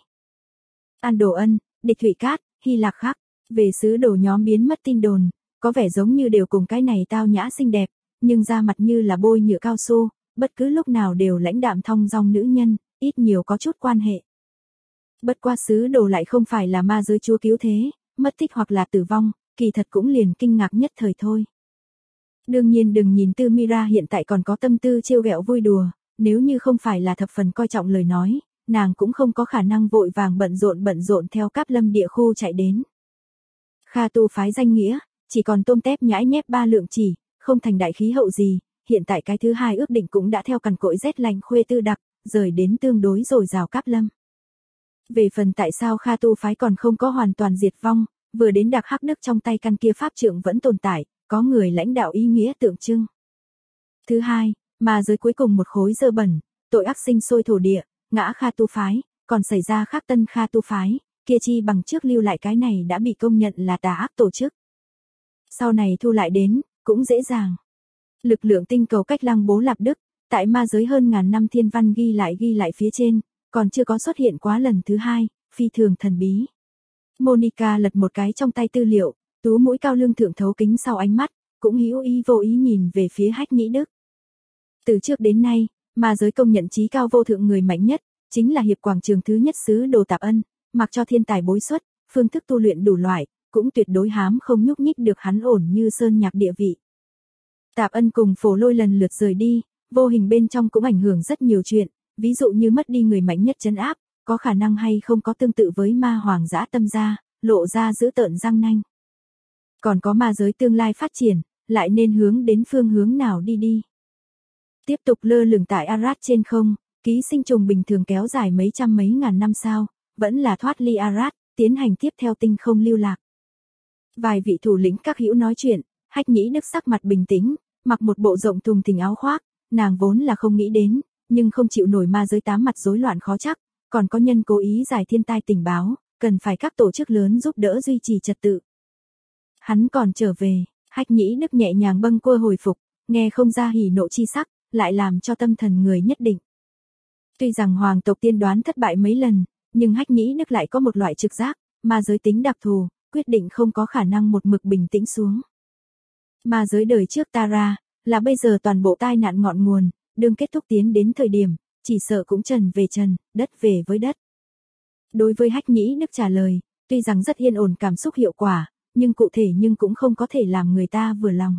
An Đồ Ân, Địch Thủy Cát, Hy Lạc Khắc, về sứ đồ nhóm biến mất tin đồn, có vẻ giống như đều cùng cái này tao nhã xinh đẹp, nhưng da mặt như là bôi nhựa cao su, bất cứ lúc nào đều lãnh đạm thong dong nữ nhân, ít nhiều có chút quan hệ. Bất qua sứ đồ lại không phải là ma giới chúa cứu thế, mất tích hoặc là tử vong, kỳ thật cũng liền kinh ngạc nhất thời thôi. Đương nhiên đừng nhìn Tư Mira hiện tại còn có tâm tư trêu ghẹo vui đùa, nếu như không phải là thập phần coi trọng lời nói, nàng cũng không có khả năng vội vàng bận rộn theo Cáp Lâm địa khu chạy đến. Kha tu phái danh nghĩa, chỉ còn tôm tép nhãi nhép 3 lượng chỉ, không thành đại khí hậu gì, hiện tại cái thứ hai ước định cũng đã theo cằn cỗi rét lạnh khuê tư đặc, rời đến tương đối dồi dào Cáp Lâm. Về phần tại sao Kha tu phái còn không có hoàn toàn diệt vong, vừa đến Đặc Hắc Đức trong tay căn kia pháp trượng vẫn tồn tại, có người lãnh đạo ý nghĩa tượng trưng. Thứ hai, ma giới cuối cùng một khối dơ bẩn, tội ác sinh sôi thổ địa, ngã Kha tu phái, còn xảy ra Khắc Tân Kha tu phái, kia chi bằng trước lưu lại cái này đã bị công nhận là tà ác tổ chức. Sau này thu lại đến, cũng dễ dàng. Lực lượng tinh cầu cách Lăng Bố Lạp Đức, tại ma giới hơn ngàn năm thiên văn ghi lại phía trên, còn chưa có xuất hiện quá lần thứ hai, phi thường thần bí. Monica lật một cái trong tay tư liệu, tú mũi cao lương thượng thấu kính sau ánh mắt, cũng hữu ý vô ý nhìn về phía Hách Nhĩ Đức. Từ trước đến nay, ma giới công nhận trí cao vô thượng người mạnh nhất, chính là hiệp quảng trường thứ nhất sứ đồ Tạp Ân, mặc cho thiên tài bối xuất, phương thức tu luyện đủ loại, cũng tuyệt đối hám không nhúc nhích được hắn ổn như sơn nhạc địa vị. Tạp Ân cùng Phổ Lôi lần lượt rời đi, vô hình bên trong cũng ảnh hưởng rất nhiều chuyện, ví dụ như mất đi người mạnh nhất trấn áp, có khả năng hay không có tương tự với ma hoàng dã tâm gia, lộ ra giữ tợn răng nanh. Còn có ma giới tương lai phát triển, lại nên hướng đến phương hướng nào đi. Tiếp tục lơ lửng tại Arad trên không, ký sinh trùng bình thường kéo dài mấy trăm mấy ngàn năm sao, vẫn là thoát ly Arad, tiến hành tiếp theo tinh không lưu lạc. Vài vị thủ lĩnh các hữu nói chuyện, Hách Nhĩ Đức sắc mặt bình tĩnh, mặc một bộ rộng thùng thình áo khoác, nàng vốn là không nghĩ đến, nhưng không chịu nổi ma giới tám mặt rối loạn khó chắc, còn có nhân cố ý giải thiên tai tình báo, cần phải các tổ chức lớn giúp đỡ duy trì trật tự. Hắn còn trở về, Hách Nhĩ Đức nhẹ nhàng bâng quơ hồi phục, nghe không ra hỉ nộ chi sắc, lại làm cho tâm thần người nhất định. Tuy rằng hoàng tộc tiên đoán thất bại mấy lần, nhưng Hách Nhĩ Đức lại có một loại trực giác, ma giới tính đặc thù, quyết định không có khả năng một mực bình tĩnh xuống. Ma giới đời trước Tara, là bây giờ toàn bộ tai nạn ngọn nguồn, đương kết thúc tiến đến thời điểm, chỉ sợ cũng trần về trần, đất về với đất. Đối với Hách Nhĩ Đức trả lời, tuy rằng rất yên ổn cảm xúc hiệu quả, nhưng cụ thể nhưng cũng không có thể làm người ta vừa lòng.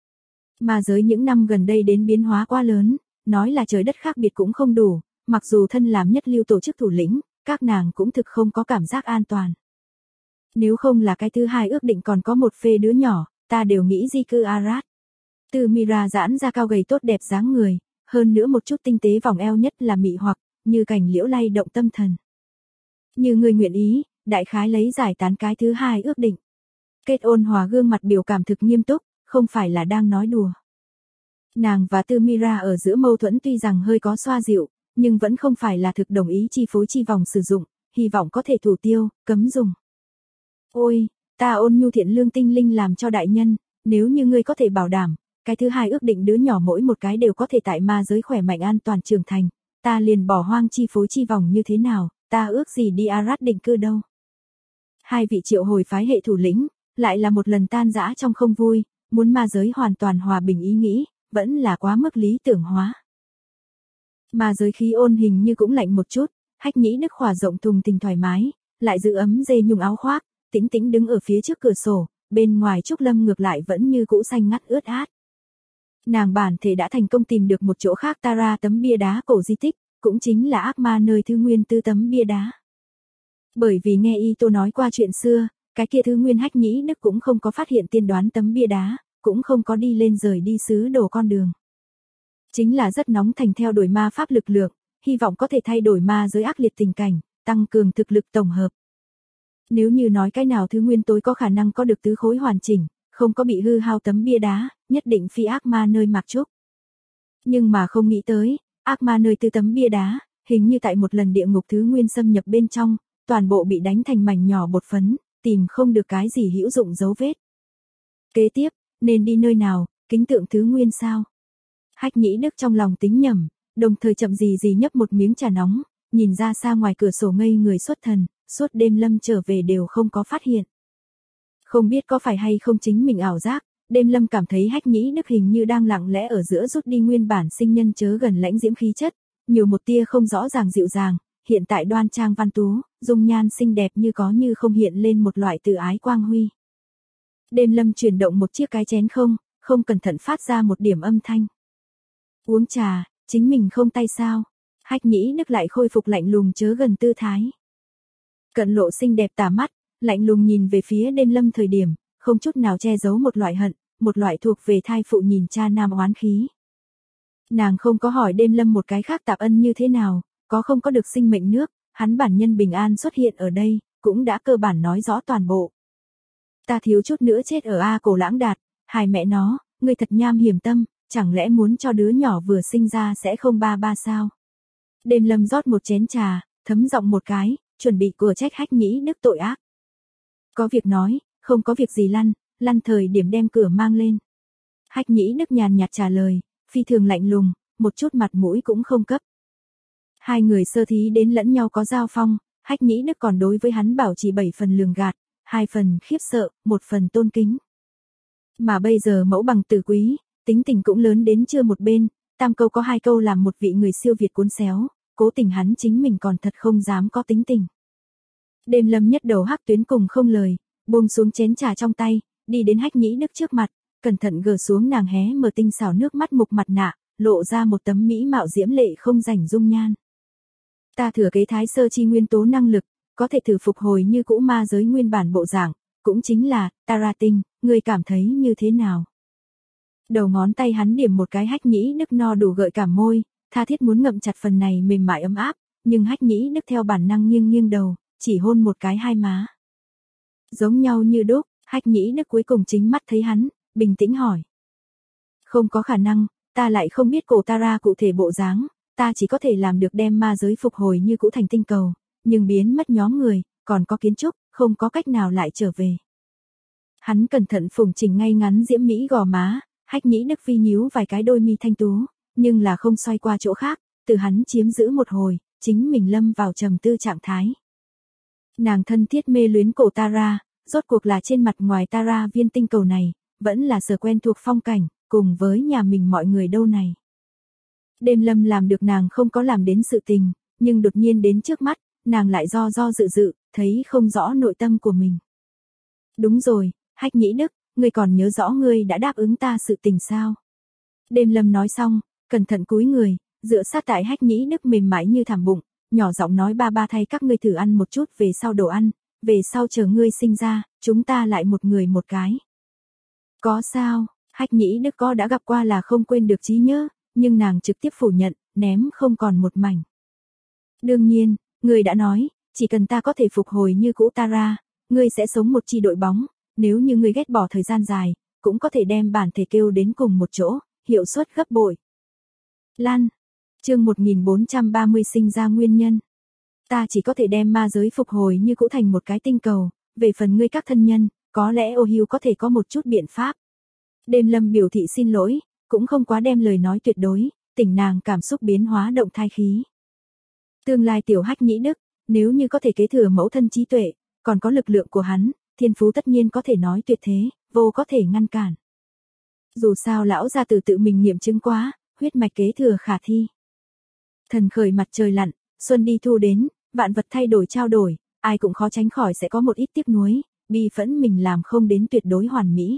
Ma giới những năm gần đây đến biến hóa quá lớn, nói là trời đất khác biệt cũng không đủ, mặc dù thân làm nhất lưu tổ chức thủ lĩnh, các nàng cũng thực không có cảm giác an toàn. Nếu không là cái thứ hai ước định còn có một phê đứa nhỏ, ta đều nghĩ di cư Arad. Tư Mira giãn ra cao gầy tốt đẹp dáng người, hơn nữa một chút tinh tế vòng eo nhất là mị hoặc, như cành liễu lay động tâm thần. Như người nguyện ý, đại khái lấy giải tán cái thứ hai ước định. Kết ôn hòa gương mặt biểu cảm thực nghiêm túc, không phải là đang nói đùa. Nàng và Tư Mira ở giữa mâu thuẫn tuy rằng hơi có xoa dịu, nhưng vẫn không phải là thực đồng ý chi phối chi vòng sử dụng, hy vọng có thể thủ tiêu, cấm dùng. Ôi, ta ôn nhu thiện lương tinh linh làm cho đại nhân, nếu như ngươi có thể bảo đảm, cái thứ hai ước định đứa nhỏ mỗi một cái đều có thể tại ma giới khỏe mạnh an toàn trưởng thành, ta liền bỏ hoang chi phối chi vòng như thế nào, ta ước gì đi Arad định cư đâu. Hai vị triệu hồi phái hệ thủ lĩnh, lại là một lần tan rã trong không vui, muốn ma giới hoàn toàn hòa bình ý nghĩ, vẫn là quá mức lý tưởng hóa. Ma giới khí ôn hình như cũng lạnh một chút, Hách Nhĩ Đức khỏa rộng thùng thình thoải mái, lại giữ ấm dê nhung áo khoác, tĩnh tĩnh đứng ở phía trước cửa sổ, bên ngoài Trúc Lâm ngược lại vẫn như cũ xanh ngắt ướt át. Nàng bản thể đã thành công tìm được một chỗ khác Tara tấm bia đá cổ di tích, cũng chính là ác ma nơi thứ nguyên tư tấm bia đá. Bởi vì nghe Ito nói qua chuyện xưa, cái kia thứ nguyên Hách Nhĩ Đức cũng không có phát hiện tiên đoán tấm bia đá, cũng không có đi lên rời đi sứ đồ con đường. Chính là rất nóng thành theo đuổi ma pháp lực lượng, hy vọng có thể thay đổi ma giới ác liệt tình cảnh, tăng cường thực lực tổng hợp. Nếu như nói cái nào thứ nguyên tối có khả năng có được tứ khối hoàn chỉnh, không có bị hư hao tấm bia đá, nhất định phi ác ma nơi Mạc Trúc. Nhưng mà không nghĩ tới, ác ma nơi tư tấm bia đá, hình như tại một lần địa ngục thứ nguyên xâm nhập bên trong, toàn bộ bị đánh thành mảnh nhỏ bột phấn, tìm không được cái gì hữu dụng dấu vết. Kế tiếp, nên đi nơi nào, kính tượng thứ nguyên sao? Hách Nhĩ Đức trong lòng tính nhẩm, đồng thời chậm gì nhấp một miếng trà nóng, nhìn ra xa ngoài cửa sổ ngây người xuất thần, suốt đêm Lâm trở về đều không có phát hiện. Không biết có phải hay không chính mình ảo giác, đêm Lâm cảm thấy Hách Nhĩ Đức hình như đang lặng lẽ ở giữa rút đi nguyên bản sinh nhân chớ gần lãnh diễm khí chất, nhiều một tia không rõ ràng dịu dàng, hiện tại đoan trang văn tú, dung nhan xinh đẹp như có như không hiện lên một loại tự ái quang huy. Đêm Lâm chuyển động một chiếc cái chén không cẩn thận phát ra một điểm âm thanh. Uống trà, chính mình không tay sao? Hách Nhĩ Đức lại khôi phục lạnh lùng chớ gần tư thái. Cận lộ xinh đẹp tà mắt, lạnh lùng nhìn về phía đêm Lâm thời điểm, không chút nào che giấu một loại hận, một loại thuộc về thai phụ nhìn cha nam oán khí. Nàng không có hỏi đêm Lâm một cái khác tạp ân như thế nào, có không có được sinh mệnh nước, hắn bản nhân bình an xuất hiện ở đây, cũng đã cơ bản nói rõ toàn bộ. Ta thiếu chút nữa chết ở A Cổ Lãng Đạt, hài mẹ nó, ngươi thật nham hiểm tâm, chẳng lẽ muốn cho đứa nhỏ vừa sinh ra sẽ không ba ba sao? Đêm Lâm rót một chén trà, thấm giọng một cái, chuẩn bị của trách Hách Nhĩ Đức tội ác. Có việc nói, không có việc gì lăn thời điểm đem cửa mang lên. Hách Nhĩ Đức nhàn nhạt trả lời, phi thường lạnh lùng, một chút mặt mũi cũng không cấp. Hai người sơ thí đến lẫn nhau có giao phong, Hách Nhĩ Đức còn đối với hắn bảo trì 7 phần lường gạt, 2 phần khiếp sợ, 1 phần tôn kính. Mà bây giờ mẫu bằng tử quý, tính tình cũng lớn đến chưa một bên, tam câu có 2 câu làm một vị người siêu việt cuốn xéo, cố tình hắn chính mình còn thật không dám có tính tình. Đêm Lâm nhất đầu hắc tuyến cùng không lời, buông xuống chén trà trong tay, đi đến Hách Nhĩ Đức trước mặt, cẩn thận gỡ xuống nàng hé mở tinh xảo nước mắt mục mặt nạ, lộ ra một tấm mỹ mạo diễm lệ không rảnh dung nhan. Ta thừa kế thái sơ chi nguyên tố năng lực, có thể thử phục hồi như cũ ma giới nguyên bản bộ dạng, cũng chính là Tara tinh, ngươi cảm thấy như thế nào? Đầu ngón tay hắn điểm một cái Hách Nhĩ Đức no đủ gợi cảm môi, tha thiết muốn ngậm chặt phần này mềm mại ấm áp, nhưng Hách Nhĩ Đức theo bản năng nghiêng đầu, chỉ hôn một cái hai má. Giống nhau như đúc, Hách Nhĩ Đức cuối cùng chính mắt thấy hắn, bình tĩnh hỏi. Không có khả năng, ta lại không biết cổ Tara cụ thể bộ dáng, ta chỉ có thể làm được đem ma giới phục hồi như cũ thành tinh cầu, nhưng biến mất nhóm người, còn có kiến trúc, không có cách nào lại trở về. Hắn cẩn thận phủng chỉnh ngay ngắn diễm mỹ gò má, Hách Nhĩ Đức vi nhíu vài cái đôi mi thanh tú, nhưng là không xoay qua chỗ khác, từ hắn chiếm giữ một hồi, chính mình lâm vào trầm tư trạng thái. Nàng thân thiết mê luyến cổ Tara, rốt cuộc là trên mặt ngoài Tara viên tinh cầu này, vẫn là sở quen thuộc phong cảnh, cùng với nhà mình mọi người đâu này. Đêm Lâm làm được nàng không có làm đến sự tình, nhưng đột nhiên đến trước mắt, nàng lại do dự, thấy không rõ nội tâm của mình. Đúng rồi, Hách Nhĩ Đức, ngươi còn nhớ rõ ngươi đã đáp ứng ta sự tình sao? Đêm Lâm nói xong, cẩn thận cúi người, dựa sát tại Hách Nhĩ Đức mềm mại như thảm bụng, nhỏ giọng nói ba thay các ngươi thử ăn một chút về sau đồ ăn, về sau chờ ngươi sinh ra, chúng ta lại một người một cái. Có sao, Hách Nhĩ Đức có đã gặp qua là không quên được trí nhớ, nhưng nàng trực tiếp phủ nhận, ném không còn một mảnh. Đương nhiên, ngươi đã nói, chỉ cần ta có thể phục hồi như cũ Tara, ngươi sẽ sống một chi đội bóng, nếu như ngươi ghét bỏ thời gian dài, cũng có thể đem bản thể kêu đến cùng một chỗ, hiệu suất gấp bội. Lan, chương 1430 sinh ra nguyên nhân. Ta chỉ có thể đem ma giới phục hồi như cũ thành một cái tinh cầu, về phần ngươi các thân nhân, có lẽ Ô Hưu có thể có một chút biện pháp. Đêm Lâm biểu thị xin lỗi, cũng không quá đem lời nói tuyệt đối, tỉnh nàng cảm xúc biến hóa động thai khí. Tương lai tiểu Hách Nhĩ Đức, nếu như có thể kế thừa mẫu thân trí tuệ, còn có lực lượng của hắn, thiên phú tất nhiên có thể nói tuyệt thế, vô có thể ngăn cản. Dù sao lão gia tử tự mình nghiệm chứng quá, huyết mạch kế thừa khả thi. Thần khởi mặt trời lặn, xuân đi thu đến, vạn vật thay đổi trao đổi, ai cũng khó tránh khỏi sẽ có một ít tiếc nuối, bi phẫn mình làm không đến tuyệt đối hoàn mỹ.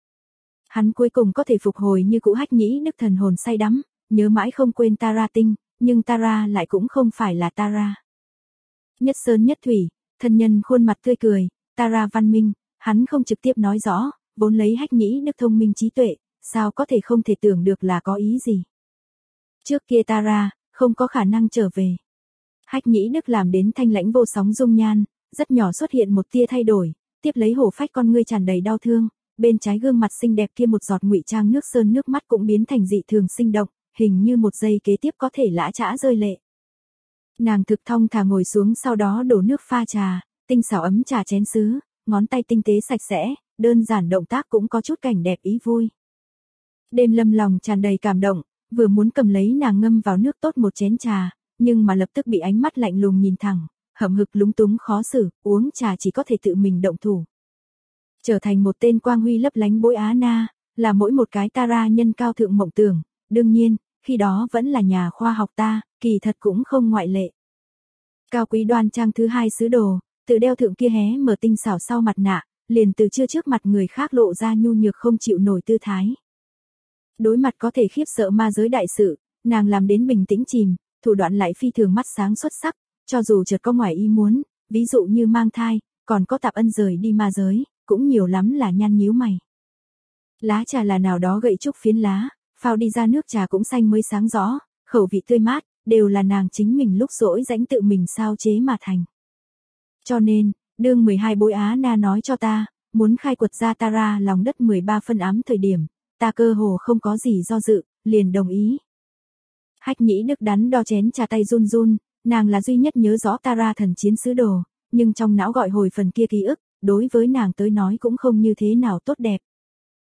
Hắn cuối cùng có thể phục hồi như cũ Hách Nhĩ Đức thần hồn say đắm, nhớ mãi không quên Tara tinh, nhưng Tara lại cũng không phải là Tara. Nhất sơn nhất thủy, thân nhân khuôn mặt tươi cười, Tara văn minh, hắn không trực tiếp nói rõ, vốn lấy Hách Nhĩ Đức thông minh trí tuệ, sao có thể không thể tưởng được là có ý gì. Trước kia Tara, không có khả năng trở về. Hách Nhĩ Đức làm đến thanh lãnh vô sóng dung nhan, rất nhỏ xuất hiện một tia thay đổi, tiếp lấy hổ phách con ngươi tràn đầy đau thương, bên trái gương mặt xinh đẹp kia một giọt ngụy trang nước sơn nước mắt cũng biến thành dị thường sinh động, hình như một giây kế tiếp có thể lã chã rơi lệ. Nàng thực thong thả ngồi xuống sau đó đổ nước pha trà, tinh xảo ấm trà chén sứ, ngón tay tinh tế sạch sẽ, đơn giản động tác cũng có chút cảnh đẹp ý vui. Đêm Lâm lòng tràn đầy cảm động, vừa muốn cầm lấy nàng ngâm vào nước tốt một chén trà, nhưng mà lập tức bị ánh mắt lạnh lùng nhìn thẳng, hậm hực lúng túng khó xử, uống trà chỉ có thể tự mình động thủ. Trở thành một tên quang huy lấp lánh bối Á Na, là mỗi một cái Tara nhân cao thượng mộng tưởng, đương nhiên, khi đó vẫn là nhà khoa học ta, kỳ thật cũng không ngoại lệ. Cao quý đoan trang thứ hai sứ đồ, tự đeo thượng kia hé mở tinh xảo sau mặt nạ, liền từ chưa trước mặt người khác lộ ra nhu nhược không chịu nổi tư thái. Đối mặt có thể khiếp sợ ma giới đại sự, nàng làm đến bình tĩnh chìm, thủ đoạn lại phi thường mắt sáng xuất sắc, cho dù chợt có ngoài ý muốn, ví dụ như mang thai, còn có Tạp Ân rời đi ma giới, cũng nhiều lắm là nhăn nhíu mày. Lá trà là nào đó gậy trúc phiến lá, phao đi ra nước trà cũng xanh mới sáng rõ, khẩu vị tươi mát, đều là nàng chính mình lúc rỗi rãnh tự mình sao chế mà thành. Cho nên, đương 12 bối Á Na nói cho ta, muốn khai quật ra Tara lòng đất 13 phân ám thời điểm, ta cơ hồ không có gì do dự, liền đồng ý. Hách Nhĩ Đức đắn đo chén trà tay run run, nàng là duy nhất nhớ rõ Tara thần chiến sứ đồ, nhưng trong não gọi hồi phần kia ký ức, đối với nàng tới nói cũng không như thế nào tốt đẹp.